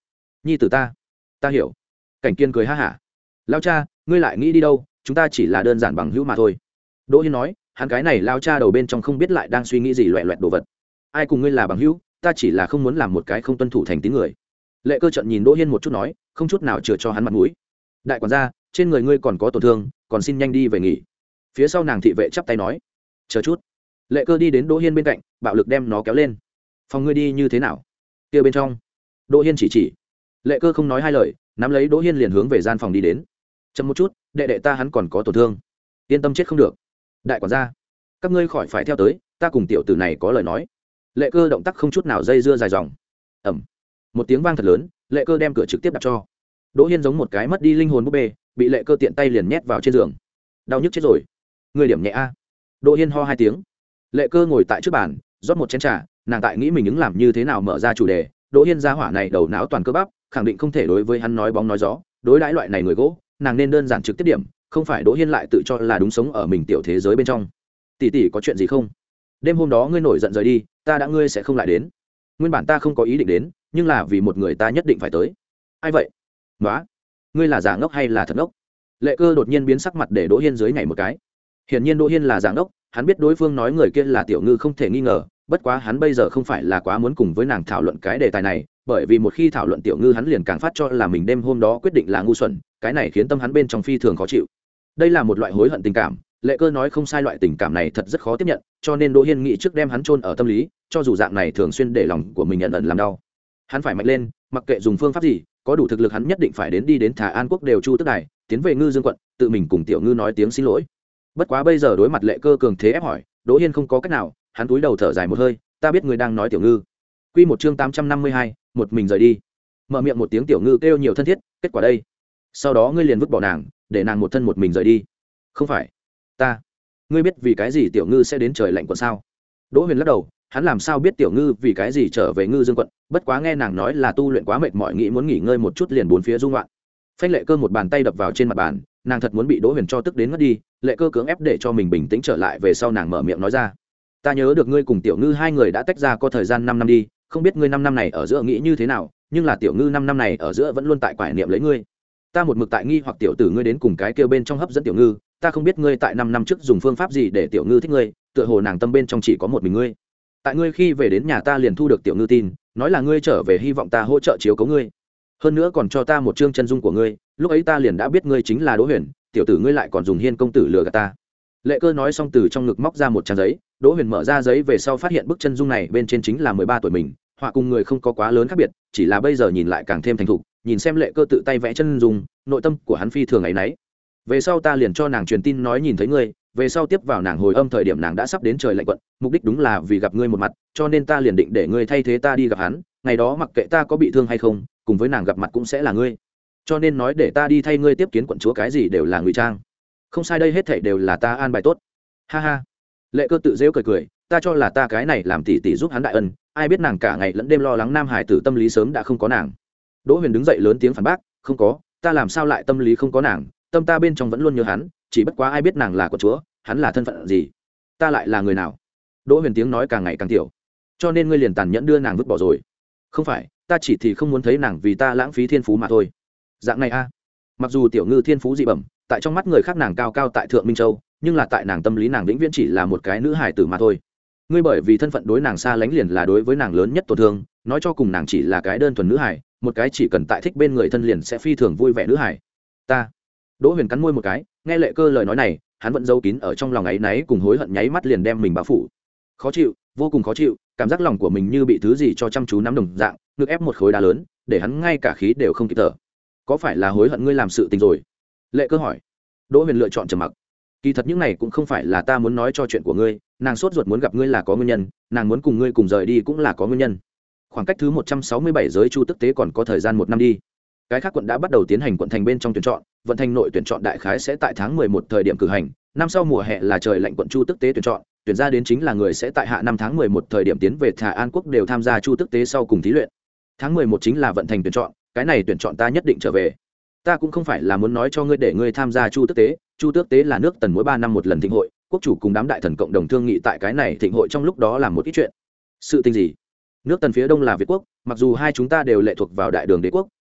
nhi tử ta ta hiểu. Cảnh Kiên cười ha hả. Lao cha, ngươi lại nghĩ đi đâu, chúng ta chỉ là đơn giản bằng hữu mà thôi. Đỗ Hiên nói, hắn cái này lao cha đầu bên trong không biết lại đang suy nghĩ gì loẹ loẹt đồ vật. Ai cùng ngươi là bằng hữu, ta chỉ là không muốn làm một cái không tuân thủ thành tín người. Lệ Cơ trận nhìn Đỗ Hiên một chút nói, không chút nào chừa cho hắn mặt mũi. Đại quản gia, trên người ngươi còn có tổn thương, còn xin nhanh đi về nghỉ. Phía sau nàng thị vệ chắp tay nói, chờ chút. Lệ Cơ đi đến Đỗ Hiên bên cạnh, bạo lực đem nó kéo lên. Phòng ngươi đi như thế nào? Kia bên trong. Đỗ Hiên chỉ chỉ. Lệ Cơ không nói hai lời, nắm lấy Đỗ Hiên liền hướng về gian phòng đi đến. Chậm một chút, đệ đệ ta hắn còn có tổn thương, yên tâm chết không được. Đại quản gia, các ngươi khỏi phải theo tới, ta cùng tiểu tử này có lời nói. Lệ Cơ động tác không chút nào dây dưa dài dòng. Ẩm, một tiếng vang thật lớn, Lệ Cơ đem cửa trực tiếp đặt cho. Đỗ Hiên giống một cái mất đi linh hồn búp bê, bị Lệ Cơ tiện tay liền nhét vào trên giường. Đau nhức chết rồi. Người điểm nhẹ a. Đỗ Hiên ho hai tiếng. Lệ Cơ ngồi tại trước bàn, rót một chén trà, nàng tại nghĩ mình ứng làm như thế nào mở ra chủ đề. Đỗ Hiên gia hỏa này đầu não toàn cơ bắp, khẳng định không thể đối với hắn nói bóng nói gió, đối đãi loại này người gỗ, nàng nên đơn giản trực tiếp điểm, không phải Đỗ Hiên lại tự cho là đúng sống ở mình tiểu thế giới bên trong. Tỷ tỷ có chuyện gì không? Đêm hôm đó ngươi nổi giận rời đi, ta đã ngươi sẽ không lại đến. Nguyên bản ta không có ý định đến, nhưng là vì một người ta nhất định phải tới. Ai vậy? Nóa, ngươi là giả ngốc hay là thật ngốc? Lệ Cơ đột nhiên biến sắc mặt để Đỗ Hiên dưới nhảy một cái. Hiển nhiên Đỗ Hiên là giả ngốc, hắn biết đối phương nói người kia là Tiểu Ngư không thể nghi ngờ, bất quá hắn bây giờ không phải là quá muốn cùng với nàng thảo luận cái đề tài này, bởi vì một khi thảo luận Tiểu Ngư hắn liền càng phát cho là mình đêm hôm đó quyết định là ngu xuẩn, cái này khiến tâm hắn bên trong phi thường khó chịu. Đây là một loại hối hận tình cảm, Lệ Cơ nói không sai, loại tình cảm này thật rất khó tiếp nhận, cho nên Đỗ Hiên nghĩ trước đem hắn chôn ở tâm lý, cho dù dạng này thường xuyên để lòng của mình nhận ẩn làm đau. Hắn phải mạnh lên, mặc kệ dùng phương pháp gì, có đủ thực lực hắn nhất định phải đến đi đến Thả An quốc đều chu tức đài, tiến về Ngư Dương quận, tự mình cùng Tiểu Ngư nói tiếng xin lỗi. Bất quá bây giờ đối mặt Lệ Cơ cường thế ép hỏi, Đỗ Hiên không có cách nào, hắn cúi đầu thở dài một hơi, ta biết người đang nói Tiểu Ngư. Quy một chương tám trăm năm mươi hai, một mình rời đi. Mở miệng một tiếng Tiểu Ngư kêu nhiều thân thiết, kết quả đây. Sau đó ngươi liền vứt bỏ nàng, để nàng một thân một mình rời đi. Không phải, ta. Ngươi biết vì cái gì Tiểu Ngư sẽ đến trời lạnh quận sao? Đỗ Huyền lắc đầu, hắn làm sao biết Tiểu Ngư vì cái gì trở về Ngư Dương quận, bất quá nghe nàng nói là tu luyện quá mệt mỏi nghĩ muốn nghỉ ngơi một chút liền bốn phía rung loạn. Phanh Lệ Cơ một bàn tay đập vào trên mặt bàn, nàng thật muốn bị Đỗ Huyền cho tức đến ngất đi. Lệ Cơ cưỡng ép để cho mình bình tĩnh trở lại, về sau nàng mở miệng nói ra, ta nhớ được ngươi cùng Tiểu Ngư hai người đã tách ra có thời gian năm năm đi, không biết ngươi năm năm này ở giữa nghĩ như thế nào, nhưng là Tiểu Ngư năm năm này ở giữa vẫn luôn tại quải niệm lấy ngươi. Ta một mực tại nghi hoặc tiểu tử ngươi đến cùng cái kêu bên trong hấp dẫn Tiểu Ngư, ta không biết ngươi tại năm năm trước dùng phương pháp gì để Tiểu Ngư thích ngươi, tựa hồ nàng tâm bên trong chỉ có một mình ngươi. Tại ngươi khi về đến nhà ta liền thu được Tiểu Ngư tin, nói là ngươi trở về hy vọng ta hỗ trợ chiếu cố ngươi, hơn nữa còn cho ta một chương chân dung của ngươi, lúc ấy ta liền đã biết ngươi chính là Đỗ Huyền, tiểu tử ngươi lại còn dùng Hiên công tử lừa gạt ta. Lệ Cơ nói xong từ trong ngực móc ra một trang giấy, Đỗ Huyền mở ra giấy về sau phát hiện bức chân dung này bên trên chính là mười ba tuổi mình, họa cùng người không có quá lớn khác biệt, chỉ là bây giờ nhìn lại càng thêm thành thục. Nhìn xem Lệ Cơ tự tay vẽ chân dung, nội tâm của hắn phi thường ấy nấy. Về sau ta liền cho nàng truyền tin nói nhìn thấy ngươi, về sau tiếp vào nàng hồi âm thời điểm nàng đã sắp đến trời lạnh quận, mục đích đúng là vì gặp ngươi một mặt, cho nên ta liền định để ngươi thay thế ta đi gặp hắn, ngày đó mặc kệ ta có bị thương hay không, cùng với nàng gặp mặt cũng sẽ là ngươi, cho nên nói để ta đi thay ngươi tiếp kiến quận chúa cái gì đều là ngụy trang. Không sai, đây hết thảy đều là ta an bài tốt. Ha ha. Lệ Cơ tự giễu cười cười, ta cho là ta cái này làm tỷ tỷ giúp hắn đại ân, ai biết nàng cả ngày lẫn đêm lo lắng nam hải tử tâm lý sớm đã không có nàng. Đỗ Huyền đứng dậy lớn tiếng phản bác, không có, ta làm sao lại tâm lý không có nàng, tâm ta bên trong vẫn luôn nhớ hắn, chỉ bất quá ai biết nàng là quận chúa, hắn là thân phận gì, ta lại là người nào. Đỗ Huyền tiếng nói càng ngày càng tiểu, cho nên ngươi liền tàn nhẫn đưa nàng vứt bỏ rồi. Không phải, ta chỉ thì không muốn thấy nàng vì ta lãng phí thiên phú mà thôi. Dạng này a. Mặc dù Tiểu Ngư thiên phú dị bẩm, tại trong mắt người khác nàng cao cao tại thượng Minh Châu, nhưng là tại nàng tâm lý nàng vĩnh viễn chỉ là một cái nữ hài tử mà thôi. Ngươi bởi vì thân phận đối nàng xa lánh liền là đối với nàng lớn nhất tổn thương, nói cho cùng nàng chỉ là cái đơn thuần nữ hài, một cái chỉ cần tại thích bên người thân liền sẽ phi thường vui vẻ nữ hài. Ta. Đỗ Huyền cắn môi một cái, nghe Lệ Cơ lời nói này, hắn vẫn giấu kín ở trong lòng ấy náy cùng hối hận nháy mắt liền đem mình bao phủ. Khó chịu, vô cùng khó chịu, cảm giác lòng của mình như bị thứ gì cho chăm chú nắm đồng dạng, ngực ép một khối đá lớn, để hắn ngay cả khí đều không kịp thở. Có phải là hối hận ngươi làm sự tình rồi? Lệ Cơ hỏi. Đỗ Huyền lựa chọn trầm mặc. Kỳ thật những này cũng không phải là ta muốn nói cho chuyện của ngươi, nàng sốt ruột muốn gặp ngươi là có nguyên nhân, nàng muốn cùng ngươi cùng rời đi cũng là có nguyên nhân. Khoảng cách thứ một trăm sáu mươi bảy giới chu tức tế còn có thời gian một năm đi. Cái khác quận đã bắt đầu tiến hành quận thành bên trong tuyển chọn, vận thành nội tuyển chọn đại khái sẽ tại tháng mười một thời điểm cử hành, năm sau mùa hè là trời lạnh quận chu tức tế tuyển chọn, tuyển ra đến chính là người sẽ tại hạ năm tháng mười một thời điểm tiến về Thả An quốc đều tham gia chu tức tế sau cùng thí luyện. Tháng mười một chính là vận thành tuyển chọn, cái này tuyển chọn ta nhất định trở về. Ta cũng không phải là muốn nói cho ngươi để ngươi tham gia chu tức tế, chu tước tế là nước Tần mỗi ba năm một lần thịnh hội, quốc chủ cùng đám đại thần cộng đồng thương nghị tại cái này thịnh hội trong lúc đó làm một ít chuyện. Sự tình gì? Nước Tần phía đông là Việt quốc, mặc dù hai chúng ta đều lệ thuộc vào đại đường đế quốc,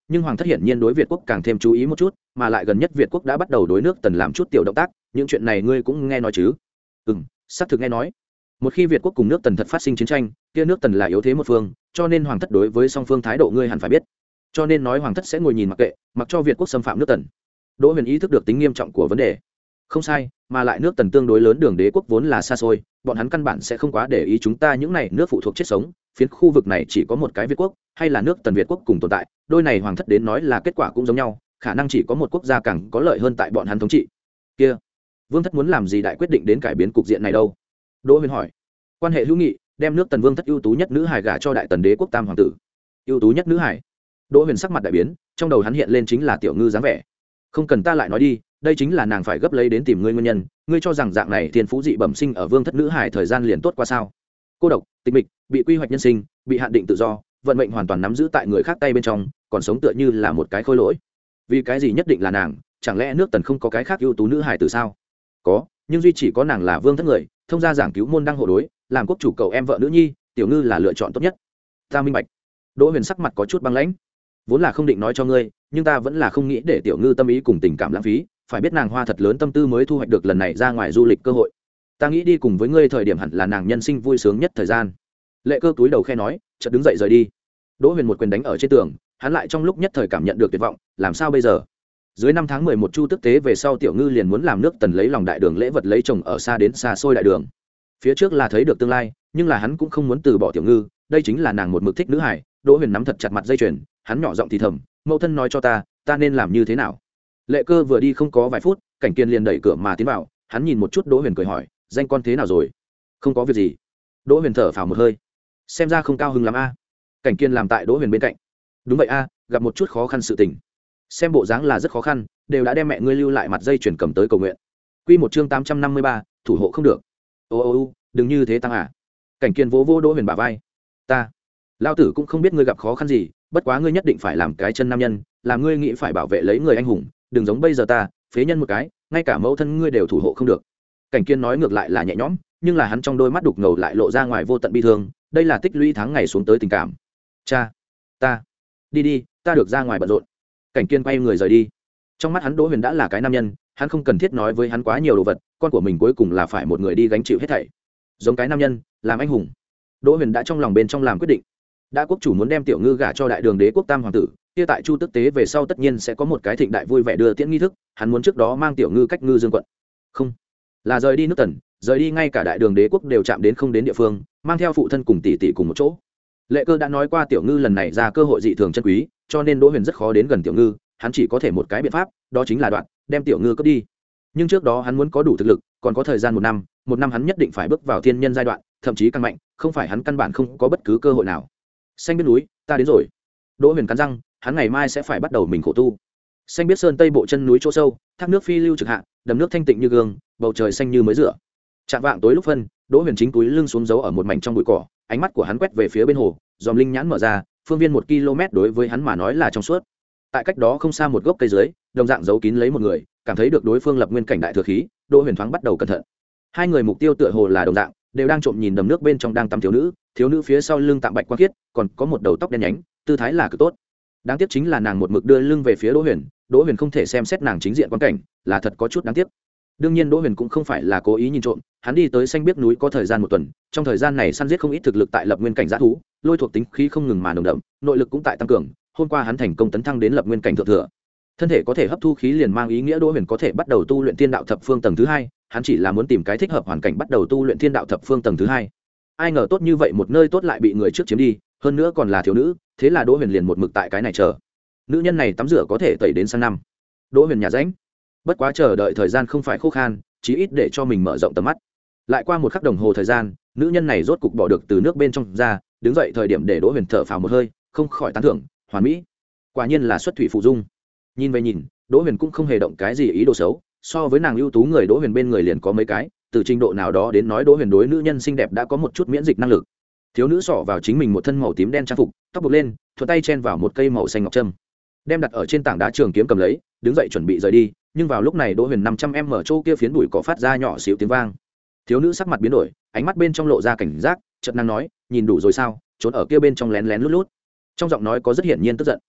nhưng hoàng thất hiển nhiên đối Việt quốc càng thêm chú ý một chút, mà lại gần nhất Việt quốc đã bắt đầu đối nước Tần làm chút tiểu động tác, những chuyện này ngươi cũng nghe nói chứ? Ừm, xác thực nghe nói. Một khi Việt quốc cùng nước Tần thật phát sinh chiến tranh, kia nước Tần là yếu thế một phương, cho nên hoàng thất đối với song phương thái độ ngươi hẳn phải biết. Cho nên nói hoàng thất sẽ ngồi nhìn mặc kệ, mặc cho Việt quốc xâm phạm nước Tần. Đỗ Huyền ý thức được tính nghiêm trọng của vấn đề. Không sai, mà lại nước Tần tương đối lớn, đường đế quốc vốn là xa xôi, bọn hắn căn bản sẽ không quá để ý chúng ta những này nước phụ thuộc chết sống, phiến khu vực này chỉ có một cái Việt quốc, hay là nước Tần Việt quốc cùng tồn tại, đôi này hoàng thất đến nói là kết quả cũng giống nhau, khả năng chỉ có một quốc gia càng có lợi hơn tại bọn hắn thống trị. Kia, Vương thất muốn làm gì đại quyết định đến cải biến cục diện này đâu? Đỗ Huyền hỏi. Quan hệ hữu nghị, đem nước Tần Vương thất ưu tú nhất nữ hài gả cho đại tần đế quốc tam hoàng tử. Ưu tú nhất nữ hài? Đỗ Huyền sắc mặt đại biến, trong đầu hắn hiện lên chính là Tiểu Ngư dáng vẻ. Không cần ta lại nói đi, đây chính là nàng phải gấp lấy đến tìm ngươi nguyên nhân, ngươi cho rằng dạng này thiên phú dị bẩm sinh ở vương thất nữ hài thời gian liền tốt qua sao? Cô độc, tịch mịch, bị quy hoạch nhân sinh, bị hạn định tự do, vận mệnh hoàn toàn nắm giữ tại người khác tay bên trong, còn sống tựa như là một cái khôi lỗi. Vì cái gì nhất định là nàng? Chẳng lẽ nước Tần không có cái khác ưu tú nữ hài từ sao? Có, nhưng duy chỉ có nàng là vương thất người, thông gia giảng cứu môn đăng hộ đối, làm quốc chủ cậu em vợ nữ nhi, Tiểu Ngư là lựa chọn tốt nhất. Ta minh bạch. Đỗ Huyền sắc mặt có chút băng lãnh. Vốn là không định nói cho ngươi, nhưng ta vẫn là không nghĩ để Tiểu Ngư tâm ý cùng tình cảm lãng phí, phải biết nàng hoa thật lớn tâm tư mới thu hoạch được lần này ra ngoài du lịch cơ hội. Ta nghĩ đi cùng với ngươi thời điểm hẳn là nàng nhân sinh vui sướng nhất thời gian. Lệ Cơ túi đầu khe nói, chợt đứng dậy rời đi. Đỗ Huyền một quyền đánh ở trên tường, hắn lại trong lúc nhất thời cảm nhận được tuyệt vọng, làm sao bây giờ? Dưới năm tháng mười một chu tức tế về sau, Tiểu Ngư liền muốn làm nước Tần lấy lòng đại đường lễ vật lấy chồng ở xa đến xa xôi đại đường. Phía trước là thấy được tương lai, nhưng là hắn cũng không muốn từ bỏ Tiểu Ngư, đây chính là nàng một mực thích nữ hải. Đỗ Huyền nắm thật chặt mặt dây chuyền, hắn nhỏ giọng thì thầm, mẫu thân nói cho ta, ta nên làm như thế nào? Lệ Cơ vừa đi không có vài phút, Cảnh Kiên liền đẩy cửa mà tiến vào, hắn nhìn một chút Đỗ Huyền cười hỏi, danh con thế nào rồi? Không có việc gì. Đỗ Huyền thở phào một hơi, xem ra không cao hứng lắm a. Cảnh Kiên làm tại Đỗ Huyền bên cạnh. Đúng vậy a, gặp một chút khó khăn sự tình. Xem bộ dáng là rất khó khăn, đều đã đem mẹ ngươi lưu lại mặt dây chuyền cầm tới cầu nguyện. Quy một chương tám trăm năm mươi ba, thủ hộ không được. Ô ô ô, đừng như thế tăng à. Cảnh Kiên vỗ vỗ Đỗ Huyền bả vai. Ta, lão tử cũng không biết ngươi gặp khó khăn gì, bất quá ngươi nhất định phải làm cái chân nam nhân, làm ngươi nghĩ phải bảo vệ lấy người anh hùng, đừng giống bây giờ ta, phế nhân một cái, ngay cả mẫu thân ngươi đều thủ hộ không được. Cảnh Kiên nói ngược lại là nhẹ nhõm, nhưng là hắn trong đôi mắt đục ngầu lại lộ ra ngoài vô tận bi thương, đây là tích lũy tháng ngày xuống tới tình cảm. Cha, ta, đi đi, ta được ra ngoài bận rộn. Cảnh Kiên quay người rời đi. Trong mắt hắn Đỗ Huyền đã là cái nam nhân, hắn không cần thiết nói với hắn quá nhiều đồ vật, con của mình cuối cùng là phải một người đi gánh chịu hết thảy. Giống cái nam nhân, làm anh hùng. Đỗ Huyền đã trong lòng bên trong làm quyết định. Đã quốc chủ muốn đem Tiểu Ngư gả cho đại đường đế quốc tam hoàng tử, kia tại chu tức tế về sau tất nhiên sẽ có một cái thịnh đại vui vẻ đưa tiễn nghi thức, hắn muốn trước đó mang Tiểu Ngư cách Ngư Dương quận. Không, là rời đi nước Tần, rời đi ngay cả đại đường đế quốc đều chạm đến không đến địa phương, mang theo phụ thân cùng tỷ tỷ cùng một chỗ. Lệ Cơ đã nói qua Tiểu Ngư lần này ra cơ hội dị thường chân quý, cho nên Đỗ Huyền rất khó đến gần Tiểu Ngư, hắn chỉ có thể một cái biện pháp, đó chính là đoạn, đem Tiểu Ngư cướp đi. Nhưng trước đó hắn muốn có đủ thực lực, còn có thời gian một năm, một năm hắn nhất định phải bước vào thiên nhân giai đoạn, thậm chí càng mạnh, không phải hắn căn bản không có bất cứ cơ hội nào. Xanh biết núi, ta đến rồi. Đỗ Huyền cắn răng, hắn ngày mai sẽ phải bắt đầu mình khổ tu. Xanh biết sơn tây bộ chân núi chỗ sâu, thác nước phi lưu trực hạ, đầm nước thanh tịnh như gương, bầu trời xanh như mới rửa. Trạm vạng tối lúc phân, Đỗ Huyền chính túi lưng xuống giấu ở một mảnh trong bụi cỏ, ánh mắt của hắn quét về phía bên hồ, dòm linh nhãn mở ra, phương viên một km đối với hắn mà nói là trong suốt. Tại cách đó không xa một gốc cây dưới, đồng dạng giấu kín lấy một người, cảm thấy được đối phương lập nguyên cảnh đại thừa khí, Đỗ Huyền thoáng bắt đầu cẩn thận. Hai người mục tiêu tựa hồ là đồng dạng, đều đang trộm nhìn đầm nước bên trong đang tắm thiếu nữ, thiếu nữ phía sau lưng tạm bạch quang khiết, còn có một đầu tóc đen nhánh, tư thái là cực tốt. Đáng tiếc chính là nàng một mực đưa lưng về phía Đỗ Huyền, Đỗ Huyền không thể xem xét nàng chính diện quan cảnh, là thật có chút đáng tiếc. Đương nhiên Đỗ Huyền cũng không phải là cố ý nhìn trộm, hắn đi tới xanh biết núi có thời gian một tuần, trong thời gian này săn giết không ít thực lực tại lập nguyên cảnh dã thú, lôi thuộc tính khí không ngừng mà nồng đậm, nội lực cũng tại tăng cường, hôm qua hắn thành công tấn thăng đến lập nguyên cảnh thượng thừa. Thân thể có thể hấp thu khí liền mang ý nghĩa Đỗ Huyền có thể bắt đầu tu luyện thiên đạo thập phương tầng thứ hai, hắn chỉ là muốn tìm cái thích hợp hoàn cảnh bắt đầu tu luyện thiên đạo thập phương tầng thứ hai. Ai ngờ tốt như vậy một nơi tốt lại bị người trước chiếm đi, hơn nữa còn là thiếu nữ, thế là Đỗ Huyền liền một mực tại cái này chờ. Nữ nhân này tắm rửa có thể tẩy đến sang năm. Đỗ Huyền nhà rãnh. Bất quá chờ đợi thời gian không phải khô khan, chí ít để cho mình mở rộng tầm mắt. Lại qua một khắc đồng hồ thời gian, nữ nhân này rốt cục bỏ được từ nước bên trong ra, đứng dậy thời điểm để Đỗ Huyền thở phào một hơi, không khỏi tán thưởng, hoàn mỹ. Quả nhiên là xuất thủy phụ dung. Nhìn về nhìn, Đỗ Huyền cũng không hề động cái gì ý đồ xấu, so với nàng ưu tú người Đỗ Huyền bên người liền có mấy cái, từ trình độ nào đó đến nói Đỗ Huyền đối nữ nhân xinh đẹp đã có một chút miễn dịch năng lực. Thiếu nữ xỏ vào chính mình một thân màu tím đen trang phục, tóc buộc lên, thuận tay chen vào một cây màu xanh ngọc trâm, đem đặt ở trên tảng đá trường kiếm cầm lấy, đứng dậy chuẩn bị rời đi, nhưng vào lúc này Đỗ Huyền năm trăm em ở chỗ kia phiến bụi cỏ phát ra nhỏ xíu tiếng vang. Thiếu nữ sắc mặt biến đổi, ánh mắt bên trong lộ ra cảnh giác, chợt năng nói, nhìn đủ rồi sao, trốn ở kia bên trong lén lén lút lút. Trong giọng nói có rất hiển nhiên tức giận.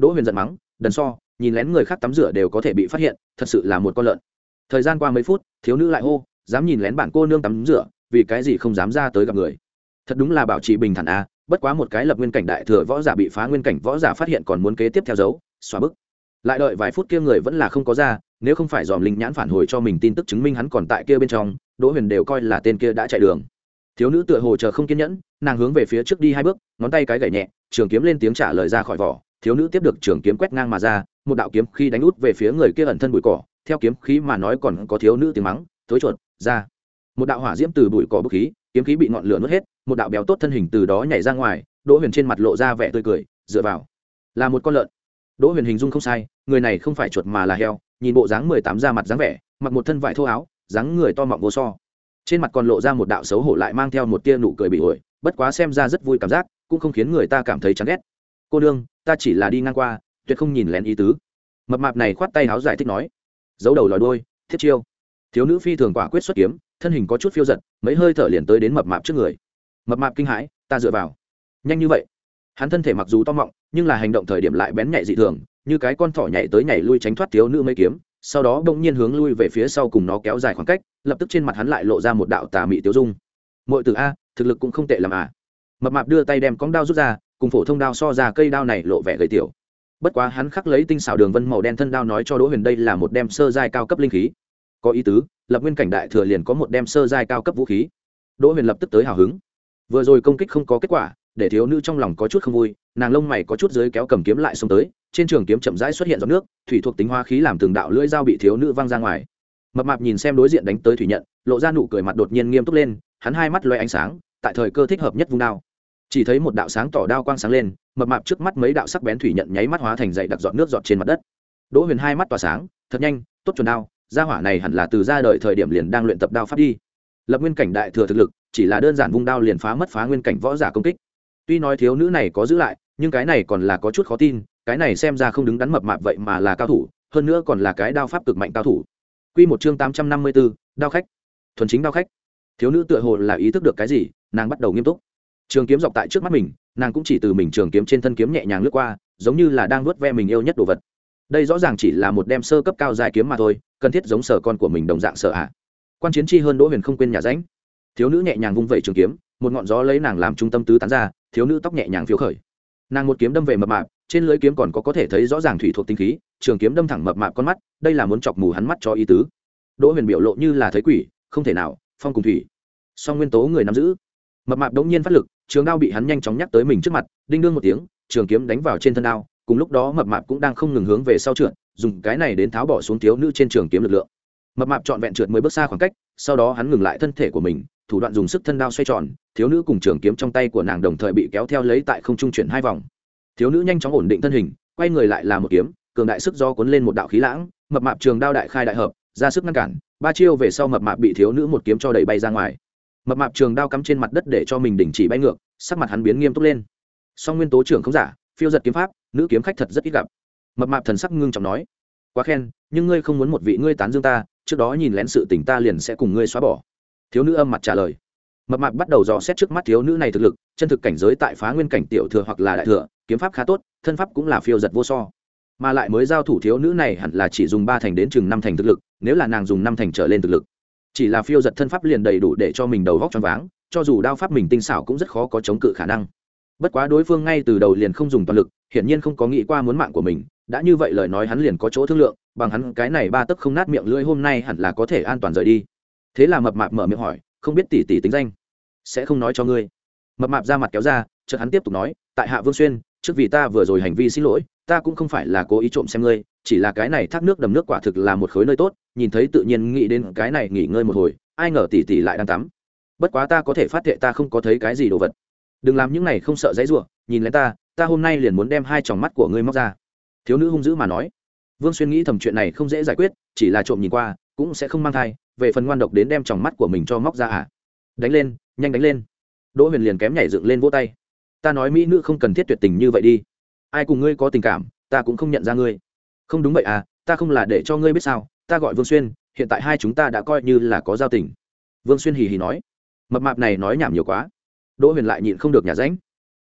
Đỗ Huyền giận mắng, đần so, nhìn lén người khác tắm rửa đều có thể bị phát hiện, thật sự là một con lợn. Thời gian qua mấy phút, thiếu nữ lại hô, dám nhìn lén bạn cô nương tắm rửa, vì cái gì không dám ra tới gặp người. Thật đúng là bảo trì bình thản a, bất quá một cái lập nguyên cảnh đại thừa võ giả bị phá nguyên cảnh võ giả phát hiện còn muốn kế tiếp theo dấu, xóa bức. Lại đợi vài phút kia người vẫn là không có ra, nếu không phải dòm linh nhãn phản hồi cho mình tin tức chứng minh hắn còn tại kia bên trong, Đỗ Huyền đều coi là tên kia đã chạy đường. Thiếu nữ tựa hồ chờ không kiên nhẫn, nàng hướng về phía trước đi hai bước, ngón tay cái gảy nhẹ, trường kiếm lên tiếng trả lời ra khỏi vỏ. Thiếu nữ tiếp được trường kiếm quét ngang mà ra, một đạo kiếm khí đánh út về phía người kia ẩn thân bụi cỏ, theo kiếm khí mà nói còn có thiếu nữ tiếng mắng, tối chuột, ra. Một đạo hỏa diễm từ bụi cỏ bốc khí, kiếm khí bị ngọn lửa nuốt hết, một đạo béo tốt thân hình từ đó nhảy ra ngoài, Đỗ Huyền trên mặt lộ ra vẻ tươi cười, dựa vào, là một con lợn. Đỗ Huyền hình dung không sai, người này không phải chuột mà là heo, nhìn bộ dáng mười tám ra mặt dáng vẻ, mặc một thân vải thô áo, dáng người to mọng vô so. Trên mặt còn lộ ra một đạo xấu hổ lại mang theo một tia nụ cười bị ổi, bất quá xem ra rất vui cảm giác, cũng không khiến người ta cảm thấy chán ghét. Cô nương, ta chỉ là đi ngang qua, tuyệt không nhìn lén ý tứ. Mập mạp này khoát tay áo giải thích nói, giấu đầu lòi đuôi, thiết chiêu. Thiếu nữ phi thường quả quyết xuất kiếm, thân hình có chút phiêu giật, mấy hơi thở liền tới đến mập mạp trước người. Mập mạp kinh hãi, ta dựa vào, nhanh như vậy. Hắn thân thể mặc dù to mọng, nhưng là hành động thời điểm lại bén nhạy dị thường, như cái con thỏ nhảy tới nhảy lui tránh thoát thiếu nữ mấy kiếm, sau đó bỗng nhiên hướng lui về phía sau cùng nó kéo dài khoảng cách, lập tức trên mặt hắn lại lộ ra một đạo tà mị tiêu dung. Muội tử a, thực lực cũng không tệ lắm à. Mập mạp đưa tay đem cong đao rút ra, cùng phổ thông đao so ra, cây đao này lộ vẻ gầy tiểu. Bất quá hắn khắc lấy tinh xảo đường vân màu đen thân đao nói cho Đỗ Huyền đây là một đem sơ giai cao cấp linh khí. Có ý tứ, lập nguyên cảnh đại thừa liền có một đem sơ giai cao cấp vũ khí. Đỗ Huyền lập tức tới hào hứng. Vừa rồi công kích không có kết quả, để thiếu nữ trong lòng có chút không vui, nàng lông mày có chút dưới kéo cầm kiếm lại xông tới, trên trường kiếm chậm rãi xuất hiện giọt nước, thủy thuộc tính hóa khí làm từng đạo lưỡi dao bị thiếu nữ văng ra ngoài. Mập mạp nhìn xem đối diện đánh tới thủy nhận, lộ ra nụ cười mặt đột nhiên nghiêm túc lên, hắn hai mắt lóe ánh sáng, tại thời cơ thích hợp nhất vung đao. Chỉ thấy một đạo sáng tỏ đao quang sáng lên, mập mạp trước mắt mấy đạo sắc bén thủy nhận nháy mắt hóa thành dày đặc giọt nước giọt trên mặt đất. Đỗ Huyền hai mắt tỏa sáng, thật nhanh, tốt chuẩn đao, gia hỏa này hẳn là từ ra đời thời điểm liền đang luyện tập đao pháp đi. Lập nguyên cảnh đại thừa thực lực, chỉ là đơn giản vung đao liền phá mất phá nguyên cảnh võ giả công kích. Tuy nói thiếu nữ này có giữ lại, nhưng cái này còn là có chút khó tin, cái này xem ra không đứng đắn mập mạp vậy mà là cao thủ, hơn nữa còn là cái đao pháp cực mạnh cao thủ. Quy một chương tám trăm năm mươi tư, đao khách. Thuần chính đao khách. Thiếu nữ tựa hồ là ý thức được cái gì, nàng bắt đầu nghiêm túc. Trường kiếm dọc tại trước mắt mình, nàng cũng chỉ từ mình trường kiếm trên thân kiếm nhẹ nhàng lướt qua, giống như là đang nuốt ve mình yêu nhất đồ vật. Đây rõ ràng chỉ là một đem sơ cấp cao dài kiếm mà thôi, cần thiết giống sở con của mình đồng dạng sợ ạ. Quan chiến chi hơn Đỗ Huyền không quên nhà ránh. Thiếu nữ nhẹ nhàng vung vẩy trường kiếm, một ngọn gió lấy nàng làm trung tâm tứ tán ra, thiếu nữ tóc nhẹ nhàng phiêu khởi. Nàng một kiếm đâm về mập mạp, trên lưỡi kiếm còn có có thể thấy rõ ràng thủy thuộc tinh khí, trường kiếm đâm thẳng mập mạp con mắt, đây là muốn chọc mù hắn mắt cho ý tứ. Đỗ Huyền biểu lộ như là thấy quỷ, không thể nào, phong cùng thủy, song nguyên tố người nắm giữ. Mập mạp đống nhiên phát lực, trường đao bị hắn nhanh chóng nhắc tới mình trước mặt, đinh đương một tiếng, trường kiếm đánh vào trên thân đao, cùng lúc đó mập mạp cũng đang không ngừng hướng về sau trượt, dùng cái này đến tháo bỏ xuống thiếu nữ trên trường kiếm lực lượng. Mập mạp trọn vẹn trượt mới bước xa khoảng cách, sau đó hắn ngừng lại thân thể của mình, thủ đoạn dùng sức thân đao xoay tròn, thiếu nữ cùng trường kiếm trong tay của nàng đồng thời bị kéo theo lấy tại không trung chuyển hai vòng. Thiếu nữ nhanh chóng ổn định thân hình, quay người lại là một kiếm, cường đại sức do cuốn lên một đạo khí lãng, mập mạp trường đao đại khai đại hợp, ra sức ngăn cản, ba chiêu về sau mập mạp bị thiếu nữ một kiếm cho đẩy bay ra ngoài. Mập mạp trường đao cắm trên mặt đất để cho mình đình chỉ bay ngược, sắc mặt hắn biến nghiêm túc lên. Song nguyên tố trưởng không giả, phiêu giật kiếm pháp, nữ kiếm khách thật rất ít gặp. Mập mạp thần sắc ngưng trọng nói, quá khen, nhưng ngươi không muốn một vị ngươi tán dương ta, trước đó nhìn lén sự tình ta liền sẽ cùng ngươi xóa bỏ. Thiếu nữ âm mặt trả lời. Mập mạp bắt đầu dò xét trước mắt thiếu nữ này thực lực, chân thực cảnh giới tại phá nguyên cảnh tiểu thừa hoặc là đại thừa, kiếm pháp khá tốt, thân pháp cũng là phiêu giật vô so, mà lại mới giao thủ thiếu nữ này hẳn là chỉ dùng ba thành đến chừng năm thành thực lực, nếu là nàng dùng năm thành trở lên thực lực, chỉ là phiêu giật thân pháp liền đầy đủ để cho mình đầu góc choáng váng, cho dù đao pháp mình tinh xảo cũng rất khó có chống cự khả năng. Bất quá đối phương ngay từ đầu liền không dùng toàn lực, hiển nhiên không có nghĩ qua muốn mạng của mình, đã như vậy lời nói hắn liền có chỗ thương lượng, bằng hắn cái này ba tấc không nát miệng lưỡi hôm nay hẳn là có thể an toàn rời đi. Thế là mập mạp mở miệng hỏi, không biết tỷ tỷ tính danh? Sẽ không nói cho ngươi. Mập mạp ra mặt kéo ra, chợt hắn tiếp tục nói, tại hạ Vương Xuyên, trước vì ta vừa rồi hành vi xin lỗi, ta cũng không phải là cố ý trộm xem ngươi, chỉ là cái này thác nước đầm nước quả thực là một khối nơi tốt, nhìn thấy tự nhiên nghĩ đến cái này nghỉ ngơi một hồi, ai ngờ tỷ tỷ lại đang tắm. Bất quá ta có thể phát thệ ta không có thấy cái gì đồ vật. Đừng làm những này không sợ dãy rủa, nhìn lên ta, ta hôm nay liền muốn đem hai tròng mắt của ngươi móc ra. Thiếu nữ hung dữ mà nói. Vương Xuyên nghĩ thầm chuyện này không dễ giải quyết, chỉ là trộm nhìn qua, cũng sẽ không mang thai, về phần ngoan độc đến đem tròng mắt của mình cho móc ra à? Đánh lên, nhanh đánh lên. Đỗ Huyền liền kém nhảy dựng lên vỗ tay. Ta nói mỹ nữ không cần thiết tuyệt tình như vậy đi. Ai cùng ngươi có tình cảm, ta cũng không nhận ra ngươi. Không đúng vậy à, ta không là để cho ngươi biết sao, ta gọi Vương Xuyên, hiện tại hai chúng ta đã coi như là có giao tình. Vương Xuyên hì hì nói. Mập mạp này nói nhảm nhiều quá. Đỗ Huyền lại nhịn không được nhả rãnh.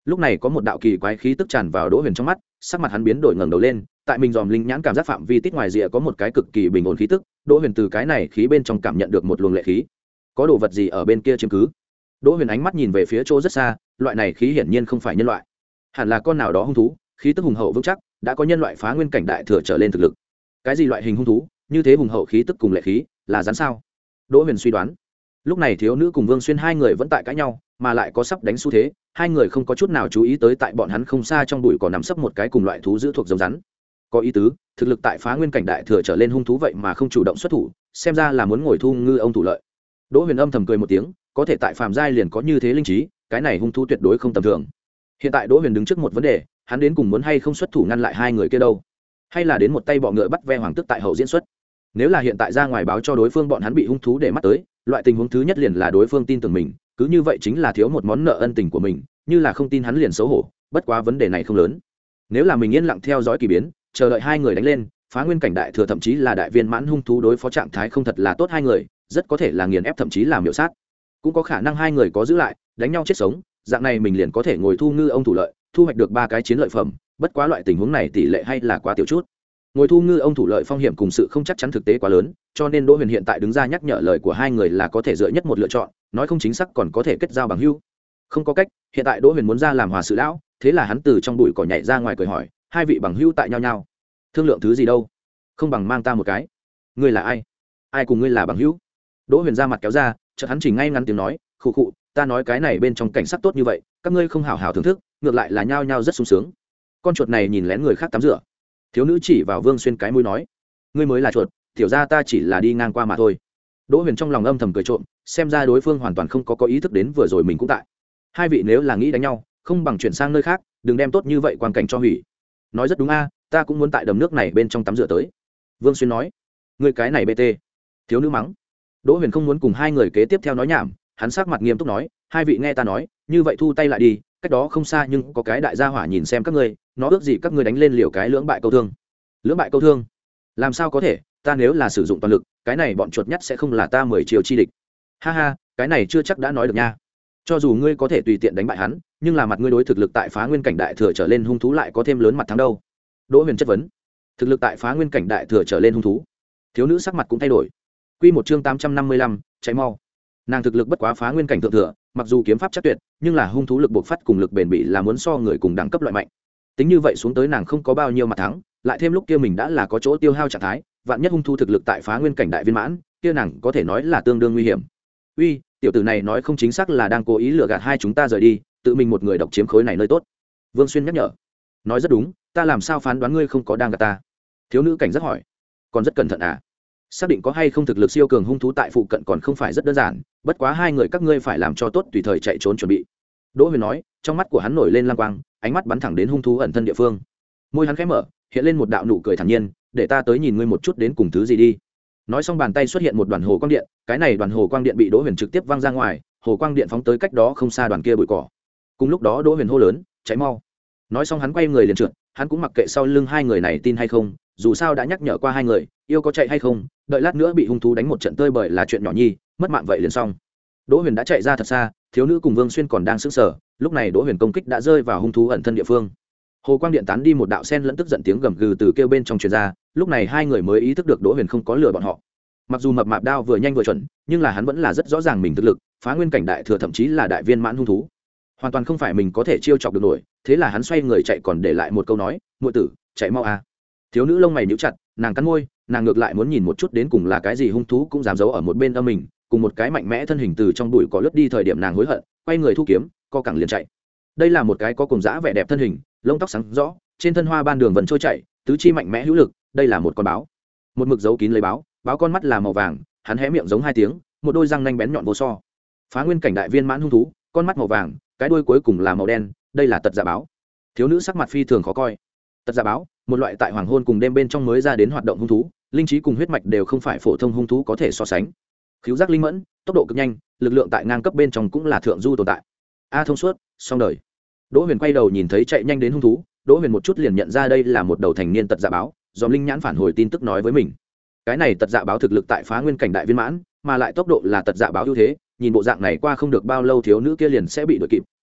lúc này có một đạo kỳ quái khí tức tràn vào Đỗ Huyền trong mắt, sắc mặt hắn biến đổi, ngẩng đầu lên, tại mình dòm linh nhãn cảm giác phạm vi tít ngoài rìa có một cái cực kỳ bình ổn khí tức. Đỗ Huyền từ cái này khí bên trong cảm nhận được một luồng lệ khí, có đồ vật gì ở bên kia chiếm cứ. Đỗ Huyền ánh mắt nhìn về phía chỗ rất xa, loại này khí hiển nhiên không phải nhân loại, hẳn là con nào đó hung thú, khí tức hùng hậu vững chắc, đã có nhân loại phá nguyên cảnh đại thừa trở lên thực lực. Cái gì loại hình hung thú như thế hùng hậu khí tức cùng lệ khí, là rắn sao? Đỗ Huyền suy đoán. Lúc này thiếu nữ cùng Vương Xuyên hai người vẫn tại cãi nhau, mà lại có sắp đánh xu thế, hai người không có chút nào chú ý tới tại bọn hắn không xa trong bụi cỏ nằm sấp một cái cùng loại thú dữ thuộc giống rắn. Có ý tứ, thực lực tại phá nguyên cảnh đại thừa trở lên hung thú vậy mà không chủ động xuất thủ, xem ra là muốn ngồi thu ngư ông thủ lợi. Đỗ Huyền âm thầm cười một tiếng, có thể tại phàm giai liền có như thế linh trí, cái này hung thú tuyệt đối không tầm thường. Hiện tại Đỗ Huyền đứng trước một vấn đề, hắn đến cùng muốn hay không xuất thủ ngăn lại hai người kia đâu, hay là đến một tay bọ ngựa bắt ve hoàng tức tại hậu diễn xuất. Nếu là hiện tại ra ngoài báo cho đối phương bọn hắn bị hung thú để mắt tới, loại tình huống thứ nhất liền là đối phương tin tưởng mình, cứ như vậy chính là thiếu một món nợ ân tình của mình, như là không tin hắn liền xấu hổ. Bất quá vấn đề này không lớn, nếu là mình yên lặng theo dõi kỳ biến, chờ đợi hai người đánh lên, phá nguyên cảnh đại thừa thậm chí là đại viên mãn hung thú đối phó trạng thái không thật là tốt hai người, rất có thể là nghiền ép thậm chí là miểu sát, cũng có khả năng hai người có giữ lại đánh nhau chết sống, dạng này mình liền có thể ngồi thu ngư ông thủ lợi, thu hoạch được ba cái chiến lợi phẩm. Bất quá loại tình huống này tỷ lệ hay là quá tiểu chút, ngồi thu ngư ông thủ lợi phong hiểm cùng sự không chắc chắn thực tế quá lớn, cho nên Đỗ Huyền hiện tại đứng ra nhắc nhở lời của hai người là có thể dựa nhất một lựa chọn, nói không chính xác còn có thể kết giao bằng hữu. Không có cách, hiện tại Đỗ Huyền muốn ra làm hòa sự lão, thế là hắn từ trong bụi cỏ nhảy ra ngoài cười hỏi, hai vị bằng hữu tại nhau nhau, thương lượng thứ gì đâu? Không bằng mang ta một cái. Ngươi là ai? Ai cùng ngươi là bằng hữu? Đỗ Huyền ra mặt kéo ra, chợt hắn chỉnh ngay ngắn tiếng nói, khụ khụ, ta nói cái này bên trong cảnh sắc tốt như vậy, các ngươi không hào hào thưởng thức, ngược lại là nhao nhao rất sung sướng. Con chuột này nhìn lén người khác tắm rửa. Thiếu nữ chỉ vào Vương Xuyên cái mũi nói, ngươi mới là chuột, tiểu gia ta chỉ là đi ngang qua mà thôi. Đỗ Huyền trong lòng âm thầm cười trộm, xem ra đối phương hoàn toàn không có có ý thức đến vừa rồi mình cũng tại. Hai vị nếu là nghĩ đánh nhau, không bằng chuyển sang nơi khác, đừng đem tốt như vậy quang cảnh cho hủy. Nói rất đúng a, ta cũng muốn tại đầm nước này bên trong tắm rửa tới. Vương Xuyên nói, ngươi cái này bt. Thiếu nữ mắng. Đỗ Huyền không muốn cùng hai người kế tiếp theo nói nhảm, hắn sắc mặt nghiêm túc nói, hai vị nghe ta nói, như vậy thu tay lại đi, cách đó không xa nhưng có cái đại gia hỏa nhìn xem các ngươi, nó ước gì các ngươi đánh lên liều cái lưỡng bại câu thương. Lưỡng bại câu thương? Làm sao có thể, ta nếu là sử dụng toàn lực, cái này bọn chuột nhắt sẽ không là ta mười chiều chi địch. Ha ha, cái này chưa chắc đã nói được nha. Cho dù ngươi có thể tùy tiện đánh bại hắn, nhưng là mặt ngươi đối thực lực tại phá nguyên cảnh đại thừa trở lên hung thú lại có thêm lớn mặt thắng đâu. Đỗ Huyền chất vấn. Thực lực tại phá nguyên cảnh đại thừa trở lên hung thú? Thiếu nữ sắc mặt cũng thay đổi. Quy một chương tám trăm năm mươi lăm, cháy mau. Nàng thực lực bất quá phá nguyên cảnh thượng thừa, mặc dù kiếm pháp chắc tuyệt, nhưng là hung thú lực bộc phát cùng lực bền bỉ là muốn so người cùng đẳng cấp loại mạnh. Tính như vậy xuống tới nàng không có bao nhiêu mặt thắng, lại thêm lúc kia mình đã là có chỗ tiêu hao trạng thái, vạn nhất hung thú thực lực tại phá nguyên cảnh đại viên mãn, kia nàng có thể nói là tương đương nguy hiểm. Uy, tiểu tử này nói không chính xác là đang cố ý lừa gạt hai chúng ta rời đi, tự mình một người độc chiếm khối này nơi tốt. Vương Xuyên nhắc nhở. Nói rất đúng, ta làm sao phán đoán ngươi không có đang gạt ta? Thiếu nữ cảnh giác hỏi. Còn rất cẩn thận à? Xác định có hay không thực lực siêu cường hung thú tại phụ cận còn không phải rất đơn giản, bất quá hai người các ngươi phải làm cho tốt tùy thời chạy trốn chuẩn bị. Đỗ Huyền nói, trong mắt của hắn nổi lên lang quang, ánh mắt bắn thẳng đến hung thú ẩn thân địa phương. Môi hắn khẽ mở, hiện lên một đạo nụ cười thản nhiên, để ta tới nhìn ngươi một chút đến cùng thứ gì đi. Nói xong bàn tay xuất hiện một đoàn hồ quang điện, cái này đoàn hồ quang điện bị Đỗ Huyền trực tiếp văng ra ngoài, hồ quang điện phóng tới cách đó không xa đoàn kia bụi cỏ. Cùng lúc đó Đỗ Huyền hô lớn, cháy mau. Nói xong hắn quay người liền trượt, hắn cũng mặc kệ sau lưng hai người này tin hay không, dù sao đã nhắc nhở qua hai người, yêu có chạy hay không, đợi lát nữa bị hung thú đánh một trận tơi bời là chuyện nhỏ nhi, mất mạng vậy liền xong. Đỗ Huyền đã chạy ra thật xa, thiếu nữ cùng Vương Xuyên còn đang sững sờ, lúc này Đỗ Huyền công kích đã rơi vào hung thú ẩn thân địa phương. Hồ quang điện tán đi, một đạo sen lẫn tức giận tiếng gầm gừ từ kêu bên trong truyền ra, lúc này hai người mới ý thức được Đỗ Huyền không có lừa bọn họ. Mặc dù mập mạp đao vừa nhanh vừa chuẩn, nhưng là hắn vẫn là rất rõ ràng mình thực lực, phá nguyên cảnh đại thừa thậm chí là đại viên mãn hung thú, hoàn toàn không phải mình có thể chiêu chọc được nổi. Thế là hắn xoay người chạy, còn để lại một câu nói, muội tử, chạy mau a. Thiếu nữ lông mày nhíu chặt, nàng cắn môi, nàng ngược lại muốn nhìn một chút đến cùng là cái gì hung thú cũng dám giấu ở một bên âm mình, cùng một cái mạnh mẽ thân hình từ trong bụi cỏ lướt đi. Thời điểm nàng hối hận, quay người thu kiếm, co cẳng liền chạy. Đây là một cái có cùng dã vẻ đẹp thân hình, lông tóc sáng rõ, trên thân hoa ban đường vẫn trôi chảy, tứ chi mạnh mẽ hữu lực. Đây là một con báo, một mực giấu kín lấy báo, báo con mắt là màu vàng, hắn hé miệng giống hai tiếng, một đôi răng nanh bén nhọn vô so. Phá nguyên cảnh đại viên mãn hung thú, con mắt màu vàng, cái đuôi cuối cùng là màu đen, đây là tật dạ báo. Thiếu nữ sắc mặt phi thường khó coi. Tật dạ báo, một loại tại hoàng hôn cùng đêm bên trong mới ra đến hoạt động hung thú, linh trí cùng huyết mạch đều không phải phổ thông hung thú có thể so sánh. Khứu giác linh mẫn, tốc độ cực nhanh, lực lượng tại ngang cấp bên trong cũng là thượng du tồn tại. A thông suốt, xong đời. Đỗ Huyền quay đầu nhìn thấy chạy nhanh đến hung thú, Đỗ Huyền một chút liền nhận ra đây là một đầu thành niên tật dạ báo, do linh nhãn phản hồi tin tức nói với mình. Cái này tật dạ báo thực lực tại phá nguyên cảnh đại viên mãn, mà lại tốc độ là tật dạ báo ưu thế, nhìn bộ dạng này qua không được bao lâu thiếu nữ kia liền sẽ bị đuổi kịp,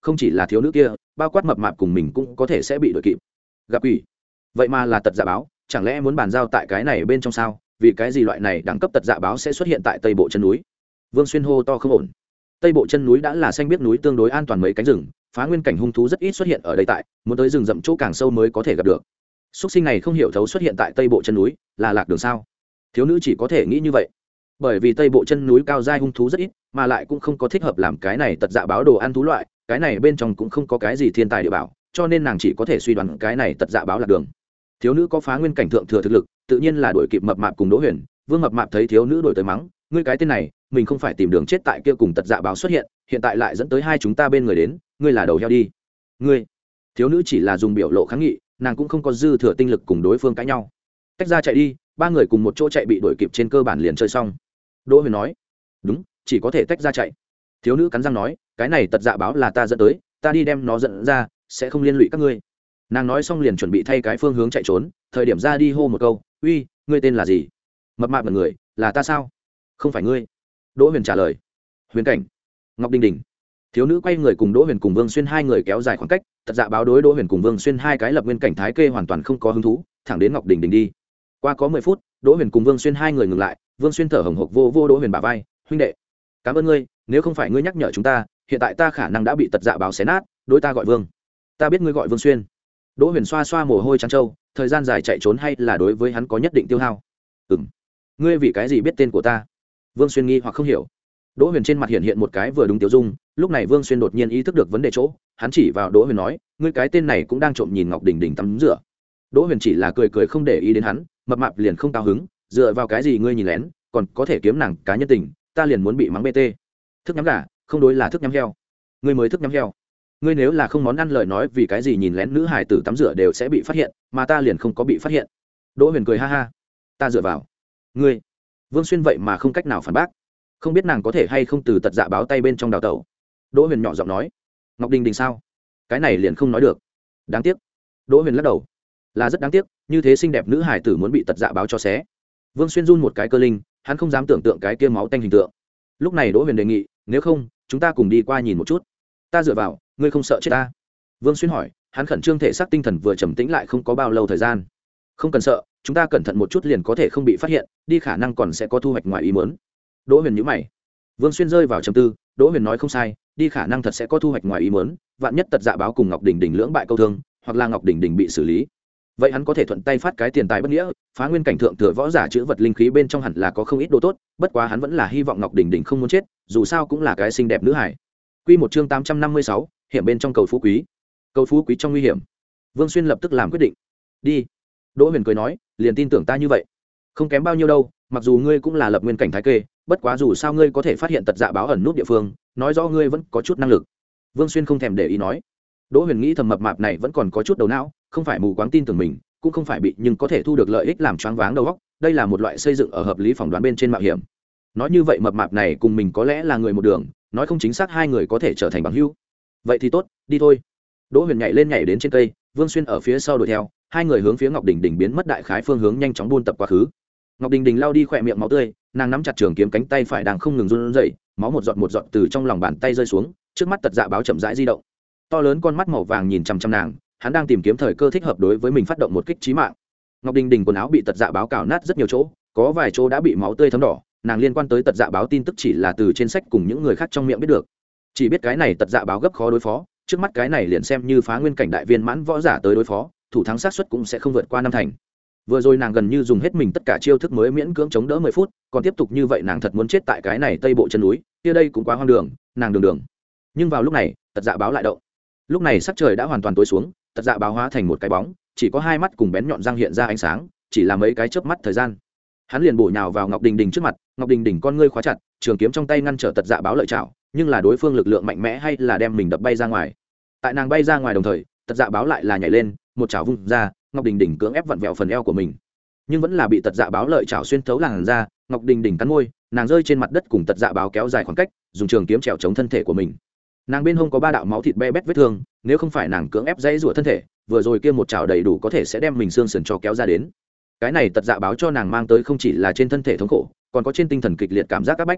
không chỉ là thiếu nữ kia, bao quát mập mạp cùng mình cũng có thể sẽ bị đội kịp. Gặp quỷ, vậy mà là tật dạ báo, chẳng lẽ muốn bàn giao tại cái này bên trong sao? Vì cái gì loại này đẳng cấp tật dạ báo sẽ xuất hiện tại tây bộ chân núi? Vương Xuyên hô to không ổn. Tây bộ chân núi đã là xanh biết núi tương đối an toàn mấy cánh rừng, phá nguyên cảnh hung thú rất ít xuất hiện ở đây tại, muốn tới rừng rậm chỗ càng sâu mới có thể gặp được. Súc sinh này không hiểu thấu xuất hiện tại tây bộ chân núi, là lạc đường sao? Thiếu nữ chỉ có thể nghĩ như vậy. Bởi vì tây bộ chân núi cao giai hung thú rất ít, mà lại cũng không có thích hợp làm cái này tật dạ báo đồ ăn thú loại, cái này bên trong cũng không có cái gì thiên tài địa bảo, cho nên nàng chỉ có thể suy đoán cái này tật dạ báo lạc đường. Thiếu nữ có phá nguyên cảnh thượng thừa thực lực, tự nhiên là đuổi kịp mập mạp cùng Đỗ Huyền. Vương mập mạp thấy thiếu nữ đuổi tới mắng, ngươi cái tên này, mình không phải tìm đường chết tại kia cùng tật dạ báo xuất hiện, hiện tại lại dẫn tới hai chúng ta bên người đến, ngươi là đầu heo đi. Ngươi. Thiếu nữ chỉ là dùng biểu lộ kháng nghị, nàng cũng không có dư thừa tinh lực cùng đối phương cãi nhau. Tách ra chạy đi, ba người cùng một chỗ chạy bị đuổi kịp trên cơ bản liền chơi xong. Đỗ Huyền nói, đúng, chỉ có thể tách ra chạy. Thiếu nữ cắn răng nói, cái này tật dạ báo là ta dẫn tới, ta đi đem nó dẫn ra, sẽ không liên lụy các ngươi. Nàng nói xong liền chuẩn bị thay cái phương hướng chạy trốn, thời điểm ra đi hô một câu, uy, ngươi tên là gì? Mập mạp là người, là ta sao? Không phải ngươi. Đỗ Huyền trả lời. Huyền cảnh. Ngọc Đình Đình. Thiếu nữ quay người cùng Đỗ Huyền cùng Vương Xuyên hai người kéo dài khoảng cách, tật dạ báo đối Đỗ Huyền cùng Vương Xuyên hai cái lập nguyên cảnh thái kê hoàn toàn không có hứng thú, thẳng đến Ngọc Đình Đình đi. Qua có mười phút, Đỗ Huyền cùng Vương Xuyên hai người ngừng lại, Vương Xuyên thở hổn hộc vô vô Đỗ Huyền bả vai, huynh đệ, cảm ơn ngươi, nếu không phải ngươi nhắc nhở chúng ta, hiện tại ta khả năng đã bị tật dạ báo xé nát, đối ta gọi Vương. Ta biết ngươi gọi Vương Xuyên. Đỗ Huyền xoa xoa mồ hôi trắng trâu, thời gian dài chạy trốn hay là đối với hắn có nhất định tiêu hao. Ừm, ngươi vì cái gì biết tên của ta? Vương Xuyên nghi hoặc không hiểu. Đỗ Huyền trên mặt hiện hiện một cái vừa đúng tiêu dung, lúc này Vương Xuyên đột nhiên ý thức được vấn đề chỗ, hắn chỉ vào Đỗ Huyền nói, ngươi cái tên này cũng đang trộm nhìn Ngọc Đình Đình tắm rửa. Đỗ Huyền chỉ là cười cười không để ý đến hắn, mập mạp liền không cao hứng, dựa vào cái gì ngươi nhìn lén, còn có thể kiếm nàng cá nhân tình, ta liền muốn bị mắng bê tê. Thức nhắm gà, không đối là thức nhắm heo. Ngươi mới thức nhắm heo. Ngươi nếu là không món ăn lời nói vì cái gì nhìn lén nữ hải tử tắm rửa đều sẽ bị phát hiện, mà ta liền không có bị phát hiện. Đỗ Huyền cười ha ha. Ta dựa vào. Ngươi. Vương Xuyên vậy mà không cách nào phản bác. Không biết nàng có thể hay không từ tật dạ báo tay bên trong đào tẩu. Đỗ Huyền nhỏ giọng nói. Ngọc Đình Đình sao? Cái này liền không nói được. Đáng tiếc. Đỗ Huyền lắc đầu. Là rất đáng tiếc, như thế xinh đẹp nữ hải tử muốn bị tật dạ báo cho xé. Vương Xuyên run một cái cơ linh, hắn không dám tưởng tượng cái kia máu tanh hình tượng. Lúc này Đỗ Huyền đề nghị, nếu không, chúng ta cùng đi qua nhìn một chút. Ta dựa vào, ngươi không sợ chết ta? Vương Xuyên hỏi, hắn khẩn trương thể xác tinh thần vừa trầm tĩnh lại không có bao lâu thời gian. Không cần sợ, chúng ta cẩn thận một chút liền có thể không bị phát hiện, đi khả năng còn sẽ có thu hoạch ngoài ý muốn. Đỗ Huyền nhíu mày. Vương Xuyên rơi vào trầm tư, Đỗ Huyền nói không sai, đi khả năng thật sẽ có thu hoạch ngoài ý muốn, vạn nhất tật dạ báo cùng Ngọc Đình Đình lưỡng bại câu thương, hoặc là Ngọc Đình Đình bị xử lý. Vậy hắn có thể thuận tay phát cái tiền tài bất nghĩa, phá nguyên cảnh thượng thừa võ giả chữ vật linh khí bên trong hẳn là có không ít đồ tốt, bất quá hắn vẫn là hy vọng Ngọc Đình Đình không muốn chết, dù sao cũng là cái xinh đẹp nữ hải. Quy một chương tám trăm năm mươi sáu, hiểm bên trong cầu phú quý. Cầu phú quý trong nguy hiểm. Vương Xuyên lập tức làm quyết định. Đi. Đỗ Huyền cười nói, liền tin tưởng ta như vậy. Không kém bao nhiêu đâu, mặc dù ngươi cũng là lập nguyên cảnh thái kê, bất quá dù sao ngươi có thể phát hiện tật dạ báo ẩn nút địa phương, nói rõ ngươi vẫn có chút năng lực. Vương Xuyên không thèm để ý nói. Đỗ Huyền nghĩ thầm mập mạp này vẫn còn có chút đầu não, không phải mù quáng tin tưởng mình, cũng không phải bị nhưng có thể thu được lợi ích làm choáng váng đầu óc, đây là một loại xây dựng ở hợp lý phỏng đoán bên trên mạo hiểm. Nói như vậy mập mạp này cùng mình có lẽ là người một đường, nói không chính xác hai người có thể trở thành bằng hữu. Vậy thì tốt, đi thôi. Đỗ Huyền nhảy lên nhảy đến trên cây, Vương Xuyên ở phía sau đuổi theo, hai người hướng phía Ngọc Đình Đình biến mất đại khái phương hướng nhanh chóng buôn tập quá khứ. Ngọc Đình Đình lao đi khỏe miệng máu tươi, nàng nắm chặt trường kiếm cánh tay phải đang không ngừng run rẩy, máu một giọt một giọt từ trong lòng bàn tay rơi xuống, trước mắt tật dạ báo chậm rãi di động. To lớn con mắt màu vàng nhìn chằm chằm nàng, hắn đang tìm kiếm thời cơ thích hợp đối với mình phát động một kích chí mạng. Ngọc Đình Đình quần áo bị tật dạ báo cào nát rất nhiều chỗ, có vài chỗ đã bị máu tươi thấm đỏ, nàng liên quan tới tật dạ báo tin tức chỉ là từ trên sách cùng những người khác trong miệng biết được, chỉ biết cái này tật dạ báo gấp khó đối phó, trước mắt cái này liền xem như phá nguyên cảnh đại viên mãn võ giả tới đối phó, thủ thắng xác suất cũng sẽ không vượt qua năm thành. Vừa rồi nàng gần như dùng hết mình tất cả chiêu thức mới miễn cưỡng chống đỡ mười phút, còn tiếp tục như vậy nàng thật muốn chết tại cái này tây bộ chân núi, kia đây cũng quá hoang đường, nàng đường đường. Nhưng vào lúc này, tật dạ báo lại động. Lúc này sắc trời đã hoàn toàn tối xuống, tật dạ báo hóa thành một cái bóng, chỉ có hai mắt cùng bén nhọn răng hiện ra ánh sáng, chỉ là mấy cái chớp mắt thời gian, hắn liền bổ nhào vào Ngọc Đình Đình trước mặt. Ngọc Đình Đình con ngươi khóa chặt, trường kiếm trong tay ngăn trở tật dạ báo lợi chảo, nhưng là đối phương lực lượng mạnh mẽ hay là đem mình đập bay ra ngoài. Tại nàng bay ra ngoài đồng thời, tật dạ báo lại là nhảy lên, một chảo vung ra, Ngọc Đình Đình cưỡng ép vặn vẹo phần eo của mình, nhưng vẫn là bị tật dạ báo lợi chảo xuyên thấu làn ra. Ngọc Đình Đình cắn môi, nàng rơi trên mặt đất cùng tật dạ báo kéo dài khoảng cách, dùng trường kiếm trèo chống thân thể của mình. Nàng bên hông có ba đạo máu thịt be bét vết thương, nếu không phải nàng cưỡng ép dãy rủa thân thể, vừa rồi kia một chảo đầy đủ có thể sẽ đem mình xương sườn cho kéo ra đến. Cái này tật dạ báo cho nàng mang tới không chỉ là trên thân thể thống khổ, còn có trên tinh thần kịch liệt cảm giác áp bách.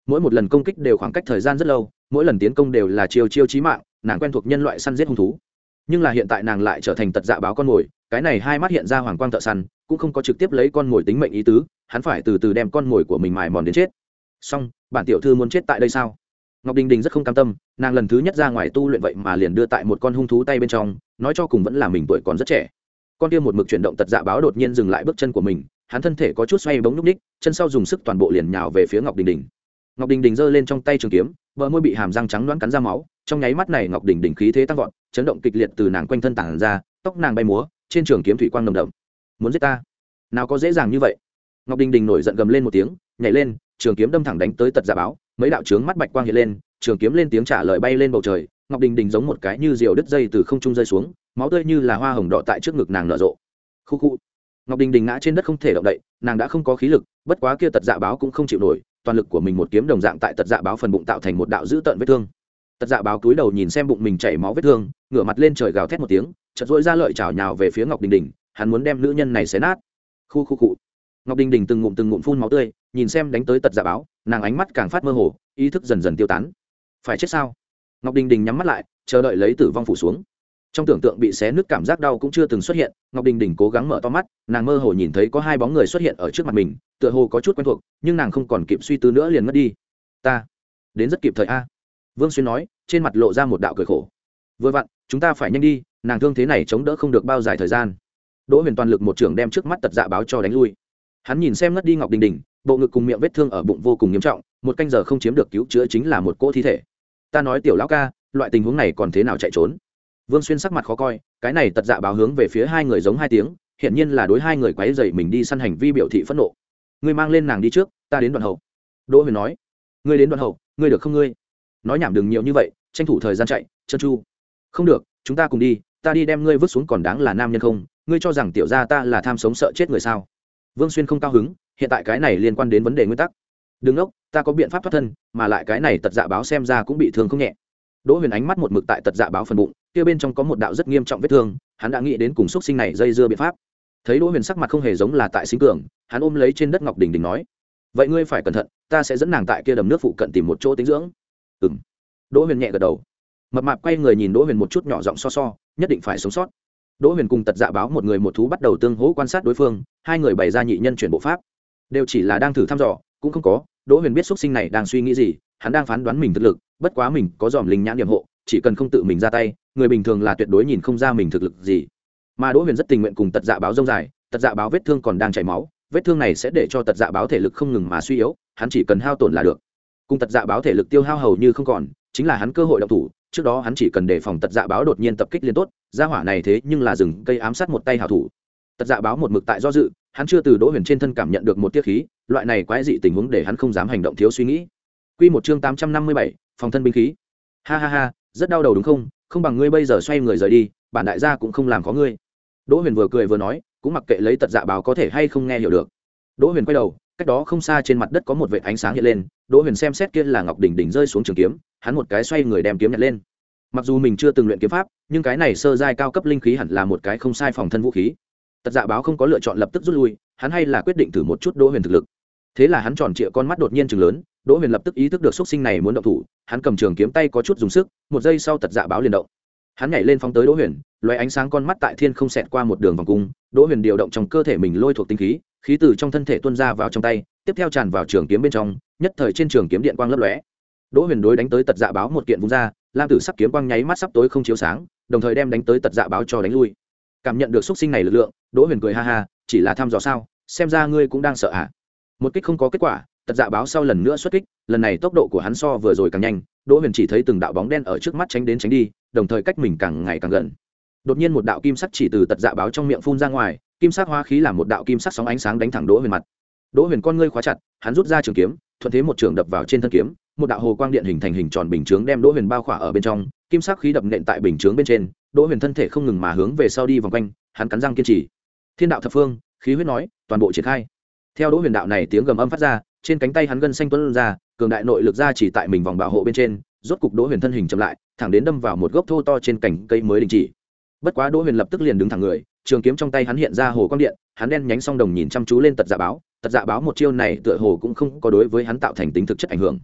mỗi một lần công kích đều khoảng cách thời gian rất lâu, mỗi lần tiến công đều là chiêu chiêu chí mạng, nàng quen thuộc nhân loại săn giết hung thú. Nhưng là hiện tại nàng lại trở thành tật dạ báo con mồi, cái này hai mắt hiện ra hoàng quang thợ săn cũng không có trực tiếp lấy con mồi tính mệnh ý tứ, hắn phải từ từ đem con mồi của mình mài mòn đến chết. Xong, bản tiểu thư muốn chết tại đây sao? Ngọc Đình Đình rất không cam tâm, nàng lần thứ nhất ra ngoài tu luyện vậy mà liền đưa tại một con hung thú tay bên trong, nói cho cùng vẫn là mình tuổi còn rất trẻ. Con kia một mực chuyển động tật dạ báo đột nhiên dừng lại bước chân của mình, hắn thân thể có chút xoay bóng nhúc ních, chân sau dùng sức toàn bộ liền nhào về phía Ngọc Đình Đình. Ngọc Đình Đình giơ lên trong tay trường kiếm, bờ môi bị hàm răng trắng đoán cắn ra máu, trong nháy mắt này Ngọc Đình Đình khí thế tăng vọt, chấn động kịch liệt từ nàng quanh thân tản ra, tóc nàng bay múa, trên trường kiếm thủy quang nồng đậm. Muốn giết ta? Nào có dễ dàng như vậy. Ngọc Đình Đình nổi giận gầm lên một tiếng, nhảy lên, trường kiếm đâm thẳng đánh tới tật dạ báo, mấy đạo chướng mắt bạch quang hiện lên, trường kiếm lên tiếng trả lời bay lên bầu trời. Ngọc Đình Đình giống một cái như diều đứt dây từ không trung rơi xuống, máu tươi như là hoa hồng đỏ tại trước ngực nàng nở rộ. Khu khu. Ngọc Đình Đình ngã trên đất không thể động đậy, nàng đã không có khí lực, bất quá kia tật dạ báo cũng không chịu nổi, toàn lực của mình một kiếm đồng dạng tại tật dạ báo phần bụng tạo thành một đạo dữ tợn vết thương. Tật dạ báo cúi đầu nhìn xem bụng mình chảy máu vết thương, ngửa mặt lên trời gào thét một tiếng, chợt rỗi ra lợi chảo nhào về phía Ngọc Đình Đình, hắn muốn đem nữ nhân này xé nát. Khu khu cụ. Ngọc Đình Đình từng ngụm từng ngụm phun máu tươi, nhìn xem đánh tới tật dạ báo, nàng ánh mắt càng phát mơ hồ, ý thức dần dần tiêu tán. Phải chết sao? Ngọc Đình Đình nhắm mắt lại, chờ đợi lấy tử vong phủ xuống. Trong tưởng tượng bị xé nứt cảm giác đau cũng chưa từng xuất hiện, Ngọc Đình Đình cố gắng mở to mắt, nàng mơ hồ nhìn thấy có hai bóng người xuất hiện ở trước mặt mình, tựa hồ có chút quen thuộc, nhưng nàng không còn kịp suy tư nữa liền mất đi. Ta đến rất kịp thời a. Vương Xuyên nói, trên mặt lộ ra một đạo cười khổ. Vừa vặn, chúng ta phải nhanh đi, nàng thương thế này chống đỡ không được bao dài thời gian. Đỗ Huyền toàn lực một trường đem trước mắt tật dạ báo cho đánh lui. Hắn nhìn xem ngất đi Ngọc Đình Đình, bộ ngực cùng miệng vết thương ở bụng vô cùng nghiêm trọng, một canh giờ không chiếm được cứu chữa chính là một cỗ thi thể. Ta nói tiểu lão ca, loại tình huống này còn thế nào chạy trốn? Vương Xuyên sắc mặt khó coi, cái này tật dạ báo hướng về phía hai người giống hai tiếng, hiện nhiên là đối hai người quấy rầy mình đi săn hành vi biểu thị phẫn nộ. Ngươi mang lên nàng đi trước, ta đến đoạn hậu. Đỗ Huyền nói. Ngươi đến đoạn hậu, ngươi được không ngươi? Nói nhảm đừng nhiều như vậy, tranh thủ thời gian chạy, chân chu. Không được, chúng ta cùng đi, ta đi đem ngươi vứt xuống còn đáng là nam nhân không? Ngươi cho rằng tiểu gia ta là tham sống sợ chết người sao? Vương Xuyên không cao hứng, hiện tại cái này liên quan đến vấn đề nguyên tắc. Đừng ngốc, ta có biện pháp thoát thân, mà lại cái này tật dạ báo xem ra cũng bị thương không nhẹ. Đỗ Huyền ánh mắt một mực tại tật dạ báo phần bụng, kia bên trong có một đạo rất nghiêm trọng vết thương, hắn đã nghĩ đến cùng xúc sinh này dây dưa biện pháp. Thấy Đỗ Huyền sắc mặt không hề giống là tại sinh cường, hắn ôm lấy trên đất Ngọc Đình Đình nói: "Vậy ngươi phải cẩn thận, ta sẽ dẫn nàng tại kia đầm nước phụ cận tìm một chỗ tĩnh dưỡng." Ừm. Đỗ Huyền nhẹ gật đầu. Mập mạp quay người nhìn Đỗ Huyền một chút nhỏ giọng so so, nhất định phải sống sót. Đỗ Huyền cùng tật dạ báo một người một thú bắt đầu tương hỗ quan sát đối phương, hai người bày ra nhị nhân chuyển bộ pháp, đều chỉ là đang thử thăm dò, cũng không có. Đỗ Huyền biết xúc sinh này đang suy nghĩ gì, hắn đang phán đoán mình thực lực, bất quá mình có dòm linh nhãn điểm hộ, chỉ cần không tự mình ra tay, người bình thường là tuyệt đối nhìn không ra mình thực lực gì. Mà Đỗ Huyền rất tình nguyện cùng tật dạ báo rông dài, tật dạ báo vết thương còn đang chảy máu, vết thương này sẽ để cho tật dạ báo thể lực không ngừng mà suy yếu, hắn chỉ cần hao tổn là được. Cùng tật dạ báo thể lực tiêu hao hầu như không còn, chính là hắn cơ hội động thủ, trước đó hắn chỉ cần đề phòng tật dạ báo đột nhiên tập kích liên tốt, gia hỏa này thế nhưng là rừng cây ám sát một tay hảo thủ. Tật dạ báo một mực tại do dự, hắn chưa từ Đỗ Huyền trên thân cảm nhận được một tia khí, loại này quái dị tình huống để hắn không dám hành động thiếu suy nghĩ. Quy một chương tám trăm năm mươi bảy, phòng thân binh khí. Ha ha ha, rất đau đầu đúng không? Không bằng ngươi bây giờ xoay người rời đi, bản đại gia cũng không làm có ngươi. Đỗ Huyền vừa cười vừa nói, cũng mặc kệ lấy tật dạ báo có thể hay không nghe hiểu được. Đỗ Huyền quay đầu, cách đó không xa trên mặt đất có một vệt ánh sáng hiện lên, Đỗ Huyền xem xét kia là Ngọc Đình Đình rơi xuống trường kiếm, hắn một cái xoay người đem kiếm nhặt lên. Mặc dù mình chưa từng luyện kiếm pháp, nhưng cái này sơ giai cao cấp linh khí hẳn là một cái không sai phòng thân vũ khí. Tật dạ báo không có lựa chọn lập tức rút lui, hắn hay là quyết định thử một chút Đỗ Huyền thực lực. Thế là hắn tròn trịa con mắt đột nhiên trừng lớn, Đỗ Huyền lập tức ý thức được xúc sinh này muốn động thủ, hắn cầm trường kiếm tay có chút dùng sức, một giây sau tật dạ báo liền động. Hắn nhảy lên phóng tới Đỗ Huyền, lóe ánh sáng con mắt tại thiên không xẹt qua một đường vòng cung, Đỗ Huyền điều động trong cơ thể mình lôi thuộc tinh khí, khí từ trong thân thể tuôn ra vào trong tay, tiếp theo tràn vào trường kiếm bên trong, nhất thời trên trường kiếm điện quang lấp lóe. Đỗ Huyền đối đánh tới tật dạ báo một kiện vung ra, lam tử sắc kiếm quang nháy mắt sắp tối không chiếu sáng, đồng thời đem đánh tới tật dạ báo cho đánh lui. Cảm nhận được xúc sinh này lực lượng, Đỗ Huyền cười ha ha, chỉ là thăm dò sao, xem ra ngươi cũng đang sợ à? Một kích không có kết quả, tật dạ báo sau lần nữa xuất kích, lần này tốc độ của hắn so vừa rồi càng nhanh, Đỗ Huyền chỉ thấy từng đạo bóng đen ở trước mắt tránh đến tránh đi, đồng thời cách mình càng ngày càng gần. Đột nhiên một đạo kim sắc chỉ từ tật dạ báo trong miệng phun ra ngoài, kim sắc hóa khí làm một đạo kim sắc sóng ánh sáng đánh thẳng Đỗ Huyền mặt. Đỗ Huyền con ngươi khóa chặt, hắn rút ra trường kiếm, thuận thế một trường đập vào trên thân kiếm, một đạo hồ quang điện hình thành hình tròn bình chướng đem Đỗ Huyền bao khỏa ở bên trong, kim sắc khí đập nện tại bình chướng bên trên, Đỗ Huyền thân thể không ngừng mà hướng về sau đi vòng quanh, hắn cắn răng kiên trì. Thiên đạo thập phương, khí huyết nói, toàn bộ triển khai. Theo Đỗ Huyền đạo này tiếng gầm âm phát ra, trên cánh tay hắn gân xanh tuôn ra, cường đại nội lực ra chỉ tại mình vòng bảo hộ bên trên, rốt cục Đỗ Huyền thân hình chậm lại, thẳng đến đâm vào một gốc thô to trên cành cây mới đình chỉ. Bất quá Đỗ Huyền lập tức liền đứng thẳng người, trường kiếm trong tay hắn hiện ra hồ quang điện, hắn đen nhánh song đồng nhìn chăm chú lên tật dạ báo, tật dạ báo một chiêu này tựa hồ cũng không có đối với hắn tạo thành tính thực chất ảnh hưởng,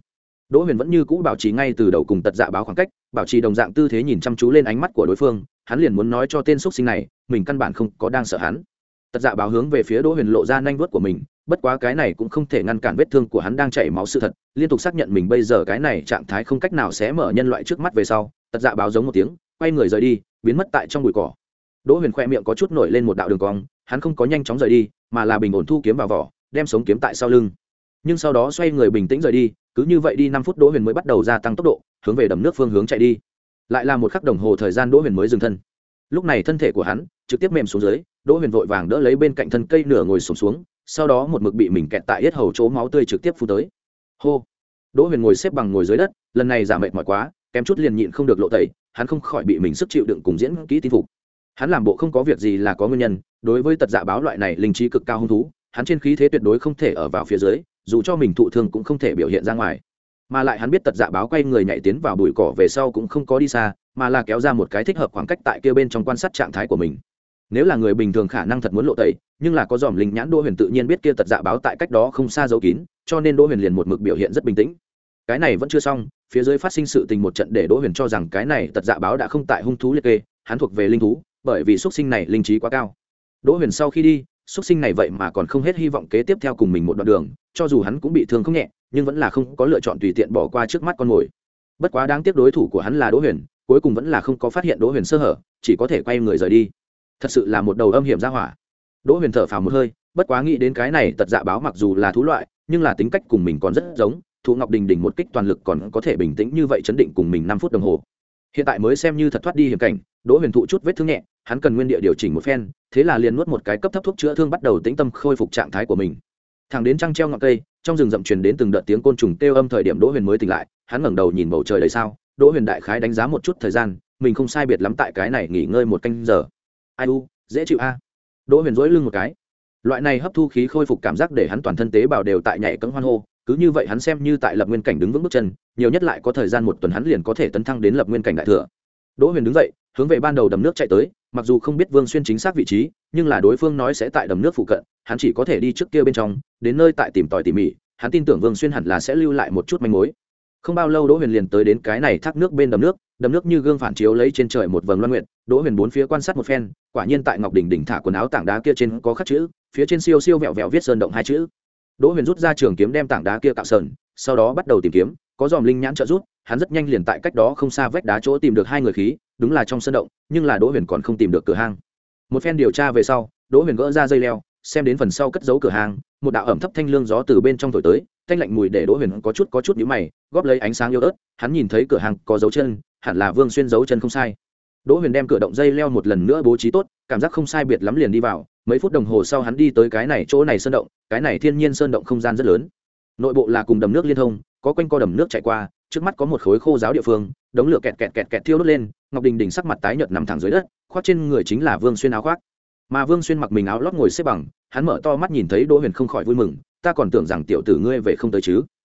Đỗ Huyền vẫn như cũ bảo trì ngay từ đầu cùng Tật Dạ báo khoảng cách, bảo trì đồng dạng tư thế nhìn chăm chú lên ánh mắt của đối phương, hắn liền muốn nói cho tên xuất sinh này, mình căn bản không có đang sợ hắn. Tật Dạ báo hướng về phía Đỗ Huyền lộ ra nanh vuốt của mình, bất quá cái này cũng không thể ngăn cản vết thương của hắn đang chảy máu sự thật, liên tục xác nhận mình bây giờ cái này trạng thái không cách nào xé mở nhân loại trước mắt về sau, Tật Dạ báo giống một tiếng, quay người rời đi, biến mất tại trong bụi cỏ. Đỗ Huyền khẽ miệng có chút nổi lên một đạo đường cong, hắn không có nhanh chóng rời đi, mà là bình ổn thu kiếm vào vỏ, đem sống kiếm tại sau lưng. Nhưng sau đó xoay người bình tĩnh rời đi, cứ như vậy đi năm phút Đỗ Huyền mới bắt đầu gia tăng tốc độ, hướng về đầm nước phương hướng chạy đi. Lại là một khắc đồng hồ thời gian Đỗ Huyền mới dừng thân. Lúc này thân thể của hắn trực tiếp mềm xuống dưới, Đỗ Huyền vội vàng đỡ lấy bên cạnh thân cây nửa ngồi xổm xuống, sau đó một mực bị mình kẹt tại yết hầu chỗ máu tươi trực tiếp phun tới. Hô. Đỗ Huyền ngồi xếp bằng ngồi dưới đất, lần này giả mệt mỏi quá, kém chút liền nhịn không được lộ tẩy, hắn không khỏi bị mình sức chịu đựng cùng diễn kỹ tin phục. Hắn làm bộ không có việc gì là có nguyên nhân, đối với Tật Dạ báo loại này linh trí cực cao hung thú, hắn trên khí thế tuyệt đối không thể ở vào phía dưới, dù cho mình thụ thương cũng không thể biểu hiện ra ngoài. Mà lại hắn biết Tật Dạ báo quay người nhảy tiến vào bụi cỏ về sau cũng không có đi xa, mà là kéo ra một cái thích hợp khoảng cách tại kia bên trong quan sát trạng thái của mình. Nếu là người bình thường khả năng thật muốn lộ tẩy, nhưng là có dòm linh nhãn Đỗ Huyền tự nhiên biết kia Tật Dạ báo tại cách đó không xa giấu kín, cho nên Đỗ Huyền liền một mực biểu hiện rất bình tĩnh. Cái này vẫn chưa xong, phía dưới phát sinh sự tình một trận để Đỗ Huyền cho rằng cái này Tật Dạ báo đã không tại hung thú liệt kê, hắn thuộc về linh thú, bởi vì xuất sinh này linh trí quá cao. Đỗ Huyền sau khi đi, xuất sinh này vậy mà còn không hết hy vọng kế tiếp theo cùng mình một đoạn đường, cho dù hắn cũng bị thương không nhẹ, nhưng vẫn là không có lựa chọn tùy tiện bỏ qua trước mắt con mồi. Bất quá đáng tiếc đối thủ của hắn là Đỗ Huyền, cuối cùng vẫn là không có phát hiện Đỗ Huyền sơ hở, chỉ có thể quay người rời đi. Thật sự là một đầu âm hiểm ra hỏa. Đỗ Huyền thở phào một hơi, bất quá nghĩ đến cái này Tật Dạ báo mặc dù là thú loại, nhưng là tính cách cùng mình còn rất giống, Thụ Ngọc Đình Đình một kích toàn lực còn có thể bình tĩnh như vậy chấn định cùng mình năm phút đồng hồ. Hiện tại mới xem như thật thoát đi hiểm cảnh, Đỗ Huyền thụ chút vết thương nhẹ, hắn cần nguyên địa điều chỉnh một phen, thế là liền nuốt một cái cấp thấp thuốc chữa thương bắt đầu tĩnh tâm khôi phục trạng thái của mình. Thẳng đến trăng treo ngọn cây, trong rừng rậm truyền đến từng đợt tiếng côn trùng kêu âm thời điểm Đỗ Huyền mới tỉnh lại, hắn ngẩng đầu nhìn bầu trời đầy sao, Đỗ Huyền đại khái đánh giá một chút thời gian, mình không sai biệt lắm tại cái này nghỉ ngơi một canh giờ. Ai u, dễ chịu a. Đỗ Huyền duỗi lưng một cái. Loại này hấp thu khí khôi phục cảm giác để hắn toàn thân tế bào đều tại nhảy cẫng hoan hô, cứ như vậy hắn xem như tại lập nguyên cảnh đứng vững bước chân, nhiều nhất lại có thời gian một tuần hắn liền có thể tấn thăng đến lập nguyên cảnh đại thừa. Đỗ Huyền đứng dậy, hướng về ban đầu đầm nước chạy tới, mặc dù không biết Vương Xuyên chính xác vị trí, nhưng là đối phương nói sẽ tại đầm nước phụ cận, hắn chỉ có thể đi trước kia bên trong, đến nơi tại tìm tòi tỉ mỉ, hắn tin tưởng Vương Xuyên hẳn là sẽ lưu lại một chút manh mối. Không bao lâu Đỗ Huyền liền tới đến cái này thác nước bên đầm nước, đầm nước như gương phản chiếu lấy trên trời một vầng loan nguyệt, Đỗ Huyền bốn phía quan sát một phen, quả nhiên tại Ngọc đỉnh đỉnh thả quần áo tảng đá kia trên có khắc chữ, phía trên siêu siêu vẹo vẹo viết sơn động hai chữ. Đỗ Huyền rút ra trường kiếm đem tảng đá kia cạo sờn, sau đó bắt đầu tìm kiếm, có dòm linh nhãn trợ giúp, hắn rất nhanh liền tại cách đó không xa vách đá chỗ tìm được hai người khí, đúng là trong sơn động, nhưng là Đỗ Huyền còn không tìm được cửa hang. Một phen điều tra về sau, Đỗ Huyền gỡ ra dây leo, xem đến phần sau cất giấu cửa hang, một đạo ẩm thấp thanh lương gió từ bên trong thổi tới, thanh lạnh mùi để Đỗ Huyền có chút có chút nhíu mày, góp lấy ánh sáng yếu ớt, hắn nhìn thấy cửa hàng có dấu chân, hẳn là Vương Xuyên dấu chân không sai. Đỗ Huyền đem cửa động dây leo một lần nữa bố trí tốt, cảm giác không sai biệt lắm liền đi vào, mấy phút đồng hồ sau hắn đi tới cái này chỗ này sơn động, cái này thiên nhiên sơn động không gian rất lớn. Nội bộ là cùng đầm nước liên thông, có quanh co đầm nước chảy qua, trước mắt có một khối khô giáo địa phương, đống lửa kẹt kẹt kẹt kẹt thiêu đốt lên, Ngọc Đình Đình sắc mặt tái nhợt nằm thẳng dưới đất, khoác trên người chính là Vương Xuyên áo khoác. Mà Vương Xuyên mặc mình áo lót ngồi xếp bằng, hắn mở to mắt nhìn thấy Đỗ Huyền không khỏi vui mừng, ta còn tưởng rằng tiểu tử ngươi về không tới chứ.